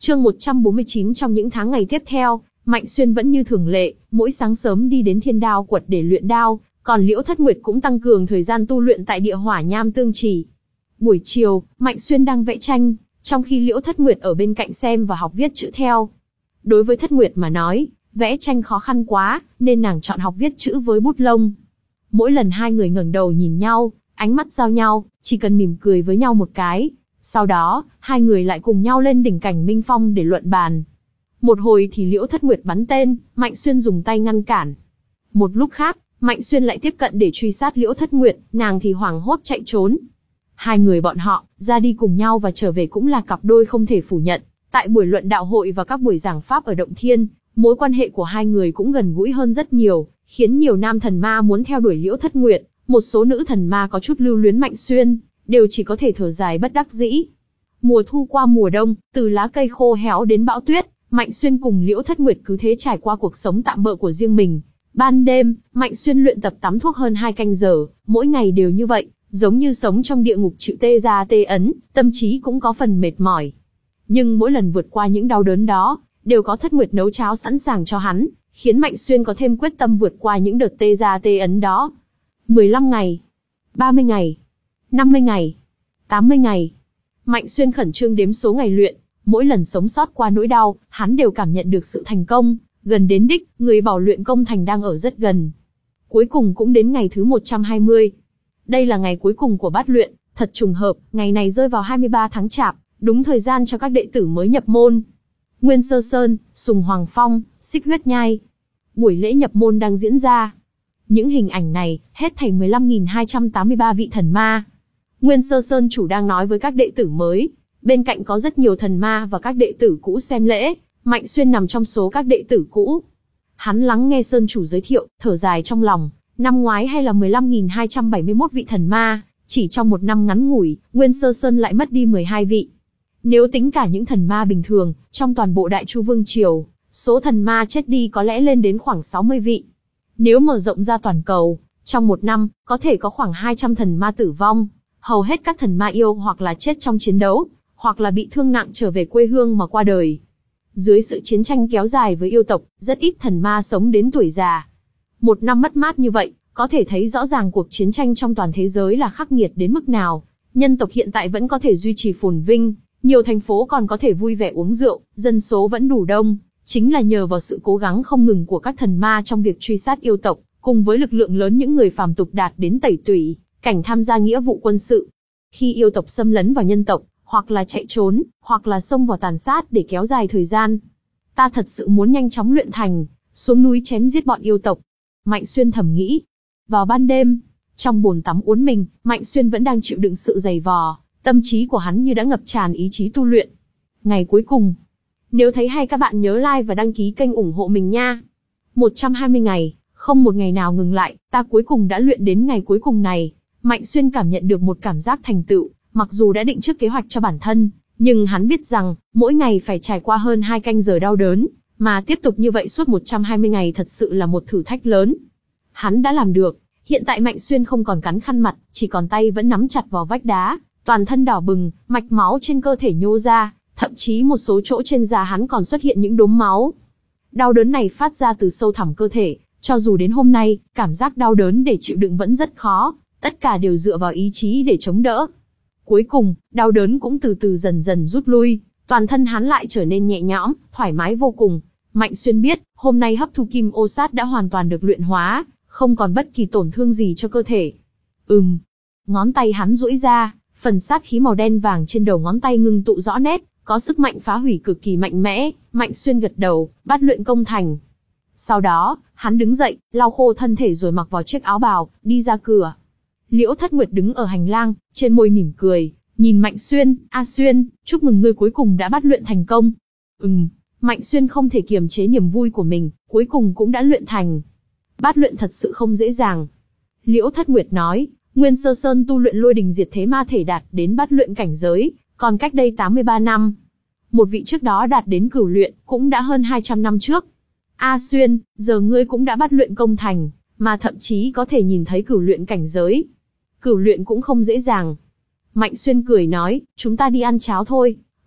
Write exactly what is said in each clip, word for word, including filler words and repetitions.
Chương một trăm bốn mươi chín. Trong những tháng ngày tiếp theo, Mạnh Xuyên vẫn như thường lệ, mỗi sáng sớm đi đến Thiên Đao Quật để luyện đao, còn Liễu Thất Nguyệt cũng tăng cường thời gian tu luyện tại Địa Hỏa Nham Tương Chỉ. Buổi chiều, Mạnh Xuyên đang vẽ tranh, trong khi Liễu Thất Nguyệt ở bên cạnh xem và học viết chữ theo. Đối với Thất Nguyệt mà nói, vẽ tranh khó khăn quá, nên nàng chọn học viết chữ với bút lông. Mỗi lần hai người ngẩng đầu nhìn nhau, ánh mắt giao nhau, chỉ cần mỉm cười với nhau một cái. Sau đó, hai người lại cùng nhau lên đỉnh Cảnh Minh Phong để luận bàn. Một hồi thì Liễu Thất Nguyệt bắn tên, Mạnh Xuyên dùng tay ngăn cản. Một lúc khác, Mạnh Xuyên lại tiếp cận để truy sát Liễu Thất Nguyệt, nàng thì hoảng hốt chạy trốn. Hai người bọn họ, ra đi cùng nhau và trở về cũng là cặp đôi không thể phủ nhận. Tại buổi luận đạo hội và các buổi giảng pháp ở Động Thiên, mối quan hệ của hai người cũng gần gũi hơn rất nhiều, khiến nhiều nam thần ma muốn theo đuổi Liễu Thất Nguyệt, một số nữ thần ma có chút lưu luyến Mạnh Xuyên, đều chỉ có thể thở dài bất đắc dĩ. Mùa thu qua mùa đông, từ lá cây khô héo đến bão tuyết, Mạnh Xuyên cùng Liễu Thất Nguyệt cứ thế trải qua cuộc sống tạm bợ của riêng mình. Ban đêm, Mạnh Xuyên luyện tập tắm thuốc hơn hai canh giờ, mỗi ngày đều như vậy, giống như sống trong địa ngục chịu tê ra tê ấn, tâm trí cũng có phần mệt mỏi. Nhưng mỗi lần vượt qua những đau đớn đó, đều có Thất Nguyệt nấu cháo sẵn sàng cho hắn, khiến Mạnh Xuyên có thêm quyết tâm vượt qua những đợt tê ra tê ấn đó. mười lăm ngày, ba mươi ngày, năm mươi ngày, tám mươi ngày. Mạnh Xuyên khẩn trương đếm số ngày luyện, mỗi lần sống sót qua nỗi đau, hắn đều cảm nhận được sự thành công, gần đến đích, người bảo luyện công thành đang ở rất gần. Cuối cùng cũng đến ngày thứ một trăm hai mươi. Đây là ngày cuối cùng của bát luyện, thật trùng hợp, ngày này rơi vào hai mươi ba tháng Chạp, đúng thời gian cho các đệ tử mới nhập môn. Nguyên Sơ Sơn, Sùng Hoàng Phong, Xích Huyết Nhai. Buổi lễ nhập môn đang diễn ra. Những hình ảnh này, hết thảy mười lăm nghìn hai trăm tám mươi ba vị thần ma. Nguyên Sơ Sơn chủ đang nói với các đệ tử mới, bên cạnh có rất nhiều thần ma và các đệ tử cũ xem lễ, Mạnh Xuyên nằm trong số các đệ tử cũ. Hắn lắng nghe Sơn chủ giới thiệu, thở dài trong lòng, năm ngoái hay là mười lăm nghìn hai trăm bảy mươi mốt vị thần ma, chỉ trong một năm ngắn ngủi, Nguyên Sơ Sơn lại mất đi mười hai vị. Nếu tính cả những thần ma bình thường, trong toàn bộ Đại Chu Vương Triều, số thần ma chết đi có lẽ lên đến khoảng sáu mươi vị. Nếu mở rộng ra toàn cầu, trong một năm, có thể có khoảng hai trăm thần ma tử vong. Hầu hết các thần ma yêu hoặc là chết trong chiến đấu, hoặc là bị thương nặng trở về quê hương mà qua đời. Dưới sự chiến tranh kéo dài với yêu tộc, rất ít thần ma sống đến tuổi già. Một năm mất mát như vậy, có thể thấy rõ ràng cuộc chiến tranh trong toàn thế giới là khắc nghiệt đến mức nào. Nhân tộc hiện tại vẫn có thể duy trì phồn vinh, nhiều thành phố còn có thể vui vẻ uống rượu, dân số vẫn đủ đông, chính là nhờ vào sự cố gắng không ngừng của các thần ma trong việc truy sát yêu tộc, cùng với lực lượng lớn những người phàm tục đạt đến tẩy tủy, cảnh tham gia nghĩa vụ quân sự. Khi yêu tộc xâm lấn vào nhân tộc, hoặc là chạy trốn, hoặc là xông vào tàn sát để kéo dài thời gian. Ta thật sự muốn nhanh chóng luyện thành, xuống núi chém giết bọn yêu tộc. Mạnh Xuyên thầm nghĩ. Vào ban đêm, trong bồn tắm uốn mình, Mạnh Xuyên vẫn đang chịu đựng sự dày vò, tâm trí của hắn như đã ngập tràn ý chí tu luyện. Ngày cuối cùng. Nếu thấy hay các bạn nhớ like và đăng ký kênh ủng hộ mình nha. một trăm hai mươi ngày, không một ngày nào ngừng lại, ta cuối cùng đã luyện đến ngày cuối cùng này. Mạnh Xuyên cảm nhận được một cảm giác thành tựu, mặc dù đã định trước kế hoạch cho bản thân, nhưng hắn biết rằng, mỗi ngày phải trải qua hơn hai canh giờ đau đớn, mà tiếp tục như vậy suốt một trăm hai mươi ngày thật sự là một thử thách lớn. Hắn đã làm được, hiện tại Mạnh Xuyên không còn cắn khăn mặt, chỉ còn tay vẫn nắm chặt vào vách đá, toàn thân đỏ bừng, mạch máu trên cơ thể nhô ra, thậm chí một số chỗ trên da hắn còn xuất hiện những đốm máu. Đau đớn này phát ra từ sâu thẳm cơ thể, cho dù đến hôm nay, cảm giác đau đớn để chịu đựng vẫn rất khó, tất cả đều dựa vào ý chí để chống đỡ. Cuối cùng, đau đớn cũng từ từ dần dần rút lui, toàn thân hắn lại trở nên nhẹ nhõm, thoải mái vô cùng. Mạnh Xuyên biết, hôm nay hấp thu kim ô sát đã hoàn toàn được luyện hóa, không còn bất kỳ tổn thương gì cho cơ thể. Ừm. Ngón tay hắn duỗi ra, phần sát khí màu đen vàng trên đầu ngón tay ngưng tụ rõ nét, có sức mạnh phá hủy cực kỳ mạnh mẽ. Mạnh Xuyên gật đầu, bát luyện công thành. Sau đó, hắn đứng dậy, lau khô thân thể rồi mặc vào chiếc áo bào, đi ra cửa. Liễu Thất Nguyệt đứng ở hành lang, trên môi mỉm cười, nhìn Mạnh Xuyên. A Xuyên, chúc mừng ngươi cuối cùng đã bát luyện thành công. Ừm. Mạnh Xuyên không thể kiềm chế niềm vui của mình, cuối cùng cũng đã luyện thành. Bát luyện thật sự không dễ dàng. Liễu Thất Nguyệt nói, Nguyên Sơ Sơn tu luyện lôi đình diệt thế ma thể đạt đến bát luyện cảnh giới, còn cách đây tám mươi ba năm. Một vị trước đó đạt đến cửu luyện, cũng đã hơn hai trăm năm trước. A Xuyên, giờ ngươi cũng đã bát luyện công thành, mà thậm chí có thể nhìn thấy cửu luyện cảnh giới. Cửu luyện cũng không dễ dàng. Mạnh Xuyên cười nói, chúng ta đi ăn cháo thôi.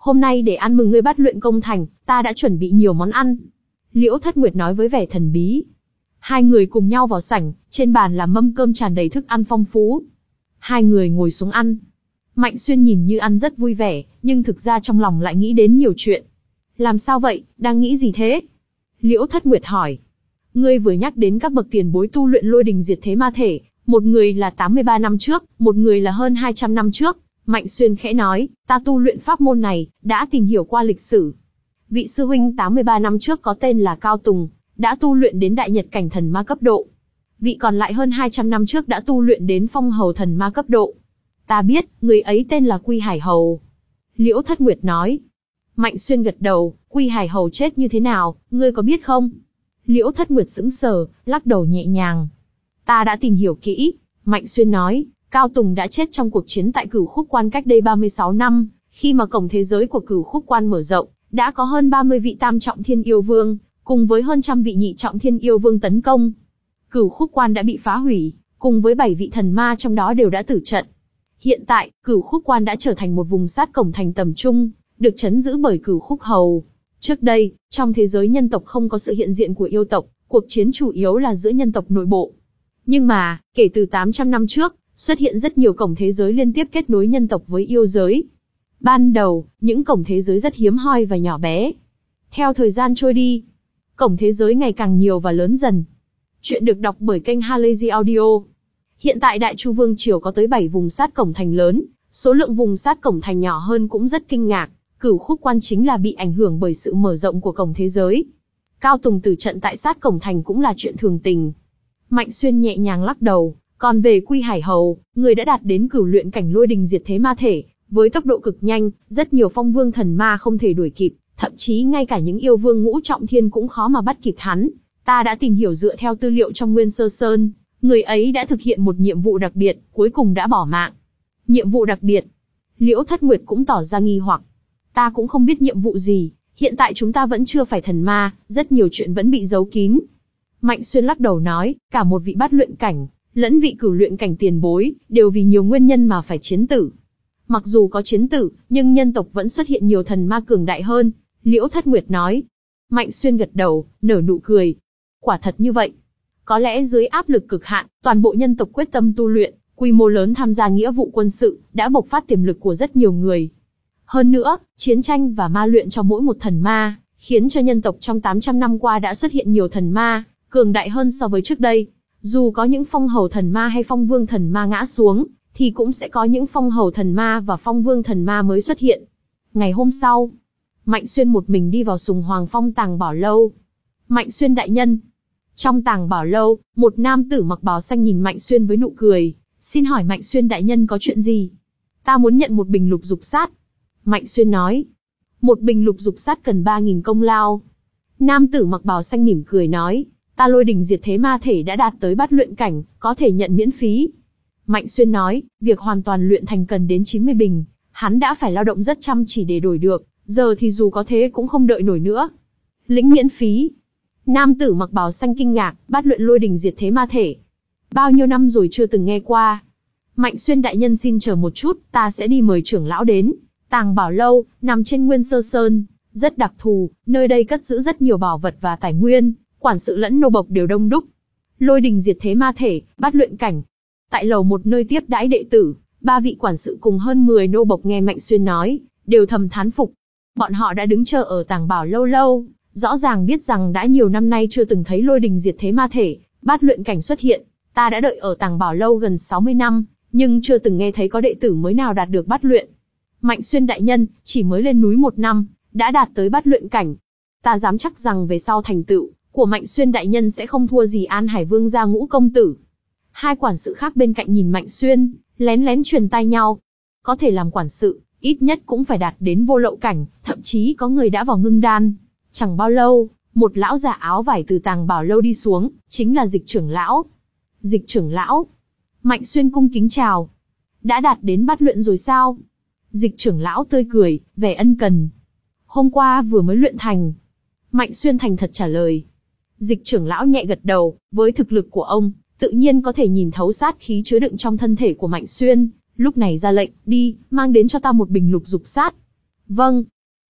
Hôm nay để ăn mừng ngươi bát luyện công thành, ta đã chuẩn bị nhiều món ăn. Liễu Thất Nguyệt nói với vẻ thần bí. Hai người cùng nhau vào sảnh, trên bàn là mâm cơm tràn đầy thức ăn phong phú. Hai người ngồi xuống ăn. Mạnh Xuyên nhìn như ăn rất vui vẻ, nhưng thực ra trong lòng lại nghĩ đến nhiều chuyện. Làm sao vậy, đang nghĩ gì thế? Liễu Thất Nguyệt hỏi. Ngươi vừa nhắc đến các bậc tiền bối tu luyện lôi đình diệt thế ma thể, một người là tám mươi ba năm trước, một người là hơn hai trăm năm trước. Mạnh Xuyên khẽ nói, ta tu luyện pháp môn này, đã tìm hiểu qua lịch sử. Vị sư huynh tám mươi ba năm trước có tên là Cao Tùng, đã tu luyện đến đại nhật cảnh thần ma cấp độ. Vị còn lại hơn hai trăm năm trước đã tu luyện đến phong hầu thần ma cấp độ. Ta biết, người ấy tên là Quy Hải Hầu. Liễu Thất Nguyệt nói. Mạnh Xuyên gật đầu, Quy Hải Hầu chết như thế nào, ngươi có biết không? Liễu Thất Nguyệt sững sờ, lắc đầu nhẹ nhàng. Ta đã tìm hiểu kỹ, Mạnh Xuyên nói, Cao Tùng đã chết trong cuộc chiến tại Cửu Khúc Quan cách đây ba mươi sáu năm, khi mà cổng thế giới của Cửu Khúc Quan mở rộng, đã có hơn ba mươi vị tam trọng thiên yêu vương, cùng với hơn trăm vị nhị trọng thiên yêu vương tấn công. Cửu Khúc Quan đã bị phá hủy, cùng với bảy vị thần ma trong đó đều đã tử trận. Hiện tại, Cửu Khúc Quan đã trở thành một vùng sát cổng thành tầm trung, được trấn giữ bởi Cửu Khúc Hầu. Trước đây, trong thế giới nhân tộc không có sự hiện diện của yêu tộc, cuộc chiến chủ yếu là giữa nhân tộc nội bộ. Nhưng mà, kể từ tám trăm năm trước, xuất hiện rất nhiều cổng thế giới liên tiếp kết nối nhân tộc với yêu giới. Ban đầu, những cổng thế giới rất hiếm hoi và nhỏ bé. Theo thời gian trôi đi, cổng thế giới ngày càng nhiều và lớn dần. Chuyện được đọc bởi kênh Halazy Audio. Hiện tại Đại Chu Vương Triều có tới bảy vùng sát cổng thành lớn, số lượng vùng sát cổng thành nhỏ hơn cũng rất kinh ngạc. Cửu Khúc Quan chính là bị ảnh hưởng bởi sự mở rộng của cổng thế giới. Cao Tùng tử trận tại sát cổng thành cũng là chuyện thường tình. Mạnh Xuyên nhẹ nhàng lắc đầu, còn về Quy Hải Hầu, người đã đạt đến cửu luyện cảnh lôi đình diệt thế ma thể, với tốc độ cực nhanh, rất nhiều phong vương thần ma không thể đuổi kịp, thậm chí ngay cả những yêu vương ngũ trọng thiên cũng khó mà bắt kịp hắn. Ta đã tìm hiểu dựa theo tư liệu trong Nguyên Sơ Sơn, người ấy đã thực hiện một nhiệm vụ đặc biệt, cuối cùng đã bỏ mạng. Nhiệm vụ đặc biệt? Liễu Thất Nguyệt cũng tỏ ra nghi hoặc. Ta cũng không biết nhiệm vụ gì, hiện tại chúng ta vẫn chưa phải thần ma, rất nhiều chuyện vẫn bị giấu kín. Mạnh Xuyên lắc đầu nói, cả một vị bát luyện cảnh, lẫn vị cửu luyện cảnh tiền bối, đều vì nhiều nguyên nhân mà phải chiến tử. Mặc dù có chiến tử, nhưng nhân tộc vẫn xuất hiện nhiều thần ma cường đại hơn, Liễu Thất Nguyệt nói. Mạnh Xuyên gật đầu, nở nụ cười. Quả thật như vậy. Có lẽ dưới áp lực cực hạn, toàn bộ nhân tộc quyết tâm tu luyện, quy mô lớn tham gia nghĩa vụ quân sự, đã bộc phát tiềm lực của rất nhiều người. Hơn nữa, chiến tranh và ma luyện cho mỗi một thần ma, khiến cho nhân tộc trong tám trăm năm qua đã xuất hiện nhiều thần ma, cường đại hơn so với trước đây. Dù có những phong hầu thần ma hay phong vương thần ma ngã xuống, thì cũng sẽ có những phong hầu thần ma và phong vương thần ma mới xuất hiện. Ngày hôm sau, Mạnh Xuyên một mình đi vào Sùng Hoàng Phong Tàng Bảo Lâu. Mạnh Xuyên đại nhân. Trong Tàng Bảo Lâu, một nam tử mặc bào xanh nhìn Mạnh Xuyên với nụ cười. Xin hỏi Mạnh Xuyên đại nhân có chuyện gì? Ta muốn nhận một bình lục dục sát. Mạnh Xuyên nói. Một bình lục dục sát cần ba nghìn công lao. Nam tử mặc bào xanh mỉm cười nói. Ta lôi đình diệt thế ma thể đã đạt tới bát luyện cảnh, có thể nhận miễn phí. Mạnh Xuyên nói, việc hoàn toàn luyện thành cần đến chín mươi bình. Hắn đã phải lao động rất chăm chỉ để đổi được, giờ thì dù có thế cũng không đợi nổi nữa. Lĩnh miễn phí. Nam tử mặc bào xanh kinh ngạc, bát luyện lôi đình diệt thế ma thể. Bao nhiêu năm rồi chưa từng nghe qua. Mạnh Xuyên đại nhân xin chờ một chút, ta sẽ đi mời trưởng lão đến. Tàng Bảo Lâu, nằm trên Nguyên Sơ Sơn, rất đặc thù, nơi đây cất giữ rất nhiều bảo vật và tài nguyên, quản sự lẫn nô bộc đều đông đúc. Lôi đình diệt thế ma thể, bát luyện cảnh. Tại lầu một nơi tiếp đãi đệ tử, ba vị quản sự cùng hơn mười nô bộc nghe Mạnh Xuyên nói, đều thầm thán phục. Bọn họ đã đứng chờ ở Tàng Bảo Lâu lâu, rõ ràng biết rằng đã nhiều năm nay chưa từng thấy lôi đình diệt thế ma thể, bát luyện cảnh xuất hiện. Ta đã đợi ở Tàng Bảo Lâu gần sáu mươi năm, nhưng chưa từng nghe thấy có đệ tử mới nào đạt được bát luyện. Mạnh Xuyên đại nhân, chỉ mới lên núi một năm, đã đạt tới bát luyện cảnh. Ta dám chắc rằng về sau thành tựu của Mạnh Xuyên đại nhân sẽ không thua gì An Hải Vương gia Ngũ công tử. Hai quản sự khác bên cạnh nhìn Mạnh Xuyên, lén lén truyền tai nhau. Có thể làm quản sự, ít nhất cũng phải đạt đến vô lậu cảnh, thậm chí có người đã vào ngưng đan. Chẳng bao lâu, một lão già áo vải từ Tàng Bảo Lâu đi xuống, chính là Dịch trưởng lão. Dịch trưởng lão. Mạnh Xuyên cung kính chào. Đã đạt đến bát luyện rồi sao? Dịch trưởng lão tươi cười, vẻ ân cần. Hôm qua vừa mới luyện thành. Mạnh Xuyên thành thật trả lời. Dịch trưởng lão nhẹ gật đầu, với thực lực của ông, tự nhiên có thể nhìn thấu sát khí chứa đựng trong thân thể của Mạnh Xuyên, lúc này ra lệnh, đi, mang đến cho ta một bình lục dục sát. Vâng.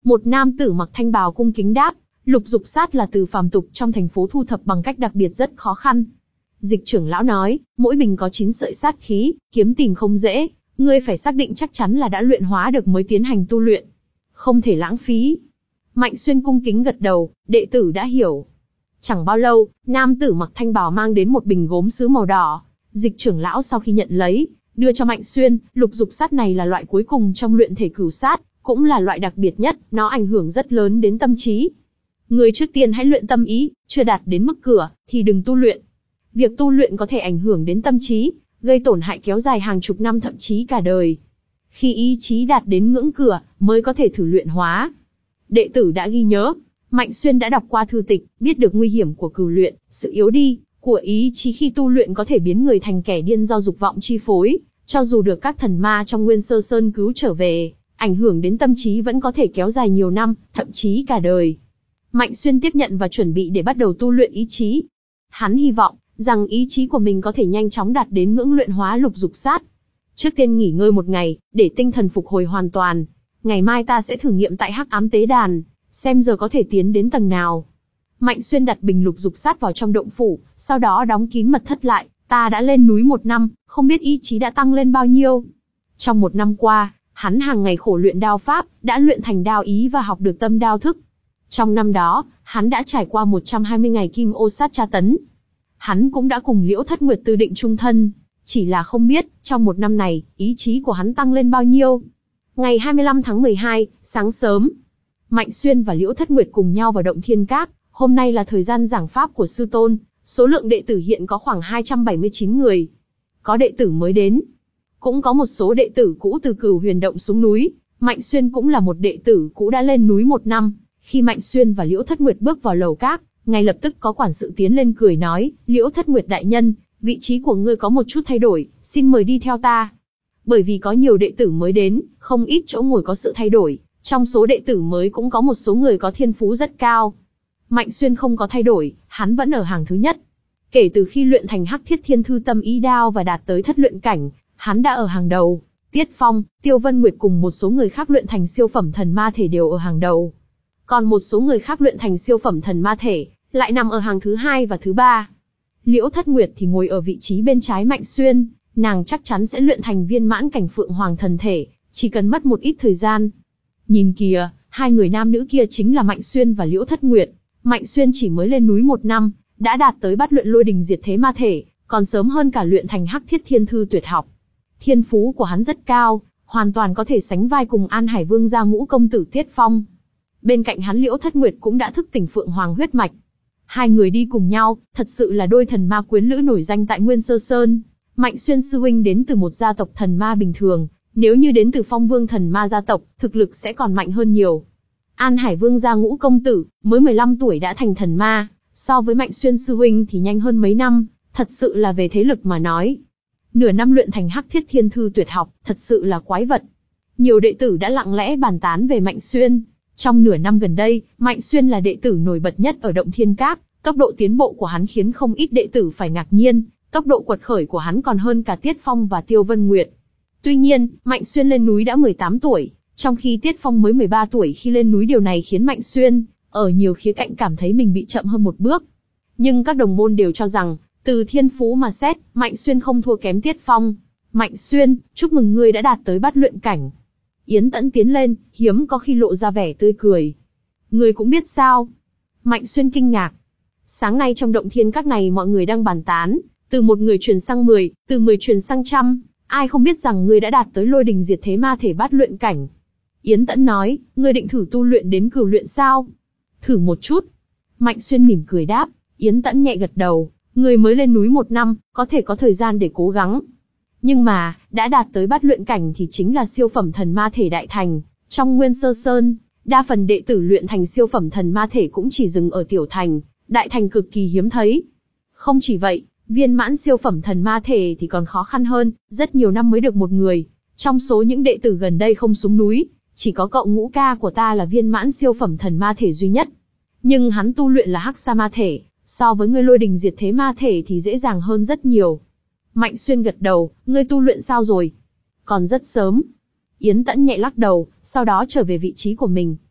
Một nam tử mặc thanh bào cung kính đáp, lục dục sát là từ phàm tục trong thành phố thu thập bằng cách đặc biệt rất khó khăn. Dịch trưởng lão nói, mỗi bình có chín sợi sát khí, kiếm tìm không dễ, ngươi phải xác định chắc chắn là đã luyện hóa được mới tiến hành tu luyện. Không thể lãng phí. Mạnh Xuyên cung kính gật đầu, đệ tử đã hiểu. Chẳng bao lâu, nam tử mặc thanh bào mang đến một bình gốm sứ màu đỏ. Dịch trưởng lão sau khi nhận lấy, đưa cho Mạnh Xuyên, lục dục sát này là loại cuối cùng trong luyện thể cửu sát, cũng là loại đặc biệt nhất, nó ảnh hưởng rất lớn đến tâm trí. Người trước tiên hãy luyện tâm ý, chưa đạt đến mức cửa, thì đừng tu luyện. Việc tu luyện có thể ảnh hưởng đến tâm trí, gây tổn hại kéo dài hàng chục năm thậm chí cả đời. Khi ý chí đạt đến ngưỡng cửa, mới có thể thử luyện hóa. Đệ tử đã ghi nhớ, Mạnh Xuyên đã đọc qua thư tịch, biết được nguy hiểm của cửu luyện, sự yếu đi của ý chí khi tu luyện có thể biến người thành kẻ điên do dục vọng chi phối, cho dù được các thần ma trong Nguyên Sơ Sơn cứu trở về, ảnh hưởng đến tâm trí vẫn có thể kéo dài nhiều năm, thậm chí cả đời. Mạnh Xuyên tiếp nhận và chuẩn bị để bắt đầu tu luyện ý chí. Hắn hy vọng rằng ý chí của mình có thể nhanh chóng đạt đến ngưỡng luyện hóa lục dục sát. Trước tiên nghỉ ngơi một ngày, để tinh thần phục hồi hoàn toàn. Ngày mai ta sẽ thử nghiệm tại Hắc Ám Tế Đàn, xem giờ có thể tiến đến tầng nào. Mạnh Xuyên đặt bình lục dục sát vào trong động phủ, sau đó đóng kín mật thất lại. Ta đã lên núi một năm, không biết ý chí đã tăng lên bao nhiêu. Trong một năm qua, hắn hàng ngày khổ luyện đao pháp, đã luyện thành đao ý và học được tâm đao thức. Trong năm đó, hắn đã trải qua một trăm hai mươi ngày kim ô sát tra tấn. Hắn cũng đã cùng Liễu Thất Nguyệt tư định chung thân, chỉ là không biết, trong một năm này, ý chí của hắn tăng lên bao nhiêu. Ngày hai mươi lăm tháng mười hai, sáng sớm, Mạnh Xuyên và Liễu Thất Nguyệt cùng nhau vào động Thiên Các. Hôm nay là thời gian giảng pháp của sư tôn, số lượng đệ tử hiện có khoảng hai trăm bảy mươi chín người. Có đệ tử mới đến, cũng có một số đệ tử cũ từ Cửu Huyền Động xuống núi. Mạnh Xuyên cũng là một đệ tử cũ đã lên núi một năm. Khi Mạnh Xuyên và Liễu Thất Nguyệt bước vào lầu các, ngay lập tức có quản sự tiến lên cười nói, Liễu Thất Nguyệt đại nhân, vị trí của ngươi có một chút thay đổi, xin mời đi theo ta. Bởi vì có nhiều đệ tử mới đến, không ít chỗ ngồi có sự thay đổi, trong số đệ tử mới cũng có một số người có thiên phú rất cao. Mạnh Xuyên không có thay đổi, hắn vẫn ở hàng thứ nhất. Kể từ khi luyện thành Hắc Thiết Thiên Thư Tâm Ý Đao và đạt tới thất luyện cảnh, hắn đã ở hàng đầu. Tiết Phong, Tiêu Vân Nguyệt cùng một số người khác luyện thành siêu phẩm thần ma thể đều ở hàng đầu. Còn một số người khác luyện thành siêu phẩm thần ma thể, lại nằm ở hàng thứ hai và thứ ba. Liễu Thất Nguyệt thì ngồi ở vị trí bên trái Mạnh Xuyên, nàng chắc chắn sẽ luyện thành viên mãn cảnh Phượng Hoàng thần thể, chỉ cần mất một ít thời gian. Nhìn kìa, hai người nam nữ kia chính là Mạnh Xuyên và Liễu Thất Nguyệt. Mạnh Xuyên chỉ mới lên núi một năm, đã đạt tới bát luyện lôi đình diệt thế ma thể, còn sớm hơn cả luyện thành Hắc Thiết Thiên Thư tuyệt học. Thiên phú của hắn rất cao, hoàn toàn có thể sánh vai cùng An Hải Vương gia Ngũ công tử Tiết Phong. Bên cạnh hắn Liễu Thất Nguyệt cũng đã thức tỉnh Phượng Hoàng huyết mạch. Hai người đi cùng nhau, thật sự là đôi thần ma quyến lữ nổi danh tại Nguyên Sơ Sơn. Mạnh Xuyên sư huynh đến từ một gia tộc thần ma bình thường, nếu như đến từ Phong Vương thần ma gia tộc, thực lực sẽ còn mạnh hơn nhiều. An Hải Vương gia Ngũ công tử, mới mười lăm tuổi đã thành thần ma, so với Mạnh Xuyên sư huynh thì nhanh hơn mấy năm, thật sự là về thế lực mà nói. Nửa năm luyện thành Hắc Thiết Thiên Thư tuyệt học, thật sự là quái vật. Nhiều đệ tử đã lặng lẽ bàn tán về Mạnh Xuyên. Trong nửa năm gần đây, Mạnh Xuyên là đệ tử nổi bật nhất ở động Thiên Các, tốc độ tiến bộ của hắn khiến không ít đệ tử phải ngạc nhiên, tốc độ quật khởi của hắn còn hơn cả Tiết Phong và Tiêu Vân Nguyệt. Tuy nhiên, Mạnh Xuyên lên núi đã mười tám tuổi, trong khi Tiết Phong mới mười ba tuổi khi lên núi, điều này khiến Mạnh Xuyên, ở nhiều khía cạnh cảm thấy mình bị chậm hơn một bước. Nhưng các đồng môn đều cho rằng, từ thiên phú mà xét, Mạnh Xuyên không thua kém Tiết Phong. Mạnh Xuyên, chúc mừng ngươi đã đạt tới bát luyện cảnh. Yến Tẫn tiến lên, hiếm có khi lộ ra vẻ tươi cười. Ngươi cũng biết sao? Mạnh Xuyên kinh ngạc. Sáng nay trong động Thiên Các này mọi người đang bàn tán, từ một người truyền sang mười, từ mười truyền sang trăm, ai không biết rằng ngươi đã đạt tới lôi đình diệt thế ma thể bát luyện cảnh. Yến Tẫn nói, ngươi định thử tu luyện đến cửu luyện sao? Thử một chút. Mạnh Xuyên mỉm cười đáp. Yến Tẫn nhẹ gật đầu, ngươi mới lên núi một năm, có thể có thời gian để cố gắng. Nhưng mà, đã đạt tới bát luyện cảnh thì chính là siêu phẩm thần ma thể đại thành. Trong Nguyên Sơ Sơn, đa phần đệ tử luyện thành siêu phẩm thần ma thể cũng chỉ dừng ở tiểu thành, đại thành cực kỳ hiếm thấy. Không chỉ vậy, viên mãn siêu phẩm thần ma thể thì còn khó khăn hơn, rất nhiều năm mới được một người. Trong số những đệ tử gần đây không xuống núi, chỉ có cậu ngũ ca của ta là viên mãn siêu phẩm thần ma thể duy nhất. Nhưng hắn tu luyện là hắc sa ma thể, so với ngươi lôi đình diệt thế ma thể thì dễ dàng hơn rất nhiều. Mạnh Xuyên gật đầu, ngươi tu luyện sao rồi? Còn rất sớm. Yến Tẫn nhẹ lắc đầu, sau đó trở về vị trí của mình.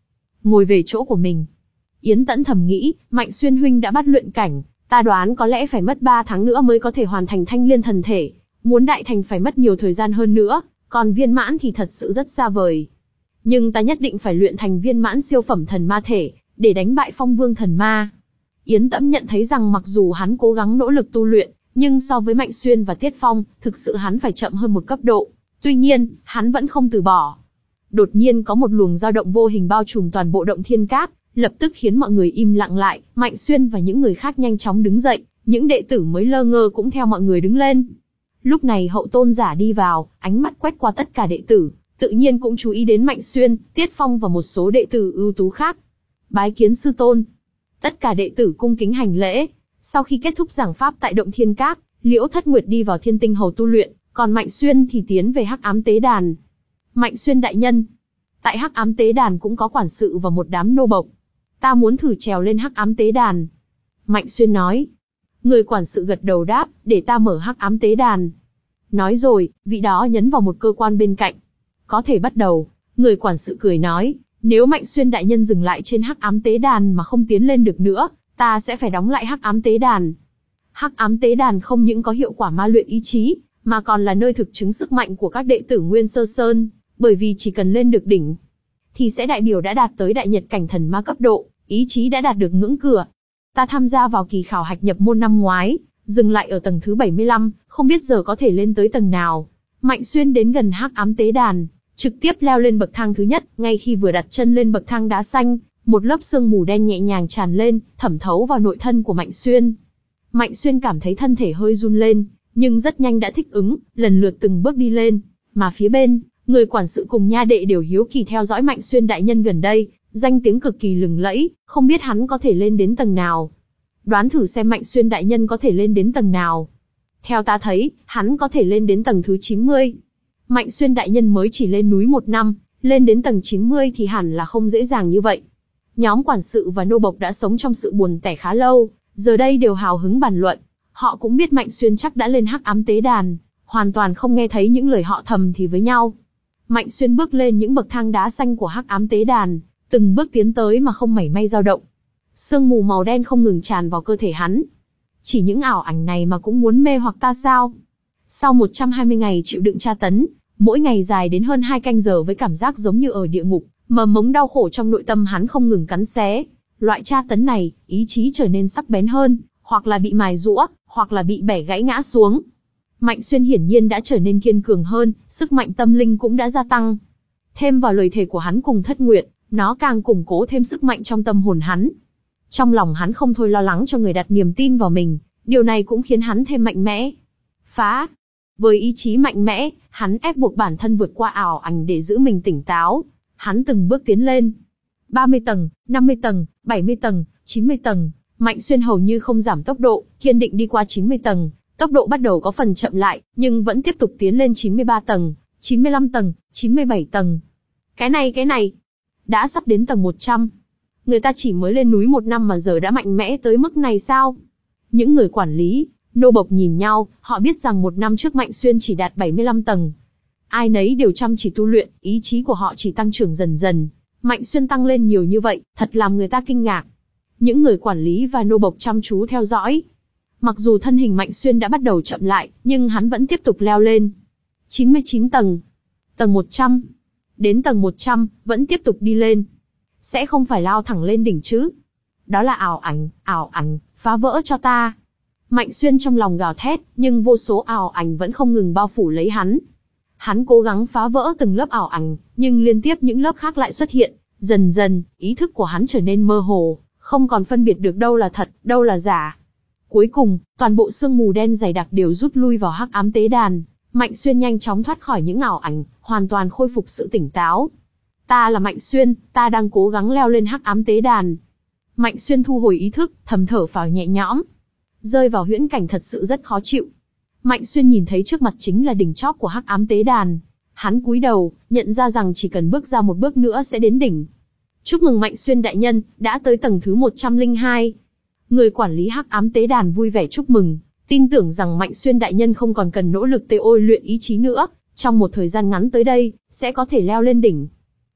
ngồi về chỗ của mình. Yến Tẫn thầm nghĩ, Mạnh Xuyên huynh đã bắt luyện cảnh, ta đoán có lẽ phải mất ba tháng nữa mới có thể hoàn thành thanh liên thần thể. Muốn đại thành phải mất nhiều thời gian hơn nữa, còn viên mãn thì thật sự rất xa vời. Nhưng ta nhất định phải luyện thành viên mãn siêu phẩm thần ma thể, để đánh bại Phong Vương thần ma. Yến Tẫn nhận thấy rằng mặc dù hắn cố gắng nỗ lực tu luyện, nhưng so với Mạnh Xuyên và Tiết Phong, thực sự hắn phải chậm hơn một cấp độ. Tuy nhiên, hắn vẫn không từ bỏ. Đột nhiên có một luồng dao động vô hình bao trùm toàn bộ động thiên cát, lập tức khiến mọi người im lặng lại. Mạnh Xuyên và những người khác nhanh chóng đứng dậy, những đệ tử mới lơ ngơ cũng theo mọi người đứng lên. Lúc này hậu tôn giả đi vào, ánh mắt quét qua tất cả đệ tử, tự nhiên cũng chú ý đến Mạnh Xuyên, Tiết Phong và một số đệ tử ưu tú khác. Bái kiến sư tôn. Tất cả đệ tử cung kính hành lễ. Sau khi kết thúc giảng pháp tại động thiên cát, Liễu Thất Nguyệt đi vào Thiên Tinh Hầu tu luyện, còn Mạnh Xuyên thì tiến về Hắc Ám Tế Đàn. Mạnh Xuyên đại nhân, tại Hắc Ám Tế Đàn cũng có quản sự và một đám nô bộc. Ta muốn thử trèo lên Hắc Ám Tế Đàn. Mạnh Xuyên nói. Người quản sự gật đầu đáp, để ta mở Hắc Ám Tế Đàn. Nói rồi, vị đó nhấn vào một cơ quan bên cạnh. Có thể bắt đầu. Người quản sự cười nói, nếu Mạnh Xuyên đại nhân dừng lại trên Hắc Ám Tế Đàn mà không tiến lên được nữa, ta sẽ phải đóng lại Hắc Ám Tế Đàn. Hắc Ám Tế Đàn không những có hiệu quả ma luyện ý chí, mà còn là nơi thực chứng sức mạnh của các đệ tử Nguyên Sơ Sơn, bởi vì chỉ cần lên được đỉnh, thì sẽ đại biểu đã đạt tới đại nhật cảnh thần ma cấp độ, ý chí đã đạt được ngưỡng cửa. Ta tham gia vào kỳ khảo hạch nhập môn năm ngoái, dừng lại ở tầng thứ bảy mươi lăm, không biết giờ có thể lên tới tầng nào. Mạnh Xuyên đến gần Hắc Ám Tế Đàn, trực tiếp leo lên bậc thang thứ nhất. Ngay khi vừa đặt chân lên bậc thang đá xanh, một lớp sương mù đen nhẹ nhàng tràn lên, thẩm thấu vào nội thân của Mạnh Xuyên. Mạnh Xuyên cảm thấy thân thể hơi run lên, nhưng rất nhanh đã thích ứng, lần lượt từng bước đi lên. Mà phía bên, người quản sự cùng nha đệ đều hiếu kỳ theo dõi Mạnh Xuyên đại nhân gần đây, danh tiếng cực kỳ lừng lẫy, không biết hắn có thể lên đến tầng nào. Đoán thử xem Mạnh Xuyên đại nhân có thể lên đến tầng nào. Theo ta thấy, hắn có thể lên đến tầng thứ chín mươi. Mạnh Xuyên đại nhân mới chỉ lên núi một năm, lên đến tầng chín mươi thì hẳn là không dễ dàng như vậy. Nhóm quản sự và nô bộc đã sống trong sự buồn tẻ khá lâu, giờ đây đều hào hứng bàn luận. Họ cũng biết Mạnh Xuyên chắc đã lên Hắc Ám Tế Đàn, hoàn toàn không nghe thấy những lời họ thầm thì với nhau. Mạnh Xuyên bước lên những bậc thang đá xanh của Hắc Ám Tế Đàn, từng bước tiến tới mà không mảy may dao động. Sương mù màu đen không ngừng tràn vào cơ thể hắn. Chỉ những ảo ảnh này mà cũng muốn mê hoặc ta sao? Sau một trăm hai mươi ngày chịu đựng tra tấn, mỗi ngày dài đến hơn hai canh giờ với cảm giác giống như ở địa ngục, mầm mống đau khổ trong nội tâm hắn không ngừng cắn xé. Loại tra tấn này, ý chí trở nên sắc bén hơn, hoặc là bị mài giũa, hoặc là bị bẻ gãy ngã xuống. Mạnh Xuyên hiển nhiên đã trở nên kiên cường hơn, sức mạnh tâm linh cũng đã gia tăng. Thêm vào lời thề của hắn cùng Thất Nguyệt, nó càng củng cố thêm sức mạnh trong tâm hồn hắn. Trong lòng hắn không thôi lo lắng cho người đặt niềm tin vào mình, điều này cũng khiến hắn thêm mạnh mẽ. Phá! Với ý chí mạnh mẽ, hắn ép buộc bản thân vượt qua ảo ảnh để giữ mình tỉnh táo. Hắn từng bước tiến lên. ba mươi tầng, năm mươi tầng, bảy mươi tầng, chín mươi tầng. Mạnh Xuyên hầu như không giảm tốc độ, kiên định đi qua chín mươi tầng. Tốc độ bắt đầu có phần chậm lại, nhưng vẫn tiếp tục tiến lên chín mươi ba tầng, chín mươi lăm tầng, chín mươi bảy tầng. Cái này cái này, đã sắp đến tầng một trăm. Người ta chỉ mới lên núi một năm mà giờ đã mạnh mẽ tới mức này sao? Những người quản lý, nô bộc nhìn nhau, họ biết rằng một năm trước Mạnh Xuyên chỉ đạt bảy mươi lăm tầng. Ai nấy đều chăm chỉ tu luyện, ý chí của họ chỉ tăng trưởng dần dần. Mạnh Xuyên tăng lên nhiều như vậy, thật làm người ta kinh ngạc. Những người quản lý và nô bộc chăm chú theo dõi. Mặc dù thân hình Mạnh Xuyên đã bắt đầu chậm lại, nhưng hắn vẫn tiếp tục leo lên. chín mươi chín tầng, tầng một trăm, đến tầng một trăm, vẫn tiếp tục đi lên. Sẽ không phải lao thẳng lên đỉnh chứ? Đó là ảo ảnh, ảo ảnh, phá vỡ cho ta. Mạnh Xuyên trong lòng gào thét, nhưng vô số ảo ảnh vẫn không ngừng bao phủ lấy hắn. Hắn cố gắng phá vỡ từng lớp ảo ảnh, nhưng liên tiếp những lớp khác lại xuất hiện. Dần dần, ý thức của hắn trở nên mơ hồ, không còn phân biệt được đâu là thật, đâu là giả. Cuối cùng, toàn bộ sương mù đen dày đặc đều rút lui vào Hắc Ám Tế Đàn. Mạnh Xuyên nhanh chóng thoát khỏi những ảo ảnh, hoàn toàn khôi phục sự tỉnh táo. Ta là Mạnh Xuyên, ta đang cố gắng leo lên Hắc Ám Tế Đàn. Mạnh Xuyên thu hồi ý thức, thầm thở phào nhẹ nhõm. Rơi vào huyễn cảnh thật sự rất khó chịu. Mạnh Xuyên nhìn thấy trước mặt chính là đỉnh chóp của Hắc Ám Tế Đàn. Hắn cúi đầu, nhận ra rằng chỉ cần bước ra một bước nữa sẽ đến đỉnh. Chúc mừng Mạnh Xuyên đại nhân, đã tới tầng thứ một trăm lẻ hai. Người quản lý Hắc Ám Tế Đàn vui vẻ chúc mừng, tin tưởng rằng Mạnh Xuyên đại nhân không còn cần nỗ lực tê ôi luyện ý chí nữa, trong một thời gian ngắn tới đây, sẽ có thể leo lên đỉnh.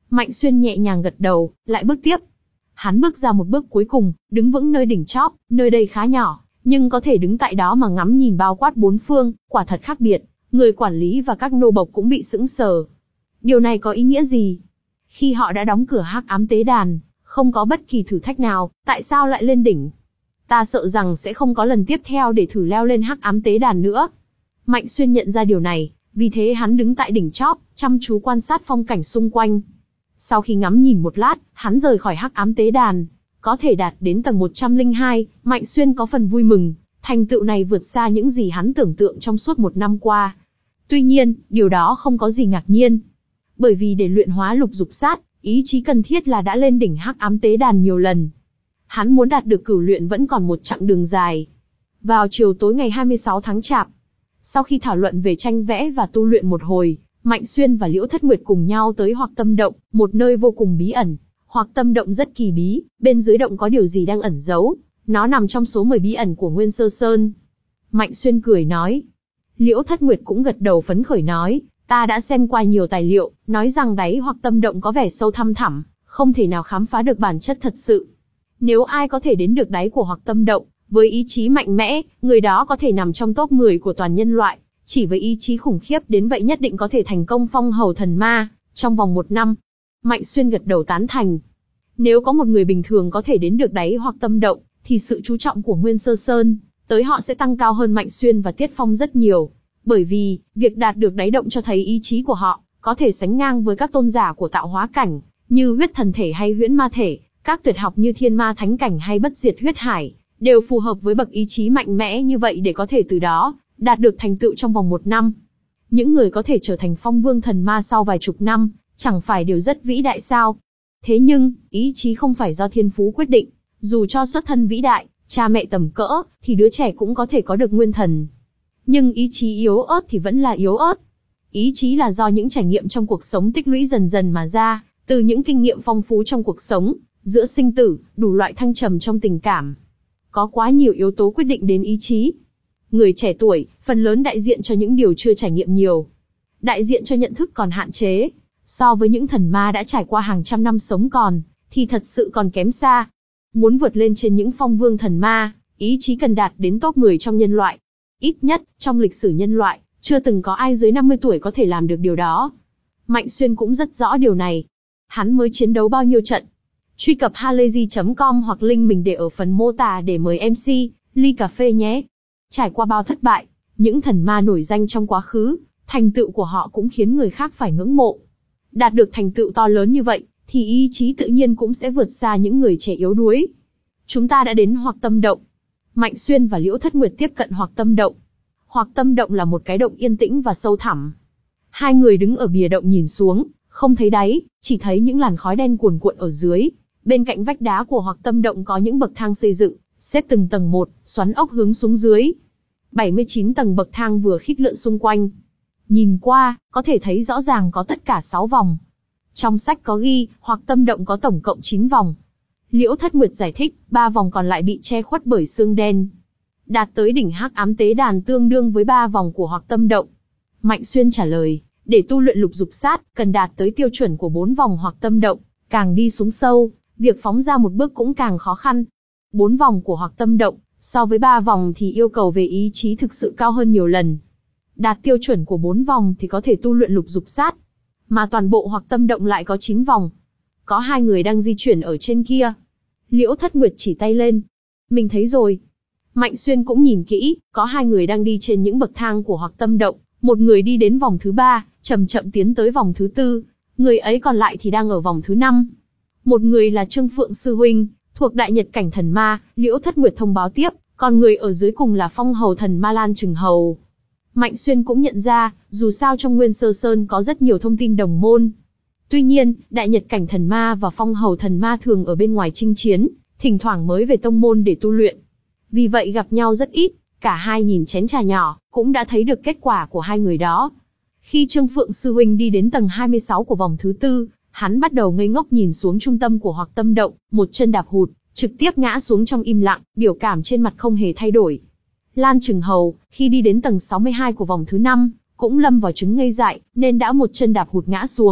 Mạnh Xuyên nhẹ nhàng gật đầu, lại bước tiếp. Hắn bước ra một bước cuối cùng, đứng vững nơi đỉnh chóp, nơi đây khá nhỏ, nhưng có thể đứng tại đó mà ngắm nhìn bao quát bốn phương, quả thật khác biệt. Người quản lý và các nô bộc cũng bị sững sờ. Điều này có ý nghĩa gì? Khi họ đã đóng cửa hắc ám tế đàn, không có bất kỳ thử thách nào, tại sao lại lên đỉnh? Ta sợ rằng sẽ không có lần tiếp theo để thử leo lên hắc ám tế đàn nữa. Mạnh Xuyên nhận ra điều này, vì thế hắn đứng tại đỉnh chóp, chăm chú quan sát phong cảnh xung quanh. Sau khi ngắm nhìn một lát, hắn rời khỏi hắc ám tế đàn. Có thể đạt đến tầng một trăm lẻ hai, Mạnh Xuyên có phần vui mừng, thành tựu này vượt xa những gì hắn tưởng tượng trong suốt một năm qua. Tuy nhiên, điều đó không có gì ngạc nhiên. Bởi vì để luyện hóa lục dục sát, ý chí cần thiết là đã lên đỉnh hắc ám tế đàn nhiều lần. Hắn muốn đạt được cửu luyện vẫn còn một chặng đường dài. Vào chiều tối ngày hai mươi sáu tháng Chạp, sau khi thảo luận về tranh vẽ và tu luyện một hồi, Mạnh Xuyên và Liễu Thất Nguyệt cùng nhau tới Hoặc Tâm Động, một nơi vô cùng bí ẩn. Hoặc Tâm Động rất kỳ bí, bên dưới động có điều gì đang ẩn giấu, nó nằm trong số mười bí ẩn của Nguyên Sơ Sơn. Mạnh Xuyên cười nói. Liễu Thất Nguyệt cũng gật đầu phấn khởi nói, ta đã xem qua nhiều tài liệu, nói rằng đáy Hoặc Tâm Động có vẻ sâu thăm thẳm, không thể nào khám phá được bản chất thật sự. Nếu ai có thể đến được đáy của Hoặc Tâm Động, với ý chí mạnh mẽ, người đó có thể nằm trong top mười của toàn nhân loại, chỉ với ý chí khủng khiếp đến vậy nhất định có thể thành công phong hầu thần ma, trong vòng một năm. Mạnh Xuyên gật đầu tán thành. Nếu có một người bình thường có thể đến được đáy Hoặc Tâm Động, thì sự chú trọng của Nguyên Sơ Sơn tới họ sẽ tăng cao hơn Mạnh Xuyên và Tiết Phong rất nhiều. Bởi vì, việc đạt được đáy động cho thấy ý chí của họ có thể sánh ngang với các tôn giả của tạo hóa cảnh, như huyết thần thể hay huyễn ma thể, các tuyệt học như thiên ma thánh cảnh hay bất diệt huyết hải, đều phù hợp với bậc ý chí mạnh mẽ như vậy để có thể từ đó đạt được thành tựu trong vòng một năm. Những người có thể trở thành phong vương thần ma sau vài chục năm, chẳng phải đều rất vĩ đại sao? Thế nhưng, ý chí không phải do thiên phú quyết định, dù cho xuất thân vĩ đại, cha mẹ tầm cỡ, thì đứa trẻ cũng có thể có được nguyên thần. Nhưng ý chí yếu ớt thì vẫn là yếu ớt. Ý chí là do những trải nghiệm trong cuộc sống tích lũy dần dần mà ra, từ những kinh nghiệm phong phú trong cuộc sống, giữa sinh tử, đủ loại thăng trầm trong tình cảm. Có quá nhiều yếu tố quyết định đến ý chí. Người trẻ tuổi, phần lớn đại diện cho những điều chưa trải nghiệm nhiều. Đại diện cho nhận thức còn hạn chế. So với những thần ma đã trải qua hàng trăm năm sống còn, thì thật sự còn kém xa. Muốn vượt lên trên những phong vương thần ma, ý chí cần đạt đến top mười trong nhân loại. Ít nhất, trong lịch sử nhân loại, chưa từng có ai dưới năm mươi tuổi có thể làm được điều đó. Mạnh Xuyên cũng rất rõ điều này. Hắn mới chiến đấu bao nhiêu trận. Truy cập halayzi chấm com hoặc link mình để ở phần mô tả để mời em xê, ly cà phê nhé. Trải qua bao thất bại, những thần ma nổi danh trong quá khứ, thành tựu của họ cũng khiến người khác phải ngưỡng mộ. Đạt được thành tựu to lớn như vậy, thì ý chí tự nhiên cũng sẽ vượt xa những người trẻ yếu đuối. Chúng ta đã đến Hoặc Tâm Động. Mạnh Xuyên và Liễu Thất Nguyệt tiếp cận Hoặc Tâm Động. Hoặc Tâm Động là một cái động yên tĩnh và sâu thẳm. Hai người đứng ở bìa động nhìn xuống, không thấy đáy, chỉ thấy những làn khói đen cuồn cuộn ở dưới. Bên cạnh vách đá của Hoặc Tâm Động có những bậc thang xây dựng, xếp từng tầng một, xoắn ốc hướng xuống dưới. bảy mươi chín tầng bậc thang vừa khít lượn xung quanh. Nhìn qua, có thể thấy rõ ràng có tất cả sáu vòng. Trong sách có ghi, Hoặc Tâm Động có tổng cộng chín vòng. Liễu Thất Nguyệt giải thích, ba vòng còn lại bị che khuất bởi xương đen. Đạt tới đỉnh hắc ám tế đàn tương đương với ba vòng của Hoặc Tâm Động. Mạnh Xuyên trả lời, để tu luyện lục dục sát, cần đạt tới tiêu chuẩn của bốn vòng Hoặc Tâm Động. Càng đi xuống sâu, việc phóng ra một bước cũng càng khó khăn. Bốn vòng của Hoặc Tâm Động, so với ba vòng thì yêu cầu về ý chí thực sự cao hơn nhiều lần. Đạt tiêu chuẩn của bốn vòng thì có thể tu luyện lục dục sát. Mà toàn bộ Hoặc Tâm Động lại có chín vòng. Có hai người đang di chuyển ở trên kia. Liễu Thất Nguyệt chỉ tay lên. Mình thấy rồi. Mạnh Xuyên cũng nhìn kỹ, có hai người đang đi trên những bậc thang của Hoặc Tâm Động. Một người đi đến vòng thứ ba, chậm chậm tiến tới vòng thứ tư. Người ấy còn lại thì đang ở vòng thứ năm. Một người là Trương Phượng Sư Huynh, thuộc Đại Nhật Cảnh Thần Ma, Liễu Thất Nguyệt thông báo tiếp, còn người ở dưới cùng là Phong Hầu Thần Ma Lan Trừng Hầu. Mạnh Xuyên cũng nhận ra, dù sao trong Nguyên Sơ Sơn có rất nhiều thông tin đồng môn. Tuy nhiên, Đại Nhật Cảnh Thần Ma và Phong Hầu Thần Ma thường ở bên ngoài chinh chiến, thỉnh thoảng mới về tông môn để tu luyện. Vì vậy gặp nhau rất ít, cả hai nhìn chén trà nhỏ, cũng đã thấy được kết quả của hai người đó. Khi Trương Phượng Sư Huynh đi đến tầng hai mươi sáu của vòng thứ tư, hắn bắt đầu ngây ngốc nhìn xuống trung tâm của Hoặc Tâm Động, một chân đạp hụt, trực tiếp ngã xuống trong im lặng, biểu cảm trên mặt không hề thay đổi. Lan Trừng Hầu, khi đi đến tầng sáu mươi hai của vòng thứ năm, cũng lâm vào chứng ngây dại, nên đã một chân đạp hụt ngã xuống.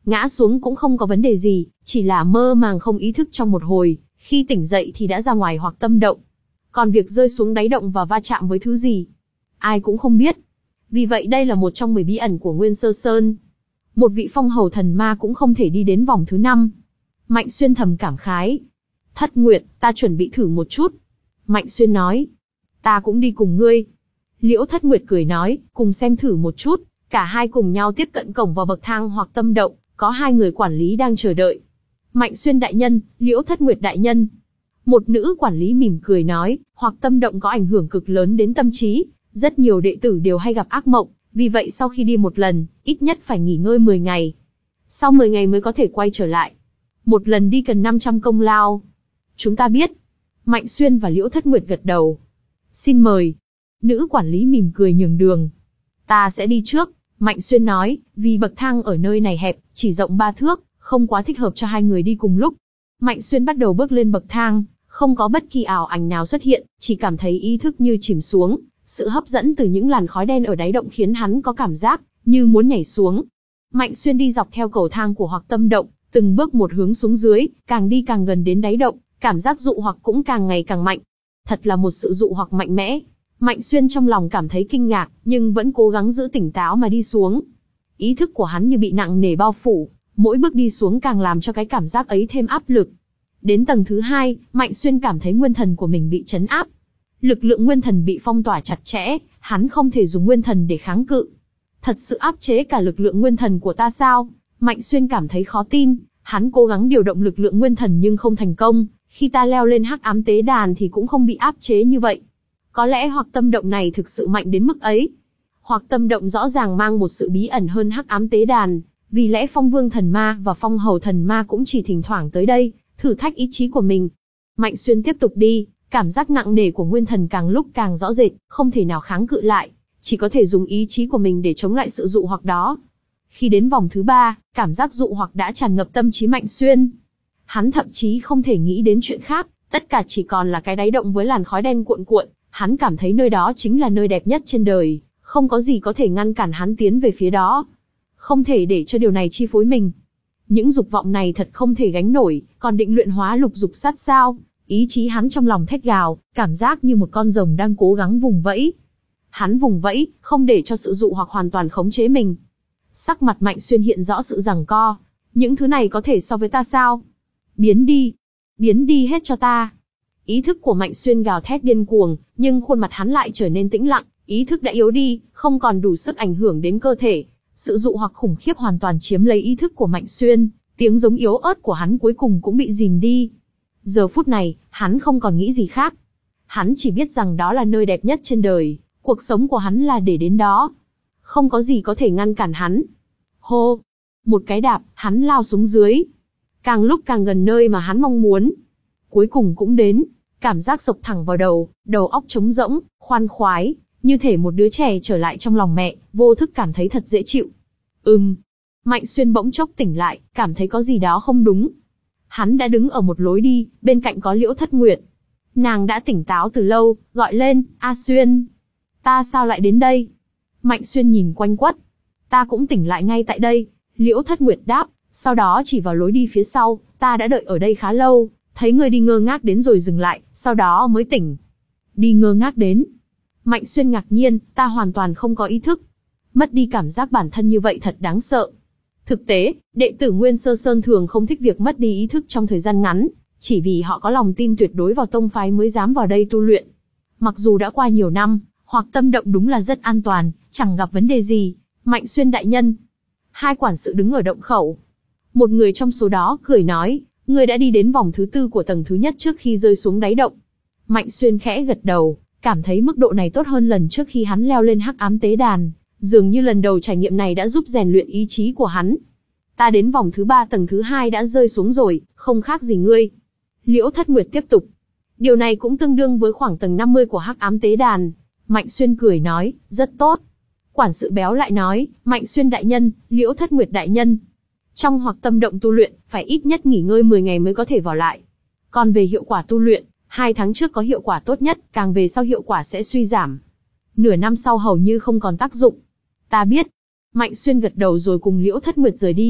Ngã xuống cũng không có vấn đề gì, chỉ là mơ màng không ý thức trong một hồi, khi tỉnh dậy thì đã ra ngoài hoặc tâm động. Còn việc rơi xuống đáy động và va chạm với thứ gì, ai cũng không biết. Vì vậy đây là một trong mười bí ẩn của Nguyên Sơ Sơn. Một vị phong hầu thần ma cũng không thể đi đến vòng thứ năm. Mạnh Xuyên thầm cảm khái. Thất Nguyệt, ta chuẩn bị thử một chút. Mạnh Xuyên nói. Ta cũng đi cùng ngươi. Liễu Thất Nguyệt cười nói, cùng xem thử một chút. Cả hai cùng nhau tiếp cận cổng vào bậc thang hoặc tâm động, có hai người quản lý đang chờ đợi. Mạnh Xuyên đại nhân, Liễu Thất Nguyệt đại nhân. Một nữ quản lý mỉm cười nói, hoặc tâm động có ảnh hưởng cực lớn đến tâm trí. Rất nhiều đệ tử đều hay gặp ác mộng, vì vậy sau khi đi một lần, ít nhất phải nghỉ ngơi mười ngày. Sau mười ngày mới có thể quay trở lại. Một lần đi cần năm trăm công lao. Chúng ta biết. Mạnh Xuyên và Liễu Thất Nguyệt gật đầu. Xin mời. Nữ quản lý mỉm cười nhường đường. Ta sẽ đi trước, Mạnh Xuyên nói, vì bậc thang ở nơi này hẹp, chỉ rộng ba thước, không quá thích hợp cho hai người đi cùng lúc. Mạnh Xuyên bắt đầu bước lên bậc thang, không có bất kỳ ảo ảnh nào xuất hiện, chỉ cảm thấy ý thức như chìm xuống. Sự hấp dẫn từ những làn khói đen ở đáy động khiến hắn có cảm giác như muốn nhảy xuống. Mạnh Xuyên đi dọc theo cầu thang của hoặc tâm động, từng bước một hướng xuống dưới, càng đi càng gần đến đáy động, cảm giác dụ hoặc cũng càng ngày càng mạnh. Thật là một sự dụ hoặc mạnh mẽ. Mạnh Xuyên trong lòng cảm thấy kinh ngạc, nhưng vẫn cố gắng giữ tỉnh táo mà đi xuống. Ý thức của hắn như bị nặng nề bao phủ, mỗi bước đi xuống càng làm cho cái cảm giác ấy thêm áp lực. Đến tầng thứ hai, Mạnh Xuyên cảm thấy nguyên thần của mình bị trấn áp. Lực lượng nguyên thần bị phong tỏa chặt chẽ, hắn không thể dùng nguyên thần để kháng cự. Thật sự áp chế cả lực lượng nguyên thần của ta sao? Mạnh Xuyên cảm thấy khó tin, hắn cố gắng điều động lực lượng nguyên thần nhưng không thành công, khi ta leo lên hắc ám tế đàn thì cũng không bị áp chế như vậy. Có lẽ hoặc tâm động này thực sự mạnh đến mức ấy. Hoặc tâm động rõ ràng mang một sự bí ẩn hơn hắc ám tế đàn, vì lẽ Phong Vương thần ma và Phong Hầu thần ma cũng chỉ thỉnh thoảng tới đây, thử thách ý chí của mình. Mạnh Xuyên tiếp tục đi. Cảm giác nặng nề của nguyên thần càng lúc càng rõ rệt, không thể nào kháng cự lại, chỉ có thể dùng ý chí của mình để chống lại sự dụ hoặc đó. Khi đến vòng thứ ba, cảm giác dụ hoặc đã tràn ngập tâm trí Mạnh Xuyên. Hắn thậm chí không thể nghĩ đến chuyện khác, tất cả chỉ còn là cái đáy động với làn khói đen cuộn cuộn, hắn cảm thấy nơi đó chính là nơi đẹp nhất trên đời, không có gì có thể ngăn cản hắn tiến về phía đó. Không thể để cho điều này chi phối mình. Những dục vọng này thật không thể gánh nổi, còn định luyện hóa lục dục sát sao? Ý chí hắn trong lòng thét gào, cảm giác như một con rồng đang cố gắng vùng vẫy. Hắn vùng vẫy, không để cho sự dụ hoặc hoàn toàn khống chế mình. Sắc mặt Mạnh Xuyên hiện rõ sự giằng co. Những thứ này có thể so với ta sao? Biến đi! Biến đi hết cho ta! Ý thức của Mạnh Xuyên gào thét điên cuồng, nhưng khuôn mặt hắn lại trở nên tĩnh lặng, ý thức đã yếu đi, không còn đủ sức ảnh hưởng đến cơ thể. Sự dụ hoặc khủng khiếp hoàn toàn chiếm lấy ý thức của Mạnh Xuyên, tiếng giống yếu ớt của hắn cuối cùng cũng bị dìm đi. Giờ phút này, hắn không còn nghĩ gì khác. Hắn chỉ biết rằng đó là nơi đẹp nhất trên đời, cuộc sống của hắn là để đến đó. Không có gì có thể ngăn cản hắn. Hô! Một cái đạp, hắn lao xuống dưới. Càng lúc càng gần nơi mà hắn mong muốn. Cuối cùng cũng đến, cảm giác sộc thẳng vào đầu, đầu óc trống rỗng, khoan khoái, như thể một đứa trẻ trở lại trong lòng mẹ, vô thức cảm thấy thật dễ chịu. Ừm. Mạnh Xuyên bỗng chốc tỉnh lại, cảm thấy có gì đó không đúng. Hắn đã đứng ở một lối đi, bên cạnh có Liễu Thất Nguyệt. Nàng đã tỉnh táo từ lâu, gọi lên, A Xuyên. Ta sao lại đến đây? Mạnh Xuyên nhìn quanh quất. Ta cũng tỉnh lại ngay tại đây. Liễu Thất Nguyệt đáp, sau đó chỉ vào lối đi phía sau, ta đã đợi ở đây khá lâu, thấy ngươi đi ngơ ngác đến rồi dừng lại, sau đó mới tỉnh. Đi ngơ ngác đến. Mạnh Xuyên ngạc nhiên, ta hoàn toàn không có ý thức. Mất đi cảm giác bản thân như vậy thật đáng sợ. Thực tế, đệ tử Nguyên Sơ Sơn thường không thích việc mất đi ý thức trong thời gian ngắn, chỉ vì họ có lòng tin tuyệt đối vào tông phái mới dám vào đây tu luyện. Mặc dù đã qua nhiều năm, hoặc tâm động đúng là rất an toàn, chẳng gặp vấn đề gì. Mạnh Xuyên đại nhân. Hai quản sự đứng ở động khẩu. Một người trong số đó cười nói, ngươi đã đi đến vòng thứ tư của tầng thứ nhất trước khi rơi xuống đáy động. Mạnh Xuyên khẽ gật đầu, cảm thấy mức độ này tốt hơn lần trước khi hắn leo lên hắc ám tế đàn. Dường như lần đầu trải nghiệm này đã giúp rèn luyện ý chí của hắn. Ta đến vòng thứ ba tầng thứ hai đã rơi xuống rồi, không khác gì ngươi. Liễu Thất Nguyệt tiếp tục. Điều này cũng tương đương với khoảng tầng năm mươi của hắc ám tế đàn. Mạnh Xuyên cười nói, rất tốt. Quản sự béo lại nói, Mạnh Xuyên đại nhân, Liễu Thất Nguyệt đại nhân. Trong hoặc tâm động tu luyện, phải ít nhất nghỉ ngơi mười ngày mới có thể vào lại. Còn về hiệu quả tu luyện, hai tháng trước có hiệu quả tốt nhất, càng về sau hiệu quả sẽ suy giảm. Nửa năm sau hầu như không còn tác dụng. Ta biết. Mạnh Xuyên gật đầu rồi cùng Liễu Thất Nguyệt rời đi.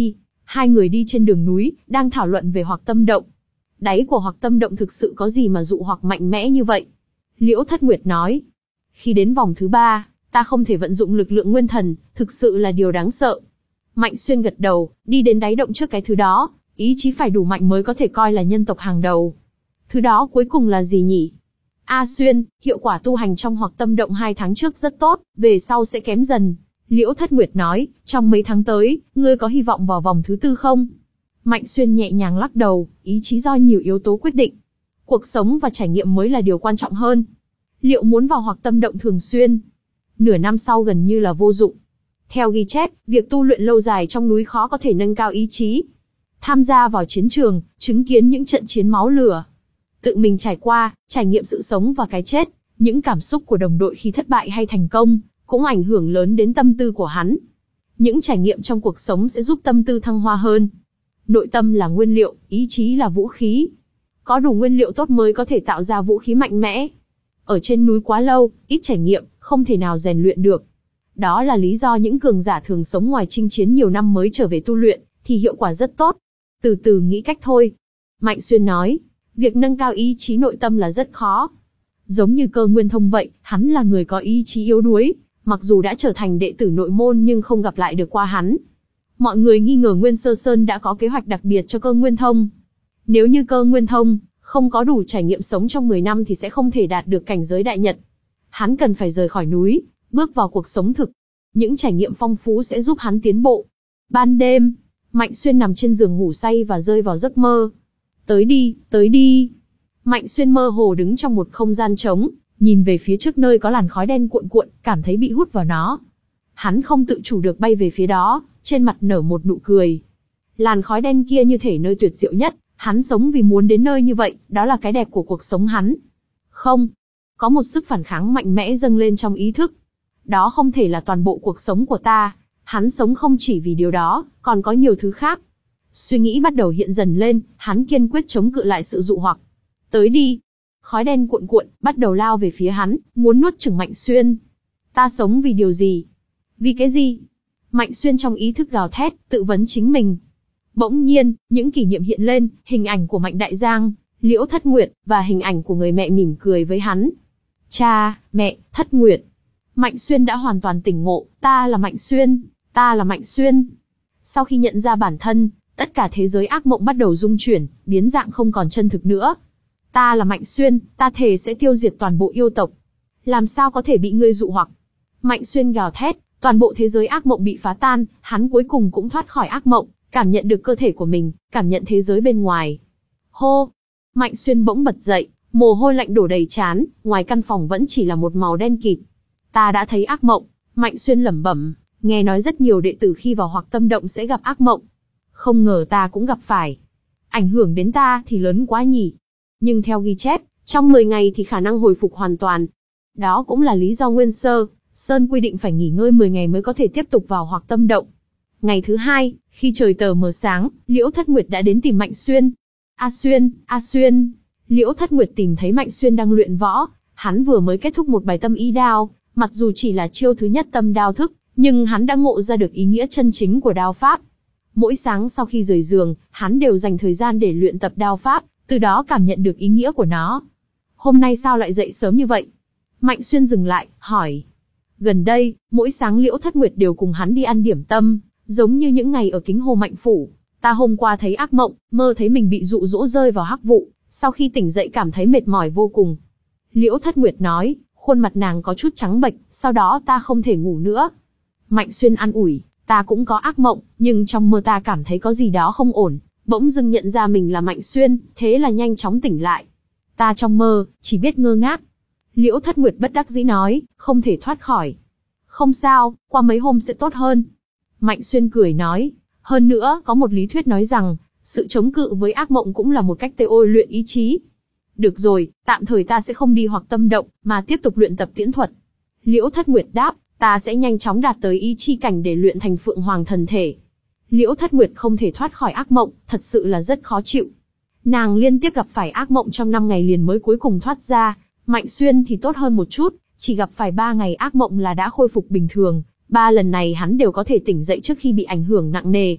Hai người đi trên đường núi, đang thảo luận về Hoặc Tâm Động. Đáy của Hoặc Tâm Động thực sự có gì mà dụ hoặc mạnh mẽ như vậy? Liễu Thất Nguyệt nói. Khi đến vòng thứ ba, ta không thể vận dụng lực lượng nguyên thần, thực sự là điều đáng sợ. Mạnh Xuyên gật đầu, đi đến đáy động trước cái thứ đó, ý chí phải đủ mạnh mới có thể coi là nhân tộc hàng đầu. Thứ đó cuối cùng là gì nhỉ? A Xuyên, hiệu quả tu hành trong Hoặc Tâm Động hai tháng trước rất tốt, về sau sẽ kém dần. Liễu Thất Nguyệt nói, trong mấy tháng tới, ngươi có hy vọng vào vòng thứ tư không? Mạnh Xuyên nhẹ nhàng lắc đầu, ý chí do nhiều yếu tố quyết định. Cuộc sống và trải nghiệm mới là điều quan trọng hơn. Liệu muốn vào Hoặc Tâm Động thường xuyên? Nửa năm sau gần như là vô dụng. Theo ghi chép, việc tu luyện lâu dài trong núi khó có thể nâng cao ý chí. Tham gia vào chiến trường, chứng kiến những trận chiến máu lửa. Tự mình trải qua, trải nghiệm sự sống và cái chết, những cảm xúc của đồng đội khi thất bại hay thành công, cũng ảnh hưởng lớn đến tâm tư của hắn. Những trải nghiệm trong cuộc sống sẽ giúp tâm tư thăng hoa hơn. Nội tâm là nguyên liệu, ý chí là vũ khí. Có đủ nguyên liệu tốt mới có thể tạo ra vũ khí mạnh mẽ. Ở trên núi quá lâu, ít trải nghiệm, không thể nào rèn luyện được. Đó là lý do những cường giả thường sống ngoài chinh chiến nhiều năm mới trở về tu luyện, thì hiệu quả rất tốt. Từ từ nghĩ cách thôi. Mạnh Xuyên nói, việc nâng cao ý chí nội tâm là rất khó. Giống như Cơ Nguyên Thông vậy, hắn là người có ý chí yếu đuối, mặc dù đã trở thành đệ tử nội môn nhưng không gặp lại được qua hắn. Mọi người nghi ngờ Nguyên Sơ Sơn đã có kế hoạch đặc biệt cho Cơ Nguyên Thông. Nếu như Cơ Nguyên Thông không có đủ trải nghiệm sống trong mười năm thì sẽ không thể đạt được cảnh giới đại nhật. Hắn cần phải rời khỏi núi, bước vào cuộc sống thực. Những trải nghiệm phong phú sẽ giúp hắn tiến bộ. Ban đêm, Mạnh Xuyên nằm trên giường ngủ say và rơi vào giấc mơ. Tới đi, tới đi. Mạnh Xuyên mơ hồ đứng trong một không gian trống, nhìn về phía trước nơi có làn khói đen cuộn cuộn, cảm thấy bị hút vào nó. Hắn không tự chủ được bay về phía đó, trên mặt nở một nụ cười. Làn khói đen kia như thể nơi tuyệt diệu nhất, hắn sống vì muốn đến nơi như vậy, đó là cái đẹp của cuộc sống hắn. Không, có một sức phản kháng mạnh mẽ dâng lên trong ý thức. Đó không thể là toàn bộ cuộc sống của ta, hắn sống không chỉ vì điều đó, còn có nhiều thứ khác. Suy nghĩ bắt đầu hiện dần lên, hắn kiên quyết chống cự lại sự dụ hoặc. Tới đi. Khói đen cuộn cuộn, bắt đầu lao về phía hắn, muốn nuốt chửng Mạnh Xuyên. Ta sống vì điều gì? Vì cái gì? Mạnh Xuyên trong ý thức gào thét, tự vấn chính mình. Bỗng nhiên, những kỷ niệm hiện lên, hình ảnh của Mạnh Đại Giang, Liễu Thất Nguyệt, và hình ảnh của người mẹ mỉm cười với hắn. Cha, mẹ, Thất Nguyệt. Mạnh Xuyên đã hoàn toàn tỉnh ngộ, ta là Mạnh Xuyên, ta là Mạnh Xuyên. Sau khi nhận ra bản thân, tất cả thế giới ác mộng bắt đầu rung chuyển, biến dạng không còn chân thực nữa. Ta là Mạnh Xuyên, ta thề sẽ tiêu diệt toàn bộ yêu tộc. Làm sao có thể bị ngươi dụ hoặc? Mạnh Xuyên gào thét, toàn bộ thế giới ác mộng bị phá tan, hắn cuối cùng cũng thoát khỏi ác mộng, cảm nhận được cơ thể của mình, cảm nhận thế giới bên ngoài. Hô! Mạnh Xuyên bỗng bật dậy, mồ hôi lạnh đổ đầy trán, ngoài căn phòng vẫn chỉ là một màu đen kịt. Ta đã thấy ác mộng, Mạnh Xuyên lẩm bẩm, nghe nói rất nhiều đệ tử khi vào Hoặc Tâm Động sẽ gặp ác mộng. Không ngờ ta cũng gặp phải. Ảnh hưởng đến ta thì lớn quá nhỉ. Nhưng theo ghi chép, trong mười ngày thì khả năng hồi phục hoàn toàn. Đó cũng là lý do Nguyên Sơ Sơn quy định phải nghỉ ngơi mười ngày mới có thể tiếp tục vào Hoặc Tâm Động. Ngày thứ hai, khi trời tờ mờ sáng, Liễu Thất Nguyệt đã đến tìm Mạnh Xuyên. A Xuyên, A Xuyên. Liễu Thất Nguyệt tìm thấy Mạnh Xuyên đang luyện võ. Hắn vừa mới kết thúc một bài tâm ý đao, mặc dù chỉ là chiêu thứ nhất tâm đao thức, nhưng hắn đã ngộ ra được ý nghĩa chân chính của đao pháp. Mỗi sáng sau khi rời giường, hắn đều dành thời gian để luyện tập đao pháp, từ đó cảm nhận được ý nghĩa của nó. Hôm nay sao lại dậy sớm như vậy? Mạnh Xuyên dừng lại, hỏi. Gần đây, mỗi sáng Liễu Thất Nguyệt đều cùng hắn đi ăn điểm tâm, giống như những ngày ở Kính Hồ Mạnh Phủ. Ta hôm qua thấy ác mộng, mơ thấy mình bị dụ dỗ rơi vào hắc vụ, sau khi tỉnh dậy cảm thấy mệt mỏi vô cùng. Liễu Thất Nguyệt nói, khuôn mặt nàng có chút trắng bệch, sau đó ta không thể ngủ nữa. Mạnh Xuyên an ủi, ta cũng có ác mộng, nhưng trong mơ ta cảm thấy có gì đó không ổn, bỗng dưng nhận ra mình là Mạnh Xuyên, thế là nhanh chóng tỉnh lại. Ta trong mơ, chỉ biết ngơ ngác. Liễu Thất Nguyệt bất đắc dĩ nói, không thể thoát khỏi. Không sao, qua mấy hôm sẽ tốt hơn. Mạnh Xuyên cười nói, hơn nữa, có một lý thuyết nói rằng, sự chống cự với ác mộng cũng là một cách tê ôi luyện ý chí. Được rồi, tạm thời ta sẽ không đi Hoặc Tâm Động, mà tiếp tục luyện tập tiễn thuật. Liễu Thất Nguyệt đáp, ta sẽ nhanh chóng đạt tới ý chi cảnh để luyện thành Phượng Hoàng thần thể. Liễu Thất Nguyệt không thể thoát khỏi ác mộng, thật sự là rất khó chịu. Nàng liên tiếp gặp phải ác mộng trong năm ngày liền mới cuối cùng thoát ra. Mạnh Xuyên thì tốt hơn một chút, chỉ gặp phải ba ngày ác mộng là đã khôi phục bình thường. Ba lần này hắn đều có thể tỉnh dậy trước khi bị ảnh hưởng nặng nề.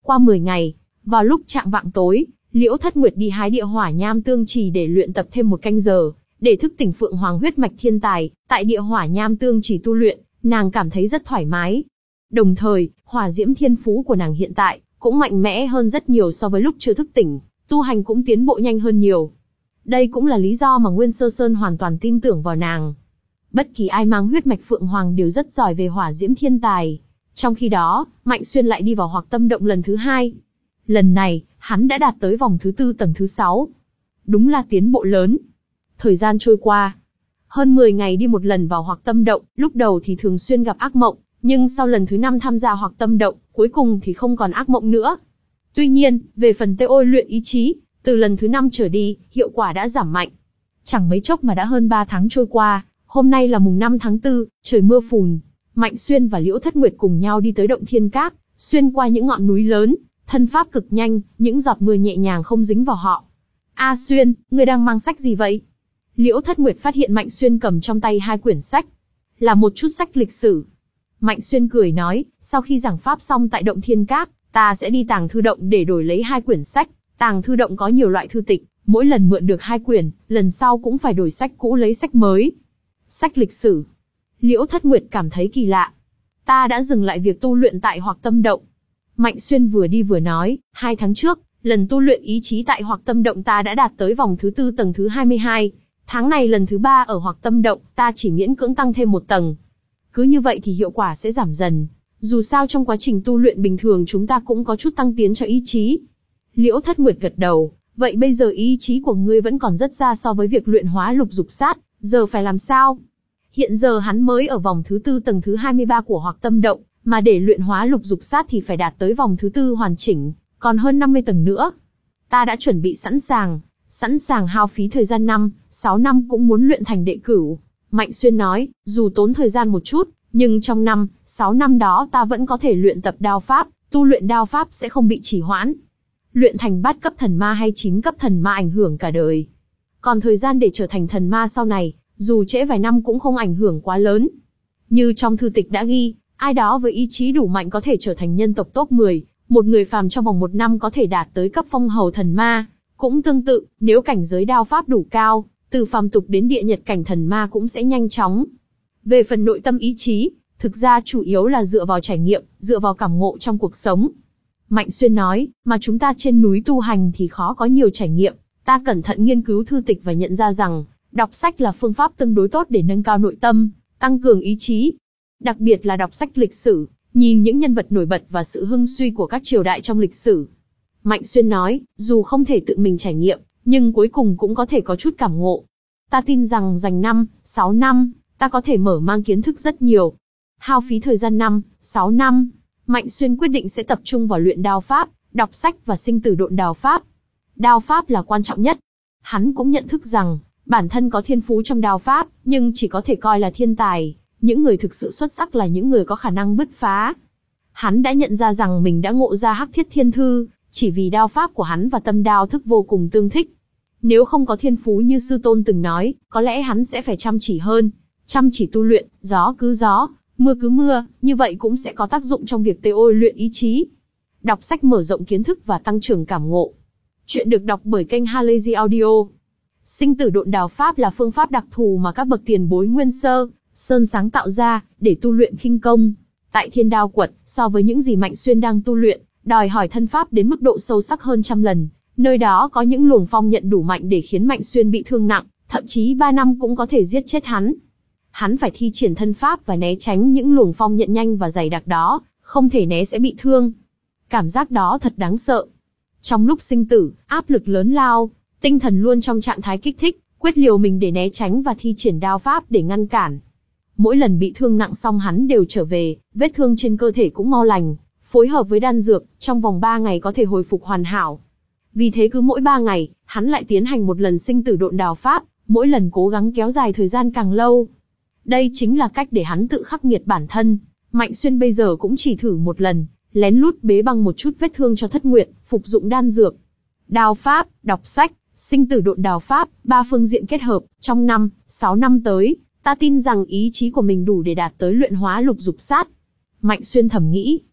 Qua mười ngày, vào lúc chạng vạng tối, Liễu Thất Nguyệt đi hái địa hỏa nham tương trì để luyện tập thêm một canh giờ, để thức tỉnh Phượng Hoàng huyết mạch thiên tài. Tại địa hỏa nham tương trì tu luyện, nàng cảm thấy rất thoải mái. Đồng thời, hỏa diễm thiên phú của nàng hiện tại cũng mạnh mẽ hơn rất nhiều so với lúc chưa thức tỉnh, tu hành cũng tiến bộ nhanh hơn nhiều. Đây cũng là lý do mà Nguyên Sơ Sơn hoàn toàn tin tưởng vào nàng. Bất kỳ ai mang huyết mạch Phượng Hoàng đều rất giỏi về hỏa diễm thiên tài. Trong khi đó, Mạnh Xuyên lại đi vào Hoặc Tâm Động lần thứ hai. Lần này, hắn đã đạt tới vòng thứ tư tầng thứ sáu. Đúng là tiến bộ lớn. Thời gian trôi qua. Hơn mười ngày đi một lần vào Hoặc Tâm Động, lúc đầu thì thường xuyên gặp ác mộng, nhưng sau lần thứ năm tham gia Hoặc Tâm Động, cuối cùng thì không còn ác mộng nữa. Tuy nhiên, về phần tê ôi luyện ý chí, từ lần thứ năm trở đi, hiệu quả đã giảm mạnh. Chẳng mấy chốc mà đã hơn ba tháng trôi qua, hôm nay là mùng năm tháng tư, trời mưa phùn. Mạnh Xuyên và Liễu Thất Nguyệt cùng nhau đi tới Động Thiên Các, xuyên qua những ngọn núi lớn, thân pháp cực nhanh, những giọt mưa nhẹ nhàng không dính vào họ. A Xuyên, ngươi đang mang sách gì vậy? Liễu Thất Nguyệt phát hiện Mạnh Xuyên cầm trong tay hai quyển sách, là một chút sách lịch sử. Mạnh Xuyên cười nói, sau khi giảng pháp xong tại Động Thiên Các, ta sẽ đi Tàng Thư Động để đổi lấy hai quyển sách. Tàng Thư Động có nhiều loại thư tịch, mỗi lần mượn được hai quyển, lần sau cũng phải đổi sách cũ lấy sách mới. Sách lịch sử. Liễu Thất Nguyệt cảm thấy kỳ lạ. Ta đã dừng lại việc tu luyện tại Hoặc Tâm Động. Mạnh Xuyên vừa đi vừa nói, hai tháng trước, lần tu luyện ý chí tại Hoặc Tâm Động ta đã đạt tới vòng thứ tư tầng thứ hai mươi hai. Tháng này lần thứ ba ở Hoặc Tâm Động, ta chỉ miễn cưỡng tăng thêm một tầng. Cứ như vậy thì hiệu quả sẽ giảm dần. Dù sao trong quá trình tu luyện bình thường chúng ta cũng có chút tăng tiến cho ý chí. Liễu Thất Nguyệt gật đầu, vậy bây giờ ý chí của ngươi vẫn còn rất xa so với việc luyện hóa lục dục sát, giờ phải làm sao? Hiện giờ hắn mới ở vòng thứ tư tầng thứ hai mươi ba của Hoặc Tâm Động, mà để luyện hóa lục dục sát thì phải đạt tới vòng thứ tư hoàn chỉnh, còn hơn năm mươi tầng nữa. Ta đã chuẩn bị sẵn sàng, sẵn sàng hao phí thời gian năm, sáu năm cũng muốn luyện thành đệ cửu. Mạnh Xuyên nói, dù tốn thời gian một chút, nhưng trong năm, sáu năm đó ta vẫn có thể luyện tập đao pháp, tu luyện đao pháp sẽ không bị trì hoãn. Luyện thành bát cấp thần ma hay chín cấp thần ma ảnh hưởng cả đời. Còn thời gian để trở thành thần ma sau này, dù trễ vài năm cũng không ảnh hưởng quá lớn. Như trong thư tịch đã ghi, ai đó với ý chí đủ mạnh có thể trở thành nhân tộc top mười, một người phàm trong vòng một năm có thể đạt tới cấp phong hầu thần ma. Cũng tương tự, nếu cảnh giới đao pháp đủ cao, từ phàm tục đến địa nhật cảnh thần ma cũng sẽ nhanh chóng. Về phần nội tâm ý chí, thực ra chủ yếu là dựa vào trải nghiệm, dựa vào cảm ngộ trong cuộc sống. Mạnh Xuyên nói, mà chúng ta trên núi tu hành thì khó có nhiều trải nghiệm. Ta cẩn thận nghiên cứu thư tịch và nhận ra rằng, đọc sách là phương pháp tương đối tốt để nâng cao nội tâm, tăng cường ý chí. Đặc biệt là đọc sách lịch sử, nhìn những nhân vật nổi bật và sự hưng suy của các triều đại trong lịch sử. Mạnh Xuyên nói, dù không thể tự mình trải nghiệm, nhưng cuối cùng cũng có thể có chút cảm ngộ. Ta tin rằng dành năm, sáu năm, ta có thể mở mang kiến thức rất nhiều. Hao phí thời gian năm, sáu năm, Mạnh Xuyên quyết định sẽ tập trung vào luyện đao pháp, đọc sách và sinh tử độn đao pháp. Đao pháp là quan trọng nhất. Hắn cũng nhận thức rằng, bản thân có thiên phú trong đao pháp, nhưng chỉ có thể coi là thiên tài. Những người thực sự xuất sắc là những người có khả năng bứt phá. Hắn đã nhận ra rằng mình đã ngộ ra Hắc Thiết Thiên Thư, chỉ vì đao pháp của hắn và tâm đao thức vô cùng tương thích. Nếu không có thiên phú như sư tôn từng nói, có lẽ hắn sẽ phải chăm chỉ hơn. Chăm chỉ tu luyện, gió cứ gió, mưa cứ mưa, như vậy cũng sẽ có tác dụng trong việc tê ôi luyện ý chí. Đọc sách mở rộng kiến thức và tăng trưởng cảm ngộ. Chuyện được đọc bởi kênh Halazy Audio. Sinh tử độn đao pháp là phương pháp đặc thù mà các bậc tiền bối Nguyên Sơ Sơn sáng tạo ra, để tu luyện khinh công. Tại Thiên Đao Quật, so với những gì Mạnh Xuyên đang tu luyện, đòi hỏi thân pháp đến mức độ sâu sắc hơn trăm lần. Nơi đó có những luồng phong nhận đủ mạnh để khiến Mạnh Xuyên bị thương nặng, thậm chí ba năm cũng có thể giết chết hắn. Hắn phải thi triển thân pháp và né tránh những luồng phong nhận nhanh và dày đặc đó, không thể né sẽ bị thương. Cảm giác đó thật đáng sợ. Trong lúc sinh tử, áp lực lớn lao, tinh thần luôn trong trạng thái kích thích, quyết liều mình để né tránh và thi triển đao pháp để ngăn cản. Mỗi lần bị thương nặng xong hắn đều trở về, vết thương trên cơ thể cũng mau lành, phối hợp với đan dược, trong vòng ba ngày có thể hồi phục hoàn hảo. Vì thế cứ mỗi ba ngày, hắn lại tiến hành một lần sinh tử độn đao pháp, mỗi lần cố gắng kéo dài thời gian càng lâu. Đây chính là cách để hắn tự khắc nghiệt bản thân. Mạnh Xuyên bây giờ cũng chỉ thử một lần, lén lút bế băng một chút vết thương cho Thất Nguyệt, phục dụng đan dược. Đao pháp, đọc sách, sinh tử độn đao pháp, ba phương diện kết hợp, trong năm, sáu năm tới, ta tin rằng ý chí của mình đủ để đạt tới luyện hóa lục dục sát. Mạnh Xuyên thầm nghĩ.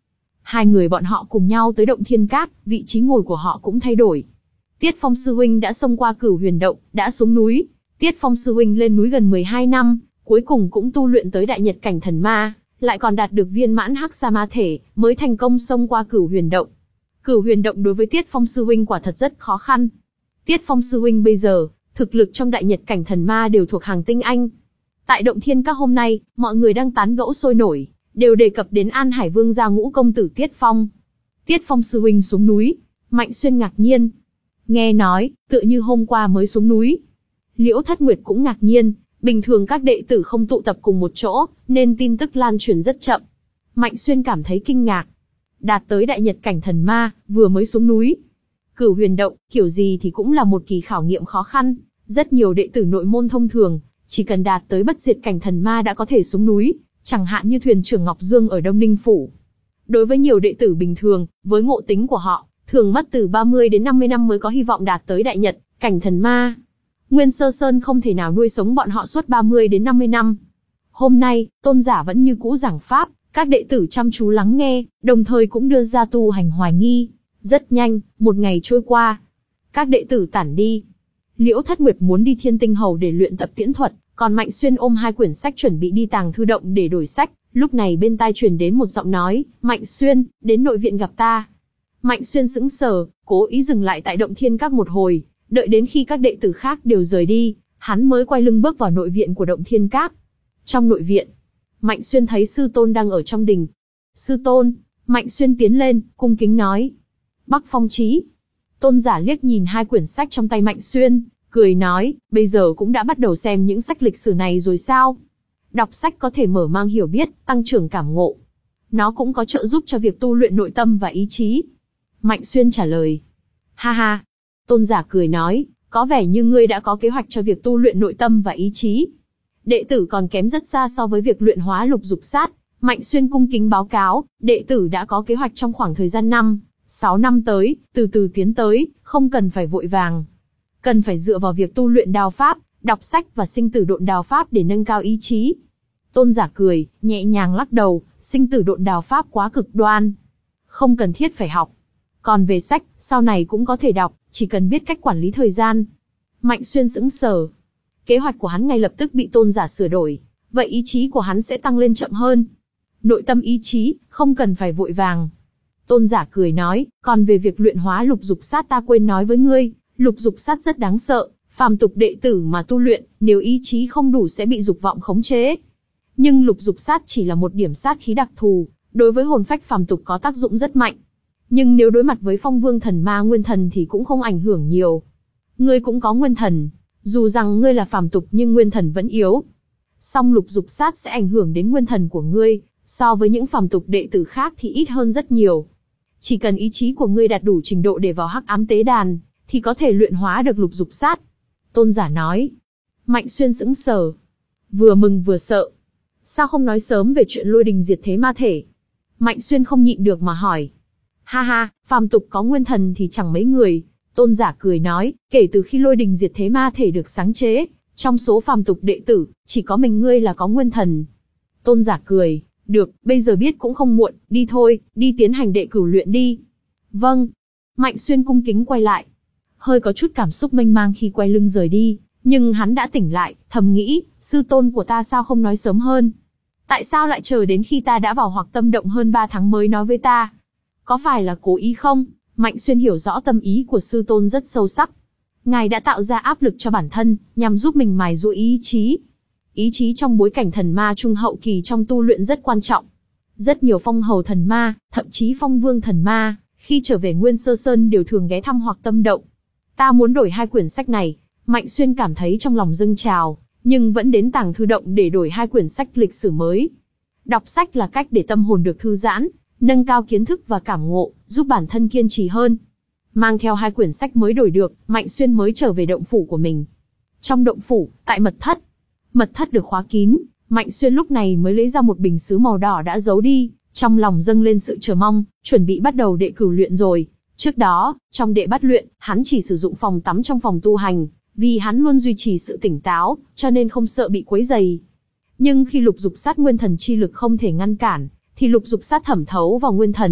Hai người bọn họ cùng nhau tới động thiên cát, vị trí ngồi của họ cũng thay đổi. Tiết Phong sư huynh đã xông qua Cửu Huyền động, đã xuống núi. Tiết Phong sư huynh lên núi gần mười hai năm, cuối cùng cũng tu luyện tới đại nhật cảnh thần ma, lại còn đạt được viên mãn hắc sa ma thể, mới thành công xông qua Cửu Huyền động. Cửu Huyền động đối với Tiết Phong sư huynh quả thật rất khó khăn. Tiết Phong sư huynh bây giờ, thực lực trong đại nhật cảnh thần ma đều thuộc hàng tinh anh. Tại động thiên các hôm nay, mọi người đang tán gẫu sôi nổi, đều đề cập đến An Hải Vương gia ngũ công tử Tiết Phong. Tiết Phong sư huynh xuống núi, Mạnh Xuyên ngạc nhiên. Nghe nói, tựa như hôm qua mới xuống núi. Liễu Thất Nguyệt cũng ngạc nhiên, bình thường các đệ tử không tụ tập cùng một chỗ, nên tin tức lan truyền rất chậm. Mạnh Xuyên cảm thấy kinh ngạc. Đạt tới đại nhật cảnh thần ma, vừa mới xuống núi. Cửu Huyền động, kiểu gì thì cũng là một kỳ khảo nghiệm khó khăn. Rất nhiều đệ tử nội môn thông thường, chỉ cần đạt tới bất diệt cảnh thần ma đã có thể xuống núi, chẳng hạn như thuyền trưởng Ngọc Dương ở Đông Ninh Phủ. Đối với nhiều đệ tử bình thường, với ngộ tính của họ, thường mất từ ba mươi đến năm mươi năm mới có hy vọng đạt tới đại nhật cảnh thần ma. Nguyên Sơ Sơn không thể nào nuôi sống bọn họ suốt ba mươi đến năm mươi năm. Hôm nay, tôn giả vẫn như cũ giảng pháp, các đệ tử chăm chú lắng nghe, đồng thời cũng đưa ra tu hành hoài nghi. Rất nhanh, một ngày trôi qua. Các đệ tử tản đi. Liễu Thất Nguyệt muốn đi Thiên Tinh Hầu để luyện tập tiễn thuật, còn Mạnh Xuyên ôm hai quyển sách chuẩn bị đi tàng thư động để đổi sách. Lúc này bên tai truyền đến một giọng nói, Mạnh Xuyên, đến nội viện gặp ta. Mạnh Xuyên sững sờ, cố ý dừng lại tại động thiên các một hồi, đợi đến khi các đệ tử khác đều rời đi, hắn mới quay lưng bước vào nội viện của động thiên các. Trong nội viện, Mạnh Xuyên thấy sư tôn đang ở trong đình. Sư tôn, Mạnh Xuyên tiến lên, cung kính nói. Bắc Phong Chí. Tôn giả liếc nhìn hai quyển sách trong tay Mạnh Xuyên, cười nói, bây giờ cũng đã bắt đầu xem những sách lịch sử này rồi sao? Đọc sách có thể mở mang hiểu biết, tăng trưởng cảm ngộ. Nó cũng có trợ giúp cho việc tu luyện nội tâm và ý chí. Mạnh Xuyên trả lời. Ha ha. Tôn giả cười nói, có vẻ như ngươi đã có kế hoạch cho việc tu luyện nội tâm và ý chí. Đệ tử còn kém rất xa so với việc luyện hóa lục dục sát. Mạnh Xuyên cung kính báo cáo, đệ tử đã có kế hoạch trong khoảng thời gian năm, sáu năm tới, từ từ tiến tới, không cần phải vội vàng. Cần phải dựa vào việc tu luyện đao pháp, đọc sách và sinh tử độn đao pháp để nâng cao ý chí. Tôn giả cười, nhẹ nhàng lắc đầu, sinh tử độn đao pháp quá cực đoan. Không cần thiết phải học. Còn về sách, sau này cũng có thể đọc, chỉ cần biết cách quản lý thời gian. Mạnh Xuyên sững sờ. Kế hoạch của hắn ngay lập tức bị tôn giả sửa đổi. Vậy ý chí của hắn sẽ tăng lên chậm hơn. Nội tâm ý chí, không cần phải vội vàng. Tôn giả cười nói, còn về việc luyện hóa lục dục sát ta quên nói với ngươi, lục dục sát rất đáng sợ, phàm tục đệ tử mà tu luyện, nếu ý chí không đủ sẽ bị dục vọng khống chế. Nhưng lục dục sát chỉ là một điểm sát khí đặc thù, đối với hồn phách phàm tục có tác dụng rất mạnh. Nhưng nếu đối mặt với phong vương thần ma nguyên thần thì cũng không ảnh hưởng nhiều. Ngươi cũng có nguyên thần, dù rằng ngươi là phàm tục nhưng nguyên thần vẫn yếu. Song lục dục sát sẽ ảnh hưởng đến nguyên thần của ngươi, so với những phàm tục đệ tử khác thì ít hơn rất nhiều. Chỉ cần ý chí của ngươi đạt đủ trình độ để vào hắc ám tế đàn, thì có thể luyện hóa được lục dục sát. Tôn giả nói. Mạnh Xuyên sững sờ, vừa mừng vừa sợ. Sao không nói sớm về chuyện lôi đình diệt thế ma thể? Mạnh Xuyên không nhịn được mà hỏi. Ha ha, phàm tục có nguyên thần thì chẳng mấy người. Tôn giả cười nói, kể từ khi lôi đình diệt thế ma thể được sáng chế, trong số phàm tục đệ tử, chỉ có mình ngươi là có nguyên thần. Tôn giả cười, được, bây giờ biết cũng không muộn, đi thôi, đi tiến hành đệ cửu luyện đi. Vâng. Mạnh Xuyên cung kính quay lại. Hơi có chút cảm xúc mênh mang khi quay lưng rời đi, nhưng hắn đã tỉnh lại, thầm nghĩ, sư tôn của ta sao không nói sớm hơn? Tại sao lại chờ đến khi ta đã vào hoặc tâm động hơn ba tháng mới nói với ta? Có phải là cố ý không? Mạnh Xuyên hiểu rõ tâm ý của sư tôn rất sâu sắc. Ngài đã tạo ra áp lực cho bản thân, nhằm giúp mình mài giũa ý chí. Ý chí trong bối cảnh thần ma trung hậu kỳ trong tu luyện rất quan trọng. Rất nhiều phong hầu thần ma, thậm chí phong vương thần ma, khi trở về Nguyên Sơ Sơn đều thường ghé thăm hoặc tâm động. Ta muốn đổi hai quyển sách này. Mạnh Xuyên cảm thấy trong lòng dâng trào, nhưng vẫn đến tàng thư động để đổi hai quyển sách lịch sử mới. Đọc sách là cách để tâm hồn được thư giãn, nâng cao kiến thức và cảm ngộ, giúp bản thân kiên trì hơn. Mang theo hai quyển sách mới đổi được, Mạnh Xuyên mới trở về động phủ của mình. Trong động phủ, tại mật thất. Mật thất được khóa kín, Mạnh Xuyên lúc này mới lấy ra một bình sứ màu đỏ đã giấu đi, trong lòng dâng lên sự chờ mong, chuẩn bị bắt đầu đệ cửu luyện rồi. Trước đó, trong đệ bát luyện, hắn chỉ sử dụng phòng tắm trong phòng tu hành, vì hắn luôn duy trì sự tỉnh táo, cho nên không sợ bị quấy rầy. Nhưng khi lục dục sát nguyên thần chi lực không thể ngăn cản, thì lục dục sát thẩm thấu vào nguyên thần,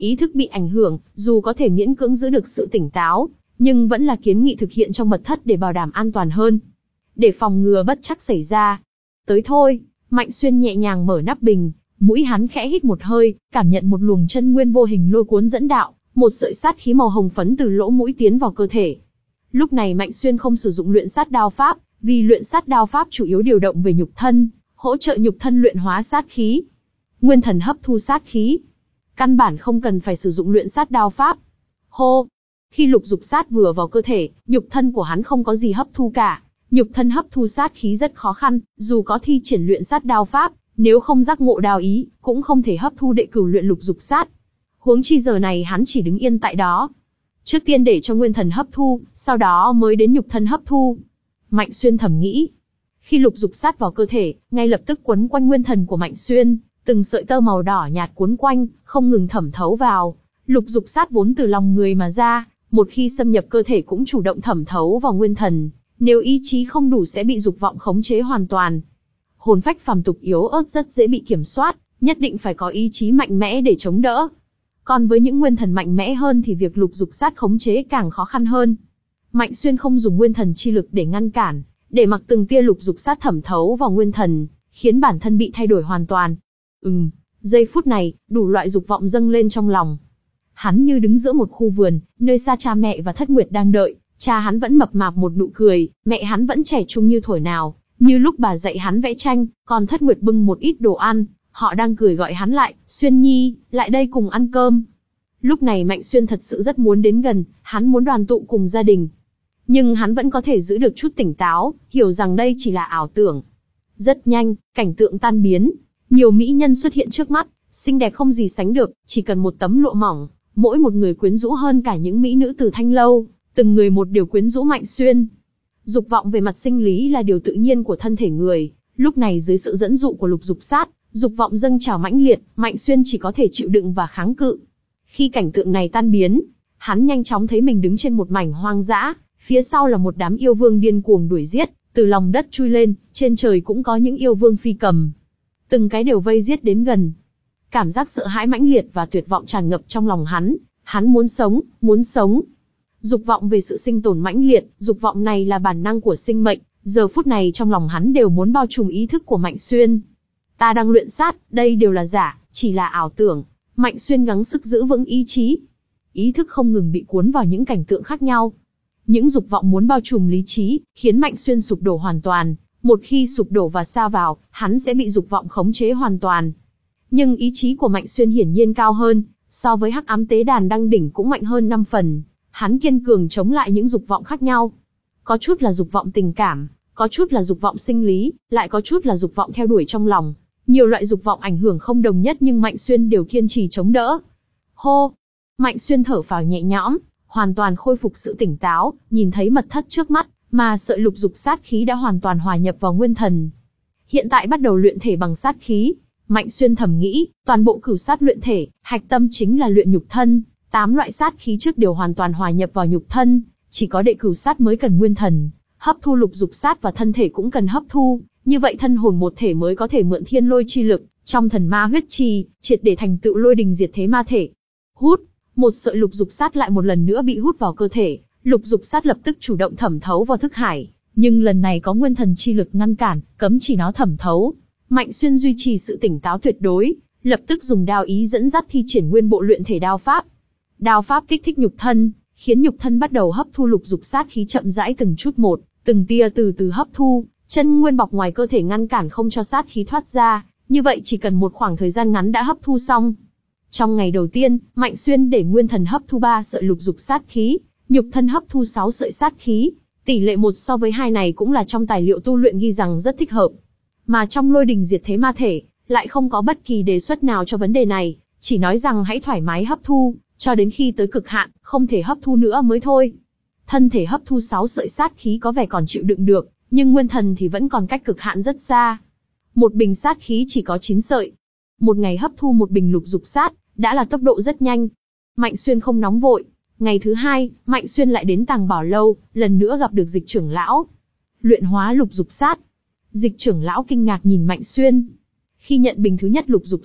Ý thức bị ảnh hưởng, dù có thể miễn cưỡng giữ được sự tỉnh táo, nhưng vẫn là kiến nghị thực hiện trong mật thất để bảo đảm an toàn hơn. Để phòng ngừa bất trắc xảy ra. Tới thôi, Mạnh Xuyên nhẹ nhàng mở nắp bình, mũi hắn khẽ hít một hơi, cảm nhận một luồng chân nguyên vô hình lôi cuốn dẫn đạo, một sợi sát khí màu hồng phấn từ lỗ mũi tiến vào cơ thể. Lúc này Mạnh Xuyên không sử dụng luyện sát đao pháp, vì luyện sát đao pháp chủ yếu điều động về nhục thân, hỗ trợ nhục thân luyện hóa sát khí. Nguyên thần hấp thu sát khí. Căn bản không cần phải sử dụng luyện sát đao pháp. Hô! Khi lục dục sát vừa vào cơ thể, nhục thân của hắn không có gì hấp thu cả. Nhục thân hấp thu sát khí rất khó khăn, dù có thi triển luyện sát đao pháp, nếu không giác ngộ đao ý, cũng không thể hấp thu đệ cửu luyện lục dục sát. Huống chi giờ này hắn chỉ đứng yên tại đó. Trước tiên để cho nguyên thần hấp thu, sau đó mới đến nhục thân hấp thu. Mạnh Xuyên thầm nghĩ. Khi lục dục sát vào cơ thể, ngay lập tức quấn quanh nguyên thần của Mạnh Xuyên, từng sợi tơ màu đỏ nhạt cuốn quanh, không ngừng thẩm thấu vào. Lục dục sát vốn từ lòng người mà ra, một khi xâm nhập cơ thể cũng chủ động thẩm thấu vào nguyên thần, nếu ý chí không đủ sẽ bị dục vọng khống chế hoàn toàn. Hồn phách phàm tục yếu ớt rất dễ bị kiểm soát, nhất định phải có ý chí mạnh mẽ để chống đỡ. Còn với những nguyên thần mạnh mẽ hơn thì việc lục dục sát khống chế càng khó khăn hơn. Mạnh Xuyên không dùng nguyên thần chi lực để ngăn cản, để mặc từng tia lục dục sát thẩm thấu vào nguyên thần, khiến bản thân bị thay đổi hoàn toàn. Ừm, giây phút này, đủ loại dục vọng dâng lên trong lòng. Hắn như đứng giữa một khu vườn, nơi xa cha mẹ và Thất Nguyệt đang đợi. Cha hắn vẫn mập mạp một nụ cười, mẹ hắn vẫn trẻ trung như thổi nào, như lúc bà dạy hắn vẽ tranh, còn Thất Nguyệt bưng một ít đồ ăn, họ đang cười gọi hắn lại, Xuyên Nhi, lại đây cùng ăn cơm. Lúc này Mạnh Xuyên thật sự rất muốn đến gần, hắn muốn đoàn tụ cùng gia đình. Nhưng hắn vẫn có thể giữ được chút tỉnh táo, hiểu rằng đây chỉ là ảo tưởng. Rất nhanh, cảnh tượng tan biến, nhiều mỹ nhân xuất hiện trước mắt, xinh đẹp không gì sánh được, chỉ cần một tấm lụa mỏng, mỗi một người quyến rũ hơn cả những mỹ nữ từ Thanh Lâu. Từng người một điều quyến rũ Mạnh Xuyên. Dục vọng về mặt sinh lý là điều tự nhiên của thân thể người, lúc này dưới sự dẫn dụ của lục dục sát, dục vọng dâng trào mãnh liệt, Mạnh Xuyên chỉ có thể chịu đựng và kháng cự. Khi cảnh tượng này tan biến, hắn nhanh chóng thấy mình đứng trên một mảnh hoang dã, phía sau là một đám yêu vương điên cuồng đuổi giết, từ lòng đất chui lên, trên trời cũng có những yêu vương phi cầm. Từng cái đều vây giết đến gần. Cảm giác sợ hãi mãnh liệt và tuyệt vọng tràn ngập trong lòng hắn, hắn muốn sống, muốn sống. Dục vọng về sự sinh tồn mãnh liệt, dục vọng này là bản năng của sinh mệnh, giờ phút này trong lòng hắn đều muốn bao trùm ý thức của Mạnh Xuyên. Ta đang luyện sát, đây đều là giả, chỉ là ảo tưởng. Mạnh Xuyên gắng sức giữ vững ý chí. Ý thức không ngừng bị cuốn vào những cảnh tượng khác nhau. Những dục vọng muốn bao trùm lý trí, khiến Mạnh Xuyên sụp đổ hoàn toàn. Một khi sụp đổ và sa vào, hắn sẽ bị dục vọng khống chế hoàn toàn. Nhưng ý chí của Mạnh Xuyên hiển nhiên cao hơn, so với Hắc Ám Tế Đàn đăng đỉnh cũng mạnh hơn năm phần. Hắn kiên cường chống lại những dục vọng khác nhau. Có chút là dục vọng tình cảm, có chút là dục vọng sinh lý, lại có chút là dục vọng theo đuổi trong lòng. Nhiều loại dục vọng ảnh hưởng không đồng nhất nhưng Mạnh Xuyên đều kiên trì chống đỡ. Hô! Mạnh Xuyên thở phào nhẹ nhõm, hoàn toàn khôi phục sự tỉnh táo, nhìn thấy mật thất trước mắt, mà sợi lục dục sát khí đã hoàn toàn hòa nhập vào nguyên thần. Hiện tại bắt đầu luyện thể bằng sát khí. Mạnh Xuyên thầm nghĩ, toàn bộ cửu sát luyện thể, hạch tâm chính là luyện nhục thân. Tám loại sát khí trước đều hoàn toàn hòa nhập vào nhục thân, chỉ có đệ cửu sát mới cần nguyên thần, hấp thu lục dục sát và thân thể cũng cần hấp thu, như vậy thân hồn một thể mới có thể mượn thiên lôi chi lực, trong thần ma huyết trì, triệt để thành tựu lôi đình diệt thế ma thể. Hút, một sợi lục dục sát lại một lần nữa bị hút vào cơ thể, lục dục sát lập tức chủ động thẩm thấu vào thức hải, nhưng lần này có nguyên thần chi lực ngăn cản, cấm chỉ nó thẩm thấu. Mạnh Xuyên duy trì sự tỉnh táo tuyệt đối, lập tức dùng đao ý dẫn dắt thi triển nguyên bộ luyện thể đao pháp. Đao pháp kích thích nhục thân, khiến nhục thân bắt đầu hấp thu lục dục sát khí chậm rãi từng chút một, từng tia từ từ hấp thu, chân nguyên bọc ngoài cơ thể ngăn cản không cho sát khí thoát ra, như vậy chỉ cần một khoảng thời gian ngắn đã hấp thu xong. Trong ngày đầu tiên, Mạnh Xuyên để nguyên thần hấp thu ba sợi lục dục sát khí, nhục thân hấp thu sáu sợi sát khí, tỷ lệ một so với hai này cũng là trong tài liệu tu luyện ghi rằng rất thích hợp. Mà trong lôi đình diệt thế ma thể, lại không có bất kỳ đề xuất nào cho vấn đề này, chỉ nói rằng hãy thoải mái hấp thu, cho đến khi tới cực hạn, không thể hấp thu nữa mới thôi. Thân thể hấp thu sáu sợi sát khí có vẻ còn chịu đựng được, nhưng nguyên thần thì vẫn còn cách cực hạn rất xa. Một bình sát khí chỉ có chín sợi. Một ngày hấp thu một bình lục dục sát, đã là tốc độ rất nhanh. Mạnh Xuyên không nóng vội. Ngày thứ hai, Mạnh Xuyên lại đến Tàng Bảo Lâu, lần nữa gặp được Dịch trưởng lão. Luyện hóa lục dục sát. Dịch trưởng lão kinh ngạc nhìn Mạnh Xuyên. Khi nhận bình thứ nhất lục dục sát,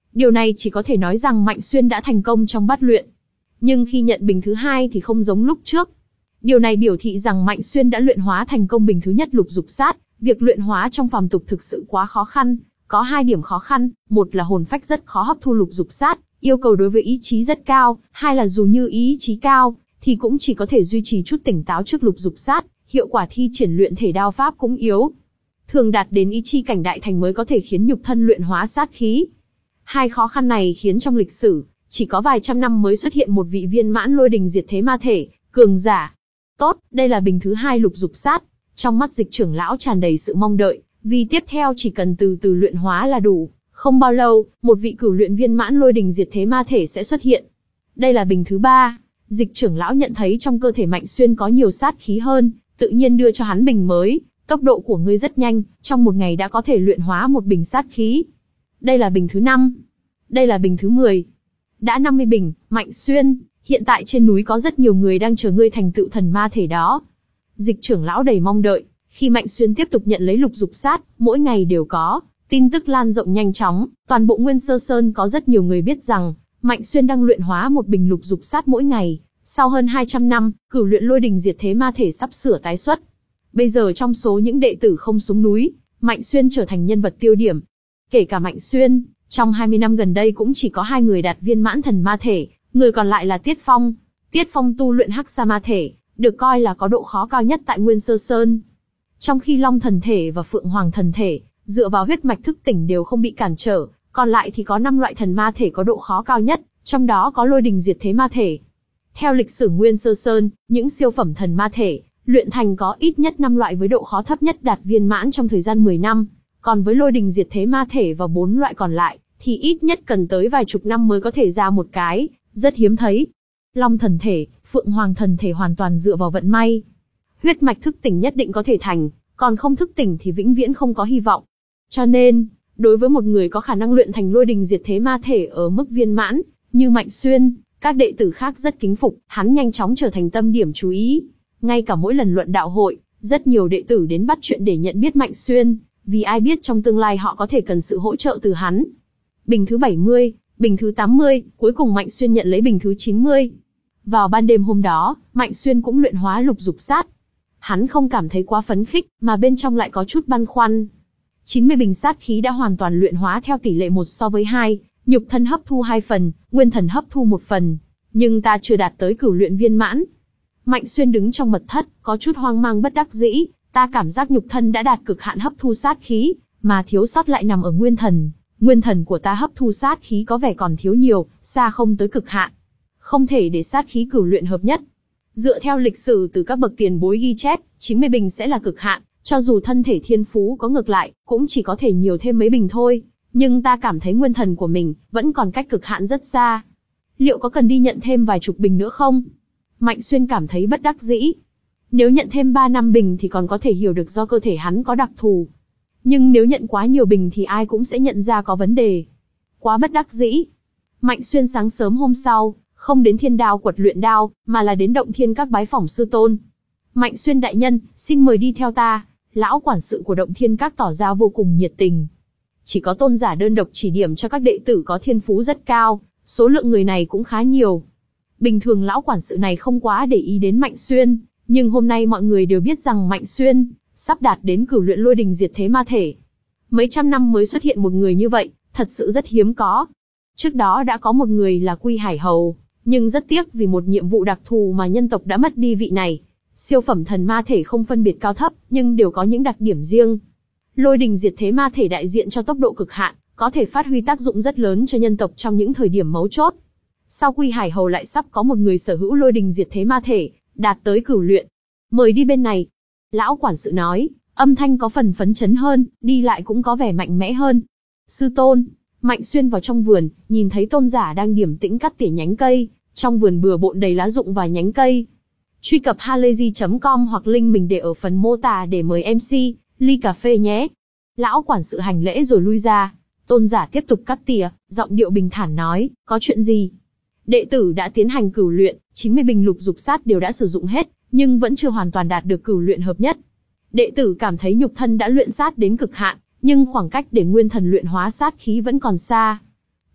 Điều này chỉ có thể nói rằng Mạnh Xuyên đã thành công trong bát luyện. Nhưng khi nhận bình thứ hai thì không giống lúc trước. Điều này biểu thị rằng Mạnh Xuyên đã luyện hóa thành công bình thứ nhất lục dục sát. Việc luyện hóa trong phàm tục thực sự quá khó khăn. Có hai điểm khó khăn, một là hồn phách rất khó hấp thu lục dục sát, yêu cầu đối với ý chí rất cao, hai là dù như ý chí cao, thì cũng chỉ có thể duy trì chút tỉnh táo trước lục dục sát, hiệu quả thi triển luyện thể đao pháp cũng yếu. Thường đạt đến ý chi cảnh đại thành mới có thể khiến nhục thân luyện hóa sát khí. Hai khó khăn này khiến trong lịch sử, chỉ có vài trăm năm mới xuất hiện một vị viên mãn lôi đình diệt thế ma thể, cường giả. Tốt, đây là bình thứ hai lục dục sát. Trong mắt Dịch trưởng lão tràn đầy sự mong đợi, vì tiếp theo chỉ cần từ từ luyện hóa là đủ. Không bao lâu, một vị cửu luyện viên mãn lôi đình diệt thế ma thể sẽ xuất hiện. Đây là bình thứ ba. Dịch trưởng lão nhận thấy trong cơ thể Mạnh Xuyên có nhiều sát khí hơn, tự nhiên đưa cho hắn bình mới. Tốc độ của ngươi rất nhanh, trong một ngày đã có thể luyện hóa một bình sát khí. Đây là bình thứ năm. Đây là bình thứ mười. Đã năm mươi bình, Mạnh Xuyên, hiện tại trên núi có rất nhiều người đang chờ ngươi thành tựu thần ma thể đó. Dịch trưởng lão đầy mong đợi, khi Mạnh Xuyên tiếp tục nhận lấy lục dục sát, mỗi ngày đều có, tin tức lan rộng nhanh chóng, toàn bộ Nguyên Sơ Sơn có rất nhiều người biết rằng, Mạnh Xuyên đang luyện hóa một bình lục dục sát mỗi ngày. Sau hơn hai trăm năm, cửu luyện lôi đình diệt thế ma thể sắp sửa tái xuất. Bây giờ trong số những đệ tử không xuống núi, Mạnh Xuyên trở thành nhân vật tiêu điểm. Kể cả Mạnh Xuyên, trong hai mươi năm gần đây cũng chỉ có hai người đạt viên mãn thần ma thể, người còn lại là Tiết Phong. Tiết Phong tu luyện hắc sa ma thể, được coi là có độ khó cao nhất tại Nguyên Sơ Sơn. Trong khi Long thần thể và Phượng Hoàng thần thể, dựa vào huyết mạch thức tỉnh đều không bị cản trở, còn lại thì có năm loại thần ma thể có độ khó cao nhất, trong đó có lôi đình diệt thế ma thể. Theo lịch sử Nguyên Sơ Sơn, những siêu phẩm thần ma thể, luyện thành có ít nhất năm loại với độ khó thấp nhất đạt viên mãn trong thời gian mười năm, còn với lôi đình diệt thế ma thể và bốn loại còn lại, thì ít nhất cần tới vài chục năm mới có thể ra một cái, rất hiếm thấy. Long thần thể, Phượng Hoàng thần thể hoàn toàn dựa vào vận may. Huyết mạch thức tỉnh nhất định có thể thành, còn không thức tỉnh thì vĩnh viễn không có hy vọng. Cho nên, đối với một người có khả năng luyện thành lôi đình diệt thế ma thể ở mức viên mãn, như Mạnh Xuyên, các đệ tử khác rất kính phục, hắn nhanh chóng trở thành tâm điểm chú ý. Ngay cả mỗi lần luận đạo hội, rất nhiều đệ tử đến bắt chuyện để nhận biết Mạnh Xuyên, vì ai biết trong tương lai họ có thể cần sự hỗ trợ từ hắn. Bình thứ bảy mươi, bình thứ tám mươi, cuối cùng Mạnh Xuyên nhận lấy bình thứ chín mươi. Vào ban đêm hôm đó, Mạnh Xuyên cũng luyện hóa lục dục sát. Hắn không cảm thấy quá phấn khích, mà bên trong lại có chút băn khoăn. chín mươi bình sát khí đã hoàn toàn luyện hóa theo tỷ lệ một so với hai, nhục thân hấp thu hai phần, nguyên thần hấp thu một phần. Nhưng ta chưa đạt tới cửu luyện viên mãn. Mạnh Xuyên đứng trong mật thất, có chút hoang mang bất đắc dĩ, ta cảm giác nhục thân đã đạt cực hạn hấp thu sát khí, mà thiếu sót lại nằm ở nguyên thần. Nguyên thần của ta hấp thu sát khí có vẻ còn thiếu nhiều, xa không tới cực hạn. Không thể để sát khí cửu luyện hợp nhất. Dựa theo lịch sử từ các bậc tiền bối ghi chép, chín mươi bình sẽ là cực hạn, cho dù thân thể thiên phú có ngược lại, cũng chỉ có thể nhiều thêm mấy bình thôi. Nhưng ta cảm thấy nguyên thần của mình vẫn còn cách cực hạn rất xa. Liệu có cần đi nhận thêm vài chục bình nữa không? Mạnh Xuyên cảm thấy bất đắc dĩ. Nếu nhận thêm ba năm bình thì còn có thể hiểu được do cơ thể hắn có đặc thù. Nhưng nếu nhận quá nhiều bình thì ai cũng sẽ nhận ra có vấn đề. Quá bất đắc dĩ. Mạnh Xuyên sáng sớm hôm sau, không đến Thiên Đao quật luyện đao, mà là đến Động Thiên Các bái phỏng sư tôn. Mạnh Xuyên đại nhân, xin mời đi theo ta. Lão quản sự của Động Thiên Các tỏ ra vô cùng nhiệt tình. Chỉ có tôn giả đơn độc chỉ điểm cho các đệ tử có thiên phú rất cao, số lượng người này cũng khá nhiều. Bình thường lão quản sự này không quá để ý đến Mạnh Xuyên, nhưng hôm nay mọi người đều biết rằng Mạnh Xuyên sắp đạt đến cửu luyện lôi đình diệt thế ma thể. Mấy trăm năm mới xuất hiện một người như vậy, thật sự rất hiếm có. Trước đó đã có một người là Quy Hải Hầu, nhưng rất tiếc vì một nhiệm vụ đặc thù mà nhân tộc đã mất đi vị này. Siêu phẩm thần ma thể không phân biệt cao thấp, nhưng đều có những đặc điểm riêng. Lôi đình diệt thế ma thể đại diện cho tốc độ cực hạn, có thể phát huy tác dụng rất lớn cho nhân tộc trong những thời điểm mấu chốt. Sau Quy Hải Hầu lại sắp có một người sở hữu lôi đình diệt thế ma thể, đạt tới cửu luyện. Mời đi bên này. Lão quản sự nói, âm thanh có phần phấn chấn hơn, đi lại cũng có vẻ mạnh mẽ hơn. Sư tôn. Mạnh Xuyên vào trong vườn, nhìn thấy tôn giả đang điềm tĩnh cắt tỉa nhánh cây, trong vườn bừa bộn đầy lá rụng và nhánh cây. Truy cập halayzi chấm com hoặc link mình để ở phần mô tả để mời em xê, ly cà phê nhé. Lão quản sự hành lễ rồi lui ra. Tôn giả tiếp tục cắt tỉa, giọng điệu bình thản nói, có chuyện gì? Đệ tử đã tiến hành cửu luyện, chín mươi bình lục dục sát đều đã sử dụng hết, nhưng vẫn chưa hoàn toàn đạt được cửu luyện hợp nhất. Đệ tử cảm thấy nhục thân đã luyện sát đến cực hạn, nhưng khoảng cách để nguyên thần luyện hóa sát khí vẫn còn xa.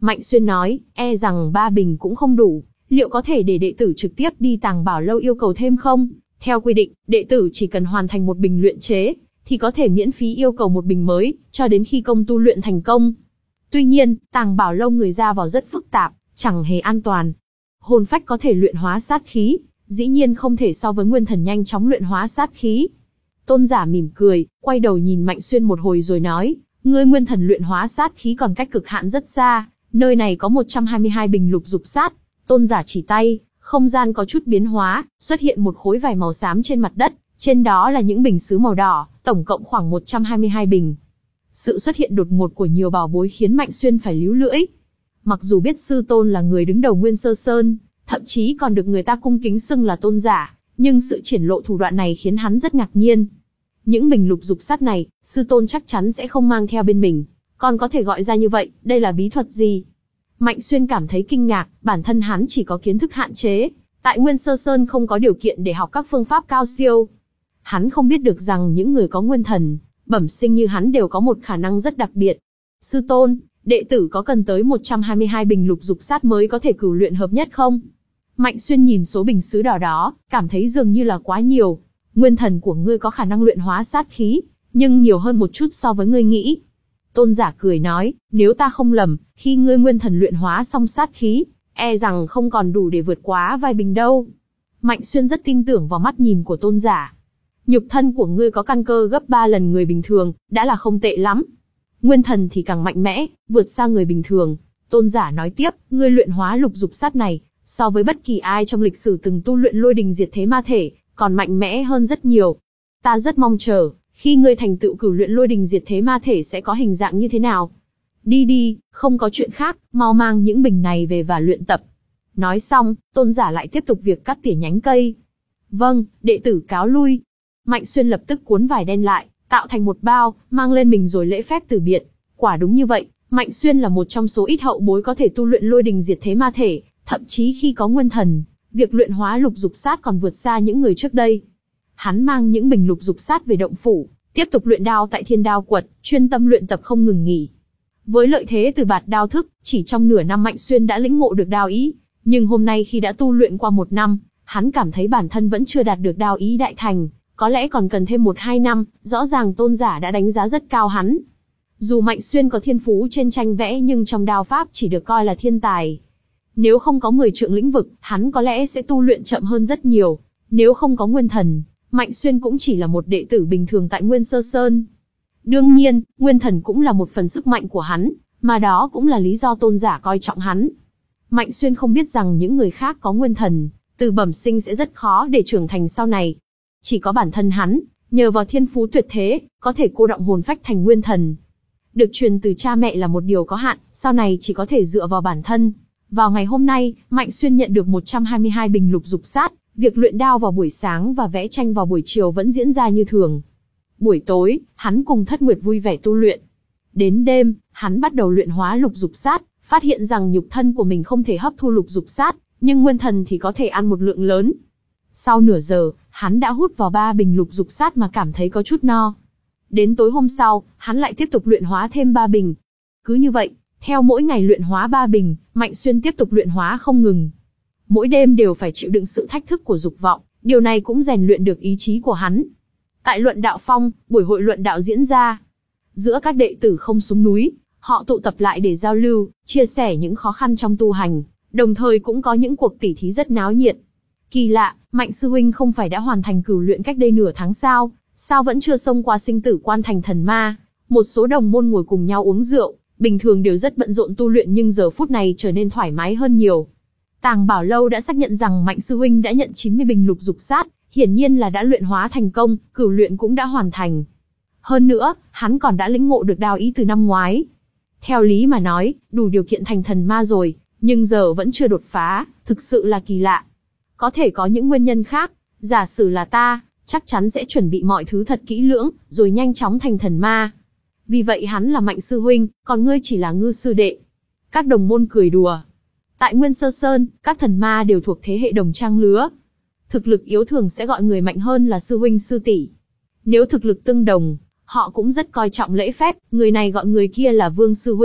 Mạnh Xuyên nói, e rằng ba bình cũng không đủ, liệu có thể để đệ tử trực tiếp đi Tàng Bảo Lâu yêu cầu thêm không? Theo quy định, đệ tử chỉ cần hoàn thành một bình luyện chế, thì có thể miễn phí yêu cầu một bình mới, cho đến khi công tu luyện thành công. Tuy nhiên, Tàng Bảo Lâu người ra vào rất phức tạp, chẳng hề an toàn. Hồn phách có thể luyện hóa sát khí, dĩ nhiên không thể so với nguyên thần nhanh chóng luyện hóa sát khí. Tôn giả mỉm cười, quay đầu nhìn Mạnh Xuyên một hồi rồi nói, ngươi nguyên thần luyện hóa sát khí còn cách cực hạn rất xa, nơi này có một trăm hai mươi hai bình lục dục sát. Tôn giả chỉ tay, không gian có chút biến hóa, xuất hiện một khối vải màu xám trên mặt đất, trên đó là những bình sứ màu đỏ, tổng cộng khoảng một trăm hai mươi hai bình. Sự xuất hiện đột ngột của nhiều bảo bối khiến Mạnh Xuyên phải líu lưỡi. Mặc dù biết sư tôn là người đứng đầu Nguyên Sơ Sơn, thậm chí còn được người ta cung kính xưng là tôn giả, nhưng sự triển lộ thủ đoạn này khiến hắn rất ngạc nhiên. Những bình lục dục sắt này, sư tôn chắc chắn sẽ không mang theo bên mình, còn có thể gọi ra như vậy, đây là bí thuật gì? Mạnh Xuyên cảm thấy kinh ngạc, bản thân hắn chỉ có kiến thức hạn chế, tại Nguyên Sơ Sơn không có điều kiện để học các phương pháp cao siêu. Hắn không biết được rằng những người có nguyên thần, bẩm sinh như hắn đều có một khả năng rất đặc biệt. Sư tôn, đệ tử có cần tới một trăm hai mươi hai bình lục dục sát mới có thể cửu luyện hợp nhất không? Mạnh Xuyên nhìn số bình sứ đỏ đó, cảm thấy dường như là quá nhiều. Nguyên thần của ngươi có khả năng luyện hóa sát khí, nhưng nhiều hơn một chút so với ngươi nghĩ. Tôn giả cười nói, nếu ta không lầm, khi ngươi nguyên thần luyện hóa xong sát khí, e rằng không còn đủ để vượt quá vài bình đâu. Mạnh Xuyên rất tin tưởng vào mắt nhìn của tôn giả. Nhục thân của ngươi có căn cơ gấp ba lần người bình thường, đã là không tệ lắm. Nguyên thần thì càng mạnh mẽ, vượt xa người bình thường. Tôn giả nói tiếp, ngươi luyện hóa lục dục sát này, so với bất kỳ ai trong lịch sử từng tu luyện lôi đình diệt thế ma thể, còn mạnh mẽ hơn rất nhiều. Ta rất mong chờ, khi ngươi thành tựu cửu luyện lôi đình diệt thế ma thể sẽ có hình dạng như thế nào. Đi đi, không có chuyện khác, mau mang những bình này về và luyện tập. Nói xong, tôn giả lại tiếp tục việc cắt tỉa nhánh cây. Vâng, đệ tử cáo lui. Mạnh Xuyên lập tức cuốn vải đen lại, tạo thành một bao, mang lên mình rồi lễ phép từ biệt. Quả đúng như vậy, Mạnh Xuyên là một trong số ít hậu bối có thể tu luyện lôi đình diệt thế ma thể, thậm chí khi có nguyên thần, việc luyện hóa lục dục sát còn vượt xa những người trước đây. Hắn mang những bình lục dục sát về động phủ, tiếp tục luyện đao tại Thiên Đao Quật, chuyên tâm luyện tập không ngừng nghỉ. Với lợi thế từ bạt đao thức, chỉ trong nửa năm Mạnh Xuyên đã lĩnh ngộ được đao ý, nhưng hôm nay khi đã tu luyện qua một năm, hắn cảm thấy bản thân vẫn chưa đạt được đao ý đại thành, có lẽ còn cần thêm một hai năm, rõ ràng tôn giả đã đánh giá rất cao hắn. Dù Mạnh Xuyên có thiên phú trên tranh vẽ nhưng trong đao pháp chỉ được coi là thiên tài. Nếu không có mười trượng lĩnh vực, hắn có lẽ sẽ tu luyện chậm hơn rất nhiều. Nếu không có nguyên thần, Mạnh Xuyên cũng chỉ là một đệ tử bình thường tại Nguyên Sơ Sơn. Đương nhiên, nguyên thần cũng là một phần sức mạnh của hắn, mà đó cũng là lý do tôn giả coi trọng hắn. Mạnh Xuyên không biết rằng những người khác có nguyên thần, từ bẩm sinh sẽ rất khó để trưởng thành sau này. Chỉ có bản thân hắn, nhờ vào thiên phú tuyệt thế, có thể cô đọng hồn phách thành nguyên thần. Được truyền từ cha mẹ là một điều có hạn, sau này chỉ có thể dựa vào bản thân. Vào ngày hôm nay, Mạnh Xuyên nhận được một trăm hai mươi hai bình lục dục sát, việc luyện đao vào buổi sáng và vẽ tranh vào buổi chiều vẫn diễn ra như thường. Buổi tối, hắn cùng Thất Nguyệt vui vẻ tu luyện. Đến đêm, hắn bắt đầu luyện hóa lục dục sát, phát hiện rằng nhục thân của mình không thể hấp thu lục dục sát, nhưng nguyên thần thì có thể ăn một lượng lớn. Sau nửa giờ, hắn đã hút vào ba bình lục dục sát mà cảm thấy có chút no. Đến tối hôm sau, hắn lại tiếp tục luyện hóa thêm ba bình. Cứ như vậy, theo mỗi ngày luyện hóa ba bình, Mạnh Xuyên tiếp tục luyện hóa không ngừng. Mỗi đêm đều phải chịu đựng sự thách thức của dục vọng, điều này cũng rèn luyện được ý chí của hắn. Tại Luận Đạo Phong, buổi hội luận đạo diễn ra. Giữa các đệ tử không xuống núi, họ tụ tập lại để giao lưu, chia sẻ những khó khăn trong tu hành, đồng thời cũng có những cuộc tỉ thí rất náo nhiệt. Kỳ lạ, Mạnh sư huynh không phải đã hoàn thành cửu luyện cách đây nửa tháng sao, sao vẫn chưa xông qua sinh tử quan thành thần ma? Một số đồng môn ngồi cùng nhau uống rượu, bình thường đều rất bận rộn tu luyện nhưng giờ phút này trở nên thoải mái hơn nhiều. Tàng Bảo Lâu đã xác nhận rằng Mạnh sư huynh đã nhận chín mươi bình lục dục sát, hiển nhiên là đã luyện hóa thành công, cửu luyện cũng đã hoàn thành. Hơn nữa, hắn còn đã lĩnh ngộ được đao ý từ năm ngoái. Theo lý mà nói, đủ điều kiện thành thần ma rồi, nhưng giờ vẫn chưa đột phá, thực sự là kỳ lạ. Có thể có những nguyên nhân khác, giả sử là ta, chắc chắn sẽ chuẩn bị mọi thứ thật kỹ lưỡng, rồi nhanh chóng thành thần ma. Vì vậy hắn là Mạnh sư huynh, còn ngươi chỉ là Ngư sư đệ. Các đồng môn cười đùa. Tại Nguyên Sơ Sơn, các thần ma đều thuộc thế hệ đồng trang lứa. Thực lực yếu thường sẽ gọi người mạnh hơn là sư huynh sư tỷ. Nếu thực lực tương đồng, họ cũng rất coi trọng lễ phép, người này gọi người kia là Vương sư huynh,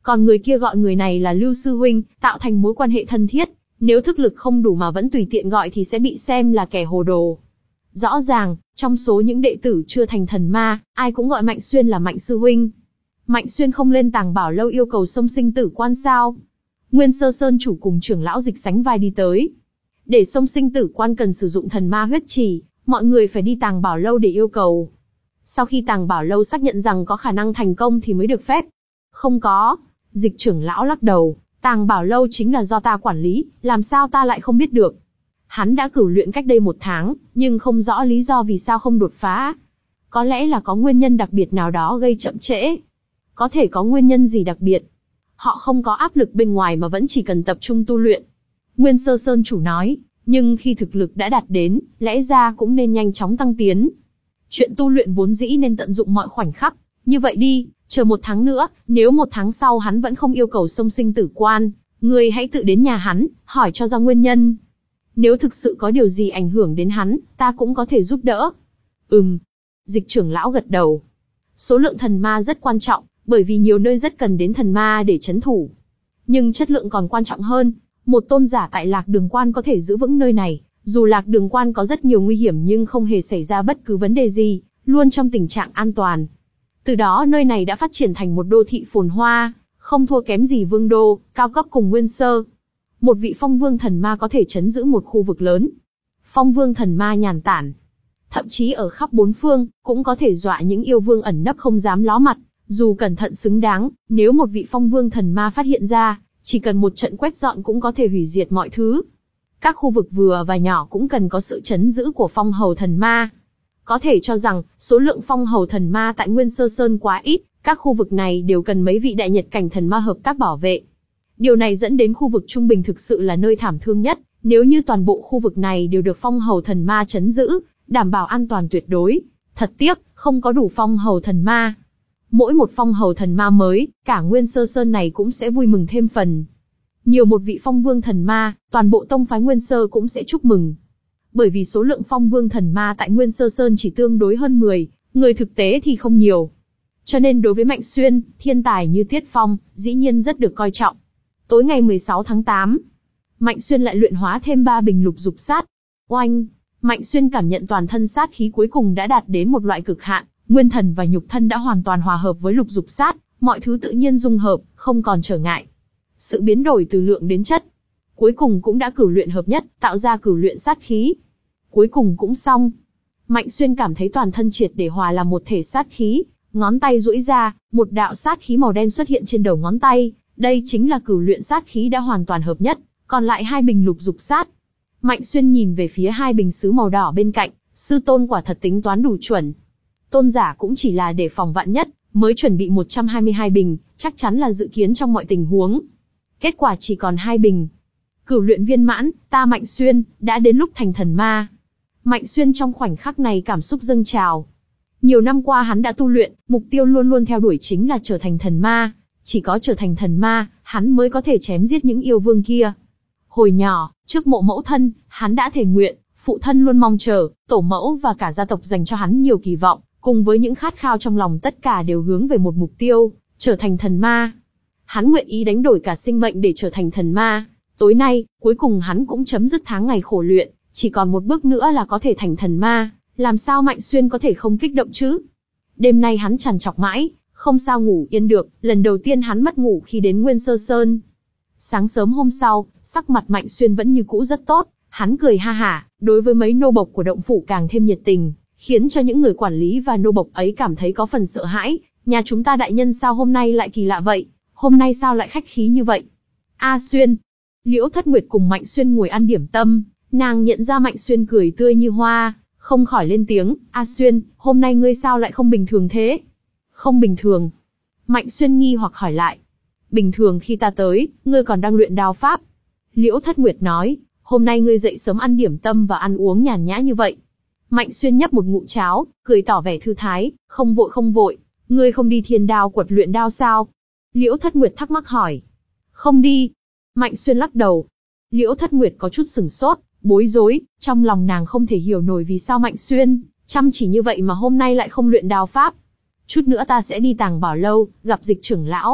Còn người kia gọi người này là Lưu Sư Huynh, tạo thành mối quan hệ thân thiết. Nếu thức lực không đủ mà vẫn tùy tiện gọi thì sẽ bị xem là kẻ hồ đồ. Rõ ràng, trong số những đệ tử chưa thành thần ma, ai cũng gọi Mạnh Xuyên là Mạnh Sư Huynh. Mạnh Xuyên không lên Tàng Bảo Lâu yêu cầu xông sinh tử quan sao? Nguyên Sơ Sơn chủ cùng trưởng lão Dịch sánh vai đi tới. Để xông sinh tử quan cần sử dụng thần ma huyết chỉ, mọi người phải đi Tàng Bảo Lâu để yêu cầu. Sau khi Tàng Bảo Lâu xác nhận rằng có khả năng thành công thì mới được phép. Không có, Dịch trưởng lão lắc đầu, Tàng Bảo Lâu chính là do ta quản lý, làm sao ta lại không biết được. Hắn đã cửu luyện cách đây một tháng, nhưng không rõ lý do vì sao không đột phá. Có lẽ là có nguyên nhân đặc biệt nào đó gây chậm trễ. Có thể có nguyên nhân gì đặc biệt. Họ không có áp lực bên ngoài mà vẫn chỉ cần tập trung tu luyện. Nguyên Sơ Sơn chủ nói, nhưng khi thực lực đã đạt đến, lẽ ra cũng nên nhanh chóng tăng tiến. Chuyện tu luyện vốn dĩ nên tận dụng mọi khoảnh khắc. Như vậy đi, chờ một tháng nữa, nếu một tháng sau hắn vẫn không yêu cầu xông sinh tử quan, người hãy tự đến nhà hắn, hỏi cho ra nguyên nhân. Nếu thực sự có điều gì ảnh hưởng đến hắn, ta cũng có thể giúp đỡ. Ừm. Dịch trưởng lão gật đầu. Số lượng thần ma rất quan trọng, bởi vì nhiều nơi rất cần đến thần ma để trấn thủ. Nhưng chất lượng còn quan trọng hơn. Một tôn giả tại Lạc Đường Quan có thể giữ vững nơi này, dù Lạc Đường Quan có rất nhiều nguy hiểm nhưng không hề xảy ra bất cứ vấn đề gì, luôn trong tình trạng an toàn. Từ đó nơi này đã phát triển thành một đô thị phồn hoa, không thua kém gì Vương Đô, cao cấp cùng Nguyên Sơ. Một vị phong vương thần ma có thể trấn giữ một khu vực lớn. Phong vương thần ma nhàn tản. Thậm chí ở khắp bốn phương, cũng có thể dọa những yêu vương ẩn nấp không dám ló mặt, dù cẩn thận xứng đáng, nếu một vị phong vương thần ma phát hiện ra, chỉ cần một trận quét dọn cũng có thể hủy diệt mọi thứ. Các khu vực vừa và nhỏ cũng cần có sự trấn giữ của phong hầu thần ma. Có thể cho rằng, số lượng phong hầu thần ma tại Nguyên Sơ Sơn quá ít, các khu vực này đều cần mấy vị đại nhật cảnh thần ma hợp tác bảo vệ. Điều này dẫn đến khu vực trung bình thực sự là nơi thảm thương nhất, nếu như toàn bộ khu vực này đều được phong hầu thần ma trấn giữ, đảm bảo an toàn tuyệt đối. Thật tiếc, không có đủ phong hầu thần ma. Mỗi một phong hầu thần ma mới, cả Nguyên Sơ Sơn này cũng sẽ vui mừng thêm phần. Nhiều một vị phong vương thần ma, toàn bộ tông phái Nguyên Sơ cũng sẽ chúc mừng. Bởi vì số lượng phong vương thần ma tại Nguyên Sơ Sơn chỉ tương đối hơn mười, người thực tế thì không nhiều. Cho nên đối với Mạnh Xuyên, thiên tài như Tiết Phong, dĩ nhiên rất được coi trọng. Tối ngày mười sáu tháng tám, Mạnh Xuyên lại luyện hóa thêm ba bình lục dục sát. Oanh! Mạnh Xuyên cảm nhận toàn thân sát khí cuối cùng đã đạt đến một loại cực hạn, nguyên thần và nhục thân đã hoàn toàn hòa hợp với lục dục sát, mọi thứ tự nhiên dung hợp, không còn trở ngại. Sự biến đổi từ lượng đến chất, cuối cùng cũng đã cửu luyện hợp nhất, tạo ra cửu luyện sát khí. Cuối cùng cũng xong. Mạnh Xuyên cảm thấy toàn thân triệt để hòa làm một thể sát khí, ngón tay duỗi ra, một đạo sát khí màu đen xuất hiện trên đầu ngón tay, đây chính là cửu luyện sát khí đã hoàn toàn hợp nhất, còn lại hai bình lục dục sát. Mạnh Xuyên nhìn về phía hai bình sứ màu đỏ bên cạnh, sư tôn quả thật tính toán đủ chuẩn. Tôn giả cũng chỉ là để phòng vạn nhất, mới chuẩn bị một trăm hai mươi hai bình, chắc chắn là dự kiến trong mọi tình huống. Kết quả chỉ còn hai bình. Cửu luyện viên mãn, ta Mạnh Xuyên, đã đến lúc thành thần ma. Mạnh Xuyên trong khoảnh khắc này cảm xúc dâng trào. Nhiều năm qua hắn đã tu luyện, mục tiêu luôn luôn theo đuổi chính là trở thành thần ma. Chỉ có trở thành thần ma, hắn mới có thể chém giết những yêu vương kia. Hồi nhỏ, trước mộ mẫu thân, hắn đã thề nguyện, phụ thân luôn mong chờ, tổ mẫu và cả gia tộc dành cho hắn nhiều kỳ vọng, cùng với những khát khao trong lòng tất cả đều hướng về một mục tiêu, trở thành thần ma. Hắn nguyện ý đánh đổi cả sinh mệnh để trở thành thần ma. Tối nay, cuối cùng hắn cũng chấm dứt tháng ngày khổ luyện, chỉ còn một bước nữa là có thể thành thần ma, làm sao Mạnh Xuyên có thể không kích động chứ? Đêm nay hắn trằn trọc mãi, không sao ngủ yên được, lần đầu tiên hắn mất ngủ khi đến Nguyên Sơ Sơn. Sáng sớm hôm sau, sắc mặt Mạnh Xuyên vẫn như cũ rất tốt, hắn cười ha hả, đối với mấy nô bộc của động phủ càng thêm nhiệt tình, khiến cho những người quản lý và nô bộc ấy cảm thấy có phần sợ hãi. Nhà chúng ta đại nhân sao hôm nay lại kỳ lạ vậy? Hôm nay sao lại khách khí như vậy? A Xuyên. Liễu Thất Nguyệt cùng Mạnh Xuyên ngồi ăn điểm tâm, nàng nhận ra Mạnh Xuyên cười tươi như hoa, không khỏi lên tiếng, A Xuyên, hôm nay ngươi sao lại không bình thường thế? Không bình thường. Mạnh Xuyên nghi hoặc hỏi lại. Bình thường khi ta tới, ngươi còn đang luyện đao pháp. Liễu Thất Nguyệt nói, hôm nay ngươi dậy sớm ăn điểm tâm và ăn uống nhàn nhã như vậy. Mạnh Xuyên nhấp một ngụm cháo, cười tỏ vẻ thư thái, không vội không vội, ngươi không đi Thiên Đao quật luyện đao sao? Liễu Thất Nguyệt thắc mắc hỏi. Không đi. Mạnh Xuyên lắc đầu. Liễu Thất Nguyệt có chút sửng sốt, bối rối, trong lòng nàng không thể hiểu nổi vì sao Mạnh Xuyên chăm chỉ như vậy mà hôm nay lại không luyện đao pháp. Chút nữa ta sẽ đi Tàng Bảo Lâu, gặp Dịch trưởng lão.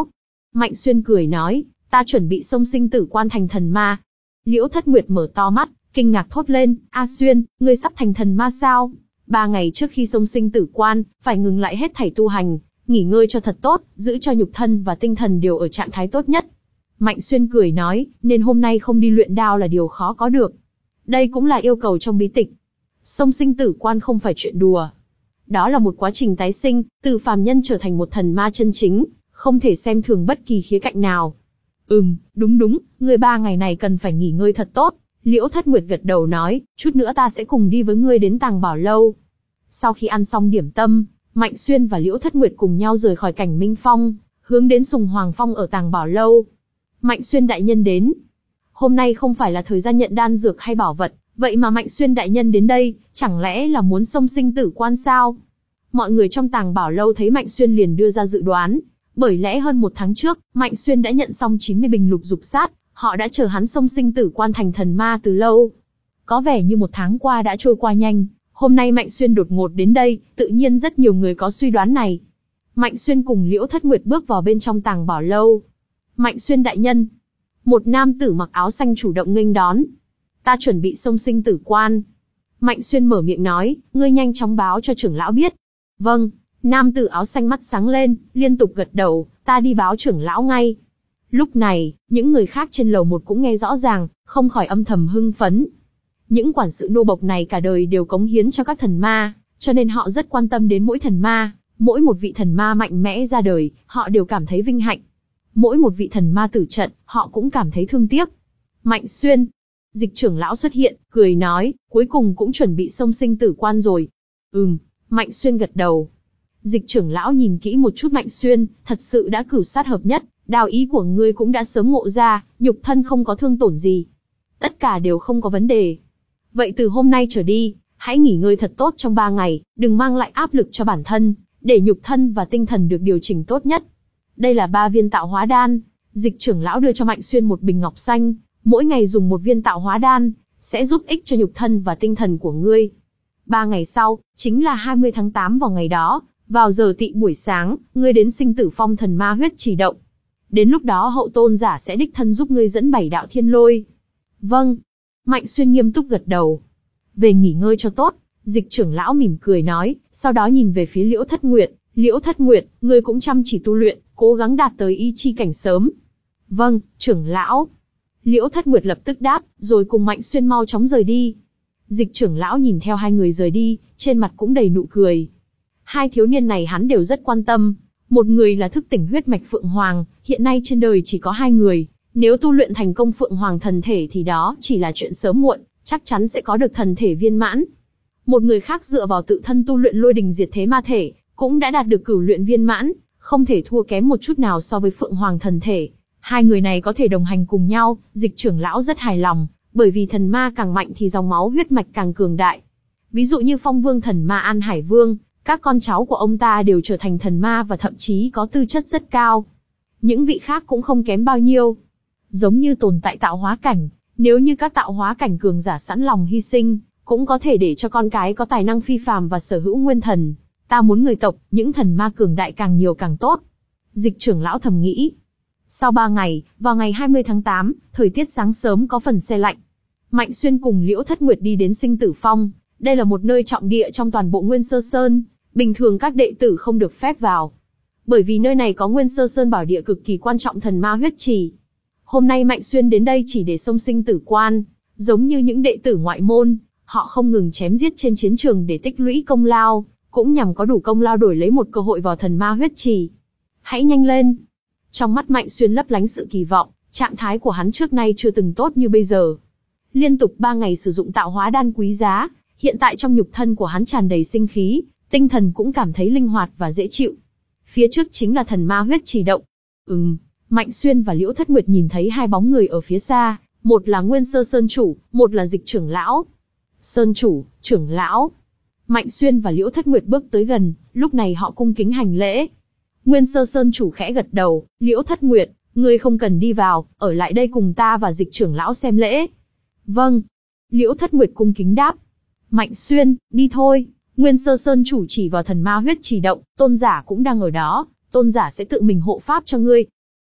Mạnh Xuyên cười nói, ta chuẩn bị xông sinh tử quan thành thần ma. Liễu Thất Nguyệt mở to mắt, kinh ngạc thốt lên, A Xuyên, ngươi sắp thành thần ma sao? Ba ngày trước khi xông sinh tử quan, phải ngừng lại hết thảy tu hành, nghỉ ngơi cho thật tốt, giữ cho nhục thân và tinh thần đều ở trạng thái tốt nhất. Mạnh Xuyên cười nói, nên hôm nay không đi luyện đao là điều khó có được. Đây cũng là yêu cầu trong bí tịch. Xông sinh tử quan không phải chuyện đùa. Đó là một quá trình tái sinh, từ phàm nhân trở thành một thần ma chân chính, không thể xem thường bất kỳ khía cạnh nào. Ừm, đúng đúng, ngươi ba ngày này cần phải nghỉ ngơi thật tốt. Liễu Thất Nguyệt gật đầu nói, chút nữa ta sẽ cùng đi với ngươi đến Tàng Bảo Lâu. Sau khi ăn xong điểm tâm, Mạnh Xuyên và Liễu Thất Nguyệt cùng nhau rời khỏi cảnh Minh Phong, hướng đến Sùng Hoàng Phong ở Tàng Bảo Lâu. Mạnh Xuyên đại nhân đến. Hôm nay không phải là thời gian nhận đan dược hay bảo vật, vậy mà Mạnh Xuyên đại nhân đến đây, chẳng lẽ là muốn xông sinh tử quan sao? Mọi người trong Tàng Bảo Lâu thấy Mạnh Xuyên liền đưa ra dự đoán, bởi lẽ hơn một tháng trước, Mạnh Xuyên đã nhận xong chín mươi bình lục dục sát, họ đã chờ hắn xông sinh tử quan thành thần ma từ lâu. Có vẻ như một tháng qua đã trôi qua nhanh, hôm nay Mạnh Xuyên đột ngột đến đây, tự nhiên rất nhiều người có suy đoán này. Mạnh Xuyên cùng Liễu Thất Nguyệt bước vào bên trong Tàng Bảo Lâu. Mạnh Xuyên đại nhân. Một nam tử mặc áo xanh chủ động nghênh đón. Ta chuẩn bị xông sinh tử quan. Mạnh Xuyên mở miệng nói, ngươi nhanh chóng báo cho trưởng lão biết. Vâng, nam tử áo xanh mắt sáng lên, liên tục gật đầu, ta đi báo trưởng lão ngay. Lúc này, những người khác trên lầu một cũng nghe rõ ràng, không khỏi âm thầm hưng phấn. Những quản sự nô bộc này cả đời đều cống hiến cho các thần ma, cho nên họ rất quan tâm đến mỗi thần ma, mỗi một vị thần ma mạnh mẽ ra đời, họ đều cảm thấy vinh hạnh. Mỗi một vị thần ma tử trận, họ cũng cảm thấy thương tiếc. Mạnh Xuyên, Dịch trưởng lão xuất hiện, cười nói, cuối cùng cũng chuẩn bị xông sinh tử quan rồi. Ừm, Mạnh Xuyên gật đầu. Dịch trưởng lão nhìn kỹ một chút Mạnh Xuyên, thật sự đã cửu sát hợp nhất, đạo ý của ngươi cũng đã sớm ngộ ra, nhục thân không có thương tổn gì. Tất cả đều không có vấn đề. Vậy từ hôm nay trở đi, hãy nghỉ ngơi thật tốt trong ba ngày, đừng mang lại áp lực cho bản thân, để nhục thân và tinh thần được điều chỉnh tốt nhất. Đây là ba viên tạo hóa đan. Dịch trưởng lão đưa cho Mạnh Xuyên một bình ngọc xanh, mỗi ngày dùng một viên tạo hóa đan, sẽ giúp ích cho nhục thân và tinh thần của ngươi. Ba ngày sau, chính là hai mươi tháng tám vào ngày đó, vào giờ tỵ buổi sáng, ngươi đến sinh tử phong thần ma huyết chỉ động. Đến lúc đó hậu tôn giả sẽ đích thân giúp ngươi dẫn bảy đạo thiên lôi. Vâng. Mạnh Xuyên nghiêm túc gật đầu. Về nghỉ ngơi cho tốt, dịch trưởng lão mỉm cười nói, sau đó nhìn về phía Liễu Thất Nguyệt. Liễu Thất Nguyệt, ngươi cũng chăm chỉ tu luyện, cố gắng đạt tới ý chi cảnh sớm. Vâng, trưởng lão. Liễu Thất Nguyệt lập tức đáp, rồi cùng Mạnh Xuyên mau chóng rời đi. Dịch trưởng lão nhìn theo hai người rời đi, trên mặt cũng đầy nụ cười. Hai thiếu niên này hắn đều rất quan tâm. Một người là thức tỉnh huyết mạch Phượng Hoàng, hiện nay trên đời chỉ có hai người. Nếu tu luyện thành công Phượng Hoàng thần thể thì đó chỉ là chuyện sớm muộn, chắc chắn sẽ có được thần thể viên mãn. Một người khác dựa vào tự thân tu luyện lôi đình diệt thế ma thể, cũng đã đạt được cửu luyện viên mãn, không thể thua kém một chút nào so với Phượng Hoàng thần thể. Hai người này có thể đồng hành cùng nhau, dịch trưởng lão rất hài lòng, bởi vì thần ma càng mạnh thì dòng máu huyết mạch càng cường đại. Ví dụ như Phong Vương thần ma An Hải Vương, các con cháu của ông ta đều trở thành thần ma và thậm chí có tư chất rất cao. Những vị khác cũng không kém bao nhiêu. Giống như tồn tại tạo hóa cảnh, nếu như các tạo hóa cảnh cường giả sẵn lòng hy sinh, cũng có thể để cho con cái có tài năng phi phàm và sở hữu nguyên thần. Ta muốn người tộc, những thần ma cường đại càng nhiều càng tốt. Dịch trưởng lão thầm nghĩ. Sau ba ngày, vào ngày hai mươi tháng tám, thời tiết sáng sớm có phần se lạnh. Mạnh Xuyên cùng Liễu Thất Nguyệt đi đến Sinh Tử Phong. Đây là một nơi trọng địa trong toàn bộ Nguyên Sơ Sơn, bình thường các đệ tử không được phép vào. Bởi vì nơi này có Nguyên Sơ Sơn bảo địa cực kỳ quan trọng thần ma huyết trì. Hôm nay Mạnh Xuyên đến đây chỉ để xông sinh tử quan, giống như những đệ tử ngoại môn, họ không ngừng chém giết trên chiến trường để tích lũy công lao, cũng nhằm có đủ công lao đổi lấy một cơ hội vào thần ma huyết trì. Hãy nhanh lên! Trong mắt Mạnh Xuyên lấp lánh sự kỳ vọng, trạng thái của hắn trước nay chưa từng tốt như bây giờ. Liên tục ba ngày sử dụng tạo hóa đan quý giá, hiện tại trong nhục thân của hắn tràn đầy sinh khí, tinh thần cũng cảm thấy linh hoạt và dễ chịu. Phía trước chính là thần ma huyết trì động. Ừm, Mạnh Xuyên và Liễu Thất Nguyệt nhìn thấy hai bóng người ở phía xa, một là Nguyên Sơ Sơn chủ, một là Dịch trưởng lão. Sơn chủ, trưởng lão. Mạnh Xuyên và Liễu Thất Nguyệt bước tới gần, lúc này họ cung kính hành lễ. Nguyên Sơ Sơn chủ khẽ gật đầu, Liễu Thất Nguyệt, ngươi không cần đi vào, ở lại đây cùng ta và Dịch trưởng lão xem lễ. Vâng. Liễu Thất Nguyệt cung kính đáp. Mạnh Xuyên, đi thôi. Nguyên Sơ Sơn chủ chỉ vào thần ma huyết trì động, tôn giả cũng đang ở đó, tôn giả sẽ tự mình hộ pháp cho ngươi.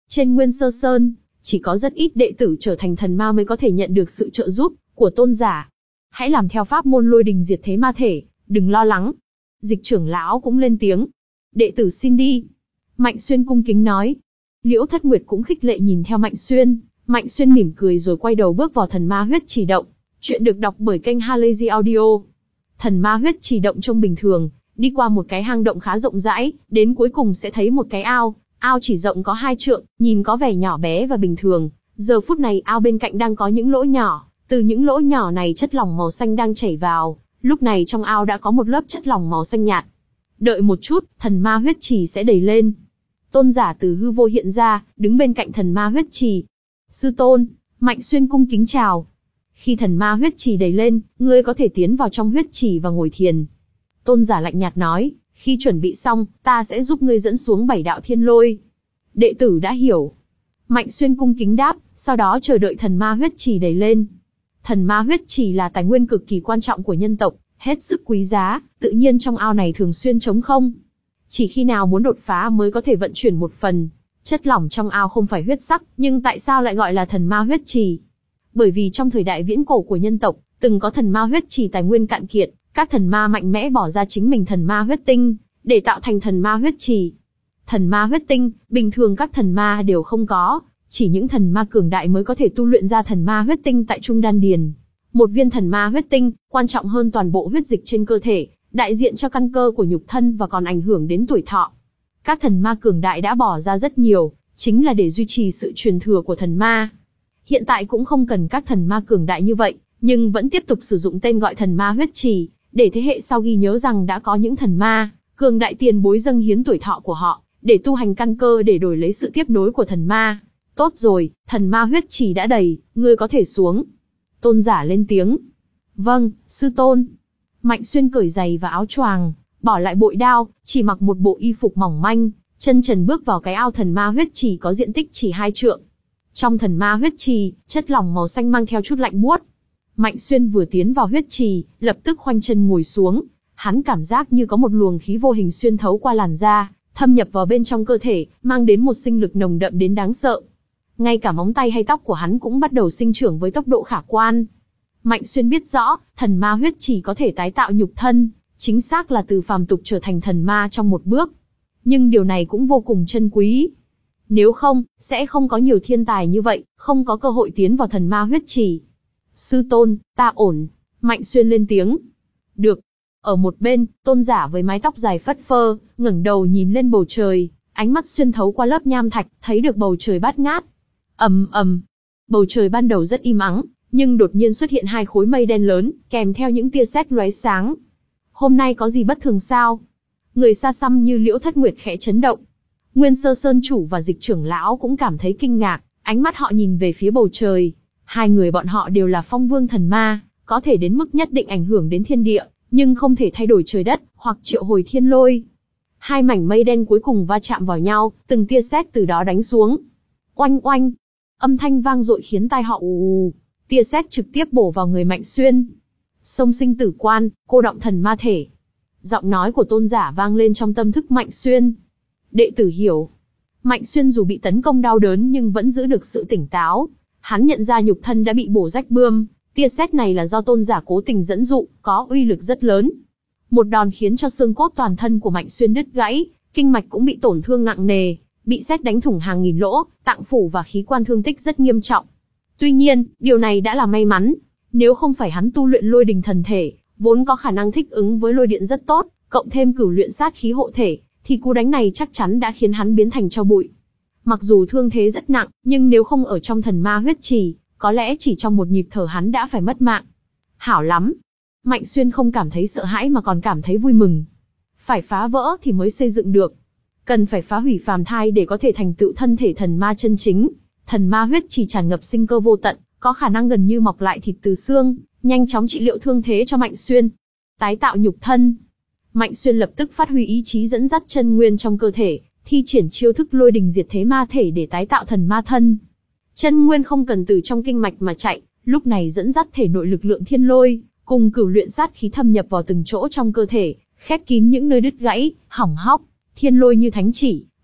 Trên Nguyên Sơ Sơn, chỉ có rất ít đệ tử trở thành thần ma mới có thể nhận được sự trợ giúp của tôn giả. Hãy làm theo pháp môn lôi đình diệt thế ma thể, đừng lo lắng. Dịch trưởng lão cũng lên tiếng. Đệ tử xin đi. Mạnh Xuyên cung kính nói. Liễu Thất Nguyệt cũng khích lệ nhìn theo Mạnh Xuyên. Mạnh Xuyên mỉm cười rồi quay đầu bước vào thần ma huyết chỉ động. Chuyện được đọc bởi kênh Halazy Audio. Thần ma huyết chỉ động trông bình thường, đi qua một cái hang động khá rộng rãi, đến cuối cùng sẽ thấy một cái ao. Ao chỉ rộng có hai trượng, nhìn có vẻ nhỏ bé và bình thường. Giờ phút này ao bên cạnh đang có những lỗ nhỏ, từ những lỗ nhỏ này chất lỏng màu xanh đang chảy vào. Lúc này trong ao đã có một lớp chất lỏng màu xanh nhạt. Đợi một chút, thần ma huyết trì sẽ đầy lên. Tôn giả từ hư vô hiện ra, đứng bên cạnh thần ma huyết trì. Sư tôn, Mạnh Xuyên cung kính chào. Khi thần ma huyết trì đầy lên, ngươi có thể tiến vào trong huyết trì và ngồi thiền. Tôn giả lạnh nhạt nói, khi chuẩn bị xong, ta sẽ giúp ngươi dẫn xuống bảy đạo thiên lôi. Đệ tử đã hiểu. Mạnh Xuyên cung kính đáp, sau đó chờ đợi thần ma huyết trì đầy lên. Thần ma huyết trì là tài nguyên cực kỳ quan trọng của nhân tộc, hết sức quý giá, tự nhiên trong ao này thường xuyên trống không. Chỉ khi nào muốn đột phá mới có thể vận chuyển một phần. Chất lỏng trong ao không phải huyết sắc, nhưng tại sao lại gọi là thần ma huyết trì? Bởi vì trong thời đại viễn cổ của nhân tộc, từng có thần ma huyết trì tài nguyên cạn kiệt, các thần ma mạnh mẽ bỏ ra chính mình thần ma huyết tinh, để tạo thành thần ma huyết trì. Thần ma huyết tinh, bình thường các thần ma đều không có, chỉ những thần ma cường đại mới có thể tu luyện ra thần ma huyết tinh tại Trung Đan Điền. Một viên thần ma huyết tinh, quan trọng hơn toàn bộ huyết dịch trên cơ thể, đại diện cho căn cơ của nhục thân và còn ảnh hưởng đến tuổi thọ. Các thần ma cường đại đã bỏ ra rất nhiều, chính là để duy trì sự truyền thừa của thần ma. Hiện tại cũng không cần các thần ma cường đại như vậy, nhưng vẫn tiếp tục sử dụng tên gọi thần ma huyết trì, để thế hệ sau ghi nhớ rằng đã có những thần ma cường đại tiền bối dâng hiến tuổi thọ của họ, để tu hành căn cơ để đổi lấy sự tiếp nối của thần ma. Tốt rồi, thần ma huyết trì đã đầy, ngươi có thể xuống. Tôn giả lên tiếng. Vâng, sư tôn. Mạnh Xuyên cởi giày và áo choàng, bỏ lại bội đao, chỉ mặc một bộ y phục mỏng manh, chân trần bước vào cái ao thần ma huyết trì có diện tích chỉ hai trượng. Trong thần ma huyết trì, chất lỏng màu xanh mang theo chút lạnh buốt. Mạnh Xuyên vừa tiến vào huyết trì, lập tức khoanh chân ngồi xuống. Hắn cảm giác như có một luồng khí vô hình xuyên thấu qua làn da, thâm nhập vào bên trong cơ thể, mang đến một sinh lực nồng đậm đến đáng sợ. Ngay cả móng tay hay tóc của hắn cũng bắt đầu sinh trưởng với tốc độ khả quan. Mạnh Xuyên biết rõ, thần ma huyết trì có thể tái tạo nhục thân, chính xác là từ phàm tục trở thành thần ma trong một bước. Nhưng điều này cũng vô cùng chân quý. Nếu không, sẽ không có nhiều thiên tài như vậy, không có cơ hội tiến vào thần ma huyết trì. Sư tôn, ta ổn. Mạnh Xuyên lên tiếng. Được. Ở một bên, tôn giả với mái tóc dài phất phơ, ngẩng đầu nhìn lên bầu trời, ánh mắt xuyên thấu qua lớp nham thạch, thấy được bầu trời bát ngát. Ầm ầm. Bầu trời ban đầu rất im ắng, nhưng đột nhiên xuất hiện hai khối mây đen lớn, kèm theo những tia sét lóe sáng. Hôm nay có gì bất thường sao? Người xa xăm như Liễu Thất Nguyệt khẽ chấn động. Nguyên Sơ Sơn chủ và Dịch trưởng lão cũng cảm thấy kinh ngạc, ánh mắt họ nhìn về phía bầu trời. Hai người bọn họ đều là phong vương thần ma, có thể đến mức nhất định ảnh hưởng đến thiên địa, nhưng không thể thay đổi trời đất, hoặc triệu hồi thiên lôi. Hai mảnh mây đen cuối cùng va chạm vào nhau, từng tia sét từ đó đánh xuống. Oanh oanh, âm thanh vang dội khiến tai họ ù ù, tia sét trực tiếp bổ vào người Mạnh Xuyên. Sông sinh tử quan, cô động thần ma thể. Giọng nói của tôn giả vang lên trong tâm thức Mạnh Xuyên. Đệ tử hiểu. Mạnh Xuyên dù bị tấn công đau đớn nhưng vẫn giữ được sự tỉnh táo. Hắn nhận ra nhục thân đã bị bổ rách bươm, tia sét này là do tôn giả cố tình dẫn dụ, có uy lực rất lớn. Một đòn khiến cho xương cốt toàn thân của Mạnh Xuyên đứt gãy, kinh mạch cũng bị tổn thương nặng nề, bị sét đánh thủng hàng nghìn lỗ, tạng phủ và khí quan thương tích rất nghiêm trọng. Tuy nhiên, điều này đã là may mắn. Nếu không phải hắn tu luyện lôi đình thần thể, vốn có khả năng thích ứng với lôi điện rất tốt, cộng thêm cửu luyện sát khí hộ thể, thì cú đánh này chắc chắn đã khiến hắn biến thành tro bụi. Mặc dù thương thế rất nặng, nhưng nếu không ở trong thần ma huyết trì, có lẽ chỉ trong một nhịp thở hắn đã phải mất mạng. Hảo lắm. Mạnh Xuyên không cảm thấy sợ hãi mà còn cảm thấy vui mừng. Phải phá vỡ thì mới xây dựng được. Cần phải phá hủy phàm thai để có thể thành tựu thân thể thần ma chân chính. Thần ma huyết trì tràn ngập sinh cơ vô tận, có khả năng gần như mọc lại thịt từ xương, nhanh chóng trị liệu thương thế cho Mạnh Xuyên. Tái tạo nhục thân. Mạnh Xuyên lập tức phát huy ý chí dẫn dắt chân nguyên trong cơ thể, thi triển chiêu thức lôi đình diệt thế ma thể để tái tạo thần ma thân. Chân nguyên không cần từ trong kinh mạch mà chạy, lúc này dẫn dắt thể nội lực lượng thiên lôi, cùng cửu luyện sát khí thâm nhập vào từng chỗ trong cơ thể, khép kín những nơi đứt gãy, hỏng hóc. Thiên lôi như thánh chỉ,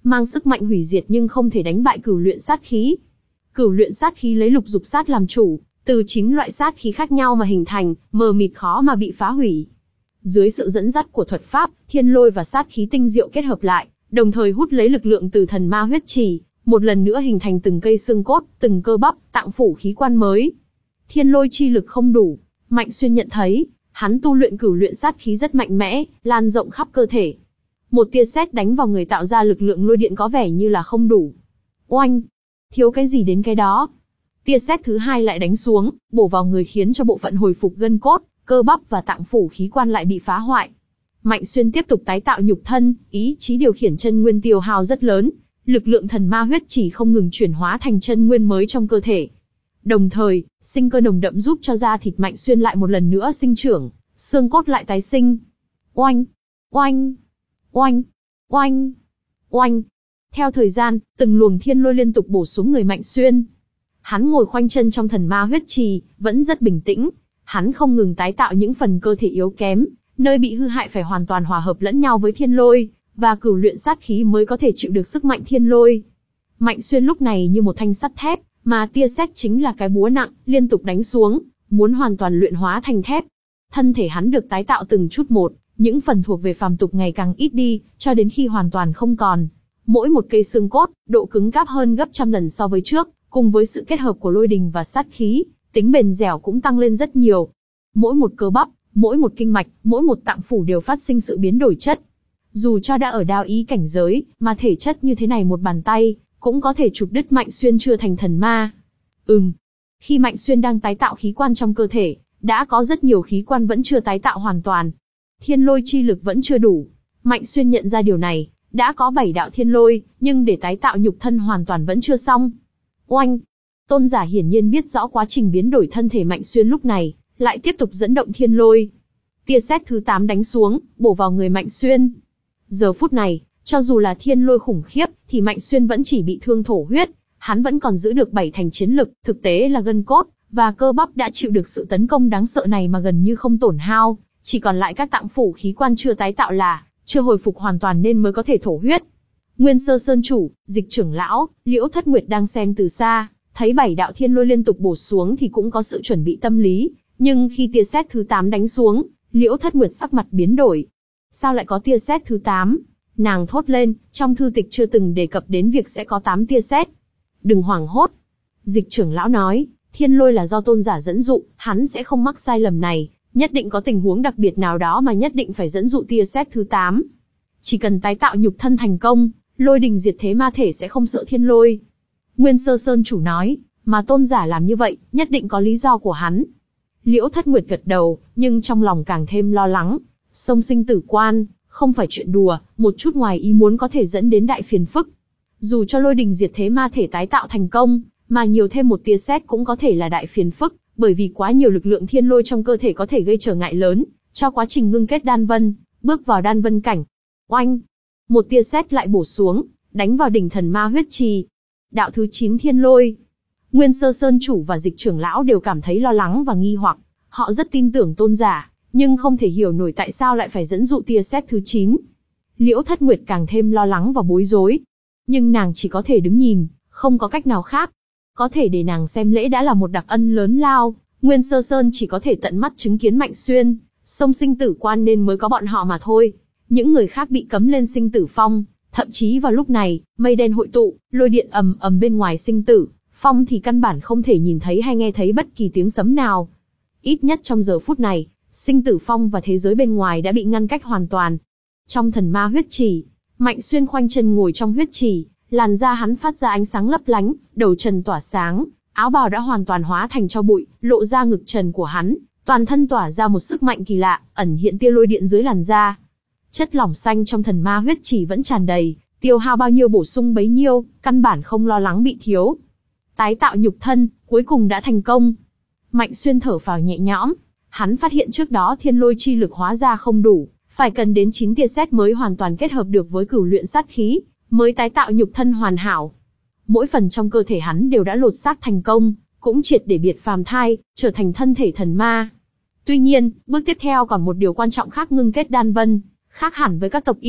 mang sức mạnh hủy diệt nhưng không thể đánh bại cửu luyện sát khí. Cửu luyện sát khí lấy lục dục sát làm chủ, từ chín loại sát khí khác nhau mà hình thành, mờ mịt khó mà bị phá hủy. Dưới sự dẫn dắt của thuật pháp, thiên lôi và sát khí tinh diệu kết hợp lại, đồng thời hút lấy lực lượng từ thần ma huyết trì, một lần nữa hình thành từng cây xương cốt, từng cơ bắp, tạng phủ khí quan mới. Thiên lôi chi lực không đủ, Mạnh Xuyên nhận thấy, hắn tu luyện cửu luyện sát khí rất mạnh mẽ, lan rộng khắp cơ thể. Một tia sét đánh vào người tạo ra lực lượng lôi điện có vẻ như là không đủ. Oanh! Thiếu cái gì đến cái đó. Tia sét thứ hai lại đánh xuống, bổ vào người khiến cho bộ phận hồi phục gân cốt, cơ bắp và tạng phủ khí quan lại bị phá hoại. Mạnh Xuyên tiếp tục tái tạo nhục thân, ý chí điều khiển chân nguyên tiêu hao rất lớn, lực lượng thần ma huyết chỉ không ngừng chuyển hóa thành chân nguyên mới trong cơ thể. Đồng thời, sinh cơ nồng đậm giúp cho da thịt Mạnh Xuyên lại một lần nữa sinh trưởng, xương cốt lại tái sinh. Oanh! Oanh! Oanh! Oanh! Oanh! Theo thời gian, từng luồng thiên lôi liên tục bổ xuống người Mạnh Xuyên. Hắn ngồi khoanh chân trong thần ma huyết trì, vẫn rất bình tĩnh. Hắn không ngừng tái tạo những phần cơ thể yếu kém, nơi bị hư hại phải hoàn toàn hòa hợp lẫn nhau với thiên lôi, và cửu luyện sát khí mới có thể chịu được sức mạnh thiên lôi. Mạnh Xuyên lúc này như một thanh sắt thép, mà tia sét chính là cái búa nặng, liên tục đánh xuống, muốn hoàn toàn luyện hóa thành thép. Thân thể hắn được tái tạo từng chút một, những phần thuộc về phàm tục ngày càng ít đi, cho đến khi hoàn toàn không còn. Mỗi một cây xương cốt, độ cứng cáp hơn gấp trăm lần so với trước, cùng với sự kết hợp của lôi đình và sát khí, tính bền dẻo cũng tăng lên rất nhiều. Mỗi một cơ bắp, mỗi một kinh mạch, mỗi một tạng phủ đều phát sinh sự biến đổi chất. Dù cho đã ở đao ý cảnh giới, mà thể chất như thế này một bàn tay, cũng có thể chụp đứt Mạnh Xuyên chưa thành thần ma. Ừm. Khi Mạnh Xuyên đang tái tạo khí quan trong cơ thể, đã có rất nhiều khí quan vẫn chưa tái tạo hoàn toàn. Thiên lôi chi lực vẫn chưa đủ. Mạnh Xuyên nhận ra điều này, đã có bảy đạo thiên lôi, nhưng để tái tạo nhục thân hoàn toàn vẫn chưa xong. Oanh! Tôn giả hiển nhiên biết rõ quá trình biến đổi thân thể Mạnh Xuyên lúc này, lại tiếp tục dẫn động thiên lôi. Tia sét thứ tám đánh xuống, bổ vào người Mạnh Xuyên. Giờ phút này, cho dù là thiên lôi khủng khiếp, thì Mạnh Xuyên vẫn chỉ bị thương thổ huyết, hắn vẫn còn giữ được bảy thành chiến lực, thực tế là gân cốt và cơ bắp đã chịu được sự tấn công đáng sợ này mà gần như không tổn hao, chỉ còn lại các tạng phủ khí quan chưa tái tạo là chưa hồi phục hoàn toàn nên mới có thể thổ huyết. Nguyên Sơ Sơn chủ, Dịch trưởng lão, Liễu Thất Nguyệt đang xem từ xa, thấy bảy đạo thiên lôi liên tục bổ xuống thì cũng có sự chuẩn bị tâm lý, nhưng khi tia sét thứ tám đánh xuống, Liễu Thất Nguyệt sắc mặt biến đổi. Sao lại có tia sét thứ tám? Nàng thốt lên, trong thư tịch chưa từng đề cập đến việc sẽ có tám tia sét. Đừng hoảng hốt. Dịch trưởng lão nói, thiên lôi là do tôn giả dẫn dụ, hắn sẽ không mắc sai lầm này, nhất định có tình huống đặc biệt nào đó mà nhất định phải dẫn dụ tia sét thứ tám. Chỉ cần tái tạo nhục thân thành công, lôi đình diệt thế ma thể sẽ không sợ thiên lôi. Nguyên Sơ Sơn chủ nói, mà tôn giả làm như vậy, nhất định có lý do của hắn. Liễu Thất Nguyệt gật đầu, nhưng trong lòng càng thêm lo lắng. Sông sinh tử quan, không phải chuyện đùa, một chút ngoài ý muốn có thể dẫn đến đại phiền phức. Dù cho lôi đình diệt thế ma thể tái tạo thành công, mà nhiều thêm một tia sét cũng có thể là đại phiền phức, bởi vì quá nhiều lực lượng thiên lôi trong cơ thể có thể gây trở ngại lớn cho quá trình ngưng kết đan vân, bước vào đan vân cảnh. Oanh! Một tia sét lại bổ xuống, đánh vào đỉnh thần ma huyết trì. Đạo thứ chín thiên lôi. Nguyên Sơ Sơn chủ và Dịch trưởng lão đều cảm thấy lo lắng và nghi hoặc, họ rất tin tưởng tôn giả, nhưng không thể hiểu nổi tại sao lại phải dẫn dụ tia sét thứ chín. Liễu Thất Nguyệt càng thêm lo lắng và bối rối, nhưng nàng chỉ có thể đứng nhìn, không có cách nào khác. Có thể để nàng xem lễ đã là một đặc ân lớn lao, Nguyên Sơ Sơn chỉ có thể tận mắt chứng kiến Mạnh Xuyên xông sinh tử quan nên mới có bọn họ mà thôi. Những người khác bị cấm lên sinh tử phong, thậm chí vào lúc này, mây đen hội tụ, lôi điện ầm ầm bên ngoài sinh tử phong thì căn bản không thể nhìn thấy hay nghe thấy bất kỳ tiếng sấm nào. Ít nhất trong giờ phút này, sinh tử phong và thế giới bên ngoài đã bị ngăn cách hoàn toàn. Trong thần ma huyết trì, Mạnh Xuyên khoanh chân ngồi trong huyết trì, làn da hắn phát ra ánh sáng lấp lánh, đầu trần tỏa sáng, áo bào đã hoàn toàn hóa thành tro bụi, lộ ra ngực trần của hắn, toàn thân tỏa ra một sức mạnh kỳ lạ, ẩn hiện tia lôi điện dưới làn da. Chất lỏng xanh trong thần ma huyết trì vẫn tràn đầy, tiêu hao bao nhiêu bổ sung bấy nhiêu, căn bản không lo lắng bị thiếu. Tái tạo nhục thân, cuối cùng đã thành công. Mạnh Xuyên thở phào nhẹ nhõm, hắn phát hiện trước đó thiên lôi chi lực hóa ra không đủ, phải cần đến chín tia sét mới hoàn toàn kết hợp được với cửu luyện sát khí, mới tái tạo nhục thân hoàn hảo. Mỗi phần trong cơ thể hắn đều đã lột xác thành công, cũng triệt để biệt phàm thai, trở thành thân thể thần ma. Tuy nhiên, bước tiếp theo còn một điều quan trọng khác ngưng kết đan vân, khác hẳn với các tộc yêu,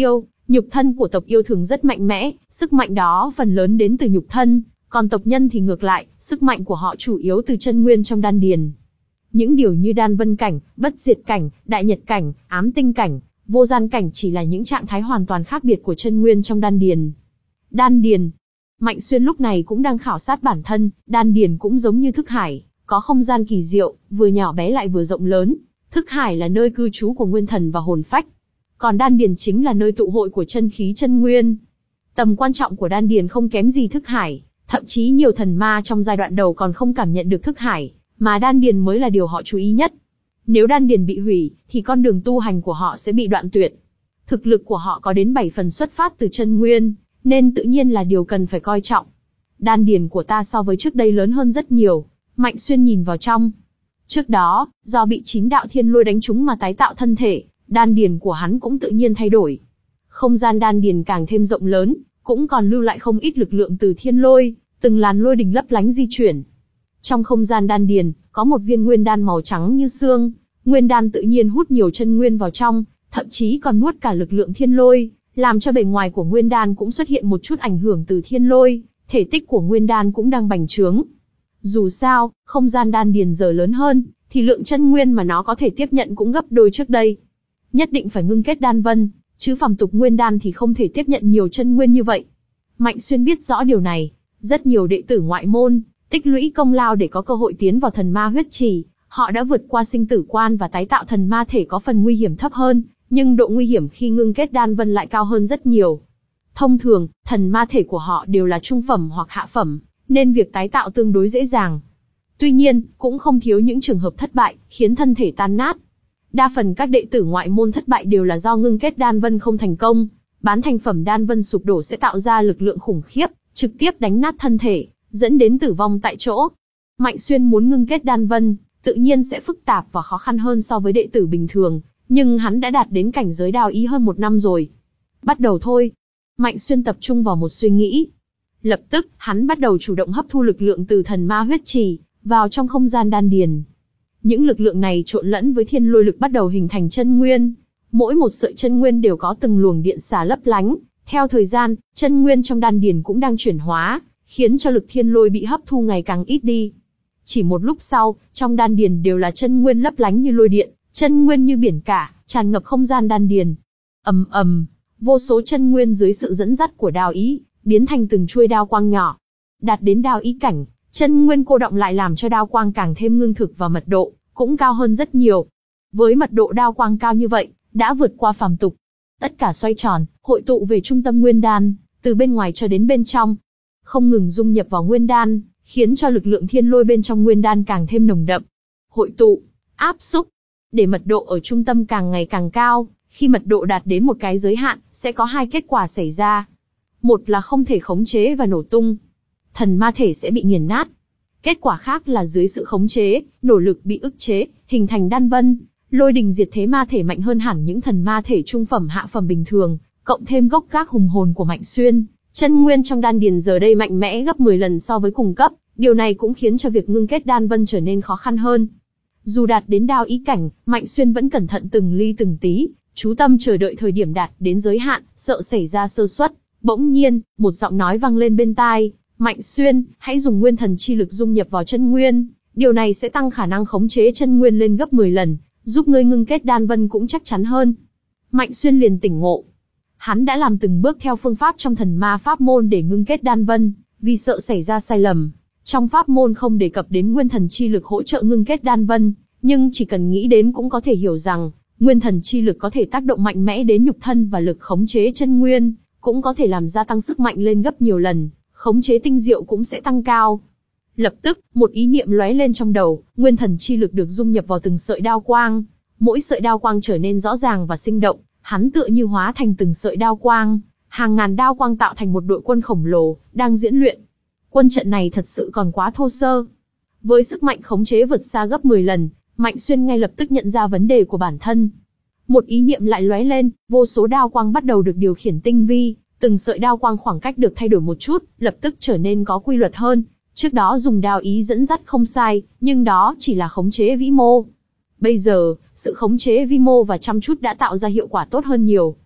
Nhục thân của tộc yêu thường rất mạnh mẽ, sức mạnh đó phần lớn đến từ nhục thân, còn tộc nhân thì ngược lại, sức mạnh của họ chủ yếu từ chân nguyên trong đan điền. Những điều như đan vân cảnh, bất diệt cảnh, đại nhật cảnh, ám tinh cảnh, vô gian cảnh chỉ là những trạng thái hoàn toàn khác biệt của chân nguyên trong đan điền. Đan điền. Mạnh Xuyên lúc này cũng đang khảo sát bản thân, đan điền cũng giống như thức hải, có không gian kỳ diệu, vừa nhỏ bé lại vừa rộng lớn. Thức hải là nơi cư trú của nguyên thần và hồn phách, còn đan điền chính là nơi tụ hội của chân khí chân nguyên. Tầm quan trọng của đan điền không kém gì thức hải, thậm chí nhiều thần ma trong giai đoạn đầu còn không cảm nhận được thức hải, mà đan điền mới là điều họ chú ý nhất. Nếu đan điền bị hủy, thì con đường tu hành của họ sẽ bị đoạn tuyệt. Thực lực của họ có đến bảy phần xuất phát từ chân nguyên, nên tự nhiên là điều cần phải coi trọng. Đan điền của ta so với trước đây lớn hơn rất nhiều. Mạnh Xuyên nhìn vào trong. Trước đó, do bị chín đạo thiên lôi đánh trúng mà tái tạo thân thể, đan điền của hắn cũng tự nhiên thay đổi. Không gian đan điền càng thêm rộng lớn, cũng còn lưu lại không ít lực lượng từ thiên lôi, từng làn lôi đình lấp lánh di chuyển. Trong không gian đan điền, có một viên nguyên đan màu trắng như xương, nguyên đan tự nhiên hút nhiều chân nguyên vào trong, thậm chí còn nuốt cả lực lượng thiên lôi, làm cho bề ngoài của nguyên đan cũng xuất hiện một chút ảnh hưởng từ thiên lôi, thể tích của nguyên đan cũng đang bành trướng. Dù sao, không gian đan điền giờ lớn hơn, thì lượng chân nguyên mà nó có thể tiếp nhận cũng gấp đôi trước đây. Nhất định phải ngưng kết đan vân, chứ phàm tục nguyên đan thì không thể tiếp nhận nhiều chân nguyên như vậy. Mạnh Xuyên biết rõ điều này, rất nhiều đệ tử ngoại môn, tích lũy công lao để có cơ hội tiến vào thần ma huyết trì, họ đã vượt qua sinh tử quan và tái tạo thần ma thể có phần nguy hiểm thấp hơn, nhưng độ nguy hiểm khi ngưng kết đan vân lại cao hơn rất nhiều. Thông thường, thần ma thể của họ đều là trung phẩm hoặc hạ phẩm, nên việc tái tạo tương đối dễ dàng. Tuy nhiên, cũng không thiếu những trường hợp thất bại, khiến thân thể tan nát. Đa phần các đệ tử ngoại môn thất bại đều là do ngưng kết đan vân không thành công, bán thành phẩm đan vân sụp đổ sẽ tạo ra lực lượng khủng khiếp, trực tiếp đánh nát thân thể, dẫn đến tử vong tại chỗ. Mạnh Xuyên muốn ngưng kết đan vân, tự nhiên sẽ phức tạp và khó khăn hơn so với đệ tử bình thường, nhưng hắn đã đạt đến cảnh giới đao ý hơn một năm rồi. Bắt đầu thôi. Mạnh Xuyên tập trung vào một suy nghĩ. Lập tức, hắn bắt đầu chủ động hấp thu lực lượng từ thần ma huyết trì, vào trong không gian đan điền. Những lực lượng này trộn lẫn với thiên lôi lực bắt đầu hình thành chân nguyên. Mỗi một sợi chân nguyên đều có từng luồng điện xả lấp lánh. Theo thời gian, chân nguyên trong đan điền cũng đang chuyển hóa, khiến cho lực thiên lôi bị hấp thu ngày càng ít đi. Chỉ một lúc sau, trong đan điền đều là chân nguyên lấp lánh như lôi điện, chân nguyên như biển cả, tràn ngập không gian đan điền. Ầm ầm, vô số chân nguyên dưới sự dẫn dắt của đao ý, biến thành từng chuôi đao quang nhỏ. Đạt đến đao ý cảnh, chân nguyên cô động lại làm cho đao quang càng thêm ngưng thực và mật độ cũng cao hơn rất nhiều. Với mật độ đao quang cao như vậy, đã vượt qua phàm tục. Tất cả xoay tròn, hội tụ về trung tâm nguyên đan, từ bên ngoài cho đến bên trong, không ngừng dung nhập vào nguyên đan, khiến cho lực lượng thiên lôi bên trong nguyên đan càng thêm nồng đậm. Hội tụ, áp xúc, để mật độ ở trung tâm càng ngày càng cao. Khi mật độ đạt đến một cái giới hạn, sẽ có hai kết quả xảy ra. Một là không thể khống chế và nổ tung. Thần ma thể sẽ bị nghiền nát. Kết quả khác là dưới sự khống chế, nổ lực bị ức chế, hình thành đan vân. Lôi đình diệt thế ma thể mạnh hơn hẳn những thần ma thể trung phẩm hạ phẩm bình thường, cộng thêm gốc gác hùng hồn của Mạnh Xuyên. Chân nguyên trong đan điền giờ đây mạnh mẽ gấp mười lần so với cùng cấp, điều này cũng khiến cho việc ngưng kết đan vân trở nên khó khăn hơn. Dù đạt đến đao ý cảnh, Mạnh Xuyên vẫn cẩn thận từng ly từng tí, chú tâm chờ đợi thời điểm đạt đến giới hạn, sợ xảy ra sơ suất. Bỗng nhiên, một giọng nói vang lên bên tai, Mạnh Xuyên, hãy dùng nguyên thần chi lực dung nhập vào chân nguyên, điều này sẽ tăng khả năng khống chế chân nguyên lên gấp mười lần, giúp ngươi ngưng kết đan vân cũng chắc chắn hơn. Mạnh Xuyên liền tỉnh ngộ. Hắn đã làm từng bước theo phương pháp trong thần ma pháp môn để ngưng kết đan vân, vì sợ xảy ra sai lầm. Trong pháp môn không đề cập đến nguyên thần chi lực hỗ trợ ngưng kết đan vân, nhưng chỉ cần nghĩ đến cũng có thể hiểu rằng, nguyên thần chi lực có thể tác động mạnh mẽ đến nhục thân và lực khống chế chân nguyên, cũng có thể làm gia tăng sức mạnh lên gấp nhiều lần, khống chế tinh diệu cũng sẽ tăng cao. Lập tức, một ý niệm lóe lên trong đầu, nguyên thần chi lực được dung nhập vào từng sợi đao quang, mỗi sợi đao quang trở nên rõ ràng và sinh động, hắn tựa như hóa thành từng sợi đao quang, hàng ngàn đao quang tạo thành một đội quân khổng lồ, đang diễn luyện. Quân trận này thật sự còn quá thô sơ. Với sức mạnh khống chế vượt xa gấp mười lần, Mạnh Xuyên ngay lập tức nhận ra vấn đề của bản thân. Một ý niệm lại lóe lên, vô số đao quang bắt đầu được điều khiển tinh vi, từng sợi đao quang khoảng cách được thay đổi một chút, lập tức trở nên có quy luật hơn. Trước đó dùng đao ý dẫn dắt không sai, nhưng đó chỉ là khống chế vĩ mô. Bây giờ, sự khống chế vi mô và chăm chút đã tạo ra hiệu quả tốt hơn nhiều.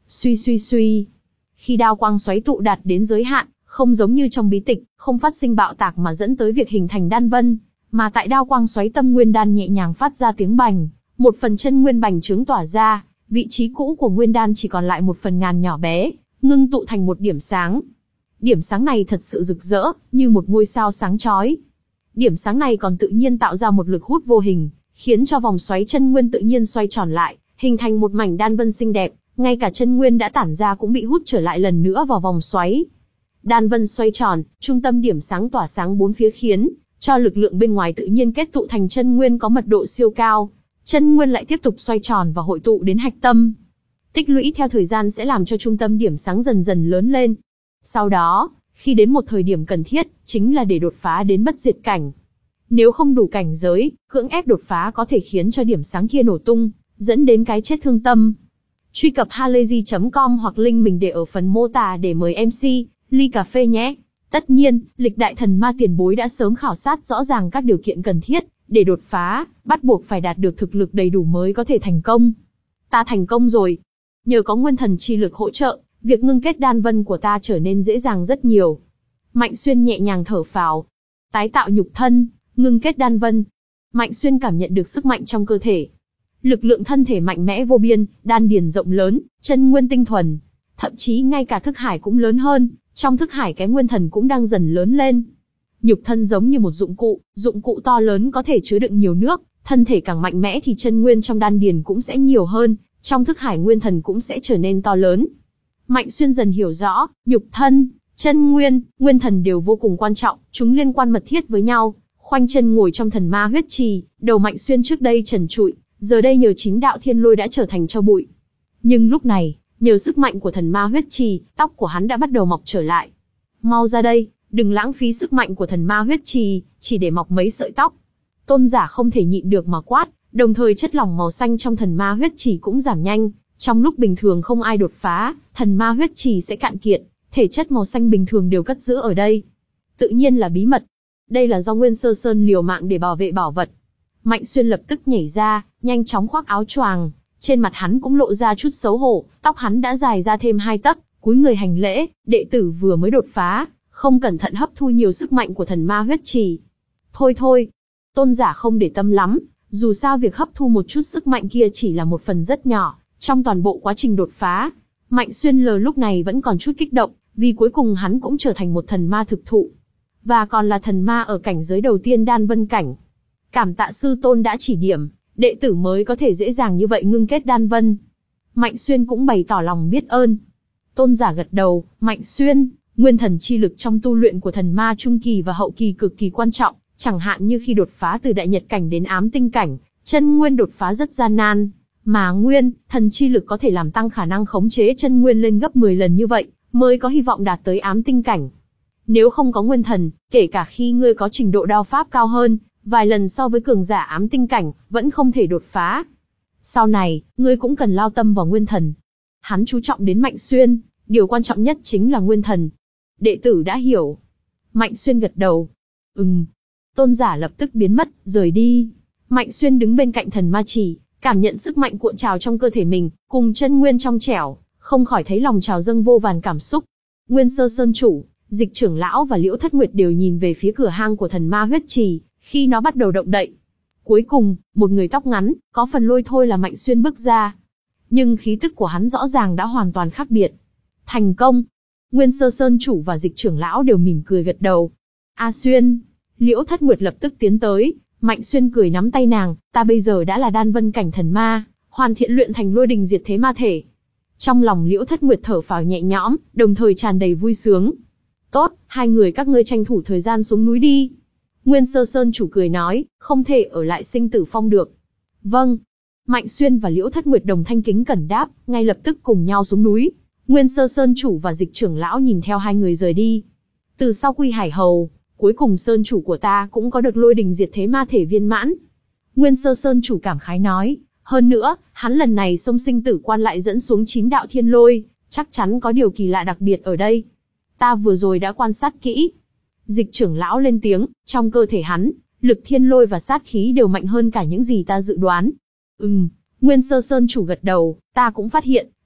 Suy suy suy. Khi đao quang xoáy tụ đạt đến giới hạn, không giống như trong bí tịch, không phát sinh bạo tạc mà dẫn tới việc hình thành đan vân, mà tại đao quang xoáy tâm nguyên đan nhẹ nhàng phát ra tiếng bành, một phần chân nguyên bành trướng tỏa ra, vị trí cũ của nguyên đan chỉ còn lại một phần ngàn nhỏ bé, ngưng tụ thành một điểm sáng. Điểm sáng này thật sự rực rỡ, như một ngôi sao sáng chói. Điểm sáng này còn tự nhiên tạo ra một lực hút vô hình, khiến cho vòng xoáy chân nguyên tự nhiên xoay tròn lại, hình thành một mảnh đan vân xinh đẹp, ngay cả chân nguyên đã tản ra cũng bị hút trở lại lần nữa vào vòng xoáy. Đan vân xoay tròn, trung tâm điểm sáng tỏa sáng bốn phía khiến cho lực lượng bên ngoài tự nhiên kết tụ thành chân nguyên có mật độ siêu cao. Chân nguyên lại tiếp tục xoay tròn và hội tụ đến hạch tâm. Tích lũy theo thời gian sẽ làm cho trung tâm điểm sáng dần dần lớn lên. Sau đó, khi đến một thời điểm cần thiết, chính là để đột phá đến bất diệt cảnh. Nếu không đủ cảnh giới, cưỡng ép đột phá có thể khiến cho điểm sáng kia nổ tung, dẫn đến cái chết thương tâm. Truy cập halayzi chấm com hoặc link mình để ở phần mô tả để mời em xê, ly cà phê nhé. Tất nhiên, lịch đại thần ma tiền bối đã sớm khảo sát rõ ràng các điều kiện cần thiết, để đột phá, bắt buộc phải đạt được thực lực đầy đủ mới có thể thành công. Ta thành công rồi. Nhờ có nguyên thần chi lực hỗ trợ, việc ngưng kết đan vân của ta trở nên dễ dàng rất nhiều. Mạnh Xuyên nhẹ nhàng thở phào. Tái tạo nhục thân, ngưng kết đan vân. Mạnh Xuyên cảm nhận được sức mạnh trong cơ thể. Lực lượng thân thể mạnh mẽ vô biên, đan điền rộng lớn, chân nguyên tinh thuần. Thậm chí ngay cả thức hải cũng lớn hơn, trong thức hải cái nguyên thần cũng đang dần lớn lên. Nhục thân giống như một dụng cụ, dụng cụ to lớn có thể chứa đựng nhiều nước, thân thể càng mạnh mẽ thì chân nguyên trong đan điền cũng sẽ nhiều hơn, trong thức hải nguyên thần cũng sẽ trở nên to lớn. Mạnh Xuyên dần hiểu rõ, nhục thân, chân nguyên, nguyên thần đều vô cùng quan trọng, chúng liên quan mật thiết với nhau. Khoanh chân ngồi trong thần ma huyết trì, đầu Mạnh Xuyên trước đây trần trụi, giờ đây nhờ chín đạo thiên lôi đã trở thành tro bụi. Nhưng lúc này, nhờ sức mạnh của thần ma huyết trì, tóc của hắn đã bắt đầu mọc trở lại. Mau ra đây, đừng lãng phí sức mạnh của thần ma huyết trì, chỉ để mọc mấy sợi tóc. Tôn giả không thể nhịn được mà quát, đồng thời chất lỏng màu xanh trong thần ma huyết trì cũng giảm nhanh. Trong lúc bình thường không ai đột phá, thần ma huyết trì sẽ cạn kiệt, thể chất màu xanh bình thường đều cất giữ ở đây. Tự nhiên là bí mật. Đây là do Nguyên Sơ Sơn liều mạng để bảo vệ bảo vật. Mạnh Xuyên lập tức nhảy ra, nhanh chóng khoác áo choàng, trên mặt hắn cũng lộ ra chút xấu hổ, tóc hắn đã dài ra thêm hai tấc, cúi người hành lễ, đệ tử vừa mới đột phá, không cẩn thận hấp thu nhiều sức mạnh của thần ma huyết trì. Thôi thôi, tôn giả không để tâm lắm, dù sao việc hấp thu một chút sức mạnh kia chỉ là một phần rất nhỏ, trong toàn bộ quá trình đột phá. Mạnh Xuyên lờ lúc này vẫn còn chút kích động, vì cuối cùng hắn cũng trở thành một thần ma thực thụ. Và còn là thần ma ở cảnh giới đầu tiên đan vân cảnh. Cảm tạ sư tôn đã chỉ điểm, đệ tử mới có thể dễ dàng như vậy ngưng kết đan vân. Mạnh Xuyên cũng bày tỏ lòng biết ơn. Tôn giả gật đầu, Mạnh Xuyên, nguyên thần chi lực trong tu luyện của thần ma trung kỳ và hậu kỳ cực kỳ quan trọng, chẳng hạn như khi đột phá từ đại nhật cảnh đến ám tinh cảnh, chân nguyên đột phá rất gian nan, mà nguyên, thần chi lực có thể làm tăng khả năng khống chế chân nguyên lên gấp mười lần như vậy, mới có hy vọng đạt tới ám tinh cảnh. Nếu không có nguyên thần, kể cả khi ngươi có trình độ đao pháp cao hơn, vài lần so với cường giả ám tinh cảnh, vẫn không thể đột phá. Sau này, ngươi cũng cần lao tâm vào nguyên thần. Hắn chú trọng đến Mạnh Xuyên, điều quan trọng nhất chính là nguyên thần. Đệ tử đã hiểu. Mạnh Xuyên gật đầu. Ừm. Tôn giả lập tức biến mất, rời đi. Mạnh Xuyên đứng bên cạnh thần ma chỉ, cảm nhận sức mạnh cuộn trào trong cơ thể mình, cùng chân nguyên trong trẻo, không khỏi thấy lòng trào dâng vô vàn cảm xúc. Nguyên Sơ Sơn chủ, Dịch trưởng lão và Liễu Thất Nguyệt đều nhìn về phía cửa hang của thần ma huyết trì, khi nó bắt đầu động đậy. Cuối cùng, một người tóc ngắn, có phần lôi thôi là Mạnh Xuyên bước ra. Nhưng khí tức của hắn rõ ràng đã hoàn toàn khác biệt. Thành công! Nguyên Sơ Sơn chủ và Dịch trưởng lão đều mỉm cười gật đầu. A Xuyên! Liễu Thất Nguyệt lập tức tiến tới, Mạnh Xuyên cười nắm tay nàng, ta bây giờ đã là đan vân cảnh thần ma, hoàn thiện luyện thành lôi đình diệt thế ma thể. Trong lòng Liễu Thất Nguyệt thở phào nhẹ nhõm, đồng thời tràn đầy vui sướng. Tốt, hai người các ngươi tranh thủ thời gian xuống núi đi. Nguyên Sơ Sơn chủ cười nói, không thể ở lại sinh tử phong được. Vâng. Mạnh Xuyên và Liễu Thất Nguyệt đồng thanh kính cẩn đáp, ngay lập tức cùng nhau xuống núi. Nguyên Sơ Sơn chủ và Dịch trưởng lão nhìn theo hai người rời đi. Từ sau Quy Hải Hầu, cuối cùng Sơn chủ của ta cũng có được lôi đình diệt thế ma thể viên mãn. Nguyên Sơ Sơn chủ cảm khái nói, hơn nữa, hắn lần này xông sinh tử quan lại dẫn xuống chín đạo thiên lôi, chắc chắn có điều kỳ lạ đặc biệt ở đây. Ta vừa rồi đã quan sát kỹ. Dịch trưởng lão lên tiếng, trong cơ thể hắn, lực thiên lôi và sát khí đều mạnh hơn cả những gì ta dự đoán. Ừm, Nguyên Sơ Sơn chủ gật đầu, ta cũng phát hiện,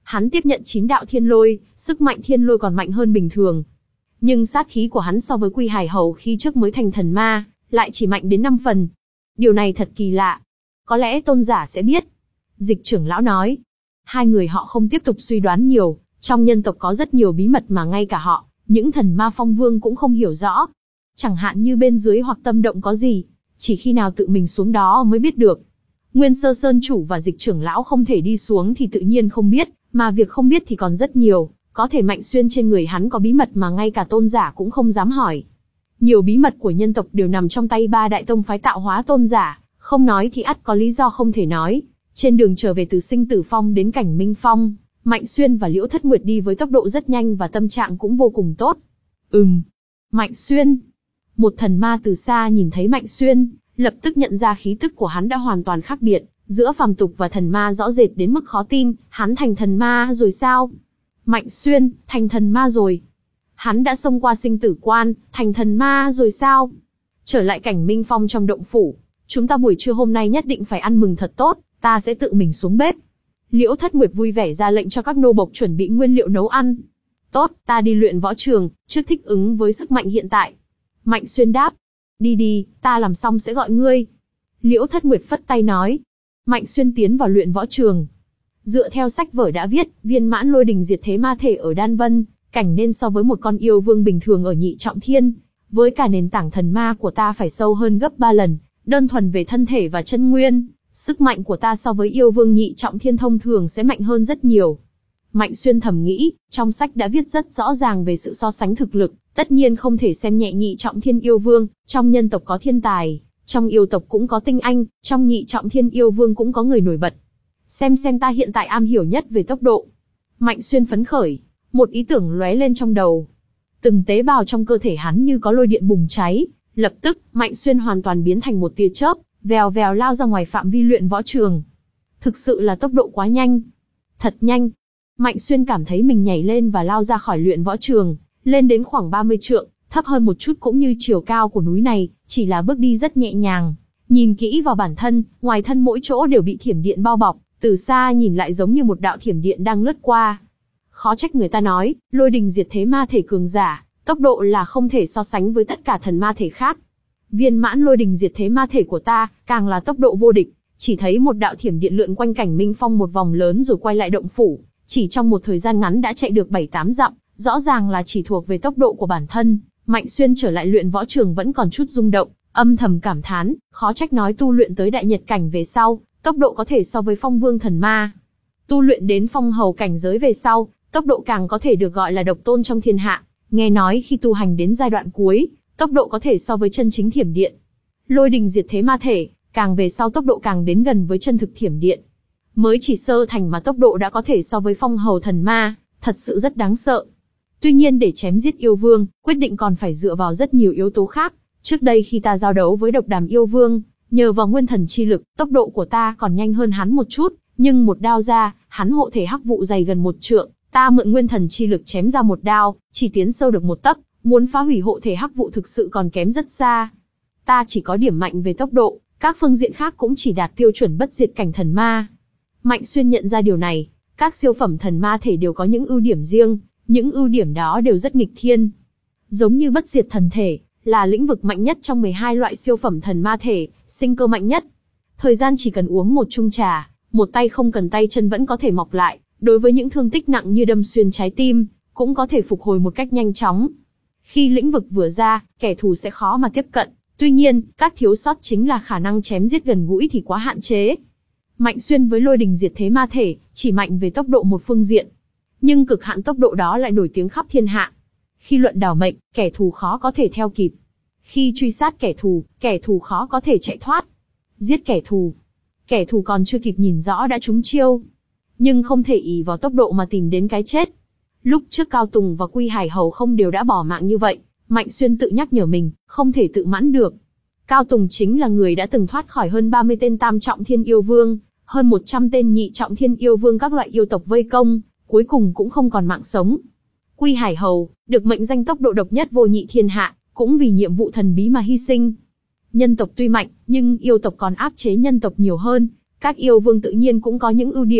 Hắn tiếp nhận chín đạo thiên lôi, sức mạnh thiên lôi còn mạnh hơn bình thường. Nhưng sát khí của hắn so với Quy Hải Hầu khi trước mới thành thần ma, lại chỉ mạnh đến năm phần. Điều này thật kỳ lạ. Có lẽ tôn giả sẽ biết. Dịch trưởng lão nói. Hai người họ không tiếp tục suy đoán nhiều, trong nhân tộc có rất nhiều bí mật mà ngay cả họ, những thần ma phong vương cũng không hiểu rõ. Chẳng hạn như bên dưới hoặc tâm động có gì, chỉ khi nào tự mình xuống đó mới biết được. Nguyên Sơ Sơn chủ và dịch trưởng lão không thể đi xuống thì tự nhiên không biết, mà việc không biết thì còn rất nhiều, có thể Mạnh Xuyên trên người hắn có bí mật mà ngay cả tôn giả cũng không dám hỏi. Nhiều bí mật của nhân tộc đều nằm trong tay ba đại tông phái tạo hóa tôn giả, không nói thì ắt có lý do không thể nói. Trên đường trở về từ Sinh Tử Phong đến Cảnh Minh Phong, Mạnh Xuyên và Liễu Thất Nguyệt đi với tốc độ rất nhanh và tâm trạng cũng vô cùng tốt. Ừm, Mạnh Xuyên. Một thần ma từ xa nhìn thấy Mạnh Xuyên, lập tức nhận ra khí tức của hắn đã hoàn toàn khác biệt, giữa phàm tục và thần ma rõ rệt đến mức khó tin, hắn thành thần ma rồi sao? Mạnh Xuyên, thành thần ma rồi. Hắn đã xông qua sinh tử quan, thành thần ma rồi sao? Trở lại Cảnh Minh Phong trong động phủ, chúng ta buổi trưa hôm nay nhất định phải ăn mừng thật tốt, ta sẽ tự mình xuống bếp. Liễu Thất Nguyệt vui vẻ ra lệnh cho các nô bộc chuẩn bị nguyên liệu nấu ăn. Tốt, ta đi luyện võ trường, trước thích ứng với sức mạnh hiện tại. Mạnh Xuyên đáp. Đi đi, ta làm xong sẽ gọi ngươi. Liễu Thất Nguyệt phất tay nói. Mạnh Xuyên tiến vào luyện võ trường. Dựa theo sách vở đã viết, viên mãn lôi đình diệt thế ma thể ở Đan Vân, cảnh nên so với một con yêu vương bình thường ở nhị trọng thiên. Với cả nền tảng thần ma của ta phải sâu hơn gấp ba lần, đơn thuần về thân thể và chân nguyên, sức mạnh của ta so với yêu vương nhị trọng thiên thông thường sẽ mạnh hơn rất nhiều. Mạnh Xuyên thầm nghĩ, trong sách đã viết rất rõ ràng về sự so sánh thực lực, tất nhiên không thể xem nhẹ nhị trọng thiên yêu vương, trong nhân tộc có thiên tài, trong yêu tộc cũng có tinh anh, trong nhị trọng thiên yêu vương cũng có người nổi bật. Xem xem ta hiện tại am hiểu nhất về tốc độ. Mạnh Xuyên phấn khởi, một ý tưởng lóe lên trong đầu. Từng tế bào trong cơ thể hắn như có lôi điện bùng cháy, lập tức, Mạnh Xuyên hoàn toàn biến thành một tia chớp, vèo vèo lao ra ngoài phạm vi luyện võ trường. Thực sự là tốc độ quá nhanh. Thật nhanh. Mạnh Xuyên cảm thấy mình nhảy lên và lao ra khỏi luyện võ trường, lên đến khoảng ba mươi trượng, thấp hơn một chút cũng như chiều cao của núi này, chỉ là bước đi rất nhẹ nhàng. Nhìn kỹ vào bản thân, ngoài thân mỗi chỗ đều bị thiểm điện bao bọc, từ xa nhìn lại giống như một đạo thiểm điện đang lướt qua. Khó trách người ta nói, lôi đình diệt thế ma thể cường giả, tốc độ là không thể so sánh với tất cả thần ma thể khác. Viên mãn lôi đình diệt thế ma thể của ta, càng là tốc độ vô địch, chỉ thấy một đạo thiểm điện lượn quanh Cảnh Minh Phong một vòng lớn rồi quay lại động phủ, chỉ trong một thời gian ngắn đã chạy được bảy tám dặm, rõ ràng là chỉ thuộc về tốc độ của bản thân. Mạnh Xuyên trở lại luyện võ trường vẫn còn chút rung động, âm thầm cảm thán, khó trách nói tu luyện tới đại nhật cảnh về sau, tốc độ có thể so với phong vương thần ma. Tu luyện đến phong hầu cảnh giới về sau, tốc độ càng có thể được gọi là độc tôn trong thiên hạ. Nghe nói khi tu hành đến giai đoạn cuối, tốc độ có thể so với chân chính thiểm điện. Lôi đình diệt thế ma thể, càng về sau tốc độ càng đến gần với chân thực thiểm điện. Mới chỉ sơ thành mà tốc độ đã có thể so với phong hầu thần ma, thật sự rất đáng sợ. Tuy nhiên để chém giết yêu vương, quyết định còn phải dựa vào rất nhiều yếu tố khác. Trước đây khi ta giao đấu với độc đàm yêu vương, nhờ vào nguyên thần chi lực, tốc độ của ta còn nhanh hơn hắn một chút, nhưng một đao ra, hắn hộ thể hắc vụ dày gần một trượng, ta mượn nguyên thần chi lực chém ra một đao, chỉ tiến sâu được một tấc, muốn phá hủy hộ thể hắc vụ thực sự còn kém rất xa. Ta chỉ có điểm mạnh về tốc độ, các phương diện khác cũng chỉ đạt tiêu chuẩn bất diệt cảnh thần ma. Mạnh Xuyên nhận ra điều này, các siêu phẩm thần ma thể đều có những ưu điểm riêng, những ưu điểm đó đều rất nghịch thiên. Giống như bất diệt thần thể, là lĩnh vực mạnh nhất trong mười hai loại siêu phẩm thần ma thể, sinh cơ mạnh nhất. Thời gian chỉ cần uống một chung trà, một tay không cần tay chân vẫn có thể mọc lại, đối với những thương tích nặng như đâm xuyên trái tim, cũng có thể phục hồi một cách nhanh chóng. Khi lĩnh vực vừa ra, kẻ thù sẽ khó mà tiếp cận, tuy nhiên, các thiếu sót chính là khả năng chém giết gần gũi thì quá hạn chế. Mạnh Xuyên với lôi đình diệt thế ma thể, chỉ mạnh về tốc độ một phương diện. Nhưng cực hạn tốc độ đó lại nổi tiếng khắp thiên hạ. Khi luận đảo mệnh, kẻ thù khó có thể theo kịp. Khi truy sát kẻ thù, kẻ thù khó có thể chạy thoát. Giết kẻ thù. Kẻ thù còn chưa kịp nhìn rõ đã trúng chiêu. Nhưng không thể ỷ vào tốc độ mà tìm đến cái chết. Lúc trước Cao Tùng và Quy Hải Hầu không đều đã bỏ mạng như vậy, Mạnh Xuyên tự nhắc nhở mình, không thể tự mãn được. Cao Tùng chính là người đã từng thoát khỏi hơn ba mươi tên tam trọng thiên yêu vương, hơn một trăm tên nhị trọng thiên yêu vương các loại yêu tộc vây công, cuối cùng cũng không còn mạng sống. Quy Hải Hầu, được mệnh danh tốc độ độc nhất vô nhị thiên hạ, cũng vì nhiệm vụ thần bí mà hy sinh. Nhân tộc tuy mạnh, nhưng yêu tộc còn áp chế nhân tộc nhiều hơn, các yêu vương tự nhiên cũng có những ưu điểm,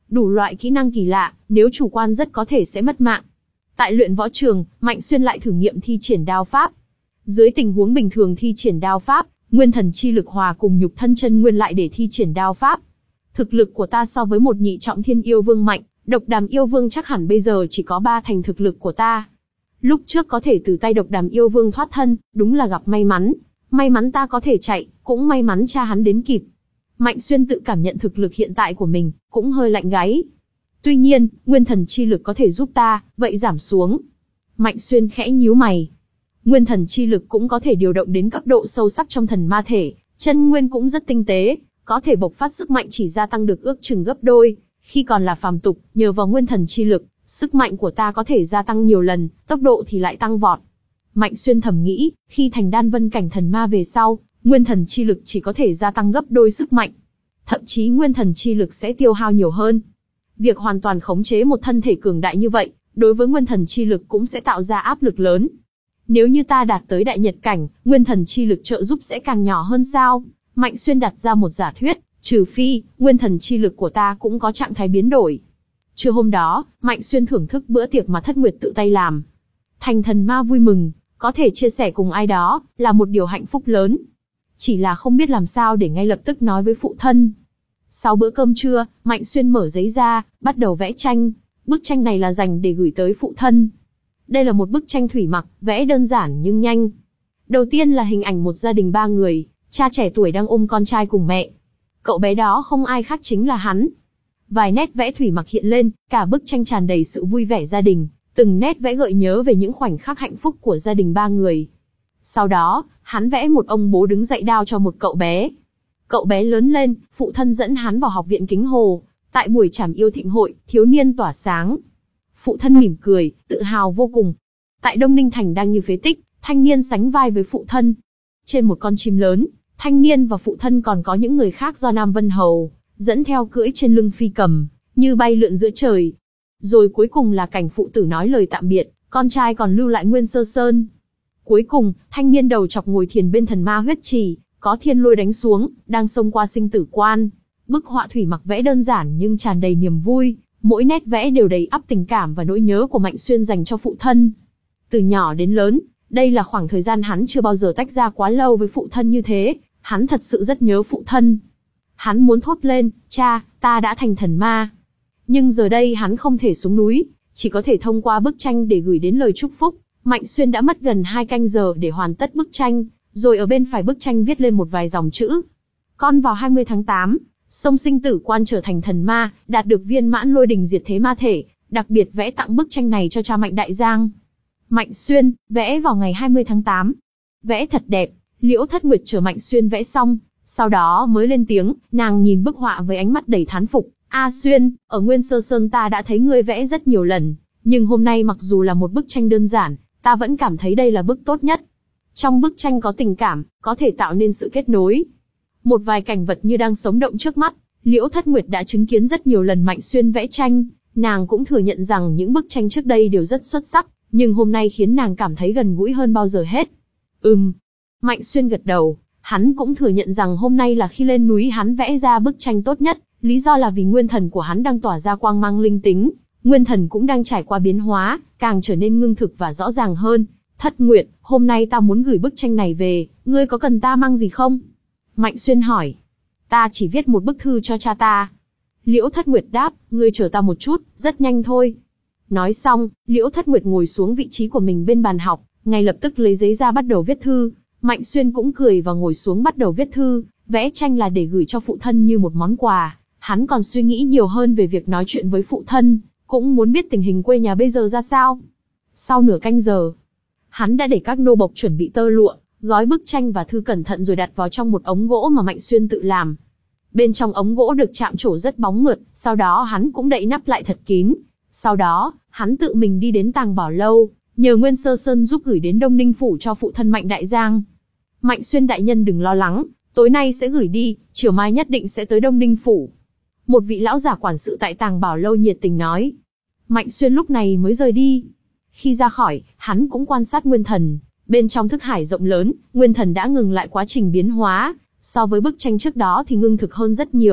đủ loại kỹ năng kỳ lạ, nếu chủ quan rất có thể sẽ mất mạng. Tại luyện võ trường, Mạnh Xuyên lại thử nghiệm thi triển đao pháp. Dưới tình huống bình thường thi triển đao pháp, nguyên thần chi lực hòa cùng nhục thân chân nguyên lại để thi triển đao pháp. Thực lực của ta so với một nhị trọng thiên yêu vương mạnh, độc đàm yêu vương chắc hẳn bây giờ chỉ có ba thành thực lực của ta. Lúc trước có thể từ tay độc đàm yêu vương thoát thân, đúng là gặp may mắn. May mắn ta có thể chạy, cũng may mắn cha hắn đến kịp. Mạnh Xuyên tự cảm nhận thực lực hiện tại của mình, cũng hơi lạnh gáy. Tuy nhiên, nguyên thần chi lực có thể giúp ta, vậy giảm xuống. Mạnh Xuyên khẽ nhíu mày. Nguyên thần chi lực cũng có thể điều động đến cấp độ sâu sắc trong thần ma thể, chân nguyên cũng rất tinh tế, có thể bộc phát sức mạnh chỉ gia tăng được ước chừng gấp đôi. Khi còn là phàm tục, nhờ vào nguyên thần chi lực, sức mạnh của ta có thể gia tăng nhiều lần, tốc độ thì lại tăng vọt. Mạnh Xuyên thầm nghĩ, khi thành đan vân cảnh thần ma về sau, nguyên thần chi lực chỉ có thể gia tăng gấp đôi sức mạnh. Thậm chí nguyên thần chi lực sẽ tiêu hao nhiều hơn. Việc hoàn toàn khống chế một thân thể cường đại như vậy, đối với nguyên thần chi lực cũng sẽ tạo ra áp lực lớn. Nếu như ta đạt tới đại nhật cảnh, nguyên thần chi lực trợ giúp sẽ càng nhỏ hơn sao? Mạnh Xuyên đặt ra một giả thuyết, trừ phi, nguyên thần chi lực của ta cũng có trạng thái biến đổi. Trưa hôm đó, Mạnh Xuyên thưởng thức bữa tiệc mà Thất Nguyệt tự tay làm. Thành thần ma vui mừng, có thể chia sẻ cùng ai đó, là một điều hạnh phúc lớn. Chỉ là không biết làm sao để ngay lập tức nói với phụ thân. Sau bữa cơm trưa, Mạnh Xuyên mở giấy ra, bắt đầu vẽ tranh. Bức tranh này là dành để gửi tới phụ thân. Đây là một bức tranh thủy mặc, vẽ đơn giản nhưng nhanh. Đầu tiên là hình ảnh một gia đình ba người, cha trẻ tuổi đang ôm con trai cùng mẹ. Cậu bé đó không ai khác chính là hắn. Vài nét vẽ thủy mặc hiện lên, cả bức tranh tràn đầy sự vui vẻ gia đình, từng nét vẽ gợi nhớ về những khoảnh khắc hạnh phúc của gia đình ba người. Sau đó, hắn vẽ một ông bố đứng dạy đao cho một cậu bé. Cậu bé lớn lên, phụ thân dẫn hắn vào học viện Kính Hồ. Tại buổi trảm yêu thịnh hội, thiếu niên tỏa sáng. Phụ thân mỉm cười, tự hào vô cùng. Tại Đông Ninh Thành đang như phế tích, thanh niên sánh vai với phụ thân. Trên một con chim lớn, thanh niên và phụ thân còn có những người khác do Nam Vân Hầu dẫn theo cưỡi trên lưng phi cầm, như bay lượn giữa trời. Rồi cuối cùng là cảnh phụ tử nói lời tạm biệt, con trai còn lưu lại Nguyên Sơ Sơn. Cuối cùng, thanh niên đầu chọc ngồi thiền bên thần ma huyết trì, có thiên lôi đánh xuống, đang xông qua sinh tử quan. Bức họa thủy mặc vẽ đơn giản nhưng tràn đầy niềm vui, mỗi nét vẽ đều đầy ắp tình cảm và nỗi nhớ của Mạnh Xuyên dành cho phụ thân. Từ nhỏ đến lớn, đây là khoảng thời gian hắn chưa bao giờ tách ra quá lâu với phụ thân như thế, hắn thật sự rất nhớ phụ thân. Hắn muốn thốt lên, cha, ta đã thành thần ma. Nhưng giờ đây hắn không thể xuống núi, chỉ có thể thông qua bức tranh để gửi đến lời chúc phúc. Mạnh Xuyên đã mất gần hai canh giờ để hoàn tất bức tranh, rồi ở bên phải bức tranh viết lên một vài dòng chữ. Con vào hai mươi tháng tám, xông sinh tử quan trở thành thần ma, đạt được viên mãn lôi đình diệt thế ma thể, đặc biệt vẽ tặng bức tranh này cho cha Mạnh Đại Giang. Mạnh Xuyên, vẽ vào ngày hai mươi tháng tám. Vẽ thật đẹp, Liễu Thất Nguyệt chờ Mạnh Xuyên vẽ xong, sau đó mới lên tiếng, nàng nhìn bức họa với ánh mắt đầy thán phục. A Xuyên, ở Nguyên Sơ Sơn ta đã thấy ngươi vẽ rất nhiều lần, nhưng hôm nay mặc dù là một bức tranh đơn giản, ta vẫn cảm thấy đây là bức tốt nhất. Trong bức tranh có tình cảm, có thể tạo nên sự kết nối. Một vài cảnh vật như đang sống động trước mắt, Liễu Thất Nguyệt đã chứng kiến rất nhiều lần Mạnh Xuyên vẽ tranh, nàng cũng thừa nhận rằng những bức tranh trước đây đều rất xuất sắc, nhưng hôm nay khiến nàng cảm thấy gần gũi hơn bao giờ hết. Ừm. Mạnh Xuyên gật đầu, hắn cũng thừa nhận rằng hôm nay là khi lên núi hắn vẽ ra bức tranh tốt nhất, lý do là vì nguyên thần của hắn đang tỏa ra quang mang linh tính, nguyên thần cũng đang trải qua biến hóa, càng trở nên ngưng thực và rõ ràng hơn. Thất Nguyệt, hôm nay ta muốn gửi bức tranh này về, ngươi có cần ta mang gì không? Mạnh Xuyên hỏi. Ta chỉ viết một bức thư cho cha ta. Liễu Thất Nguyệt đáp, ngươi chờ ta một chút, rất nhanh thôi. Nói xong, Liễu Thất Nguyệt ngồi xuống vị trí của mình bên bàn học, ngay lập tức lấy giấy ra bắt đầu viết thư. Mạnh Xuyên cũng cười và ngồi xuống bắt đầu viết thư, vẽ tranh là để gửi cho phụ thân như một món quà. Hắn còn suy nghĩ nhiều hơn về việc nói chuyện với phụ thân, cũng muốn biết tình hình quê nhà bây giờ ra sao. Sau nửa canh giờ, hắn đã để các nô bộc chuẩn bị tơ lụa, gói bức tranh và thư cẩn thận rồi đặt vào trong một ống gỗ mà Mạnh Xuyên tự làm. Bên trong ống gỗ được chạm trổ rất bóng mượt, sau đó hắn cũng đậy nắp lại thật kín. Sau đó, hắn tự mình đi đến Tàng Bảo Lâu, nhờ Nguyên Sơ Sơn giúp gửi đến Đông Ninh Phủ cho phụ thân Mạnh Đại Giang. Mạnh Xuyên đại nhân đừng lo lắng, tối nay sẽ gửi đi, chiều mai nhất định sẽ tới Đông Ninh Phủ. Một vị lão giả quản sự tại Tàng Bảo Lâu nhiệt tình nói. Mạnh Xuyên lúc này mới rời đi. Khi ra khỏi, hắn cũng quan sát nguyên thần. Bên trong thức hải rộng lớn, nguyên thần đã ngừng lại quá trình biến hóa. So với bức tranh trước đó thì ngưng thực hơn rất nhiều.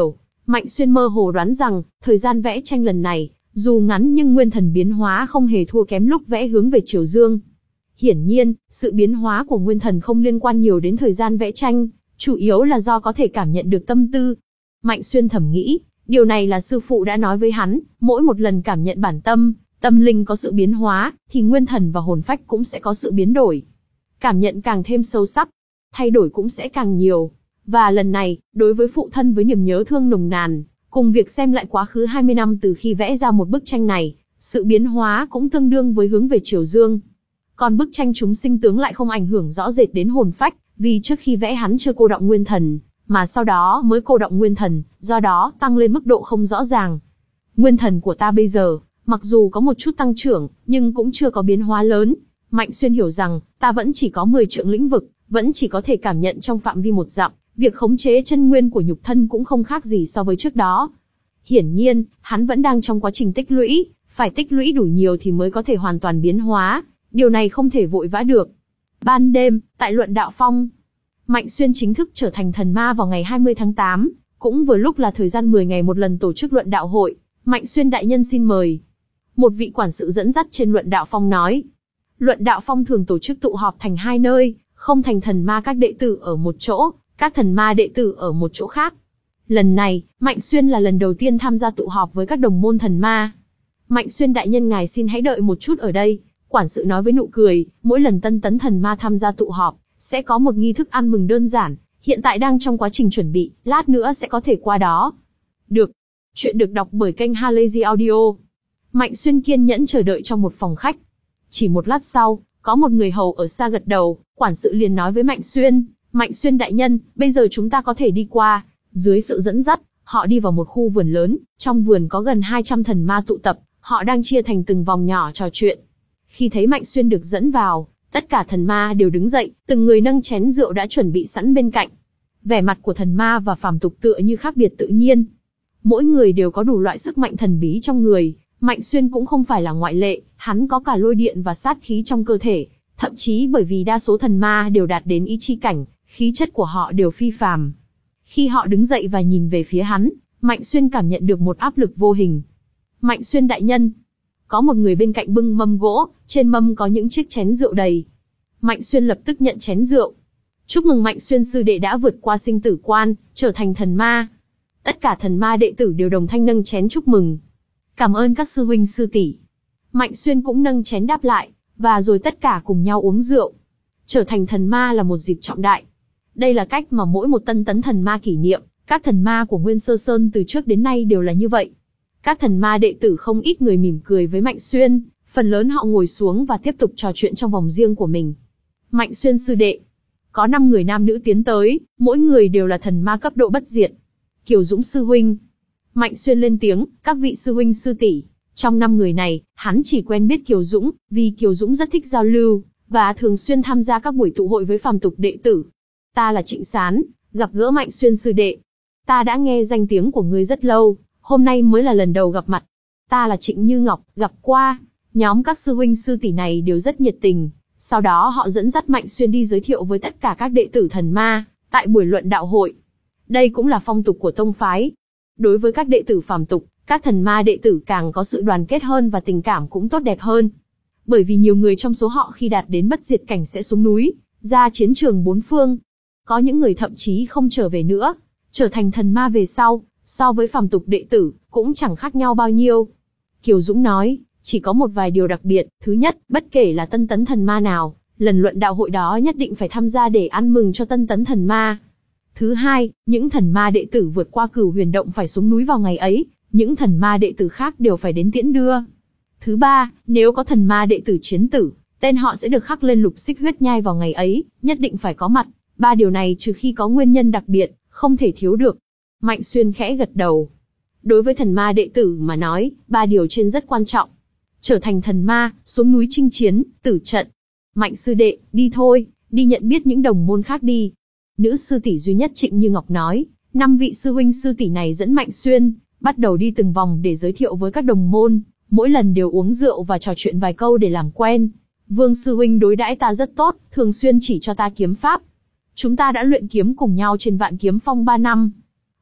Mạnh Xuyên mơ hồ đoán rằng, thời gian vẽ tranh lần này, dù ngắn nhưng nguyên thần biến hóa không hề thua kém lúc vẽ hướng về Triều Dương. Hiển nhiên, sự biến hóa của nguyên thần không liên quan nhiều đến thời gian vẽ tranh, chủ yếu là do có thể cảm nhận được tâm tư. Mạnh Xuyên thầm nghĩ, điều này là sư phụ đã nói với hắn, mỗi một lần cảm nhận bản tâm, tâm linh có sự biến hóa, thì nguyên thần và hồn phách cũng sẽ có sự biến đổi. Cảm nhận càng thêm sâu sắc, thay đổi cũng sẽ càng nhiều. Và lần này, đối với phụ thân với niềm nhớ thương nồng nàn, cùng việc xem lại quá khứ hai mươi năm từ khi vẽ ra một bức tranh này, sự biến hóa cũng tương đương với hướng về Triều Dương. Còn bức tranh chúng sinh tướng lại không ảnh hưởng rõ rệt đến hồn phách, vì trước khi vẽ hắn chưa cô đọng nguyên thần, mà sau đó mới cô đọng nguyên thần, do đó tăng lên mức độ không rõ ràng. Nguyên thần của ta bây giờ, mặc dù có một chút tăng trưởng, nhưng cũng chưa có biến hóa lớn. Mạnh Xuyên hiểu rằng, ta vẫn chỉ có mười trượng lĩnh vực, vẫn chỉ có thể cảm nhận trong phạm vi một dặm, việc khống chế chân nguyên của nhục thân cũng không khác gì so với trước đó. Hiển nhiên, hắn vẫn đang trong quá trình tích lũy, phải tích lũy đủ nhiều thì mới có thể hoàn toàn biến hóa, điều này không thể vội vã được. Ban đêm, tại Luận Đạo Phong, Mạnh Xuyên chính thức trở thành thần ma vào ngày hai mươi tháng tám, cũng vừa lúc là thời gian mười ngày một lần tổ chức luận đạo hội. Mạnh Xuyên đại nhân xin mời. Một vị quản sự dẫn dắt trên Luận Đạo Phong nói. Luận Đạo Phong thường tổ chức tụ họp thành hai nơi, không thành thần ma các đệ tử ở một chỗ, các thần ma đệ tử ở một chỗ khác. Lần này, Mạnh Xuyên là lần đầu tiên tham gia tụ họp với các đồng môn thần ma. Mạnh Xuyên đại nhân ngài xin hãy đợi một chút ở đây, quản sự nói với nụ cười, mỗi lần tân tấn thần ma tham gia tụ họp, sẽ có một nghi thức ăn mừng đơn giản, hiện tại đang trong quá trình chuẩn bị, lát nữa sẽ có thể qua đó. Được. Chuyện được đọc bởi kênh Halazy Audio. Mạnh Xuyên kiên nhẫn chờ đợi trong một phòng khách. Chỉ một lát sau, có một người hầu ở xa gật đầu, quản sự liền nói với Mạnh Xuyên, Mạnh Xuyên đại nhân, bây giờ chúng ta có thể đi qua. Dưới sự dẫn dắt, họ đi vào một khu vườn lớn, trong vườn có gần hai trăm thần ma tụ tập, họ đang chia thành từng vòng nhỏ trò chuyện. Khi thấy Mạnh Xuyên được dẫn vào, tất cả thần ma đều đứng dậy, từng người nâng chén rượu đã chuẩn bị sẵn bên cạnh. Vẻ mặt của thần ma và phàm tục tựa như khác biệt tự nhiên. Mỗi người đều có đủ loại sức mạnh thần bí trong người, Mạnh Xuyên cũng không phải là ngoại lệ, hắn có cả lôi điện và sát khí trong cơ thể, thậm chí bởi vì đa số thần ma đều đạt đến ý chi cảnh, khí chất của họ đều phi phàm. Khi họ đứng dậy và nhìn về phía hắn, Mạnh Xuyên cảm nhận được một áp lực vô hình. Mạnh Xuyên đại nhân. Có một người bên cạnh bưng mâm gỗ, trên mâm có những chiếc chén rượu đầy. Mạnh Xuyên lập tức nhận chén rượu. Chúc mừng Mạnh Xuyên sư đệ đã vượt qua sinh tử quan, trở thành thần ma. Tất cả thần ma đệ tử đều đồng thanh nâng chén chúc mừng. Cảm ơn các sư huynh sư tỷ. Mạnh Xuyên cũng nâng chén đáp lại, và rồi tất cả cùng nhau uống rượu. Trở thành thần ma là một dịp trọng đại. Đây là cách mà mỗi một tân tấn thần ma kỷ niệm, các thần ma của Nguyên Sơ Sơn từ trước đến nay đều là như vậy. Các thần ma đệ tử không ít người mỉm cười với Mạnh Xuyên, phần lớn họ ngồi xuống và tiếp tục trò chuyện trong vòng riêng của mình. Mạnh Xuyên sư đệ. Có năm người nam nữ tiến tới, mỗi người đều là thần ma cấp độ bất diệt. Kiều Dũng sư huynh. Mạnh Xuyên lên tiếng, các vị sư huynh sư tỷ. Trong năm người này, hắn chỉ quen biết Kiều Dũng, vì Kiều Dũng rất thích giao lưu, và thường xuyên tham gia các buổi tụ hội với phàm tục đệ tử. Ta là Trịnh Sán, gặp gỡ Mạnh Xuyên sư đệ. Ta đã nghe danh tiếng của ngươi rất lâu, hôm nay mới là lần đầu gặp mặt. Ta là Trịnh Như Ngọc, gặp qua. Nhóm các sư huynh sư tỷ này đều rất nhiệt tình. Sau đó họ dẫn dắt Mạnh Xuyên đi giới thiệu với tất cả các đệ tử thần ma, tại buổi luận đạo hội. Đây cũng là phong tục của tông phái. Đối với các đệ tử phàm tục, các thần ma đệ tử càng có sự đoàn kết hơn và tình cảm cũng tốt đẹp hơn. Bởi vì nhiều người trong số họ khi đạt đến bất diệt cảnh sẽ xuống núi, ra chiến trường bốn phương. Có những người thậm chí không trở về nữa, trở thành thần ma về sau, so với phàm tục đệ tử, cũng chẳng khác nhau bao nhiêu. Kiều Dũng nói, chỉ có một vài điều đặc biệt. Thứ nhất, bất kể là tân tấn thần ma nào, lần luận đạo hội đó nhất định phải tham gia để ăn mừng cho tân tấn thần ma. Thứ hai, những thần ma đệ tử vượt qua cửu huyền động phải xuống núi vào ngày ấy, những thần ma đệ tử khác đều phải đến tiễn đưa. Thứ ba, nếu có thần ma đệ tử chiến tử, tên họ sẽ được khắc lên lục xích huyết nhai vào ngày ấy, nhất định phải có mặt. Ba điều này trừ khi có nguyên nhân đặc biệt, không thể thiếu được. Mạnh Xuyên khẽ gật đầu. Đối với thần ma đệ tử mà nói, ba điều trên rất quan trọng. Trở thành thần ma, xuống núi chinh chiến, tử trận. Mạnh sư đệ, đi thôi, đi nhận biết những đồng môn khác đi. Nữ sư tỷ duy nhất Trịnh Như Ngọc nói. Năm vị sư huynh sư tỷ này dẫn Mạnh Xuyên, bắt đầu đi từng vòng để giới thiệu với các đồng môn. Mỗi lần đều uống rượu và trò chuyện vài câu để làm quen. Vương sư huynh đối đãi ta rất tốt, thường xuyên chỉ cho ta kiếm pháp. Chúng ta đã luyện kiếm cùng nhau trên Vạn Kiếm Phong ba năm.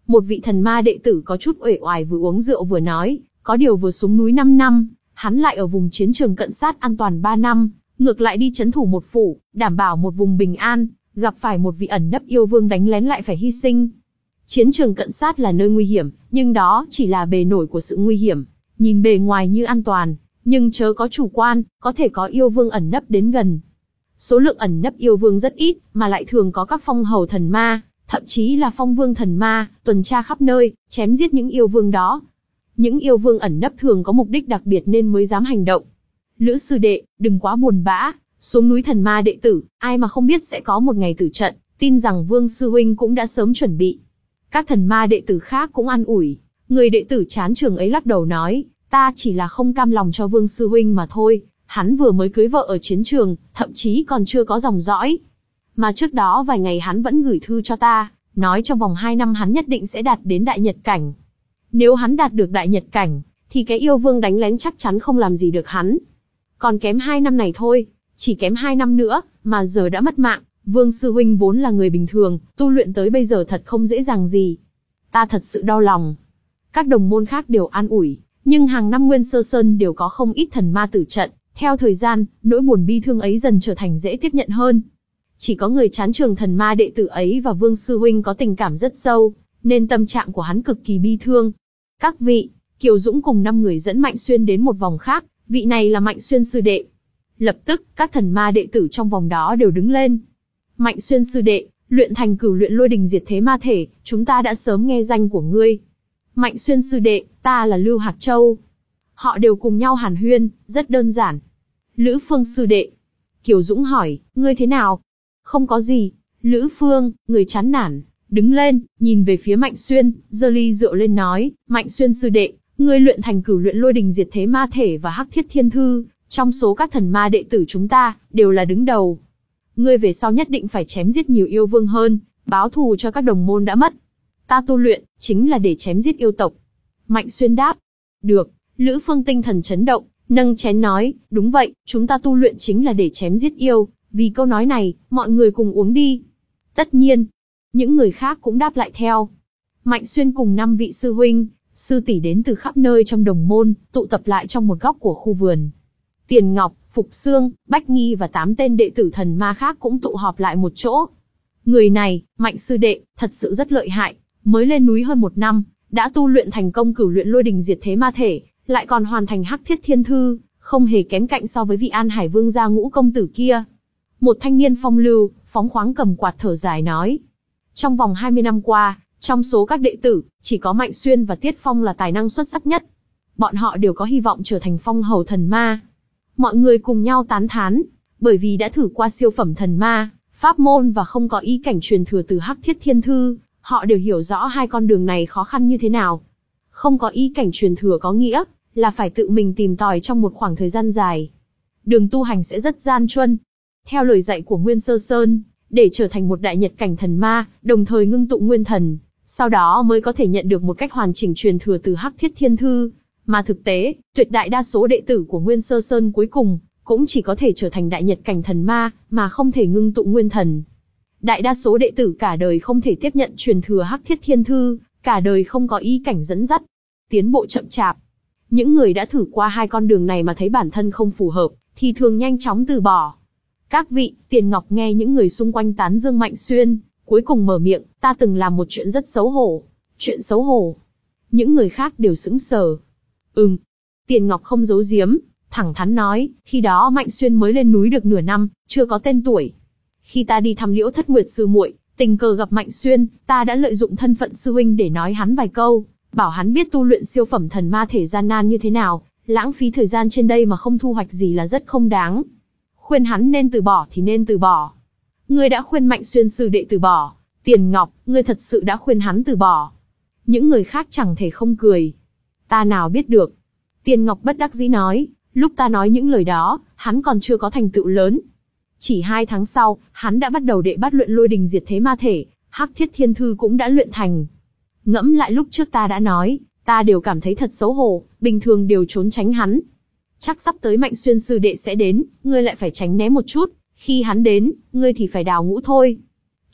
Một vị thần ma đệ tử có chút uể oải vừa uống rượu vừa nói, có điều vừa xuống núi năm năm, hắn lại ở vùng chiến trường cận sát an toàn ba năm, ngược lại đi trấn thủ một phủ, đảm bảo một vùng bình an, gặp phải một vị ẩn nấp yêu vương đánh lén lại phải hy sinh. Chiến trường cận sát là nơi nguy hiểm, nhưng đó chỉ là bề nổi của sự nguy hiểm. Nhìn bề ngoài như an toàn, nhưng chớ có chủ quan, có thể có yêu vương ẩn nấp đến gần. Số lượng ẩn nấp yêu vương rất ít, mà lại thường có các phong hầu thần ma, thậm chí là phong vương thần ma, tuần tra khắp nơi, chém giết những yêu vương đó. Những yêu vương ẩn nấp thường có mục đích đặc biệt nên mới dám hành động. Lữ sư đệ, đừng quá buồn bã, xuống núi thần ma đệ tử, ai mà không biết sẽ có một ngày tử trận, tin rằng Vương sư huynh cũng đã sớm chuẩn bị. Các thần ma đệ tử khác cũng an ủi, người đệ tử chán trường ấy lắc đầu nói, ta chỉ là không cam lòng cho Vương sư huynh mà thôi, hắn vừa mới cưới vợ ở chiến trường, thậm chí còn chưa có dòng dõi. Mà trước đó vài ngày hắn vẫn gửi thư cho ta, nói trong vòng hai năm hắn nhất định sẽ đạt đến đại nhật cảnh. Nếu hắn đạt được đại nhật cảnh, thì cái yêu vương đánh lén chắc chắn không làm gì được hắn. Còn kém hai năm này thôi, chỉ kém hai năm nữa, mà giờ đã mất mạng. Vương sư huynh vốn là người bình thường, tu luyện tới bây giờ thật không dễ dàng gì. Ta thật sự đau lòng. Các đồng môn khác đều an ủi, nhưng hàng năm Nguyên Sơ Sơn đều có không ít thần ma tử trận. Theo thời gian, nỗi buồn bi thương ấy dần trở thành dễ tiếp nhận hơn. Chỉ có người chán trường thần ma đệ tử ấy và Vương sư huynh có tình cảm rất sâu, nên tâm trạng của hắn cực kỳ bi thương. Các vị, Kiều Dũng cùng năm người dẫn Mạnh Xuyên đến một vòng khác, vị này là Mạnh Xuyên sư đệ. Lập tức, các thần ma đệ tử trong vòng đó đều đứng lên. Mạnh Xuyên sư đệ, luyện thành cửu luyện lôi đình diệt thế ma thể, chúng ta đã sớm nghe danh của ngươi. Mạnh Xuyên sư đệ, ta là Lưu Hạc Châu. Họ đều cùng nhau hàn huyên, rất đơn giản. Lữ Phương sư đệ. Kiều Dũng hỏi, ngươi thế nào? Không có gì. Lữ Phương, người chán nản, đứng lên, nhìn về phía Mạnh Xuyên, giơ ly rượu lên nói, Mạnh Xuyên sư đệ, ngươi luyện thành cửu luyện lôi đình diệt thế ma thể và hắc thiết thiên thư, trong số các thần ma đệ tử chúng ta, đều là đứng đầu. Ngươi về sau nhất định phải chém giết nhiều yêu vương hơn, báo thù cho các đồng môn đã mất. Ta tu luyện, chính là để chém giết yêu tộc. Mạnh Xuyên đáp. Được. Lữ Phương tinh thần chấn động, nâng chén nói, đúng vậy, chúng ta tu luyện chính là để chém giết yêu, vì câu nói này, mọi người cùng uống đi. Tất nhiên. Những người khác cũng đáp lại theo. Mạnh Xuyên cùng năm vị sư huynh, sư tỷ đến từ khắp nơi trong đồng môn, tụ tập lại trong một góc của khu vườn. Tiền Ngọc, Phục Sương, Bách Nghi và tám tên đệ tử thần ma khác cũng tụ họp lại một chỗ. Người này, Mạnh sư đệ, thật sự rất lợi hại, mới lên núi hơn một năm, đã tu luyện thành công cửu luyện lôi đình diệt thế ma thể, lại còn hoàn thành hắc thiết thiên thư, không hề kém cạnh so với vị An Hải Vương gia Ngũ công tử kia. Một thanh niên phong lưu, phóng khoáng cầm quạt thở dài nói. Trong vòng hai mươi năm qua, trong số các đệ tử, chỉ có Mạnh Xuyên và Tiết Phong là tài năng xuất sắc nhất. Bọn họ đều có hy vọng trở thành phong hầu thần ma. Mọi người cùng nhau tán thán, bởi vì đã thử qua siêu phẩm thần ma, pháp môn và không có ý cảnh truyền thừa từ hắc thiết thiên thư, họ đều hiểu rõ hai con đường này khó khăn như thế nào. Không có ý cảnh truyền thừa có nghĩa là phải tự mình tìm tòi trong một khoảng thời gian dài. Đường tu hành sẽ rất gian truân. Theo lời dạy của Nguyên Sơ Sơn, để trở thành một đại nhật cảnh thần ma, đồng thời ngưng tụ nguyên thần, sau đó mới có thể nhận được một cách hoàn chỉnh truyền thừa từ hắc thiết thiên thư. Mà thực tế, tuyệt đại đa số đệ tử của Nguyên Sơ Sơn cuối cùng, cũng chỉ có thể trở thành đại nhật cảnh thần ma, mà không thể ngưng tụ nguyên thần. Đại đa số đệ tử cả đời không thể tiếp nhận truyền thừa hắc thiết thiên thư, cả đời không có ý cảnh dẫn dắt, tiến bộ chậm chạp. Những người đã thử qua hai con đường này mà thấy bản thân không phù hợp, thì thường nhanh chóng từ bỏ. Các vị, Tiền Ngọc nghe những người xung quanh tán dương Mạnh Xuyên, cuối cùng mở miệng, ta từng làm một chuyện rất xấu hổ. Chuyện xấu hổ. Những người khác đều sững sờ. Ừm. Tiền Ngọc không giấu giếm, thẳng thắn nói, khi đó Mạnh Xuyên mới lên núi được nửa năm, chưa có tên tuổi. Khi ta đi thăm Liễu Thất Nguyệt sư muội, tình cờ gặp Mạnh Xuyên, ta đã lợi dụng thân phận sư huynh để nói hắn vài câu, bảo hắn biết tu luyện siêu phẩm thần ma thể gian nan như thế nào, lãng phí thời gian trên đây mà không thu hoạch gì là rất không đáng. Khuyên hắn nên từ bỏ thì nên từ bỏ. Ngươi đã khuyên Mạnh Xuyên sư đệ từ bỏ, Tiền Ngọc, ngươi thật sự đã khuyên hắn từ bỏ. Những người khác chẳng thể không cười. Ta nào biết được. Tiền Ngọc bất đắc dĩ nói, lúc ta nói những lời đó, hắn còn chưa có thành tựu lớn. Chỉ hai tháng sau, hắn đã bắt đầu đệ bắt luyện lôi đình diệt thế ma thể, hắc thiết thiên thư cũng đã luyện thành. Ngẫm lại lúc trước ta đã nói, ta đều cảm thấy thật xấu hổ, bình thường đều trốn tránh hắn. Chắc sắp tới Mạnh Xuyên sư đệ sẽ đến, ngươi lại phải tránh né một chút, khi hắn đến, ngươi thì phải đào ngũ thôi.